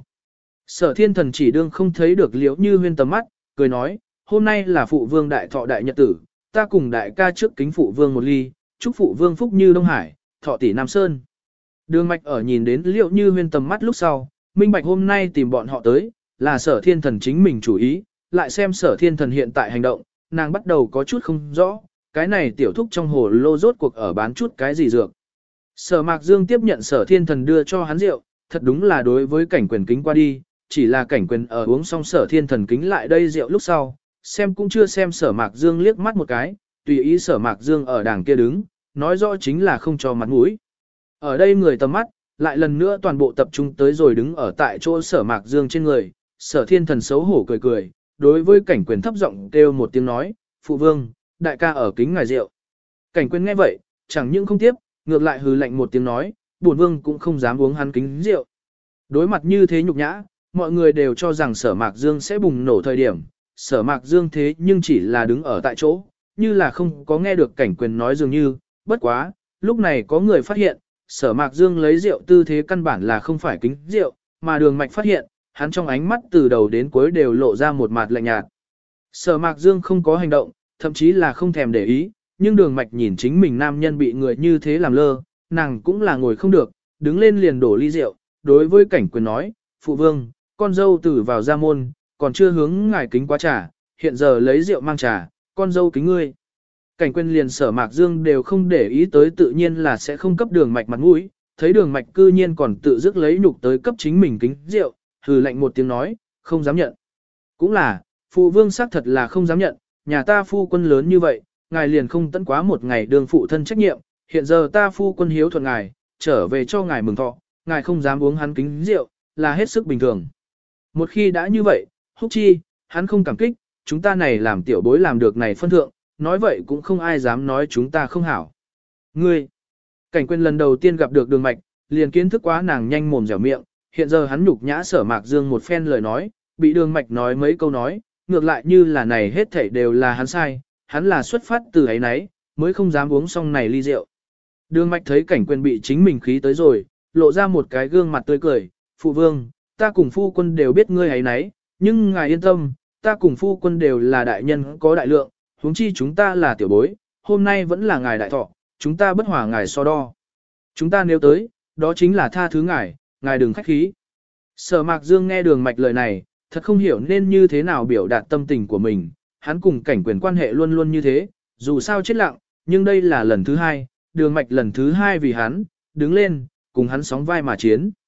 Sở Thiên Thần chỉ đương không thấy được Liễu Như Huyên tầm mắt, cười nói, hôm nay là phụ vương đại thọ đại nhật tử, ta cùng đại ca trước kính phụ vương một ly, chúc phụ vương phúc như Đông Hải, thọ tỷ Nam Sơn. Đường Mạch ở nhìn đến Liễu Như Huyên tầm mắt lúc sau, minh bạch hôm nay tìm bọn họ tới, là Sở Thiên Thần chính mình chủ ý, lại xem Sở Thiên Thần hiện tại hành động, nàng bắt đầu có chút không rõ, cái này tiểu thúc trong hồ lô rốt cuộc ở bán chút cái gì dược. Sở Mạc Dương tiếp nhận Sở Thiên Thần đưa cho hắn rượu, thật đúng là đối với Cảnh Quyền kính qua đi, chỉ là Cảnh Quyền ở uống xong Sở Thiên Thần kính lại đây rượu lúc sau, xem cũng chưa xem Sở Mạc Dương liếc mắt một cái, tùy ý Sở Mạc Dương ở đàng kia đứng, nói rõ chính là không cho mặt mũi. Ở đây người tầm mắt, lại lần nữa toàn bộ tập trung tới rồi đứng ở tại chỗ Sở Mạc Dương trên người, Sở Thiên Thần xấu hổ cười cười, đối với Cảnh Quyền thấp giọng kêu một tiếng nói, phụ vương, đại ca ở kính ngài rượu. Cảnh Quyền nghe vậy, chẳng những không tiếp, ngược lại hừ lạnh một tiếng nói, bổn vương cũng không dám uống hắn kính rượu. Đối mặt như thế nhục nhã, mọi người đều cho rằng Sở Mạc Dương sẽ bùng nổ thời điểm, Sở Mạc Dương thế nhưng chỉ là đứng ở tại chỗ, như là không có nghe được Cảnh Quyền nói dường như, bất quá, lúc này có người phát hiện, Sở Mạc Dương lấy rượu tư thế căn bản là không phải kính rượu, mà Đường Mạch phát hiện, hắn trong ánh mắt từ đầu đến cuối đều lộ ra một mặt lạnh nhạt. Sở Mạc Dương không có hành động, thậm chí là không thèm để ý, nhưng Đường Mạch nhìn chính mình nam nhân bị người như thế làm lơ, nàng cũng là ngồi không được, đứng lên liền đổ ly rượu, đối với Cảnh Quyền nói, phụ vương, con dâu tử vào gia môn, còn chưa hướng ngài kính quá trà, hiện giờ lấy rượu mang trà, con dâu kính ngươi. Cảnh Quyền liền Sở Mạc Dương đều không để ý tới tự nhiên là sẽ không cấp Đường Mạch mặt mũi, thấy Đường Mạch cư nhiên còn tự dứt lấy nhục tới cấp chính mình kính rượu, hừ lạnh một tiếng nói, không dám nhận. Cũng là, phụ vương xác thật là không dám nhận, nhà ta phu quân lớn như vậy, ngài liền không tận quá một ngày đường phụ thân trách nhiệm, hiện giờ ta phu quân hiếu thuận ngài, trở về cho ngài mừng thọ, ngài không dám uống hắn kính rượu, là hết sức bình thường. Một khi đã như vậy, húc chi, hắn không cảm kích, chúng ta này làm tiểu bối làm được này phân thượng, nói vậy cũng không ai dám nói chúng ta không hảo. Ngươi, Cảnh Quyền lần đầu tiên gặp được Đường Mạch, liền kiến thức quá nàng nhanh mồm dẻo miệng, hiện giờ hắn nhục nhã Sở Mạc Dương một phen lời nói, bị Đường Mạch nói mấy câu nói, ngược lại như là này hết thảy đều là hắn sai, hắn là xuất phát từ ấy nấy, mới không dám uống xong này ly rượu. Đường Mạch thấy Cảnh Quyền bị chính mình khí tới rồi, lộ ra một cái gương mặt tươi cười, phụ vương, ta cùng phu quân đều biết ngươi ấy nấy, nhưng ngài yên tâm, ta cùng phu quân đều là đại nhân có đại lượng, huống chi chúng ta là tiểu bối, hôm nay vẫn là ngài đại thọ, chúng ta bất hòa ngài so đo. Chúng ta nếu tới, đó chính là tha thứ ngài đừng khách khí. Sở Mạc Dương nghe Đường Mạch lời này, thật không hiểu nên như thế nào biểu đạt tâm tình của mình, hắn cùng Cảnh Quyền quan hệ luôn luôn như thế, dù sao chết lặng, nhưng đây là lần thứ hai, Đường Mạch lần thứ hai vì hắn, đứng lên, cùng hắn sóng vai mà chiến.